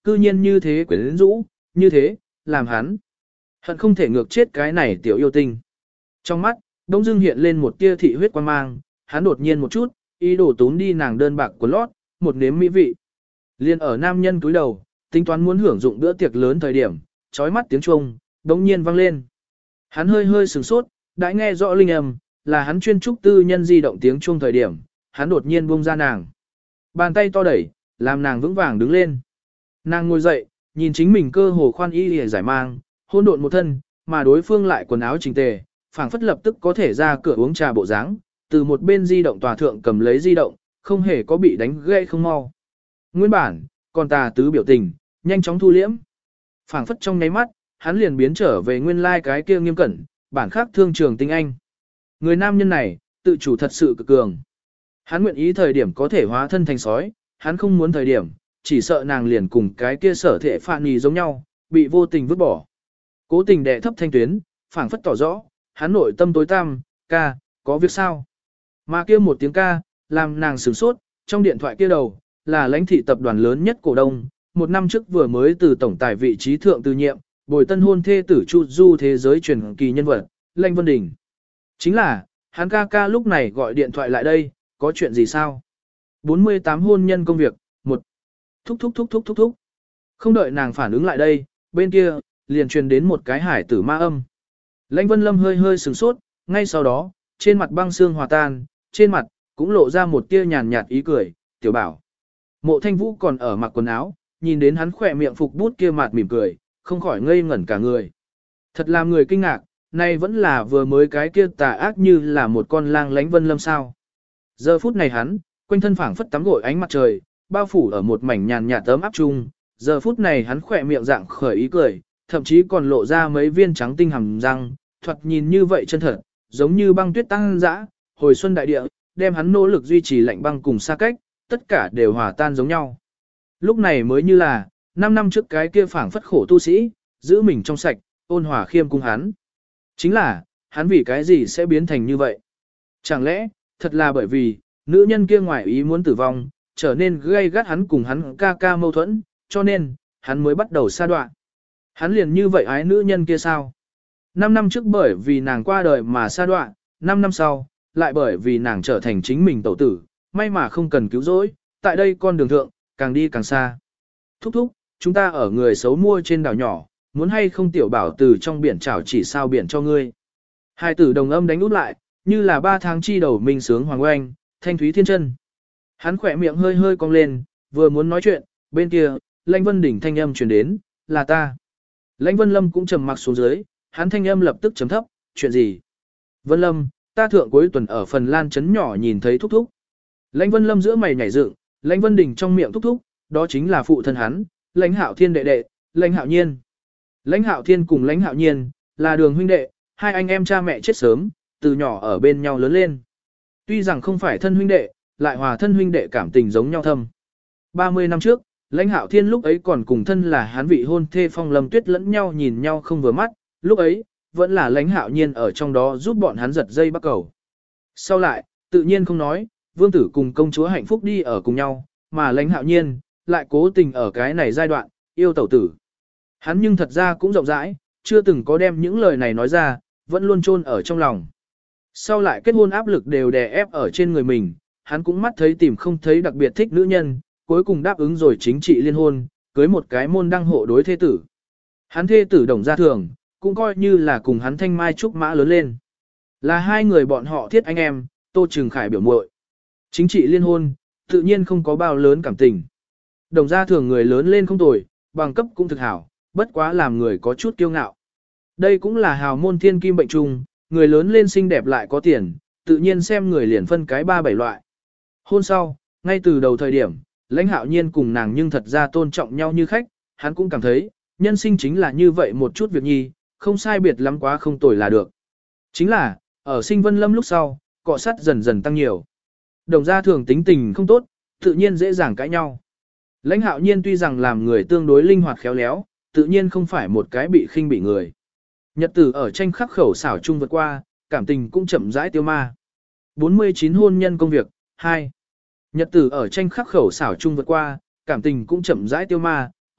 cư nhiên như thế quyến rũ, như thế, làm hắn. Hận không thể ngược chết cái này tiểu yêu tinh. Trong mắt, đông dưng hiện lên một tia thị huyết quan mang, hắn đột nhiên một chút, ý đồ tốn đi nàng đơn bạc của lót, một nếm mỹ vị. Liên ở nam nhân túi đầu, tính toán muốn hưởng dụng bữa tiệc lớn thời điểm, chói mắt tiếng chuông, đống nhiên vang lên. Hắn hơi hơi sửng sốt, đã nghe rõ linh âm, là hắn chuyên trúc tư nhân di động tiếng chuông thời điểm, hắn đột nhiên buông ra nàng. Bàn tay to đẩy, làm nàng vững vàng đứng lên. Nàng ngồi dậy, nhìn chính mình cơ hồ khoan y lìa giải mang, hôn độn một thân, mà đối phương lại quần áo chỉnh tề, phảng phất lập tức có thể ra cửa uống trà bộ dáng, từ một bên di động tòa thượng cầm lấy di động, không hề có bị đánh gãy không mau. Nguyên bản, còn tà tứ biểu tình, nhanh chóng thu liễm. Phảng phất trong nháy mắt, hắn liền biến trở về nguyên lai like cái kia nghiêm cẩn, bản khác thương trường tinh anh. Người nam nhân này, tự chủ thật sự cực cường. Hắn nguyện ý thời điểm có thể hóa thân thành sói, hắn không muốn thời điểm, chỉ sợ nàng liền cùng cái kia sở thể phạn nhì giống nhau, bị vô tình vứt bỏ. Cố tình đè thấp thanh tuyến, phảng phất tỏ rõ, hắn nội tâm tối tăm, ca, có việc sao? Mà kia một tiếng ca, làm nàng sửng sốt, trong điện thoại kia đầu, là lãnh thị tập đoàn lớn nhất cổ đông, một năm trước vừa mới từ tổng tài vị trí thượng từ nhiệm, bồi tân hôn thê tử Chu Du thế giới truyền kỳ nhân vật, Lãnh Vân Đình. Chính là, hắn ca ca lúc này gọi điện thoại lại đây, có chuyện gì sao? bốn mươi tám hôn nhân công việc, một thúc thúc thúc thúc thúc thúc. Không đợi nàng phản ứng lại đây, bên kia, liền truyền đến một cái hải tử ma âm. Lãnh Vân Lâm hơi hơi sửng sốt, ngay sau đó, trên mặt băng xương hòa tan, trên mặt, cũng lộ ra một tia nhàn nhạt ý cười, tiểu bảo. Mộ Thanh Vũ còn ở mặc quần áo, nhìn đến hắn khỏe miệng phục bút kia mặt mỉm cười, không khỏi ngây ngẩn cả người. Thật làm người kinh ngạc, nay vẫn là vừa mới cái kia tà ác như là một con lang Lãnh Vân Lâm sao. Giờ phút này hắn, quanh thân phảng phất tắm gội ánh mặt trời, bao phủ ở một mảnh nhàn nhạt ấm áp chung, giờ phút này hắn khỏe miệng dạng khởi ý cười, thậm chí còn lộ ra mấy viên trắng tinh hàm răng, thoạt nhìn như vậy chân thật, giống như băng tuyết tăng dã, hồi xuân đại địa, đem hắn nỗ lực duy trì lạnh băng cùng xa cách, tất cả đều hòa tan giống nhau. Lúc này mới như là, năm năm trước cái kia phảng phất khổ tu sĩ, giữ mình trong sạch, ôn hòa khiêm cung hắn. Chính là, hắn vì cái gì sẽ biến thành như vậy? Chẳng lẽ, thật là bởi vì, nữ nhân kia ngoài ý muốn tử vong, trở nên gây gắt hắn cùng hắn ca ca mâu thuẫn, cho nên, hắn mới bắt đầu xa đoạn. Hắn liền như vậy ái nữ nhân kia sao? Năm năm trước bởi vì nàng qua đời mà xa đoạn, năm năm sau, lại bởi vì nàng trở thành chính mình tẩu tử, may mà không cần cứu rỗi, tại đây con đường thượng, càng đi càng xa. Thúc thúc, chúng ta ở người xấu mua trên đảo nhỏ, muốn hay không tiểu bảo từ trong biển chảo chỉ sao biển cho ngươi. Hai tử đồng âm đánh út lại, như là ba tháng chi đầu minh sướng hoàng oanh, thanh thúy thiên chân. Hắn khỏe miệng hơi hơi cong lên, vừa muốn nói chuyện, bên kia, Lãnh Vân Đỉnh thanh âm truyền đến, là ta. Lãnh Vân Lâm cũng trầm mặc xuống dưới, hắn thanh âm lập tức chấm thấp, chuyện gì? Vân Lâm, ta thượng cuối tuần ở Phần Lan trấn nhỏ nhìn thấy thúc thúc. Lãnh Vân Lâm giữa mày nhảy dựng, Lãnh Vân Đình trong miệng thúc thúc, đó chính là phụ thân hắn, Lãnh Hạo Thiên đệ đệ, Lãnh Hạo Nhiên. Lãnh Hạo Thiên cùng Lãnh Hạo Nhiên là đường huynh đệ, hai anh em cha mẹ chết sớm, từ nhỏ ở bên nhau lớn lên. Tuy rằng không phải thân huynh đệ, lại hòa thân huynh đệ cảm tình giống nhau thâm. ba mươi năm trước, Lãnh Hạo Thiên lúc ấy còn cùng thân là hắn vị hôn thê Phong Lâm Tuyết lẫn nhau nhìn nhau không vừa mắt, lúc ấy, vẫn là Lãnh Hạo Nhiên ở trong đó giúp bọn hắn giật dây bắt cầu. Sau lại, tự nhiên không nói, vương tử cùng công chúa hạnh phúc đi ở cùng nhau, mà Lãnh Hạo Nhiên, lại cố tình ở cái này giai đoạn, yêu tẩu tử. Hắn nhưng thật ra cũng rộng rãi, chưa từng có đem những lời này nói ra, vẫn luôn chôn ở trong lòng. Sau lại kết hôn áp lực đều đè ép ở trên người mình, hắn cũng mắt thấy tìm không thấy đặc biệt thích nữ nhân, cuối cùng đáp ứng rồi chính trị liên hôn, cưới một cái môn đăng hộ đối thế tử. Hắn thê tử Đồng Gia Thường, cũng coi như là cùng hắn thanh mai trúc mã lớn lên. Là hai người bọn họ thiết anh em, Tô Trừng Khải biểu muội. Chính trị liên hôn, tự nhiên không có bao lớn cảm tình. Đồng Gia Thường người lớn lên không tồi, bằng cấp cũng thực hảo, bất quá làm người có chút kiêu ngạo. Đây cũng là hào môn thiên kim bệnh trùng, người lớn lên xinh đẹp lại có tiền, tự nhiên xem người liền phân cái ba bảy loại. Hôn sau, ngay từ đầu thời điểm, Lãnh Hạo Nhiên cùng nàng nhưng thật ra tôn trọng nhau như khách, hắn cũng cảm thấy, nhân sinh chính là như vậy một chút việc nhi, không sai biệt lắm quá không tồi là được. Chính là, ở Sinh Vân Lâm lúc sau, cọ sắt dần dần tăng nhiều. Đồng Gia Thường tính tình không tốt, tự nhiên dễ dàng cãi nhau. Lãnh Hạo Nhiên tuy rằng làm người tương đối linh hoạt khéo léo, tự nhiên không phải một cái bị khinh bị người. Nhật tử ở tranh khắc khẩu xảo chung vượt qua, cảm tình cũng chậm rãi tiêu ma. bốn mươi chín hôn nhân công việc, hai. Nhật tử ở tranh khắc khẩu xảo chung vượt qua, cảm tình cũng chậm rãi tiêu ma,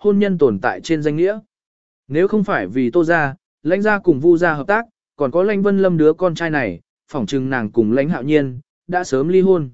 hôn nhân tồn tại trên danh nghĩa. Nếu không phải vì Tô gia, Lãnh gia cùng Vu gia hợp tác, còn có Lãnh Vân Lâm đứa con trai này, phỏng chừng nàng cùng Lãnh Hạo Nhiên đã sớm ly hôn.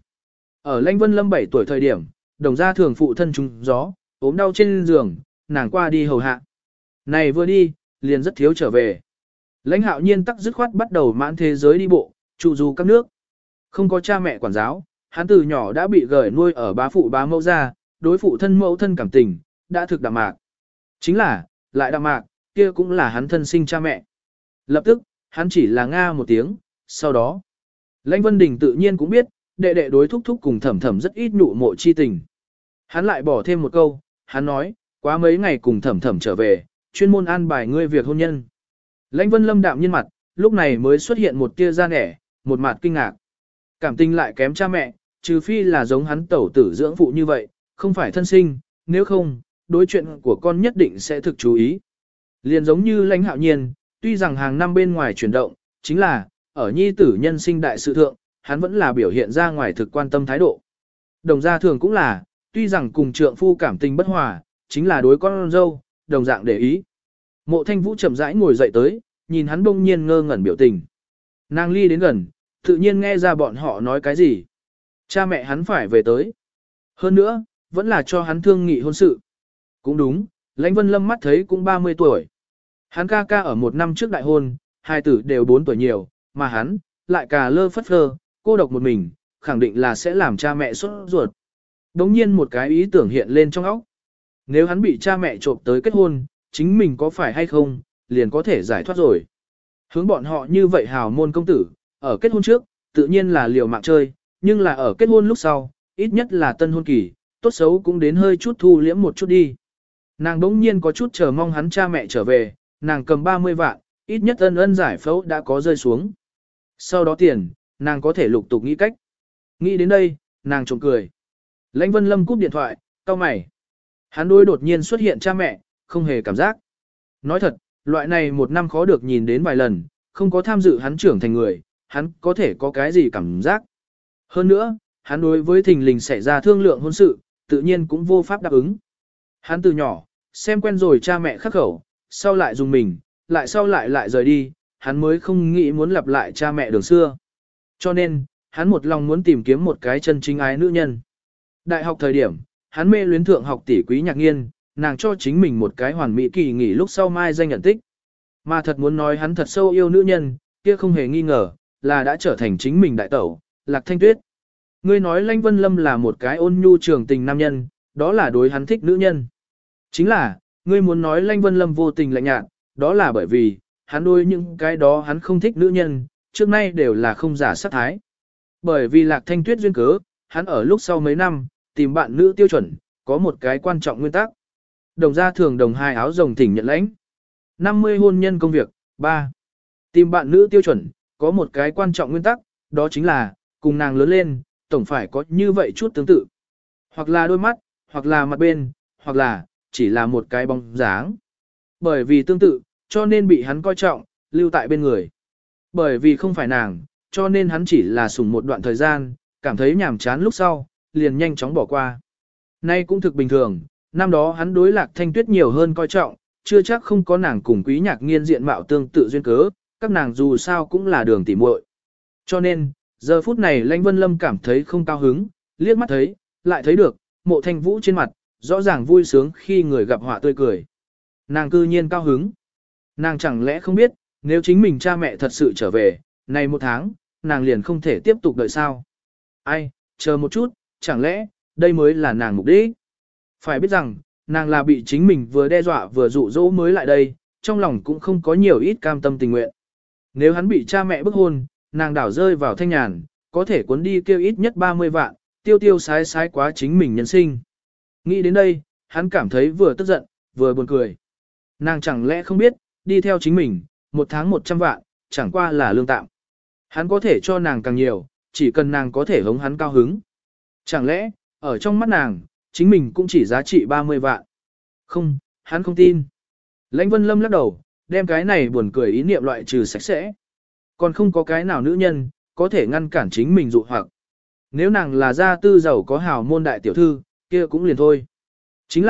Ở Lãnh Vân Lâm bảy tuổi thời điểm, Đồng gia thường phụ thân trúng gió, ốm đau trên giường, nàng qua đi hầu hạ. Này vừa đi, liền rất thiếu trở về. Lãnh Hạo Nhiên tắc dứt khoát bắt đầu mãn thế giới đi bộ, trụ du các nước. Không có cha mẹ quản giáo, hắn từ nhỏ đã bị gửi nuôi ở bá phụ bá mẫu gia, đối phụ thân mẫu thân cảm tình, đã thực đạm mạc. Chính là, lại đạm mạc, kia cũng là hắn thân sinh cha mẹ. Lập tức, hắn chỉ là nga một tiếng, sau đó. Lãnh Vân Đình tự nhiên cũng biết, đệ đệ đối thúc thúc cùng thẩm thẩm rất ít nụ mộ chi tình. Hắn lại bỏ thêm một câu, hắn nói, quá mấy ngày cùng thẩm thẩm trở về, chuyên môn an bài ngươi việc hôn nhân. Lãnh Vân Lâm đạm nhiên mặt, lúc này mới xuất hiện một tia da nẻ, một mặt kinh ngạc. Cảm tình lại kém cha mẹ, trừ phi là giống hắn tẩu tử dưỡng phụ như vậy, không phải thân sinh, nếu không, đối chuyện của con nhất định sẽ thực chú ý. Liền giống như Lãnh Hạo Nhiên, tuy rằng hàng năm bên ngoài chuyển động, chính là, ở nhi tử nhân sinh đại sự thượng, hắn vẫn là biểu hiện ra ngoài thực quan tâm thái độ. Đồng gia thường cũng là, tuy rằng cùng trượng phu cảm tình bất hòa, chính là đối con dâu, đồng dạng để ý. Mộ Thanh Vũ chậm rãi ngồi dậy tới, nhìn hắn bỗng nhiên ngơ ngẩn biểu tình. Nàng ly đến gần, tự nhiên nghe ra bọn họ nói cái gì. Cha mẹ hắn phải về tới. Hơn nữa, vẫn là cho hắn thương nghị hôn sự. Cũng đúng, Lãnh Vân Lâm mắt thấy cũng ba mươi tuổi. Hắn ca ca ở một năm trước đại hôn, hai tử đều bốn tuổi nhiều, mà hắn, lại cà lơ phất phơ, cô độc một mình, khẳng định là sẽ làm cha mẹ sốt ruột. Đống nhiên một cái ý tưởng hiện lên trong óc. Nếu hắn bị cha mẹ trộm tới kết hôn, chính mình có phải hay không, liền có thể giải thoát rồi. Hướng bọn họ như vậy hào môn công tử, ở kết hôn trước, tự nhiên là liều mạng chơi, nhưng là ở kết hôn lúc sau, ít nhất là tân hôn kỳ, tốt xấu cũng đến hơi chút thu liễm một chút đi. Nàng đống nhiên có chút chờ mong hắn cha mẹ trở về, nàng cầm ba mươi vạn, ít nhất ân ân giải phẫu đã có rơi xuống. Sau đó tiền, nàng có thể lục tục nghĩ cách. Nghĩ đến đây, nàng trộm cười. Lãnh Vân Lâm cúp điện thoại, cau mày. Hắn đối đột nhiên xuất hiện cha mẹ, không hề cảm giác. Nói thật, loại này một năm khó được nhìn đến vài lần, không có tham dự hắn trưởng thành người, hắn có thể có cái gì cảm giác. Hơn nữa, hắn đối với thình lình xảy ra thương lượng hôn sự, tự nhiên cũng vô pháp đáp ứng. Hắn từ nhỏ, xem quen rồi cha mẹ khắc khẩu, sau lại dùng mình, lại sau lại lại rời đi, hắn mới không nghĩ muốn lặp lại cha mẹ đường xưa. Cho nên, hắn một lòng muốn tìm kiếm một cái chân chính ái nữ nhân. Đại học thời điểm, hắn mê luyến thượng học tỷ Quý Nhạc Nghiên, nàng cho chính mình một cái hoàn mỹ kỳ nghỉ lúc sau mai danh nhận tích. Mà thật muốn nói hắn thật sâu yêu nữ nhân, kia không hề nghi ngờ, là đã trở thành chính mình đại tẩu, Lạc Thanh Tuyết. Ngươi nói Lãnh Vân Lâm là một cái ôn nhu trường tình nam nhân, đó là đối hắn thích nữ nhân. Chính là, ngươi muốn nói Lãnh Vân Lâm vô tình lạnh nhạt, đó là bởi vì, hắn đối những cái đó hắn không thích nữ nhân, trước nay đều là không giả sát thái. Bởi vì Lạc Thanh Tuyết duyên cớ, hắn ở lúc sau mấy năm, tìm bạn nữ tiêu chuẩn, có một cái quan trọng nguyên tắc. Đồng gia thường đồng hai áo rồng thỉnh nhận lãnh. năm mươi hôn nhân công việc, ba. Tìm bạn nữ tiêu chuẩn, có một cái quan trọng nguyên tắc, đó chính là, cùng nàng lớn lên, tổng phải có như vậy chút tương tự. Hoặc là đôi mắt, hoặc là mặt bên, hoặc là, chỉ là một cái bóng dáng. Bởi vì tương tự, cho nên bị hắn coi trọng, lưu tại bên người. Bởi vì không phải nàng, cho nên hắn chỉ là sủng một đoạn thời gian, cảm thấy nhàm chán lúc sau, liền nhanh chóng bỏ qua. Nay cũng thực bình thường, năm đó hắn đối Lạc Thanh Tuyết nhiều hơn coi trọng, chưa chắc không có nàng cùng Quý Nhạc Nghiên diện mạo tương tự duyên cớ, các nàng dù sao cũng là đường tỉ muội. Cho nên, giờ phút này Lãnh Vân Lâm cảm thấy không cao hứng, liếc mắt thấy, lại thấy được, Mộ Thanh Vũ trên mặt, rõ ràng vui sướng khi người gặp họa tươi cười. Nàng cư nhiên cao hứng. Nàng chẳng lẽ không biết, nếu chính mình cha mẹ thật sự trở về, này một tháng, nàng liền không thể tiếp tục đợi sao. Ai, chờ một chút, chẳng lẽ, đây mới là nàng mục đích. Phải biết rằng, nàng là bị chính mình vừa đe dọa vừa dụ dỗ mới lại đây, trong lòng cũng không có nhiều ít cam tâm tình nguyện. Nếu hắn bị cha mẹ bức hôn, nàng đảo rơi vào thanh nhàn, có thể cuốn đi kêu ít nhất ba mươi vạn, tiêu tiêu sái sái quá chính mình nhân sinh. Nghĩ đến đây, hắn cảm thấy vừa tức giận, vừa buồn cười. Nàng chẳng lẽ không biết, đi theo chính mình, một tháng một trăm vạn, chẳng qua là lương tạm. Hắn có thể cho nàng càng nhiều, chỉ cần nàng có thể hống hắn cao hứng. Chẳng lẽ, ở trong mắt nàng, chính mình cũng chỉ giá trị ba mươi vạn. Không, hắn không tin. Lãnh Vân Lâm lắc đầu, đem cái này buồn cười ý niệm loại trừ sạch sẽ. Còn không có cái nào nữ nhân, có thể ngăn cản chính mình dụ hoặc. Nếu nàng là gia tư giàu có hào môn đại tiểu thư, kia cũng liền thôi. Chính là,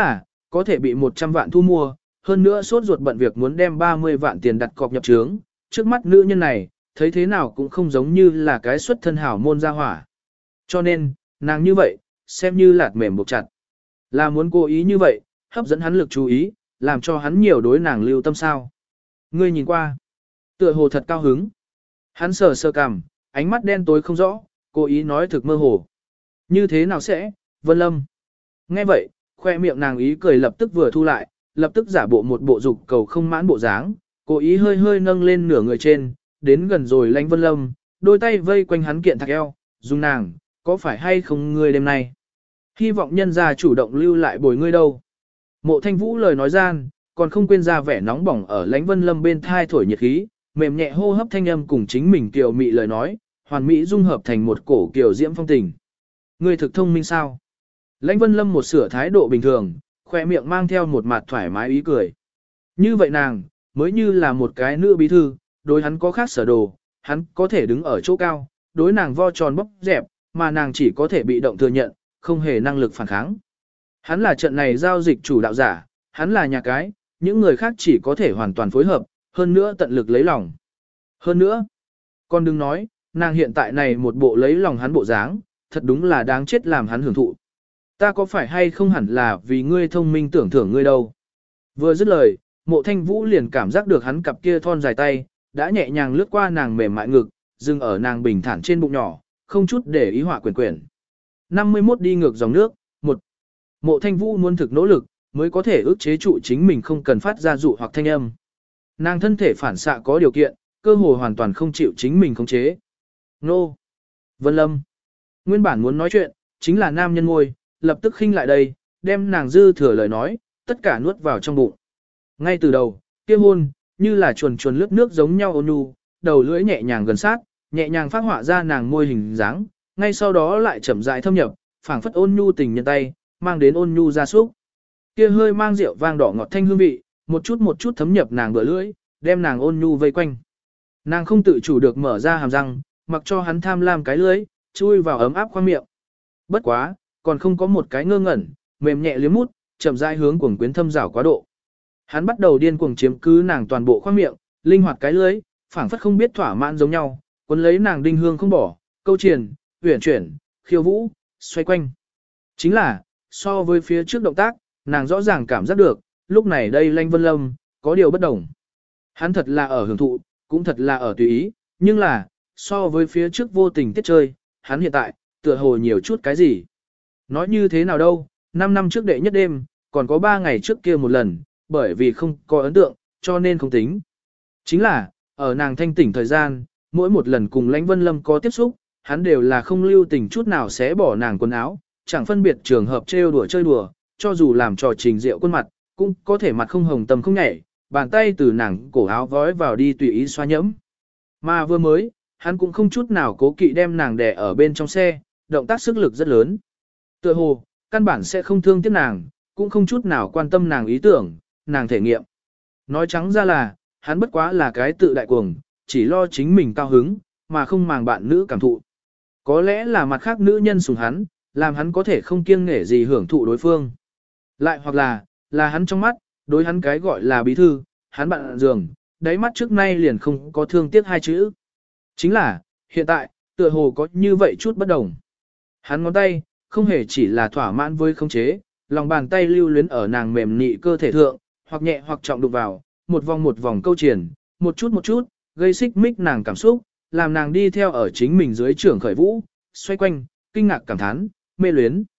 có thể bị một trăm vạn thu mua, hơn nữa sốt ruột bận việc muốn đem ba mươi vạn tiền đặt cọc nhập trướng, trước mắt nữ nhân này, thấy thế nào cũng không giống như là cái xuất thân hảo môn gia hỏa. Cho nên, nàng như vậy, xem như lạt mềm buộc chặt. Là muốn cố ý như vậy, hấp dẫn hắn lực chú ý, làm cho hắn nhiều đối nàng lưu tâm sao. Ngươi nhìn qua, tựa hồ thật cao hứng. Hắn sờ sờ cằm, ánh mắt đen tối không rõ, cố ý nói thực mơ hồ. Như thế nào sẽ, Vân Lâm? Nghe vậy, khoe miệng nàng ý cười lập tức vừa thu lại, lập tức giả bộ một bộ dục cầu không mãn bộ dáng, cố ý hơi hơi nâng lên nửa người trên, đến gần rồi Lãnh Vân Lâm, đôi tay vây quanh hắn kiện thạc eo, dùng nàng, có phải hay không ngươi đêm nay? Hy vọng nhân gia chủ động lưu lại bồi ngươi đâu. Mộ Thanh Vũ lời nói gian, còn không quên ra vẻ nóng bỏng ở Lãnh Vân Lâm bên thai thổi nhiệt khí, mềm nhẹ hô hấp thanh âm cùng chính mình kiều mị lời nói, hoàn mỹ dung hợp thành một cổ kiều diễm phong tình. Ngươi thực thông minh sao? Lãnh Vân Lâm một sửa thái độ bình thường, khoe miệng mang theo một mặt thoải mái ý cười. Như vậy nàng, mới như là một cái nữ bí thư, đối hắn có khác sở đồ, hắn có thể đứng ở chỗ cao, đối nàng vo tròn bóp dẹp, mà nàng chỉ có thể bị động thừa nhận, không hề năng lực phản kháng. Hắn là trận này giao dịch chủ đạo giả, hắn là nhà cái, những người khác chỉ có thể hoàn toàn phối hợp, hơn nữa tận lực lấy lòng. Hơn nữa, con đừng nói, nàng hiện tại này một bộ lấy lòng hắn bộ dáng, thật đúng là đáng chết làm hắn hưởng thụ. Ta có phải hay không hẳn là vì ngươi thông minh tưởng thưởng ngươi đâu. Vừa dứt lời, Mộ Thanh Vũ liền cảm giác được hắn cặp kia thon dài tay, đã nhẹ nhàng lướt qua nàng mềm mại ngực, dừng ở nàng bình thản trên bụng nhỏ, không chút để ý họa quyển quyển. năm mươi mốt đi ngược dòng nước, một. Mộ Thanh Vũ muốn thực nỗ lực, mới có thể ức chế trụ chính mình không cần phát ra dụ hoặc thanh âm. Nàng thân thể phản xạ có điều kiện, cơ hồ hoàn toàn không chịu chính mình khống chế. Nô! Vân Lâm! Nguyên bản muốn nói chuyện, chính là nam nhân ngôi, lập tức khinh lại đây, đem nàng dư thừa lời nói, tất cả nuốt vào trong bụng. Ngay từ đầu, kia hôn, như là chuồn chuồn lướt nước giống nhau ôn nhu, đầu lưỡi nhẹ nhàng gần sát, nhẹ nhàng phát họa ra nàng môi hình dáng, ngay sau đó lại chậm rãi thâm nhập, phảng phất ôn nhu tình nhân tay, mang đến ôn nhu gia súc. Kia hơi mang rượu vang đỏ ngọt thanh hương vị, một chút một chút thấm nhập nàng bờ lưỡi, đem nàng ôn nhu vây quanh. Nàng không tự chủ được mở ra hàm răng, mặc cho hắn tham lam cái lưỡi, chui vào ấm áp khoang miệng. Bất quá, còn không có một cái ngơ ngẩn, mềm nhẹ liếm mút, chậm rãi hướng cuồng quyến thâm rảo quá độ. Hắn bắt đầu điên cuồng chiếm cứ nàng toàn bộ khoang miệng, linh hoạt cái lưỡi, phảng phất không biết thỏa mãn giống nhau, cuốn lấy nàng đinh hương không bỏ, câu triền, uyển chuyển, khiêu vũ, xoay quanh. Chính là, so với phía trước động tác, nàng rõ ràng cảm giác được, lúc này đây Lãnh Vân Lâm, có điều bất đồng. Hắn thật là ở hưởng thụ, cũng thật là ở tùy ý, nhưng là, so với phía trước vô tình tiết chơi, hắn hiện tại, tựa hồ nhiều chút cái gì. Nói như thế nào đâu, năm năm trước đệ nhất đêm, còn có ba ngày trước kia một lần, bởi vì không có ấn tượng, cho nên không tính. Chính là, ở nàng thanh tỉnh thời gian, mỗi một lần cùng Lãnh Vân Lâm có tiếp xúc, hắn đều là không lưu tình chút nào sẽ bỏ nàng quần áo, chẳng phân biệt trường hợp trêu đùa chơi đùa, cho dù làm trò trình rượu khuôn mặt, cũng có thể mặt không hồng tâm không nhảy, bàn tay từ nàng cổ áo vói vào đi tùy ý xoa nhẫm. Mà vừa mới, hắn cũng không chút nào cố kỵ đem nàng đè ở bên trong xe, động tác sức lực rất lớn. Tựa hồ, căn bản sẽ không thương tiếc nàng, cũng không chút nào quan tâm nàng ý tưởng, nàng thể nghiệm. Nói trắng ra là, hắn bất quá là cái tự đại cuồng, chỉ lo chính mình cao hứng, mà không màng bạn nữ cảm thụ. Có lẽ là mặt khác nữ nhân sủng hắn, làm hắn có thể không kiêng nể gì hưởng thụ đối phương. Lại hoặc là, là hắn trong mắt, đối hắn cái gọi là bí thư, hắn bạn giường, đáy mắt trước nay liền không có thương tiếc hai chữ. Chính là, hiện tại, tựa hồ có như vậy chút bất đồng. Hắn ngón tay, không hề chỉ là thỏa mãn với khống chế, lòng bàn tay lưu luyến ở nàng mềm nị cơ thể thượng, hoặc nhẹ hoặc trọng đụng vào, một vòng một vòng câu triển, một chút một chút, gây xích mích nàng cảm xúc, làm nàng đi theo ở chính mình dưới trưởng khởi vũ, xoay quanh, kinh ngạc cảm thán, mê luyến.